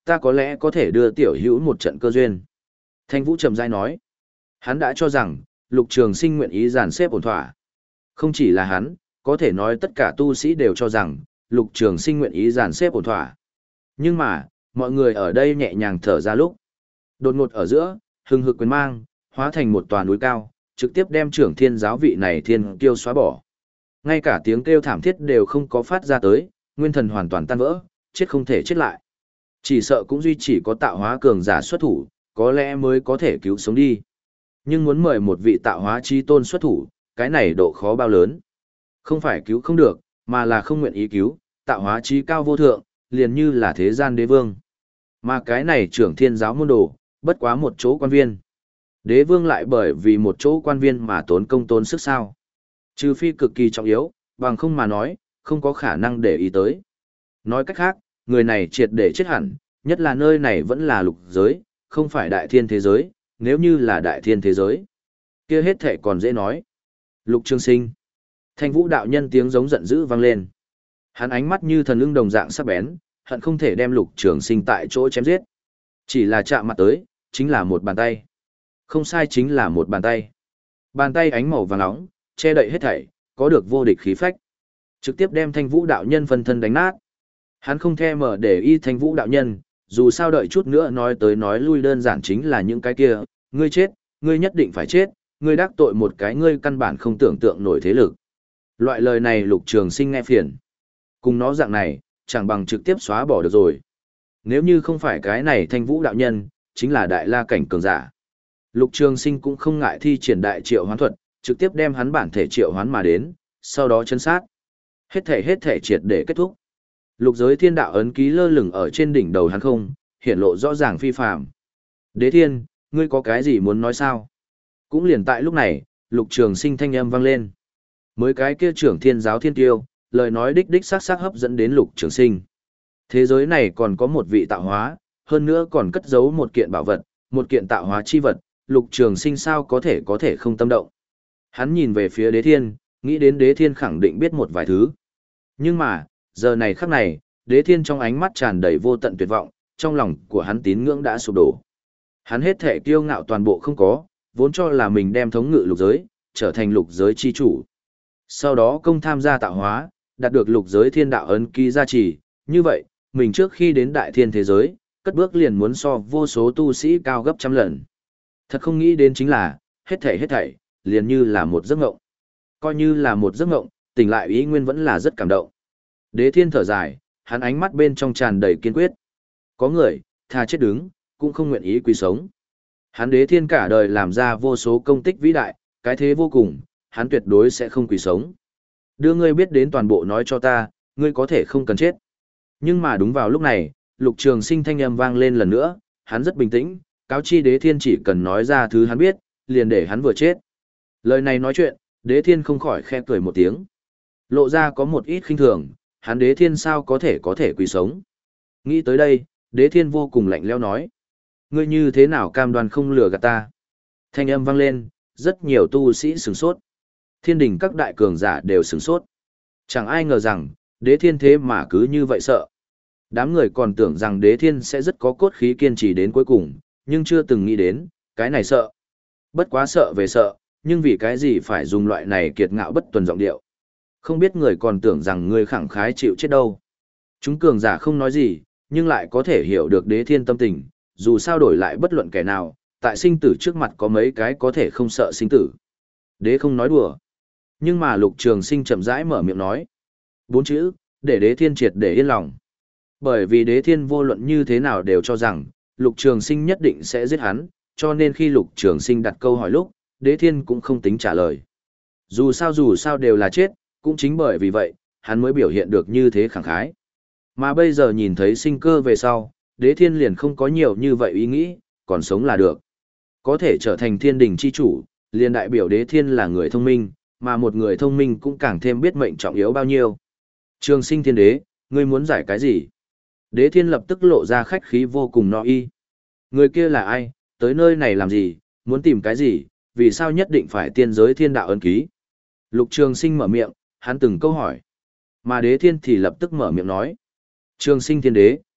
[SPEAKER 1] ta có lẽ có thể đưa tiểu hữu một trận cơ duyên. Thanh Vũ trầm rãi nói. Hắn đã cho rằng, Lục Trường Sinh nguyện ý dàn xếp ổn thỏa. Không chỉ là hắn, có thể nói tất cả tu sĩ đều cho rằng, Lục Trường Sinh nguyện ý dàn xếp ổn thỏa. Nhưng mà, mọi người ở đây nhẹ nhàng thở ra lúc. Đột ngột ở giữa, hừng hực quyền mang, hóa thành một tòa núi cao, trực tiếp đem trưởng thiên giáo vị này thiên kiêu xóa bỏ. Ngay cả tiếng kêu thảm thiết đều không có phát ra tới, nguyên thần hoàn toàn tan vỡ, chết không thể chết lại. Chỉ sợ cũng duy chỉ có tạo hóa cường giả xuất thủ, có lẽ mới có thể cứu sống đi. Nhưng muốn mời một vị tạo hóa chi tôn xuất thủ, cái này độ khó bao lớn. Không phải cứu không được, mà là không nguyện ý cứu, tạo hóa chi cao vô thượng, liền như là thế gian đế vương. Mà cái này trưởng thiên giáo môn đồ, bất quá một chỗ quan viên. Đế vương lại bởi vì một chỗ quan viên mà tốn công tốn sức sao. Trừ phi cực kỳ trọng yếu, bằng không mà nói, không có khả năng để ý tới. Nói cách khác, người này triệt để chết hẳn, nhất là nơi này vẫn là lục giới, không phải đại thiên thế giới, nếu như là đại thiên thế giới. Kia hết thể còn dễ nói. Lục Trường Sinh. Thanh Vũ đạo nhân tiếng giống giận dữ vang lên. Hắn ánh mắt như thần ưng đồng dạng sắc bén, hận không thể đem Lục Trường Sinh tại chỗ chém giết. Chỉ là chạm mặt tới, chính là một bàn tay. Không sai, chính là một bàn tay. Bàn tay ánh màu vàng nóng, che đậy hết thảy, có được vô địch khí phách. Trực tiếp đem Thanh Vũ đạo nhân phân thân đánh nát. Hắn không thèm mở để ý Thanh Vũ đạo nhân, dù sao đợi chút nữa nói tới nói lui đơn giản chính là những cái kia, ngươi chết, ngươi nhất định phải chết, ngươi đắc tội một cái ngươi căn bản không tưởng tượng nổi thế lực. Loại lời này Lục Trường Sinh nghe phiền. Cùng nó dạng này, chẳng bằng trực tiếp xóa bỏ được rồi. Nếu như không phải cái này Thanh Vũ đạo nhân, chính là đại la cảnh cường giả. Lục Trường Sinh cũng không ngại thi triển đại triệu hoán thuật, trực tiếp đem hắn bản thể triệu hoán mà đến, sau đó chân sát. Hết thể hết thể triệt để kết thúc. Lục giới thiên đạo ấn ký lơ lửng ở trên đỉnh đầu hắn không, hiển lộ rõ ràng phi phàm. Đế thiên, ngươi có cái gì muốn nói sao? Cũng liền tại lúc này, Lục Trường Sinh thanh âm vang lên. Mới cái kia trưởng thiên giáo thiên tiêu, lời nói đích đích sắc sắc hấp dẫn đến Lục Trường Sinh. Thế giới này còn có một vị tạo hóa, hơn nữa còn cất giấu một kiện bảo vật, một kiện tạo hóa chi vật, Lục Trường Sinh sao có thể có thể không tâm động. Hắn nhìn về phía Đế Thiên, nghĩ đến Đế Thiên khẳng định biết một vài thứ. Nhưng mà, giờ này khắc này, Đế Thiên trong ánh mắt tràn đầy vô tận tuyệt vọng, trong lòng của hắn tín ngưỡng đã sụp đổ. Hắn hết thể kiêu ngạo toàn bộ không có, vốn cho là mình đem thống ngự lục giới, trở thành lục giới chi chủ. Sau đó công tham gia tạo hóa, đạt được lục giới thiên đạo ấn ký gia trì, như vậy, mình trước khi đến đại thiên thế giới, cất bước liền muốn so vô số tu sĩ cao gấp trăm lần. Thật không nghĩ đến chính là, hết thảy hết thảy, liền như là một giấc ngộng. Coi như là một giấc ngộng, tỉnh lại ý nguyên vẫn là rất cảm động. Đế Thiên thở dài, hắn ánh mắt bên trong tràn đầy kiên quyết. Có người, thà chết đứng, cũng không nguyện ý quỳ sống. Hắn Đế Thiên cả đời làm ra vô số công tích vĩ đại, cái thế vô cùng, hắn tuyệt đối sẽ không quỳ sống. Đưa ngươi biết đến toàn bộ nói cho ta, ngươi có thể không cần chết. Nhưng mà đúng vào lúc này, Lục Trường Sinh thanh âm vang lên lần nữa, hắn rất bình tĩnh, cáo chi Đế Thiên chỉ cần nói ra thứ hắn biết, liền để hắn vừa chết. Lời này nói chuyện, Đế Thiên không khỏi khẽ cười một tiếng. Lộ ra có một ít khinh thường, hắn Đế Thiên sao có thể có thể quỳ sống. Nghĩ tới đây, Đế Thiên vô cùng lạnh lẽo nói. Ngươi như thế nào cam đoan không lừa gạt ta? Thanh âm vang lên, rất nhiều tu sĩ sửng sốt. Thiên đình các đại cường giả đều sửng sốt. Chẳng ai ngờ rằng, Đế Thiên thế mà cứ như vậy sợ. Đám người còn tưởng rằng Đế Thiên sẽ rất có cốt khí kiên trì đến cuối cùng, nhưng chưa từng nghĩ đến, cái này sợ. Bất quá sợ về sợ, nhưng vì cái gì phải dùng loại này kiệt ngạo bất tuần giọng điệu. Không biết người còn tưởng rằng người khẳng khái chịu chết đâu. Chúng cường giả không nói gì, nhưng lại có thể hiểu được Đế Thiên tâm tình, dù sao đổi lại bất luận kẻ nào, tại sinh tử trước mặt có mấy cái có thể không sợ sinh tử. Đế không nói đùa. Nhưng mà Lục Trường Sinh chậm rãi mở miệng nói. Bốn chữ, để Đế Thiên triệt để yên lòng. Bởi vì Đế Thiên vô luận như thế nào đều cho rằng, Lục Trường Sinh nhất định sẽ giết hắn, cho nên khi Lục Trường Sinh đặt câu hỏi lúc, Đế Thiên cũng không tính trả lời. Dù sao dù sao đều là chết, cũng chính bởi vì vậy, hắn mới biểu hiện được như thế khẳng khái. Mà bây giờ nhìn thấy sinh cơ về sau, Đế Thiên liền không có nhiều như vậy ý nghĩ, còn sống là được. Có thể trở thành thiên đình chi chủ, liền đại biểu Đế Thiên là người thông minh, mà một người thông minh cũng càng thêm biết mệnh trọng yếu bao nhiêu. Trường Sinh Thiên Đế, ngươi muốn giải cái gì? Đế Thiên lập tức lộ ra khách khí vô cùng no y. Người kia là ai, tới nơi này làm gì, muốn tìm cái gì, vì sao nhất định phải tiên giới thiên đạo ấn ký? Lục Trường Sinh mở miệng, hắn từng câu hỏi. Mà Đế Thiên thì lập tức mở miệng nói. Trường Sinh Thiên Đế,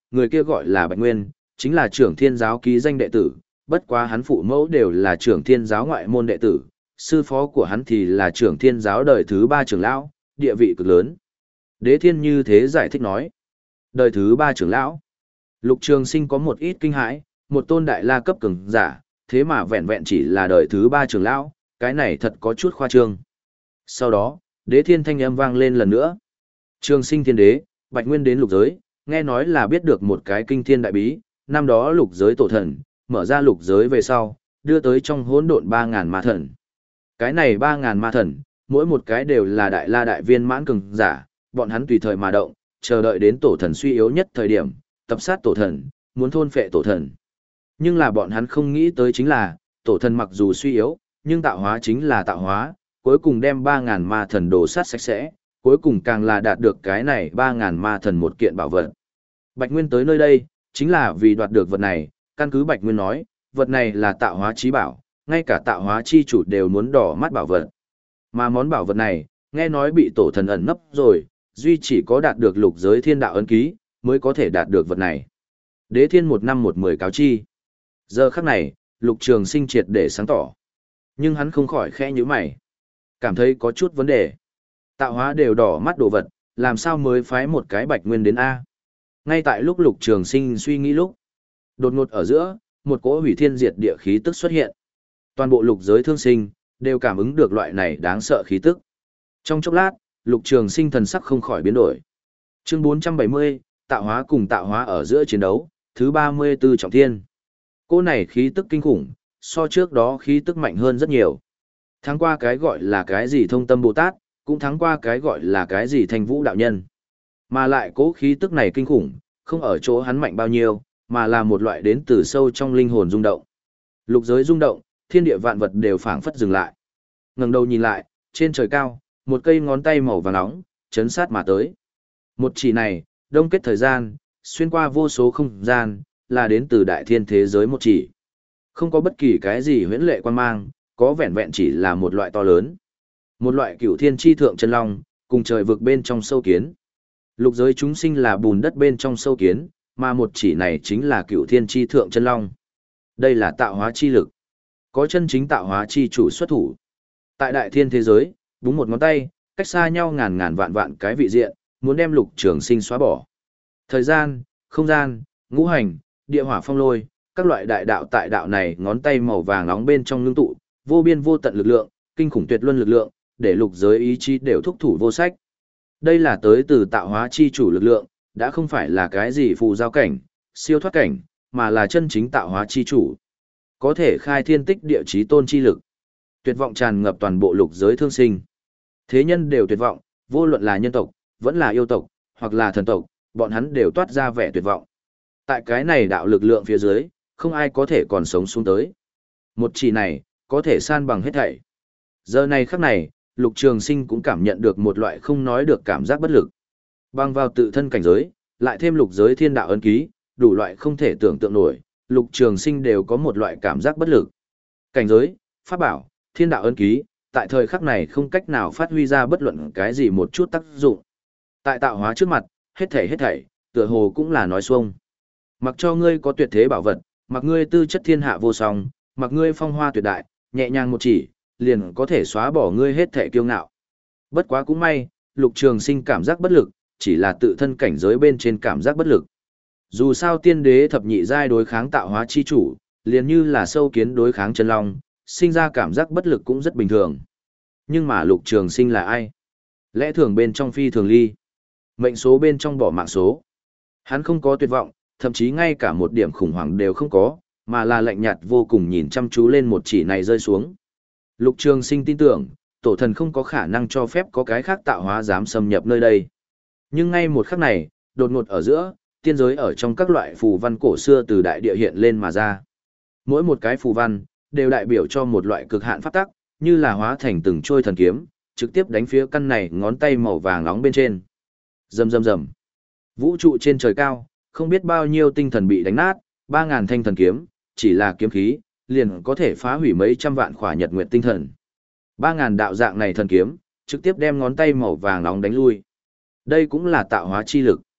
[SPEAKER 1] người kia gọi là Bạch Nguyên, chính là trưởng thiên giáo ký danh đệ tử, bất quá hắn phụ mẫu đều là trưởng thiên giáo ngoại môn đệ tử, sư phó của hắn thì là trưởng thiên giáo đời thứ ba trưởng lão, địa vị cực lớn. Đế Thiên như thế giải thích nói. Đời thứ ba trưởng lão. Lục Trường Sinh có một ít kinh hãi, một tôn đại la cấp cường giả, thế mà vẹn vẹn chỉ là đời thứ ba trưởng lão, cái này thật có chút khoa trương. Sau đó, Đế Thiên thanh âm vang lên lần nữa. Trường Sinh Thiên Đế, Bạch Nguyên đến lục giới, nghe nói là biết được một cái kinh thiên đại bí, năm đó lục giới tổ thần, mở ra lục giới về sau, đưa tới trong hỗn độn ba ngàn ma thần. Cái này ba ngàn ma thần, mỗi một cái đều là đại la đại viên mãn cường giả, bọn hắn tùy thời mà động, chờ đợi đến tổ thần suy yếu nhất thời điểm, tập sát tổ thần, muốn thôn phệ tổ thần. Nhưng là bọn hắn không nghĩ tới chính là, tổ thần mặc dù suy yếu, nhưng tạo hóa chính là tạo hóa, cuối cùng đem ba ngàn ma thần đổ sát sạch sẽ, cuối cùng càng là đạt được cái này ba ngàn ma thần một kiện bảo vật. Bạch Nguyên tới nơi đây, chính là vì đoạt được vật này, căn cứ Bạch Nguyên nói, vật này là tạo hóa chí bảo, ngay cả tạo hóa chi chủ đều muốn đỏ mắt bảo vật. Mà món bảo vật này, nghe nói bị tổ thần ẩn nấp rồi, duy chỉ có đạt được lục giới thiên đạo ấn ký, mới có thể đạt được vật này. Đế Thiên một năm một mười cáo chi. Giờ khắc này, Lục Trường Sinh triệt để sáng tỏ. Nhưng hắn không khỏi khẽ nhíu mày. Cảm thấy có chút vấn đề. Tạo hóa đều đỏ mắt đồ vật, làm sao mới phái một cái Bạch Nguyên đến A. Ngay tại lúc Lục Trường Sinh suy nghĩ lúc, đột ngột ở giữa, một cỗ hủy thiên diệt địa khí tức xuất hiện. Toàn bộ lục giới thương sinh, đều cảm ứng được loại này đáng sợ khí tức. Trong chốc lát, Lục Trường Sinh thần sắc không khỏi biến đổi. Chương bốn trăm bảy mươi, tạo hóa cùng tạo hóa ở giữa chiến đấu, thứ ba mươi tư trọng thiên. Cô này khí tức kinh khủng, so trước đó khí tức mạnh hơn rất nhiều. Thắng qua cái gọi là cái gì thông tâm Bồ Tát, cũng thắng qua cái gọi là cái gì thanh vũ đạo nhân. Mà lại cố khí tức này kinh khủng, không ở chỗ hắn mạnh bao nhiêu, mà là một loại đến từ sâu trong linh hồn rung động. Lục giới rung động, thiên địa vạn vật đều phảng phất dừng lại. Ngẩng đầu nhìn lại, trên trời cao, một cây ngón tay màu vàng nóng, chấn sát mà tới. Một chỉ này, đông kết thời gian, xuyên qua vô số không gian, là đến từ đại thiên thế giới một chỉ. Không có bất kỳ cái gì huyễn lệ quan mang, có vẹn vẹn chỉ là một loại to lớn. Một loại cửu thiên chi thượng chân long, cùng trời vực bên trong sâu kiến. Lục giới chúng sinh là bùn đất bên trong sâu kiến, mà một chỉ này chính là cửu thiên chi thượng chân long. Đây là tạo hóa chi lực. Có chân chính tạo hóa chi chủ xuất thủ. Tại đại thiên thế giới, búng một ngón tay, cách xa nhau ngàn ngàn vạn vạn cái vị diện, muốn đem Lục Trường Sinh xóa bỏ. Thời gian, không gian, ngũ hành, địa hỏa phong lôi, các loại đại đạo tại đạo này ngón tay màu vàng nóng bên trong ngưng tụ, vô biên vô tận lực lượng, kinh khủng tuyệt luân lực lượng, để lục giới ý chí đều thúc thủ vô sách. Đây là tới từ tạo hóa chi chủ lực lượng, đã không phải là cái gì phù giao cảnh, siêu thoát cảnh, mà là chân chính tạo hóa chi chủ. Có thể khai thiên tích địa chí tôn chi lực. Tuyệt vọng tràn ngập toàn bộ lục giới thương sinh. Thế nhân đều tuyệt vọng, vô luận là nhân tộc, vẫn là yêu tộc, hoặc là thần tộc, bọn hắn đều toát ra vẻ tuyệt vọng. Tại cái này đạo lực lượng phía dưới, không ai có thể còn sống xuống tới. Một chỉ này, có thể san bằng hết thảy. Giờ này khắc này, Lục Trường Sinh cũng cảm nhận được một loại không nói được cảm giác bất lực. Bằng vào tự thân cảnh giới, lại thêm lục giới thiên đạo ấn ký, đủ loại không thể tưởng tượng nổi, Lục Trường Sinh đều có một loại cảm giác bất lực. Cảnh giới, pháp bảo, thiên đạo ấn ký, tại thời khắc này không cách nào phát huy ra bất luận cái gì một chút tác dụng. Tại tạo hóa trước mặt, hết thảy hết thảy, tựa hồ cũng là nói xuông. Mặc cho ngươi có tuyệt thế bảo vật, mặc ngươi tư chất thiên hạ vô song, mặc ngươi phong hoa tuyệt đại, nhẹ nhàng một chỉ, liền có thể xóa bỏ ngươi hết thảy kiêu ngạo. Bất quá cũng may, Lục Trường Sinh cảm giác bất lực, chỉ là tự thân cảnh giới bên trên cảm giác bất lực. Dù sao tiên đế thập nhị giai đối kháng tạo hóa chi chủ, liền như là sâu kiến đối kháng chân long, sinh ra cảm giác bất lực cũng rất bình thường. Nhưng mà Lục Trường Sinh là ai? Lẽ thường bên trong phi thường ly, mệnh số bên trong bỏ mạng số. Hắn không có tuyệt vọng, thậm chí ngay cả một điểm khủng hoảng đều không có, mà là lạnh nhạt vô cùng nhìn chăm chú lên một chỉ này rơi xuống. Lục Trường Sinh tin tưởng, tổ thần không có khả năng cho phép có cái khác tạo hóa dám xâm nhập nơi đây. Nhưng ngay một khắc này, đột ngột ở giữa, tiên giới ở trong các loại phù văn cổ xưa từ đại địa hiện lên mà ra. Mỗi một cái phù văn, đều đại biểu cho một loại cực hạn pháp tắc, như là hóa thành từng trôi thần kiếm, trực tiếp đánh phía căn này ngón tay màu vàng nóng bên trên. Rầm rầm rầm. Vũ trụ trên trời cao, không biết bao nhiêu tinh thần bị đánh nát, ba ngàn thanh thần kiếm, chỉ là kiếm khí, liền có thể phá hủy mấy trăm vạn khỏa nhật nguyệt tinh thần. Ba ngàn đạo dạng này thần kiếm, trực tiếp đem ngón tay màu vàng nóng đánh lui. Đây cũng là tạo hóa chi lực.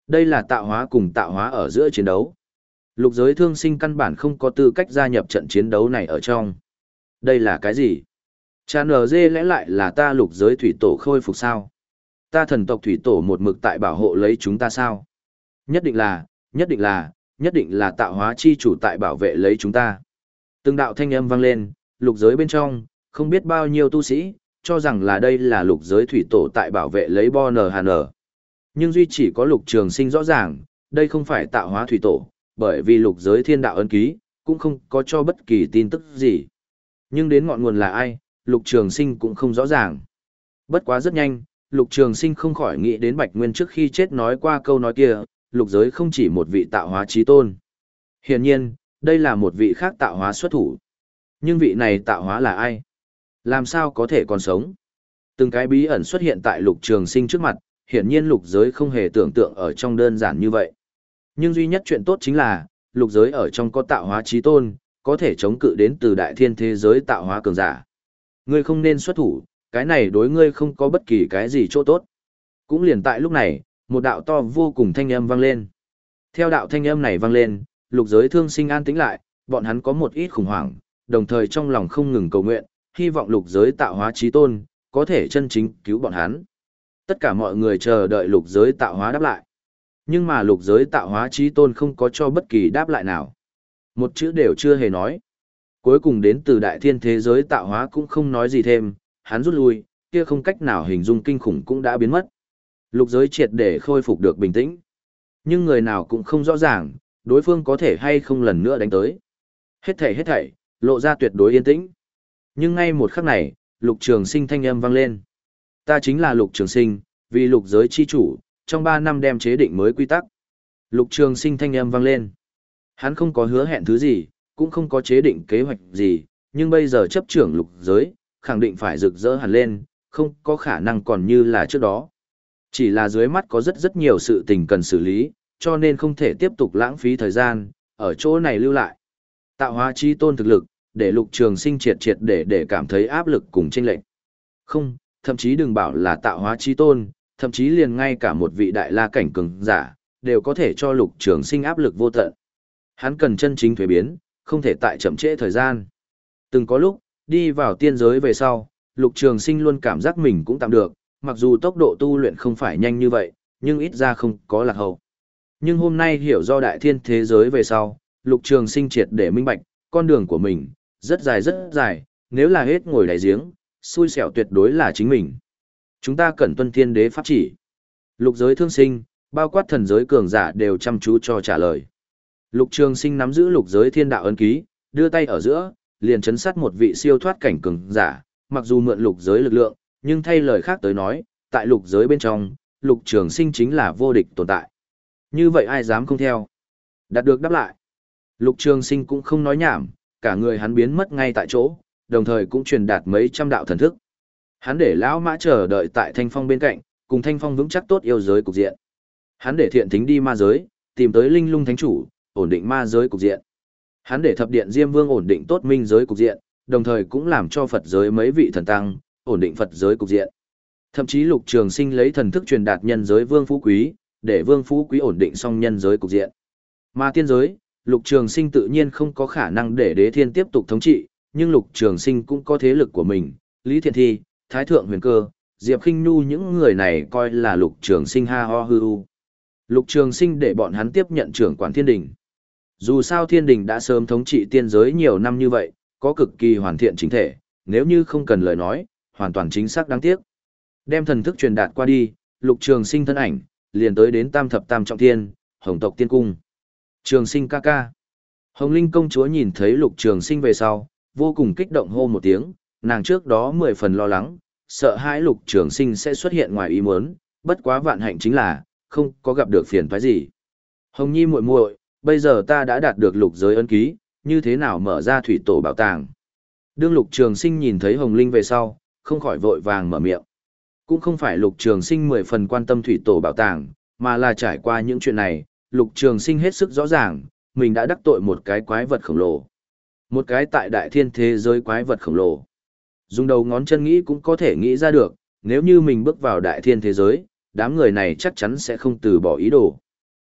[SPEAKER 1] Đây là tạo hóa cùng tạo hóa ở giữa chiến đấu. Lục giới thương sinh căn bản không có tư cách gia nhập trận chiến đấu này ở trong. Đây là cái gì? Cha nờ dê lẽ lại là ta lục giới thủy tổ khôi phục sao? Ta thần tộc thủy tổ một mực tại bảo hộ lấy chúng ta sao? Nhất định là, nhất định là, nhất định là tạo hóa chi chủ tại bảo vệ lấy chúng ta. Từng đạo thanh âm vang lên, lục giới bên trong, không biết bao nhiêu tu sĩ, cho rằng là đây là lục giới thủy tổ tại bảo vệ lấy Bo N H N. Nhưng duy chỉ có lục trường sinh rõ ràng, đây không phải tạo hóa thủy tổ, bởi vì lục giới thiên đạo ấn ký, cũng không có cho bất kỳ tin tức gì. Nhưng đến ngọn nguồn là ai, lục trường sinh cũng không rõ ràng. Bất quá rất nhanh, lục trường sinh không khỏi nghĩ đến Bạch Nguyên trước khi chết nói qua câu nói kia, lục giới không chỉ một vị tạo hóa chí tôn. Hiển nhiên, đây là một vị khác tạo hóa xuất thủ. Nhưng vị này tạo hóa là ai? Làm sao có thể còn sống? Từng cái bí ẩn xuất hiện tại lục trường sinh trước mặt, hiển nhiên lục giới không hề tưởng tượng ở trong đơn giản như vậy. Nhưng duy nhất chuyện tốt chính là, lục giới ở trong có tạo hóa chí tôn, có thể chống cự đến từ đại thiên thế giới tạo hóa cường giả. Ngươi không nên xuất thủ, cái này đối ngươi không có bất kỳ cái gì chỗ tốt. Cũng liền tại lúc này, một đạo to vô cùng thanh âm vang lên. Theo đạo thanh âm này vang lên, lục giới thương sinh an tĩnh lại, bọn hắn có một ít khủng hoảng, đồng thời trong lòng không ngừng cầu nguyện, hy vọng lục giới tạo hóa chí tôn, có thể chân chính cứu bọn hắn. Tất cả mọi người chờ đợi lục giới tạo hóa đáp lại. Nhưng mà lục giới tạo hóa chí tôn không có cho bất kỳ đáp lại nào. Một chữ đều chưa hề nói. Cuối cùng đến từ đại thiên thế giới tạo hóa cũng không nói gì thêm, hắn rút lui, kia không cách nào hình dung kinh khủng cũng đã biến mất. Lục giới triệt để khôi phục được bình tĩnh. Nhưng người nào cũng không rõ ràng, đối phương có thể hay không lần nữa đánh tới. Hết thảy hết thảy, lộ ra tuyệt đối yên tĩnh. Nhưng ngay một khắc này, lục trường sinh thanh âm vang lên. Ta chính là lục trường sinh, vì lục giới chi chủ, trong ba năm đem chế định mới quy tắc. Lục trường sinh thanh âm vang lên. Hắn không có hứa hẹn thứ gì, cũng không có chế định kế hoạch gì, nhưng bây giờ chấp trưởng lục giới, khẳng định phải rực rỡ hẳn lên, không có khả năng còn như là trước đó. Chỉ là dưới mắt có rất rất nhiều sự tình cần xử lý, cho nên không thể tiếp tục lãng phí thời gian, ở chỗ này lưu lại. Tạo hóa chí tôn thực lực, để lục trường sinh triệt triệt để để cảm thấy áp lực cùng chênh lệch. Không, thậm chí đừng bảo là tạo hóa chí tôn, thậm chí liền ngay cả một vị đại la cảnh cường giả, đều có thể cho lục trường sinh áp lực vô tận. Hắn cần chân chính thuế biến, không thể tại chậm trễ thời gian. Từng có lúc, đi vào tiên giới về sau, lục trường sinh luôn cảm giác mình cũng tạm được, mặc dù tốc độ tu luyện không phải nhanh như vậy, nhưng ít ra không có lạc hậu. Nhưng hôm nay hiểu do đại thiên thế giới về sau, lục trường sinh triệt để minh bạch, con đường của mình, rất dài rất dài, nếu là hết ngồi đáy giếng, xui xẻo tuyệt đối là chính mình. Chúng ta cần tuân thiên đế pháp chỉ. Lục giới thương sinh, bao quát thần giới cường giả đều chăm chú cho trả lời. Lục trường sinh nắm giữ lục giới thiên đạo ấn ký, đưa tay ở giữa, liền chấn sát một vị siêu thoát cảnh cường giả, mặc dù mượn lục giới lực lượng, nhưng thay lời khác tới nói, tại lục giới bên trong, lục trường sinh chính là vô địch tồn tại. Như vậy ai dám không theo? Đạt được đáp lại. Lục trường sinh cũng không nói nhảm, cả người hắn biến mất ngay tại chỗ, đồng thời cũng truyền đạt mấy trăm đạo thần thức. Hắn để lão mã chờ đợi tại thanh phong bên cạnh, cùng thanh phong vững chắc tốt yêu giới cục diện. Hắn để thiện thính đi ma giới, tìm tới linh lung thánh chủ, ổn định ma giới cục diện. Hắn để thập điện diêm vương ổn định tốt minh giới cục diện, đồng thời cũng làm cho Phật giới mấy vị thần tăng, ổn định Phật giới cục diện. Thậm chí lục trường sinh lấy thần thức truyền đạt nhân giới vương phú quý, để vương phú quý ổn định xong nhân giới cục diện. Mà tiên giới, lục trường sinh tự nhiên không có khả năng để đế thiên tiếp tục thống trị, nhưng lục trường sinh cũng có thế lực của mình, Lý Thiện Thi, Thái Thượng Huyền Cơ, Diệp Khinh Nhu những người này coi là lục trường sinh ha ho hư u. Lục trường sinh để bọn hắn tiếp nhận trưởng quản thiên đình. Dù sao thiên đình đã sớm thống trị tiên giới nhiều năm như vậy, có cực kỳ hoàn thiện chính thể, nếu như không cần lời nói, hoàn toàn chính xác đáng tiếc. Đem thần thức truyền đạt qua đi, lục trường sinh thân ảnh, liền tới đến tam thập tam trọng thiên, hồng tộc tiên cung. Trường sinh ca ca. Hồng Linh công chúa nhìn thấy lục trường sinh về sau, vô cùng kích động hô một tiếng, nàng trước đó mười phần lo lắng, sợ hãi lục trường sinh sẽ xuất hiện ngoài ý muốn, bất quá vạn hạnh chính là, không có gặp được phiền toái gì. Hồng Nhi muội muội, bây giờ ta đã đạt được lục giới ấn ký, như thế nào mở ra thủy tổ bảo tàng? Đương lục trường sinh nhìn thấy Hồng Linh về sau, không khỏi vội vàng mở miệng. Cũng không phải lục trường sinh mười phần quan tâm thủy tổ bảo tàng, mà là trải qua những chuyện này, lục trường sinh hết sức rõ ràng, mình đã đắc tội một cái quái vật khổng lồ. Một cái tại đại thiên thế giới quái vật khổng lồ. Dùng đầu ngón chân nghĩ cũng có thể nghĩ ra được, nếu như mình bước vào đại thiên thế giới, đám người này chắc chắn sẽ không từ bỏ ý đồ.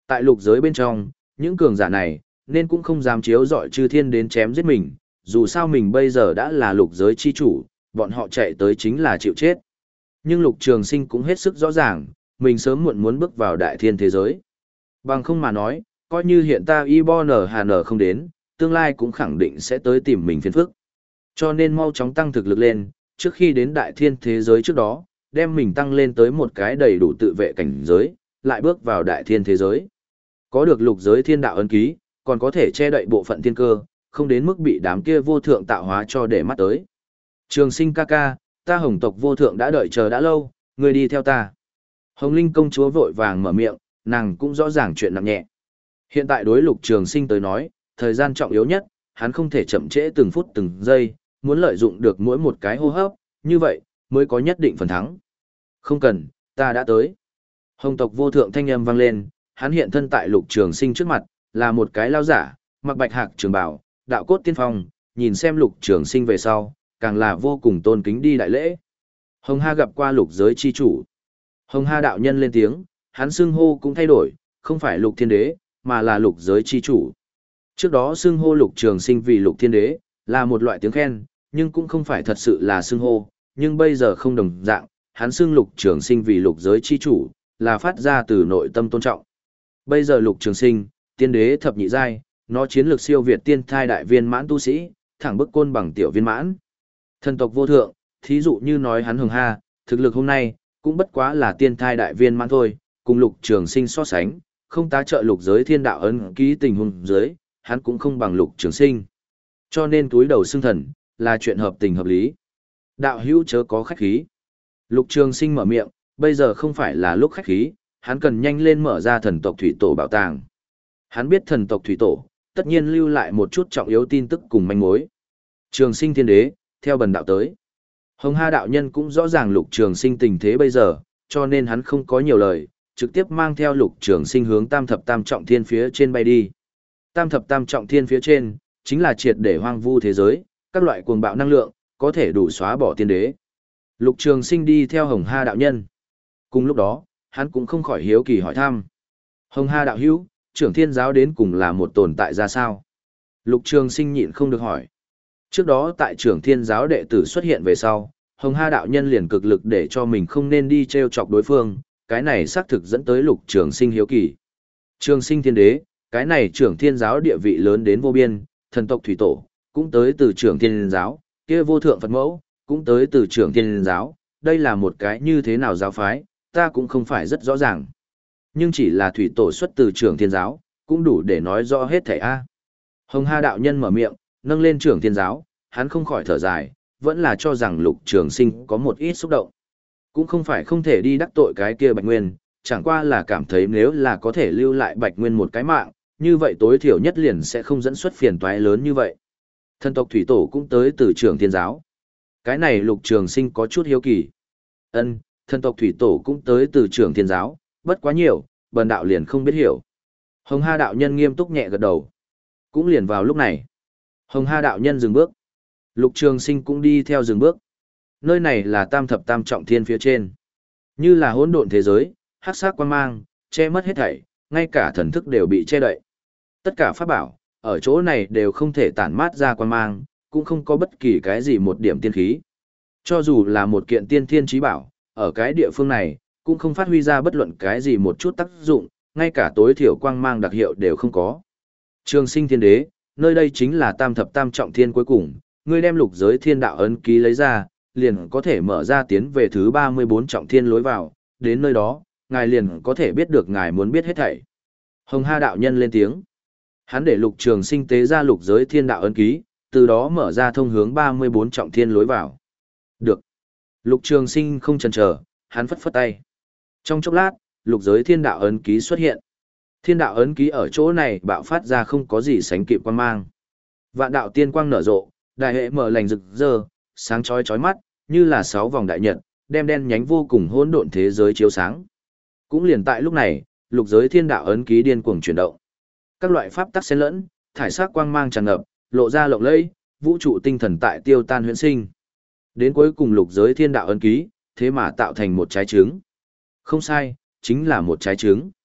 [SPEAKER 1] Tại lục giới bên trong, những cường giả này, nên cũng không dám chiếu dọi chư thiên đến chém giết mình, dù sao mình bây giờ đã là lục giới chi chủ, bọn họ chạy tới chính là chịu chết. Nhưng lục trường sinh cũng hết sức rõ ràng, mình sớm muộn muốn bước vào đại thiên thế giới. Bằng không mà nói, coi như hiện ta y bo nở hà nở không đến, tương lai cũng khẳng định sẽ tới tìm mình phiền phức. Cho nên mau chóng tăng thực lực lên, trước khi đến đại thiên thế giới trước đó, đem mình tăng lên tới một cái đầy đủ tự vệ cảnh giới, lại bước vào đại thiên thế giới. Có được lục giới thiên đạo ấn ký, còn có thể che đậy bộ phận thiên cơ, không đến mức bị đám kia vô thượng tạo hóa cho để mắt tới. Trường sinh ca ca, ta hồng tộc vô thượng đã đợi chờ đã lâu, người đi theo ta. Hồng Linh công chúa vội vàng mở miệng, nàng cũng rõ ràng chuyện nặng nhẹ. Hiện tại đối lục trường sinh tới nói, thời gian trọng yếu nhất, hắn không thể chậm trễ từng phút từng giây, muốn lợi dụng được mỗi một cái hô hấp, như vậy, mới có nhất định phần thắng. Không cần, ta đã tới. Hồng tộc vô thượng thanh âm vang lên, hắn hiện thân tại lục trường sinh trước mặt, là một cái lao giả, mặc bạch hạc trường bào, đạo cốt tiên phong, nhìn xem lục trường sinh về sau, càng là vô cùng tôn kính đi đại lễ. Hồng Ha gặp qua lục giới chi chủ. Hồng Ha đạo nhân lên tiếng, hắn xưng hô cũng thay đổi, không phải lục thiên đế, mà là lục giới chi chủ. Trước đó xưng hô lục trường sinh vì lục thiên đế, là một loại tiếng khen, nhưng cũng không phải thật sự là xưng hô, nhưng bây giờ không đồng dạng, hắn xưng lục trường sinh vì lục giới chi chủ, là phát ra từ nội tâm tôn trọng. Bây giờ lục trường sinh, tiên đế thập nhị giai, nó chiến lược siêu việt tiên thai đại viên mãn tu sĩ, thẳng bức côn bằng tiểu viên mãn. Thần tộc vô thượng, thí dụ như nói hắn Hồng Ha, thực lực hôm nay, cũng bất quá là tiên thai đại viên mãn thôi, cùng lục trường sinh so sánh, không tá trợ lục giới thiên đạo ấn ký tình huống dưới, hắn cũng không bằng lục trường sinh. Cho nên túi đầu xưng thần, là chuyện hợp tình hợp lý. Đạo hữu chớ có khách khí. Lục trường sinh mở miệng, bây giờ không phải là lúc khách khí, hắn cần nhanh lên mở ra thần tộc thủy tổ bảo tàng. Hắn biết thần tộc thủy tổ, tất nhiên lưu lại một chút trọng yếu tin tức cùng manh mối. Trường sinh thiên đế, theo bần đạo tới. Hồng Ha đạo nhân cũng rõ ràng lục trường sinh tình thế bây giờ, cho nên hắn không có nhiều lời, trực tiếp mang theo lục trường sinh hướng tam thập tam trọng thiên phía trên bay đi. Tam thập tam trọng thiên phía trên, chính là triệt để hoang vu thế giới, các loại cuồng bạo năng lượng, có thể đủ xóa bỏ tiên đế. Lục trường sinh đi theo Hồng Ha đạo nhân. Cùng lúc đó, hắn cũng không khỏi hiếu kỳ hỏi thăm. Hồng Ha đạo hữu, trưởng thiên giáo đến cùng là một tồn tại ra sao? Lục trường sinh nhịn không được hỏi. Trước đó tại trưởng thiên giáo đệ tử xuất hiện về sau, Hồng Ha đạo nhân liền cực lực để cho mình không nên đi treo chọc đối phương, cái này xác thực dẫn tới lục trường sinh hiếu kỳ. Trường sinh thiên đế, cái này trưởng thiên giáo địa vị lớn đến vô biên, thần tộc thủy tổ, cũng tới từ trưởng thiên giáo, kia vô thượng Phật mẫu, cũng tới từ trưởng thiên giáo, đây là một cái như thế nào giáo phái, ta cũng không phải rất rõ ràng. Nhưng chỉ là thủy tổ xuất từ trưởng thiên giáo, cũng đủ để nói rõ hết thảy a. Hồng Ha đạo nhân mở miệng, nâng lên trưởng thiên giáo, hắn không khỏi thở dài, vẫn là cho rằng lục trường sinh có một ít xúc động. Cũng không phải không thể đi đắc tội cái kia Bạch Nguyên, chẳng qua là cảm thấy nếu là có thể lưu lại Bạch Nguyên một cái mạng, như vậy tối thiểu nhất liền sẽ không dẫn xuất phiền toái lớn như vậy. Thần tộc thủy tổ cũng tới từ trưởng thiên giáo. Cái này lục trường sinh có chút hiếu kỳ. Ân, thần tộc thủy tổ cũng tới từ trưởng thiên giáo, bất quá nhiều, bần đạo liền không biết hiểu. Hồng Ha đạo nhân nghiêm túc nhẹ gật đầu. Cũng liền vào lúc này. Hồng Ha đạo nhân dừng bước. Lục trường sinh cũng đi theo dừng bước. Nơi này là tam thập tam trọng thiên phía trên. Như là hỗn độn thế giới, hắc sắc quang mang, che mất hết thảy, ngay cả thần thức đều bị che đậy. Tất cả pháp bảo, ở chỗ này đều không thể tản mát ra quang mang, cũng không có bất kỳ cái gì một điểm tiên khí. Cho dù là một kiện tiên thiên trí bảo, ở cái địa phương này, cũng không phát huy ra bất luận cái gì một chút tác dụng, ngay cả tối thiểu quang mang đặc hiệu đều không có. Trường sinh thiên đế, nơi đây chính là tam thập tam trọng thiên cuối cùng, ngươi đem lục giới thiên đạo ấn ký lấy ra, liền có thể mở ra tiến về thứ ba mươi bốn trọng thiên lối vào, đến nơi đó, ngài liền có thể biết được ngài muốn biết hết thảy. Hồng Ha đạo nhân lên tiếng. Hắn để lục trường sinh tế ra lục giới thiên đạo ấn ký, từ đó mở ra thông hướng ba mươi bốn trọng thiên lối vào. Được. Lục trường sinh không chần chờ, hắn phất phất tay. Trong chốc lát, lục giới thiên đạo ấn ký xuất hiện. Thiên đạo ấn ký ở chỗ này bạo phát ra không có gì sánh kịp quan mang. Vạn đạo tiên quang nở rộ, đại hệ mở lành rực rỡ, sáng chói chói mắt, như là sáu vòng đại nhật, đem đen nhánh vô cùng hỗn độn thế giới chiếu sáng. Cũng liền tại lúc này, lục giới thiên đạo ấn ký điên cuồng chuyển động. Các loại pháp tắc xen lẫn, thải sắc quang mang tràn ngập, lộ ra lộng lẫy, vũ trụ tinh thần tại tiêu tan huyễn sinh. Đến cuối cùng lục giới thiên đạo ấn ký, thế mà tạo thành một trái trứng. Không sai, chính là một trái trứng.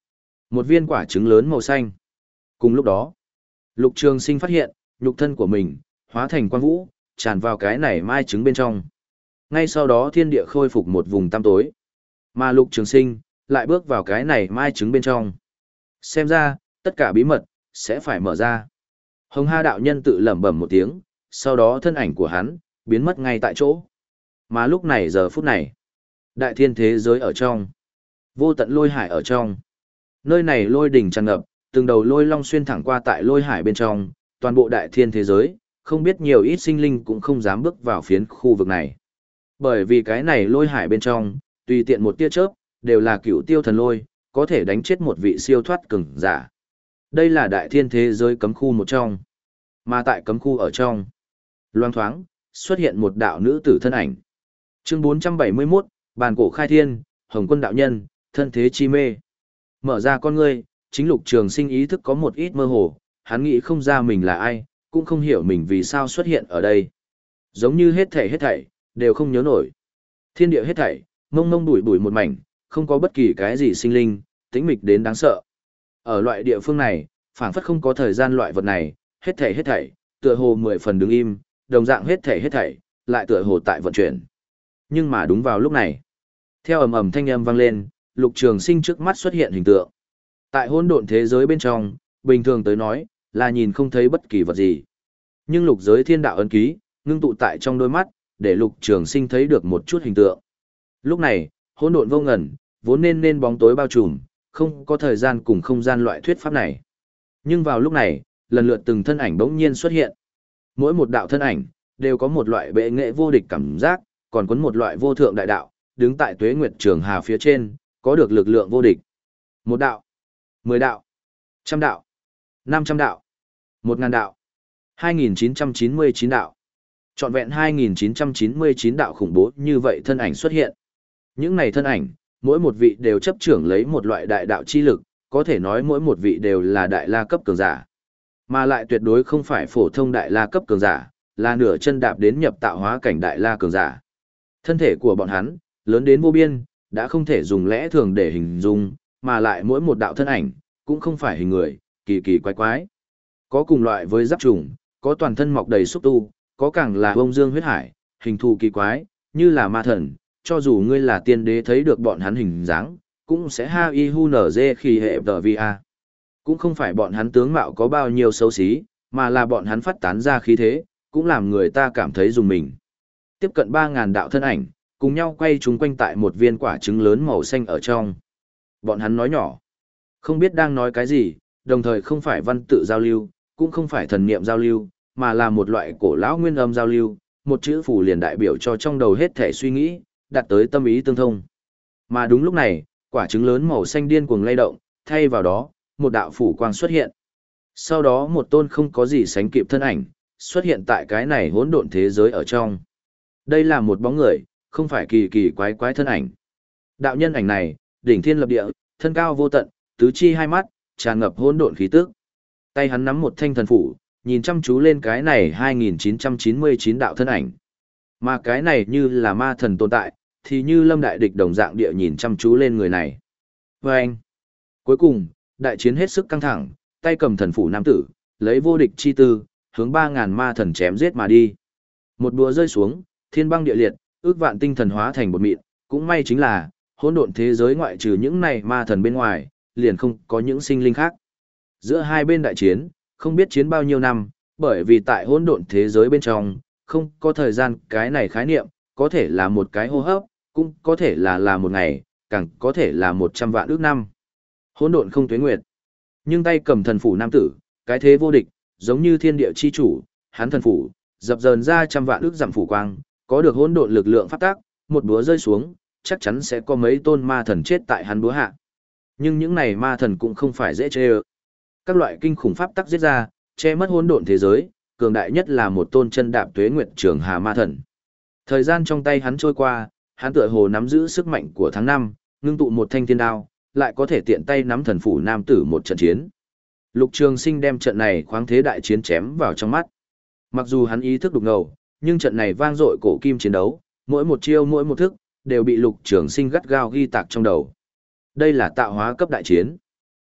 [SPEAKER 1] Một viên quả trứng lớn màu xanh. Cùng lúc đó, Lục Trường Sinh phát hiện, nhục thân của mình hóa thành quang vũ, tràn vào cái này mai trứng bên trong. Ngay sau đó thiên địa khôi phục một vùng tăm tối. Mà Lục Trường Sinh lại bước vào cái này mai trứng bên trong. Xem ra, tất cả bí mật sẽ phải mở ra. Hồng Ha đạo nhân tự lẩm bẩm một tiếng, sau đó thân ảnh của hắn biến mất ngay tại chỗ. Mà lúc này giờ phút này, đại thiên thế giới ở trong, vô tận lôi hải ở trong. Nơi này lôi đỉnh tràn ngập, từng đầu lôi long xuyên thẳng qua tại lôi hải bên trong, toàn bộ đại thiên thế giới, không biết nhiều ít sinh linh cũng không dám bước vào phiến khu vực này. Bởi vì cái này lôi hải bên trong, tùy tiện một tia chớp, đều là cựu tiêu thần lôi, có thể đánh chết một vị siêu thoát cường giả. Đây là đại thiên thế giới cấm khu một trong. Mà tại cấm khu ở trong, loang thoáng, xuất hiện một đạo nữ tử thân ảnh. Chương bốn trăm bảy mươi mốt, bàn cổ khai thiên, Hồng Quân đạo nhân, thân thế chi mê. Mở ra con ngươi, chính Lục Trường Sinh ý thức có một ít mơ hồ, hắn nghĩ không ra mình là ai, cũng không hiểu mình vì sao xuất hiện ở đây. Giống như hết thảy hết thảy, đều không nhớ nổi. Thiên địa hết thảy, mông mông bụi bụi một mảnh, không có bất kỳ cái gì sinh linh, tĩnh mịch đến đáng sợ. Ở loại địa phương này, phảng phất không có thời gian loại vật này, hết thảy hết thảy, tựa hồ mười phần đứng im, đồng dạng hết thảy hết thảy, lại tựa hồ tại vận chuyển. Nhưng mà đúng vào lúc này, theo ầm ầm thanh âm vang lên, Lục Trường Sinh trước mắt xuất hiện hình tượng. Tại hỗn độn thế giới bên trong, bình thường tới nói, là nhìn không thấy bất kỳ vật gì. Nhưng lục giới thiên đạo ấn ký, ngưng tụ tại trong đôi mắt, để Lục Trường Sinh thấy được một chút hình tượng. Lúc này, hỗn độn vô ngần, vốn nên nên bóng tối bao trùm, không có thời gian cùng không gian loại thuyết pháp này. Nhưng vào lúc này, lần lượt từng thân ảnh bỗng nhiên xuất hiện. Mỗi một đạo thân ảnh, đều có một loại bệ nghệ vô địch cảm giác, còn có một loại vô thượng đại đạo, đứng tại tuế nguyệt trường hà phía trên, có được lực lượng vô địch. Một đạo, mười đạo, trăm đạo, năm trăm đạo, một ngàn đạo, hai nghìn chín trăm chín mươi chín đạo. Trọn vẹn hai nghìn chín trăm chín mươi chín đạo khủng bố như vậy thân ảnh xuất hiện. Những này thân ảnh, mỗi một vị đều chấp trưởng lấy một loại đại đạo chi lực, có thể nói mỗi một vị đều là đại la cấp cường giả. Mà lại tuyệt đối không phải phổ thông đại la cấp cường giả, là nửa chân đạp đến nhập tạo hóa cảnh đại la cường giả. Thân thể của bọn hắn, lớn đến vô biên, đã không thể dùng lẽ thường để hình dung, mà lại mỗi một đạo thân ảnh, cũng không phải hình người, kỳ kỳ quái quái. Có cùng loại với giáp trùng, có toàn thân mọc đầy xúc tu, có càng là bông dương huyết hải, hình thù kỳ quái, như là ma thần, cho dù ngươi là tiên đế thấy được bọn hắn hình dáng, cũng sẽ ha y hu nở dê khi hệ tờ vi a. Cũng không phải bọn hắn tướng mạo có bao nhiêu xấu xí, mà là bọn hắn phát tán ra khí thế, cũng làm người ta cảm thấy dùng mình. Tiếp cận ba ngàn đạo thân ảnh, cùng nhau quay chúng quanh tại một viên quả trứng lớn màu xanh ở trong. Bọn hắn nói nhỏ, không biết đang nói cái gì, đồng thời không phải văn tự giao lưu, cũng không phải thần niệm giao lưu, mà là một loại cổ lão nguyên âm giao lưu, một chữ phù liền đại biểu cho trong đầu hết thể suy nghĩ, đạt tới tâm ý tương thông. Mà đúng lúc này, quả trứng lớn màu xanh điên cuồng lay động, thay vào đó, một đạo phủ quang xuất hiện. Sau đó một tôn không có gì sánh kịp thân ảnh, xuất hiện tại cái này hỗn độn thế giới ở trong. Đây là một bóng người, không phải kỳ kỳ quái quái thân ảnh. Đạo nhân ảnh này, đỉnh thiên lập địa, thân cao vô tận, tứ chi hai mắt, tràn ngập hỗn độn khí tức. Tay hắn nắm một thanh thần phủ, nhìn chăm chú lên cái này hai nghìn chín trăm chín mươi chín đạo thân ảnh. Mà cái này như là ma thần tồn tại, thì như lâm đại địch đồng dạng địa nhìn chăm chú lên người này. Và anh, cuối cùng, đại chiến hết sức căng thẳng, tay cầm thần phủ nam tử, lấy vô địch chi tư, hướng ba ngàn ma thần chém giết mà đi. Một búa rơi xuống, thiên băng địa liệt, ước vạn tinh thần hóa thành bột mịn, cũng may chính là, hỗn độn thế giới ngoại trừ những này ma thần bên ngoài, liền không có những sinh linh khác. Giữa hai bên đại chiến, không biết chiến bao nhiêu năm, bởi vì tại hỗn độn thế giới bên trong, không có thời gian cái này khái niệm, có thể là một cái hô hấp, cũng có thể là là một ngày, càng có thể là một trăm vạn ước năm. Hỗn độn không tuế nguyệt. Nhưng tay cầm thần phủ nam tử, cái thế vô địch, giống như thiên địa chi chủ, hắn thần phủ, dập dờn ra trăm vạn ước dặm phủ quang, có được hỗn độn lực lượng phát tác, một búa rơi xuống, chắc chắn sẽ có mấy tôn ma thần chết tại hắn búa hạ. Nhưng những này ma thần cũng không phải dễ chê ơ. Các loại kinh khủng pháp tắc giết ra, che mất hỗn độn thế giới, cường đại nhất là một tôn chân đạp tuế nguyệt trường hà ma thần. Thời gian trong tay hắn trôi qua, hắn tựa hồ nắm giữ sức mạnh của tháng năm, ngưng tụ một thanh thiên đao, lại có thể tiện tay nắm thần phủ nam tử một trận chiến. Lục Trường Sinh đem trận này khoáng thế đại chiến chém vào trong mắt. Mặc dù hắn ý thức đục ngầu, nhưng trận này vang dội cổ kim chiến đấu, mỗi một chiêu mỗi một thức, đều bị Lục Trường Sinh gắt gao ghi tạc trong đầu. Đây là tạo hóa cấp đại chiến.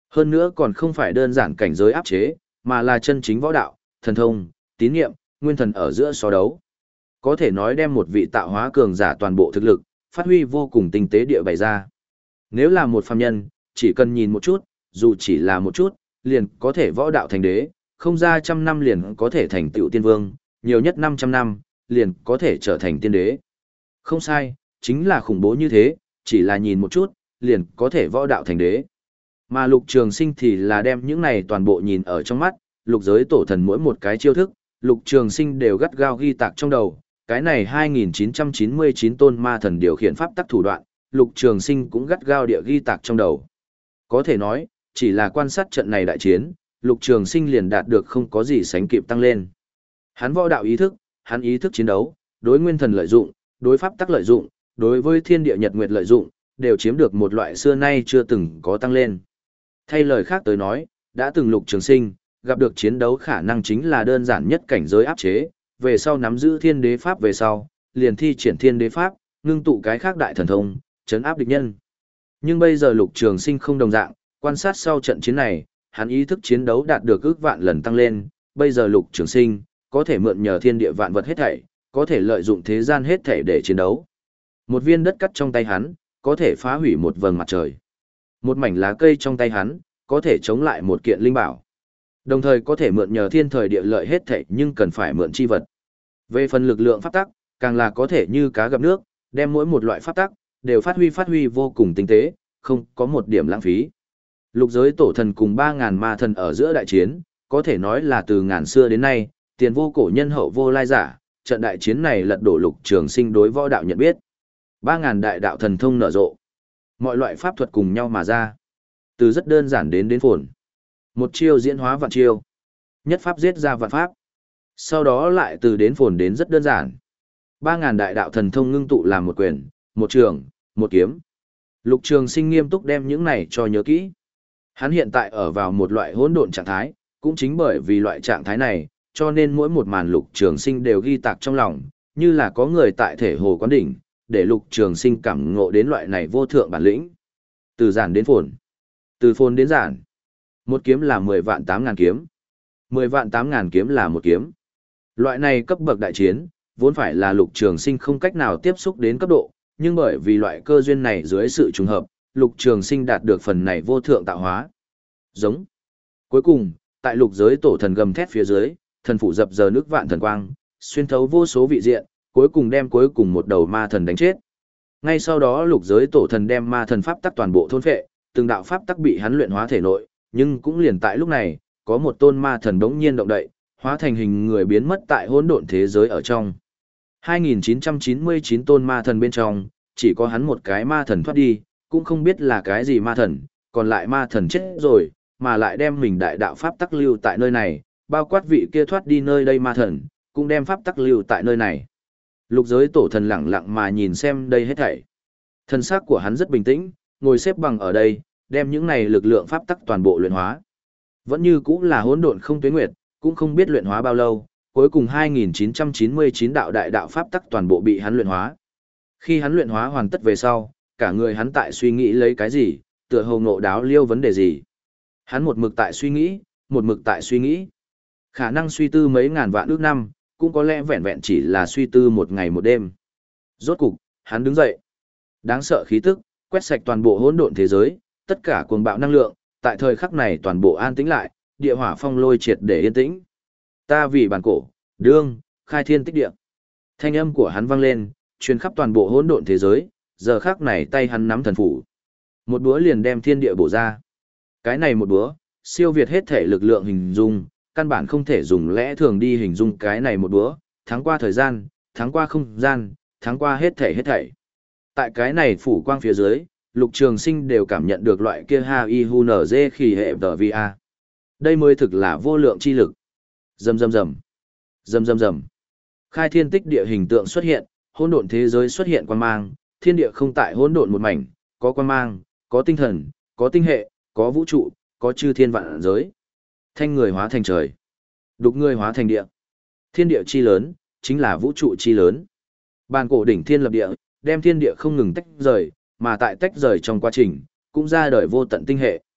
[SPEAKER 1] Hơn nữa còn không phải đơn giản cảnh giới áp chế, mà là chân chính võ đạo, thần thông, tín niệm, nguyên thần ở giữa so đấu. Có thể nói đem một vị tạo hóa cường giả toàn bộ thực lực, phát huy vô cùng tinh tế địa bày ra. Nếu là một phàm nhân, chỉ cần nhìn một chút, dù chỉ là một chút, liền có thể võ đạo thành đế, không ra trăm năm liền có thể thành tựu tiên vương, nhiều nhất năm trăm năm, liền có thể trở thành tiên đế. Không sai, chính là khủng bố như thế, chỉ là nhìn một chút, liền có thể võ đạo thành đế. Mà Lục Trường Sinh thì là đem những này toàn bộ nhìn ở trong mắt, lục giới tổ thần mỗi một cái chiêu thức, Lục Trường Sinh đều gắt gao ghi tạc trong đầu. Cái này hai nghìn chín trăm chín mươi chín tôn ma thần điều khiển pháp tắc thủ đoạn, Lục Trường Sinh cũng gắt gao địa ghi tạc trong đầu. Có thể nói, chỉ là quan sát trận này đại chiến, Lục Trường Sinh liền đạt được không có gì sánh kịp tăng lên. Hắn võ đạo ý thức, hắn ý thức chiến đấu, đối nguyên thần lợi dụng, đối pháp tắc lợi dụng, đối với thiên địa nhật nguyệt lợi dụng, đều chiếm được một loại xưa nay chưa từng có tăng lên. Thay lời khác tới nói, đã từng Lục Trường Sinh, gặp được chiến đấu khả năng chính là đơn giản nhất cảnh giới áp chế, về sau nắm giữ thiên đế pháp về sau, liền thi triển thiên đế pháp, ngưng tụ cái khác đại thần thông, chấn áp địch nhân. Nhưng bây giờ Lục Trường Sinh không đồng dạng, quan sát sau trận chiến này, hắn ý thức chiến đấu đạt được ước vạn lần tăng lên, bây giờ Lục Trường Sinh có thể mượn nhờ thiên địa vạn vật hết thảy, có thể lợi dụng thế gian hết thảy để chiến đấu. Một viên đất cắt trong tay hắn, có thể phá hủy một vầng mặt trời. Một mảnh lá cây trong tay hắn, có thể chống lại một kiện linh bảo. Đồng thời có thể mượn nhờ thiên thời địa lợi hết thảy nhưng cần phải mượn chi vật. Về phần lực lượng pháp tắc, càng là có thể như cá gặp nước, đem mỗi một loại pháp tắc đều phát huy phát huy vô cùng tinh tế, không có một điểm lãng phí. Lục giới tổ thần cùng ba ngàn ma thần ở giữa đại chiến, có thể nói là từ ngàn xưa đến nay, tiền vô cổ nhân hậu vô lai giả, trận đại chiến này lật đổ Lục Trường Sinh đối võ đạo nhận biết. ba ngàn đại đạo thần thông nở rộ. Mọi loại pháp thuật cùng nhau mà ra. Từ rất đơn giản đến đến phồn. Một chiêu diễn hóa vạn chiêu. Nhất pháp giết ra vạn pháp. Sau đó lại từ đến phồn đến rất đơn giản. ba ngàn đại đạo thần thông ngưng tụ làm một quyền, một trường, một kiếm. Lục Trường Sinh nghiêm túc đem những này cho nhớ kỹ. Hắn hiện tại ở vào một loại hỗn độn trạng thái, cũng chính bởi vì loại trạng thái này, cho nên mỗi một màn Lục Trường Sinh đều ghi tạc trong lòng, như là có người tại thể hồ quán đỉnh, để Lục Trường Sinh cảm ngộ đến loại này vô thượng bản lĩnh. Từ giản đến phồn, từ phồn đến giản. Một kiếm là mười vạn tám ngàn kiếm. Mười vạn tám ngàn kiếm là một kiếm. Loại này cấp bậc đại chiến, vốn phải là Lục Trường Sinh không cách nào tiếp xúc đến cấp độ, nhưng bởi vì loại cơ duyên này dưới sự trùng hợp, Lục Trường Sinh đạt được phần này vô thượng tạo hóa. Giống. Cuối cùng, tại lục giới tổ thần gầm thét phía dưới, thần phủ dập dờ nước vạn thần quang, xuyên thấu vô số vị diện, cuối cùng đem cuối cùng một đầu ma thần đánh chết. Ngay sau đó lục giới tổ thần đem ma thần pháp tắc toàn bộ thôn phệ, từng đạo pháp tắc bị hắn luyện hóa thể nội, nhưng cũng liền tại lúc này, có một tôn ma thần đống nhiên động đậy, hóa thành hình người biến mất tại hỗn độn thế giới ở trong. hai nghìn chín trăm chín mươi chín tôn ma thần bên trong, chỉ có hắn một cái ma thần thoát đi, cũng không biết là cái gì ma thần, còn lại ma thần chết rồi, mà lại đem mình đại đạo pháp tắc lưu tại nơi này, bao quát vị kia thoát đi nơi đây ma thần, cũng đem pháp tắc lưu tại nơi này. Lục giới tổ thần lặng lặng mà nhìn xem đây hết thảy. Thân xác của hắn rất bình tĩnh, ngồi xếp bằng ở đây, đem những này lực lượng pháp tắc toàn bộ luyện hóa. Vẫn như cũng là hỗn độn không tuyến nguyệt, cũng không biết luyện hóa bao lâu, cuối cùng hai nghìn chín trăm chín mươi chín đạo đại đạo pháp tắc toàn bộ bị hắn luyện hóa. Khi hắn luyện hóa hoàn tất về sau, cả người hắn tại suy nghĩ lấy cái gì, tựa hồ ngộ đáo liêu vấn đề gì. Hắn một mực tại suy nghĩ, một mực tại suy nghĩ. Khả năng suy tư mấy ngàn vạn ước năm, cũng có lẽ vẹn vẹn chỉ là suy tư một ngày một đêm. Rốt cục, hắn đứng dậy. Đáng sợ khí tức, quét sạch toàn bộ hỗn độn thế giới, tất cả cuồng bạo năng lượng, tại thời khắc này toàn bộ an tĩnh lại, địa hỏa phong lôi triệt để yên tĩnh. Ta vì bản cổ, đương, khai thiên tích địa. Thanh âm của hắn vang lên, truyền khắp toàn bộ hỗn độn thế giới, giờ khắc này tay hắn nắm thần phủ. Một búa liền đem thiên địa bổ ra. Cái này một búa, siêu việt hết thể lực lượng hình dung, căn bản không thể dùng lẽ thường đi hình dung cái này một búa, thắng qua thời gian, thắng qua không gian, thắng qua hết thể hết thảy. Tại cái này phủ quang phía dưới, Lục Trường Sinh đều cảm nhận được loại kia ha y hu nở dê khi hệ tờ vi a. Đây mới thực là vô lượng chi lực. Rầm rầm rầm. Rầm rầm rầm. Khai thiên tích địa hình tượng xuất hiện, hỗn độn thế giới xuất hiện quang mang, thiên địa không tại hỗn độn một mảnh, có quang mang, có tinh thần, có tinh hệ, có vũ trụ, có chư thiên vạn giới. Thanh người hóa thành trời, đục người hóa thành địa. Thiên địa chi lớn, chính là vũ trụ chi lớn. Bàn cổ đỉnh thiên lập địa, đem thiên địa không ngừng tách rời, mà tại tách rời trong quá trình, cũng ra đời vô tận tinh hệ.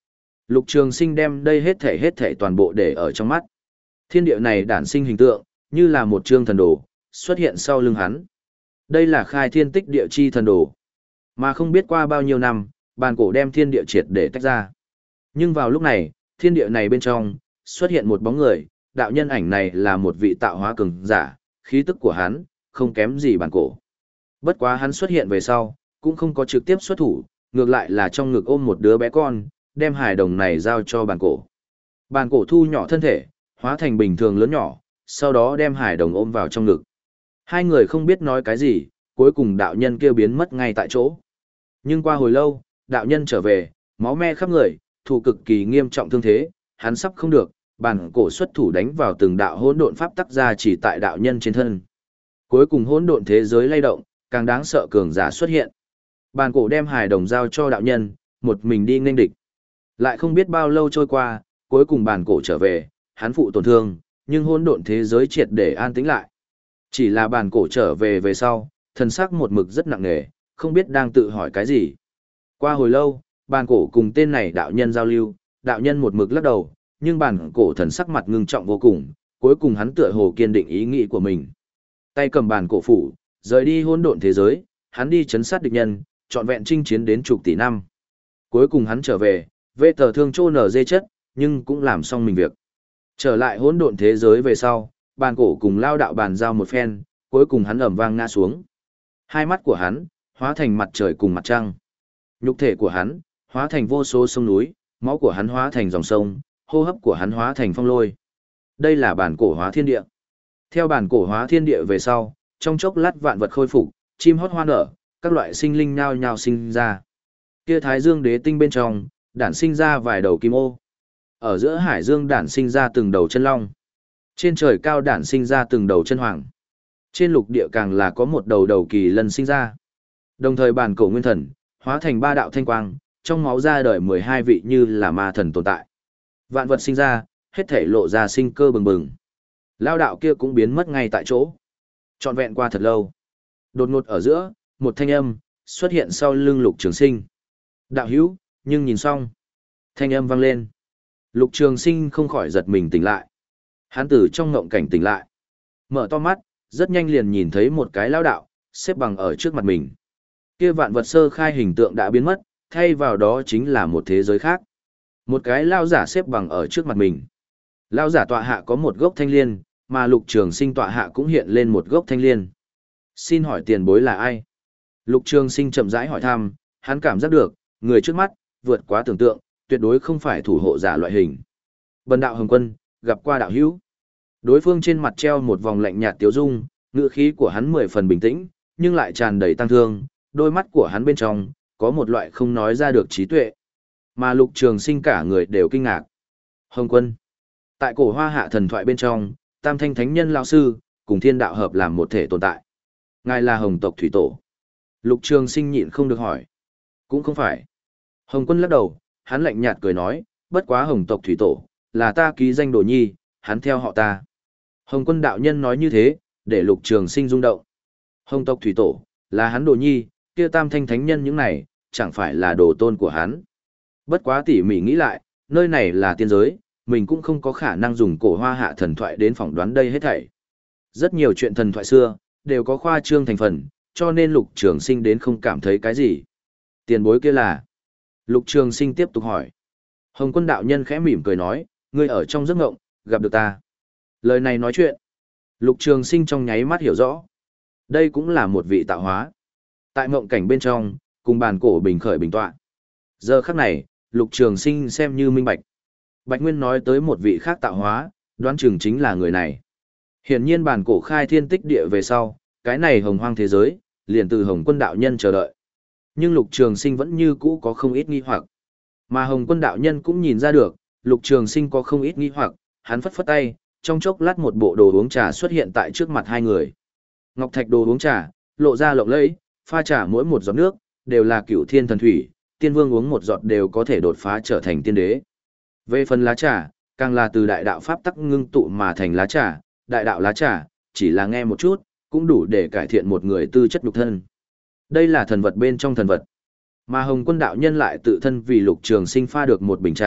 [SPEAKER 1] Lục Trường Sinh đem đây hết thể hết thể toàn bộ để ở trong mắt. Thiên địa này đản sinh hình tượng, như là một chương thần đồ, xuất hiện sau lưng hắn. Đây là khai thiên tích địa chi thần đồ. Mà không biết qua bao nhiêu năm, bàn cổ đem thiên địa triệt để tách ra. Nhưng vào lúc này, thiên địa này bên trong, xuất hiện một bóng người, đạo nhân ảnh này là một vị tạo hóa cường giả, khí tức của hắn, không kém gì bàn cổ. Bất quá hắn xuất hiện về sau, cũng không có trực tiếp xuất thủ, ngược lại là trong ngực ôm một đứa bé con, đem hài đồng này giao cho bàn cổ. Bàn cổ thu nhỏ thân thể, hóa thành bình thường lớn nhỏ, sau đó đem hài đồng ôm vào trong ngực. Hai người không biết nói cái gì, cuối cùng đạo nhân kia biến mất ngay tại chỗ. Nhưng qua hồi lâu, đạo nhân trở về, máu me khắp người, thụ cực kỳ nghiêm trọng thương thế, hắn sắp không được, bàn cổ xuất thủ đánh vào từng đạo hỗn độn pháp tắc ra chỉ tại đạo nhân trên thân. Cuối cùng hỗn độn thế giới lay động, càng đáng sợ cường giả xuất hiện. Bàn cổ đem hài đồng giao cho đạo nhân, một mình đi nghênh địch. Lại không biết bao lâu trôi qua, cuối cùng bàn cổ trở về, hắn phụ tổn thương, nhưng hỗn độn thế giới triệt để an tĩnh lại. Chỉ là bàn cổ trở về về sau, thần sắc một mực rất nặng nề, không biết đang tự hỏi cái gì. Qua hồi lâu, bàn cổ cùng tên này đạo nhân giao lưu, đạo nhân một mực lắc đầu, nhưng bàn cổ thần sắc mặt ngưng trọng vô cùng, cuối cùng hắn tựa hồ kiên định ý nghĩ của mình. Tay cầm bàn cổ phủ, rời đi hỗn độn thế giới, hắn đi chấn sát địch nhân, trọn vẹn chinh chiến đến chục tỷ năm. Cuối cùng hắn trở về, vệ tờ thương trô nở dê chất, nhưng cũng làm xong mình việc. Trở lại hỗn độn thế giới về sau, bàn cổ cùng lao đạo bàn giao một phen, cuối cùng hắn ầm vang ngã xuống. Hai mắt của hắn, hóa thành mặt trời cùng mặt trăng. Nhục thể của hắn, hóa thành vô số sông núi, máu của hắn hóa thành dòng sông, hô hấp của hắn hóa thành phong lôi. Đây là bản cổ hóa thiên địa. Theo bản cổ hóa thiên địa về sau, trong chốc lát vạn vật khôi phục, chim hót hoa nở, các loại sinh linh nhao nhao sinh ra. Kia Thái Dương đế tinh bên trong, đản sinh ra vài đầu kim ô. Ở giữa hải dương đản sinh ra từng đầu chân long. Trên trời cao đản sinh ra từng đầu chân hoàng. Trên lục địa càng là có một đầu đầu kỳ lân sinh ra. Đồng thời bản cổ nguyên thần, hóa thành ba đạo thanh quang, trong máu ra đời mười hai vị như là ma thần tồn tại. Vạn vật sinh ra, hết thể lộ ra sinh cơ bừng bừng. Lao đạo kia cũng biến mất ngay tại chỗ. Trọn vẹn qua thật lâu. Đột ngột ở giữa, một thanh âm, xuất hiện sau lưng Lục Trường Sinh. Đạo hữu, nhưng nhìn xong. Thanh âm vang lên. Lục Trường Sinh không khỏi giật mình tỉnh lại. Hắn từ trong ngộng cảnh tỉnh lại. Mở to mắt, rất nhanh liền nhìn thấy một cái lao đạo, xếp bằng ở trước mặt mình. Kia vạn vật sơ khai hình tượng đã biến mất, thay vào đó chính là một thế giới khác. Một cái lao giả xếp bằng ở trước mặt mình. Lao giả tọa hạ có một gốc thanh liên, mà Lục Trường Sinh tọa hạ cũng hiện lên một gốc thanh liên. Xin hỏi tiền bối là ai? Lục Trường Sinh chậm rãi hỏi thăm, hắn cảm giác được, người trước mắt, vượt quá tưởng tượng, tuyệt đối không phải thủ hộ giả loại hình. Bần đạo Hồng Quân, gặp qua đạo hữu. Đối phương trên mặt treo một vòng lạnh nhạt tiếu dung, ngữ khí của hắn mười phần bình tĩnh, nhưng lại tràn đầy tăng thương, đôi mắt của hắn bên trong, có một loại không nói ra được trí tuệ. Mà Lục Trường Sinh cả người đều kinh ngạc. Hồng Quân. Tại cổ hoa hạ thần thoại bên trong, Tam Thanh Thánh Nhân lão sư, cùng thiên đạo hợp làm một thể tồn tại. Ngài là Hồng tộc thủy tổ. Lục Trường Sinh nhịn không được hỏi. Cũng không phải. Hồng Quân lắc đầu, hắn lạnh nhạt cười nói, bất quá Hồng tộc thủy tổ, là ta ký danh đồ nhi, hắn theo họ ta. Hồng Quân đạo nhân nói như thế, để Lục Trường Sinh rung động. Hồng tộc thủy tổ, là hắn đồ nhi, kia Tam Thanh Thánh Nhân những này, chẳng phải là đồ tôn của hắn. Bất quá tỉ mỉ nghĩ lại, nơi này là tiên giới, mình cũng không có khả năng dùng cổ hoa hạ thần thoại đến phỏng đoán đây hết thảy. Rất nhiều chuyện thần thoại xưa, đều có khoa trương thành phần, cho nên Lục Trường Sinh đến không cảm thấy cái gì. Tiền bối kia là... Lục Trường Sinh tiếp tục hỏi. Hồng Quân đạo nhân khẽ mỉm cười nói, ngươi ở trong giấc ngộng, gặp được ta. Lời này nói chuyện. Lục Trường Sinh trong nháy mắt hiểu rõ. Đây cũng là một vị tạo hóa. Tại ngộng cảnh bên trong, cùng bàn cổ bình khởi bình tọa. Giờ khắc này, Lục Trường Sinh xem như minh bạch. Bạch Nguyên nói tới một vị khác tạo hóa, đoán chừng chính là người này. Hiển nhiên bàn cổ khai thiên tích địa về sau, cái này hồng hoang thế giới, liền từ Hồng Quân đạo nhân chờ đợi. Nhưng Lục Trường Sinh vẫn như cũ có không ít nghi hoặc. Mà Hồng Quân đạo nhân cũng nhìn ra được, Lục Trường Sinh có không ít nghi hoặc, hắn phất phất tay, trong chốc lát một bộ đồ uống trà xuất hiện tại trước mặt hai người. Ngọc thạch đồ uống trà, lộ ra lộng lẫy, pha trà mỗi một giọt nước, đều là cửu thiên thần thủy, tiên vương uống một giọt đều có thể đột phá trở thành tiên đế. Về phần lá trà, càng là từ đại đạo pháp tắc ngưng tụ mà thành lá trà, đại đạo lá trà, chỉ là nghe một chút, cũng đủ để cải thiện một người tư chất nhục thân. Đây là thần vật bên trong thần vật. Mà Hồng Quân đạo nhân lại tự thân vì Lục Trường Sinh pha được một bình trà,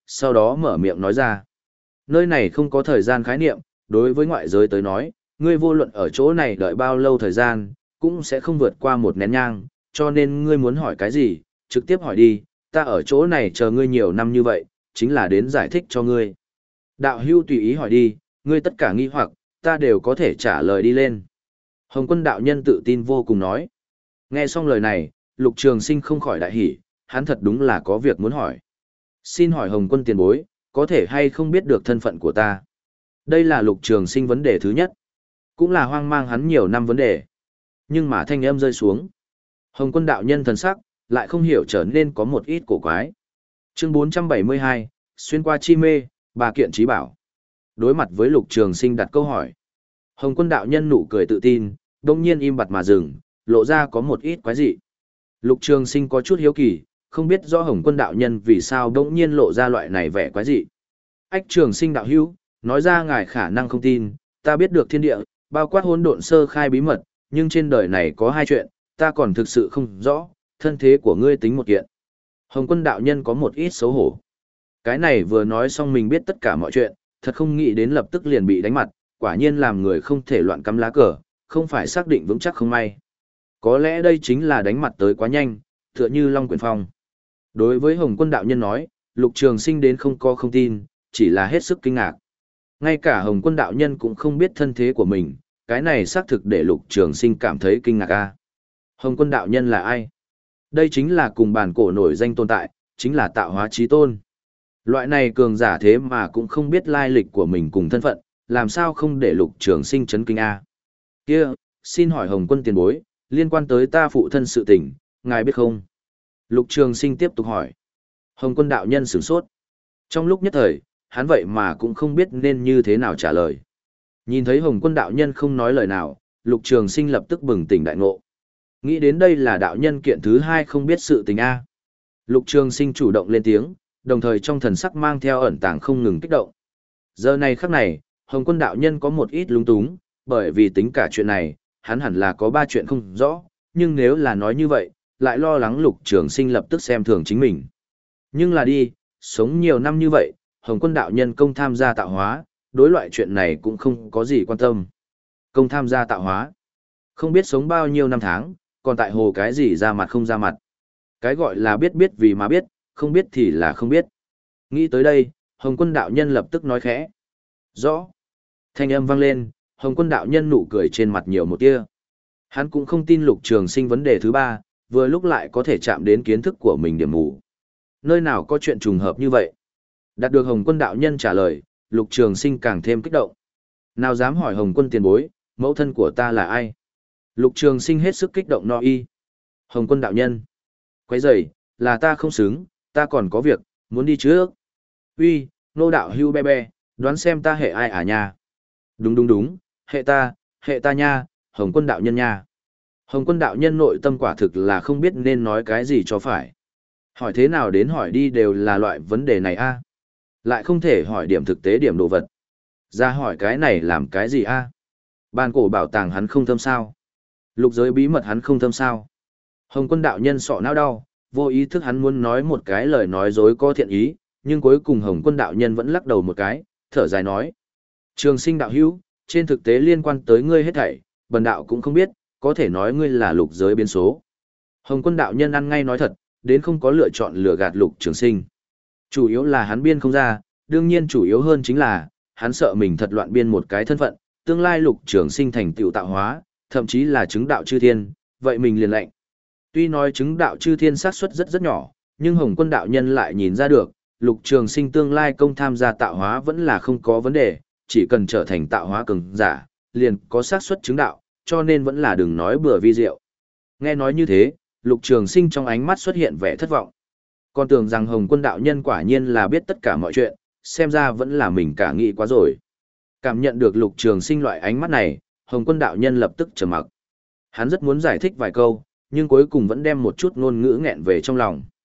[SPEAKER 1] sau đó mở miệng nói ra. Nơi này không có thời gian khái niệm, đối với ngoại giới tới nói, ngươi vô luận ở chỗ này đợi bao lâu thời gian, cũng sẽ không vượt qua một nén nhang, cho nên ngươi muốn hỏi cái gì, trực tiếp hỏi đi, ta ở chỗ này chờ ngươi nhiều năm như vậy, chính là đến giải thích cho ngươi. Đạo hưu tùy ý hỏi đi, ngươi tất cả nghi hoặc, ta đều có thể trả lời đi lên. Hồng quân đạo nhân tự tin vô cùng nói. Nghe xong lời này, Lục Trường Sinh không khỏi đại hỉ, hắn thật đúng là có việc muốn hỏi. Xin hỏi Hồng quân tiền bối, có thể hay không biết được thân phận của ta? Đây là Lục Trường Sinh vấn đề thứ nhất, cũng là hoang mang hắn nhiều năm vấn đề. Nhưng mà thanh âm rơi xuống. Hồng quân đạo nhân thần sắc, lại không hiểu trở nên có một ít cổ quái. Chương bốn trăm bảy mươi hai, xuyên qua chi mê, bà kiện trí bảo. Đối mặt với Lục Trường Sinh đặt câu hỏi. Hồng quân đạo nhân nụ cười tự tin, đông nhiên im bặt mà dừng, lộ ra có một ít quái dị. Lục Trường Sinh có chút hiếu kỳ, không biết rõ Hồng quân đạo nhân vì sao đông nhiên lộ ra loại này vẻ quái dị. Ách Trường Sinh đạo hữu, nói ra ngài khả năng không tin, ta biết được thiên địa, bao quát hỗn độn sơ khai bí mật, nhưng trên đời này có hai chuyện, ta còn thực sự không rõ, thân thế của ngươi tính một kiện. Hồng quân đạo nhân có một ít xấu hổ. Cái này vừa nói xong mình biết tất cả mọi chuyện, thật không nghĩ đến lập tức liền bị đánh mặt, quả nhiên làm người không thể loạn cắm lá cờ, không phải xác định vững chắc không may. Có lẽ đây chính là đánh mặt tới quá nhanh, tựa như Long Quyển Phong. Đối với Hồng quân đạo nhân nói, Lục Trường Sinh đến không có không tin, chỉ là hết sức kinh ngạc. Ngay cả Hồng quân đạo nhân cũng không biết thân thế của mình, cái này xác thực để Lục Trường Sinh cảm thấy kinh ngạc a. Hồng quân đạo nhân là ai? Đây chính là cùng bản cổ nổi danh tồn tại, chính là tạo hóa chí tôn. Loại này cường giả thế mà cũng không biết lai lịch của mình cùng thân phận, làm sao không để Lục Trường Sinh chấn kinh a? Kia, xin hỏi Hồng quân tiền bối, liên quan tới ta phụ thân sự tình, ngài biết không? Lục Trường Sinh tiếp tục hỏi. Hồng quân đạo nhân sửng sốt. Trong lúc nhất thời, hắn vậy mà cũng không biết nên như thế nào trả lời. Nhìn thấy Hồng quân đạo nhân không nói lời nào, Lục Trường Sinh lập tức bừng tỉnh đại ngộ. Nghĩ đến đây là đạo nhân kiện thứ hai không biết sự tình a. Lục Trường Sinh chủ động lên tiếng, đồng thời trong thần sắc mang theo ẩn tàng không ngừng kích động. Giờ này khắc này, Hồng quân đạo nhân có một ít lung túng, bởi vì tính cả chuyện này, hắn hẳn là có ba chuyện không rõ, nhưng nếu là nói như vậy, lại lo lắng Lục Trường Sinh lập tức xem thường chính mình. Nhưng là đi, sống nhiều năm như vậy, Hồng quân đạo nhân công tham gia tạo hóa, đối loại chuyện này cũng không có gì quan tâm. Công tham gia tạo hóa, không biết sống bao nhiêu năm tháng, còn tại hồ cái gì ra mặt không ra mặt. Cái gọi là biết biết vì mà biết, không biết thì là không biết. Nghĩ tới đây, Hồng quân đạo nhân lập tức nói khẽ. Rõ. Thanh âm vang lên, Hồng quân đạo nhân nụ cười trên mặt nhiều một tia. Hắn cũng không tin Lục Trường Sinh vấn đề thứ ba, vừa lúc lại có thể chạm đến kiến thức của mình điểm mù. Nơi nào có chuyện trùng hợp như vậy? Đạt được Hồng quân đạo nhân trả lời, Lục Trường Sinh càng thêm kích động. Nào dám hỏi Hồng quân tiền bối, mẫu thân của ta là ai? Lục Trường Sinh hết sức kích động no y. Hồng quân đạo nhân. Quấy rầy, là ta không xứng, ta còn có việc, muốn đi trước. Uy, nô đạo hưu be be, đoán xem ta hệ ai à nha? Đúng đúng đúng, hệ ta, hệ ta nha, Hồng quân đạo nhân nha. Hồng quân đạo nhân nội tâm quả thực là không biết nên nói cái gì cho phải. Hỏi thế nào đến hỏi đi đều là loại vấn đề này a. Lại không thể hỏi điểm thực tế điểm đồ vật. Ra hỏi cái này làm cái gì a? Ban cổ bảo tàng hắn không thâm sao? Lục giới bí mật hắn không thâm sao? Hồng quân đạo nhân sọ não đau, vô ý thức hắn muốn nói một cái lời nói dối có thiện ý, nhưng cuối cùng Hồng quân đạo nhân vẫn lắc đầu một cái, thở dài nói. Trường Sinh đạo hữu, trên thực tế liên quan tới ngươi hết thảy, bần đạo cũng không biết, có thể nói ngươi là lục giới biến số. Hồng quân đạo nhân ăn ngay nói thật, đến không có lựa chọn lừa gạt Lục Trường Sinh. Chủ yếu là hắn biên không ra, đương nhiên chủ yếu hơn chính là, hắn sợ mình thật loạn biên một cái thân phận, tương lai Lục Trường Sinh thành tựu tạo hóa, thậm chí là chứng đạo chư thiên, vậy mình liền lệnh. Tuy nói chứng đạo chư thiên xác suất rất rất nhỏ, nhưng Hồng quân đạo nhân lại nhìn ra được, Lục Trường Sinh tương lai công tham gia tạo hóa vẫn là không có vấn đề, chỉ cần trở thành tạo hóa cường giả, liền có xác suất chứng đạo, cho nên vẫn là đừng nói bừa vi diệu. Nghe nói như thế, Lục Trường Sinh trong ánh mắt xuất hiện vẻ thất vọng. Còn tưởng rằng Hồng quân đạo nhân quả nhiên là biết tất cả mọi chuyện, xem ra vẫn là mình cả nghĩ quá rồi. Cảm nhận được Lục Trường Sinh loại ánh mắt này, Hồng quân đạo nhân lập tức trầm mặc. Hắn rất muốn giải thích vài câu, nhưng cuối cùng vẫn đem một chút ngôn ngữ nghẹn về trong lòng.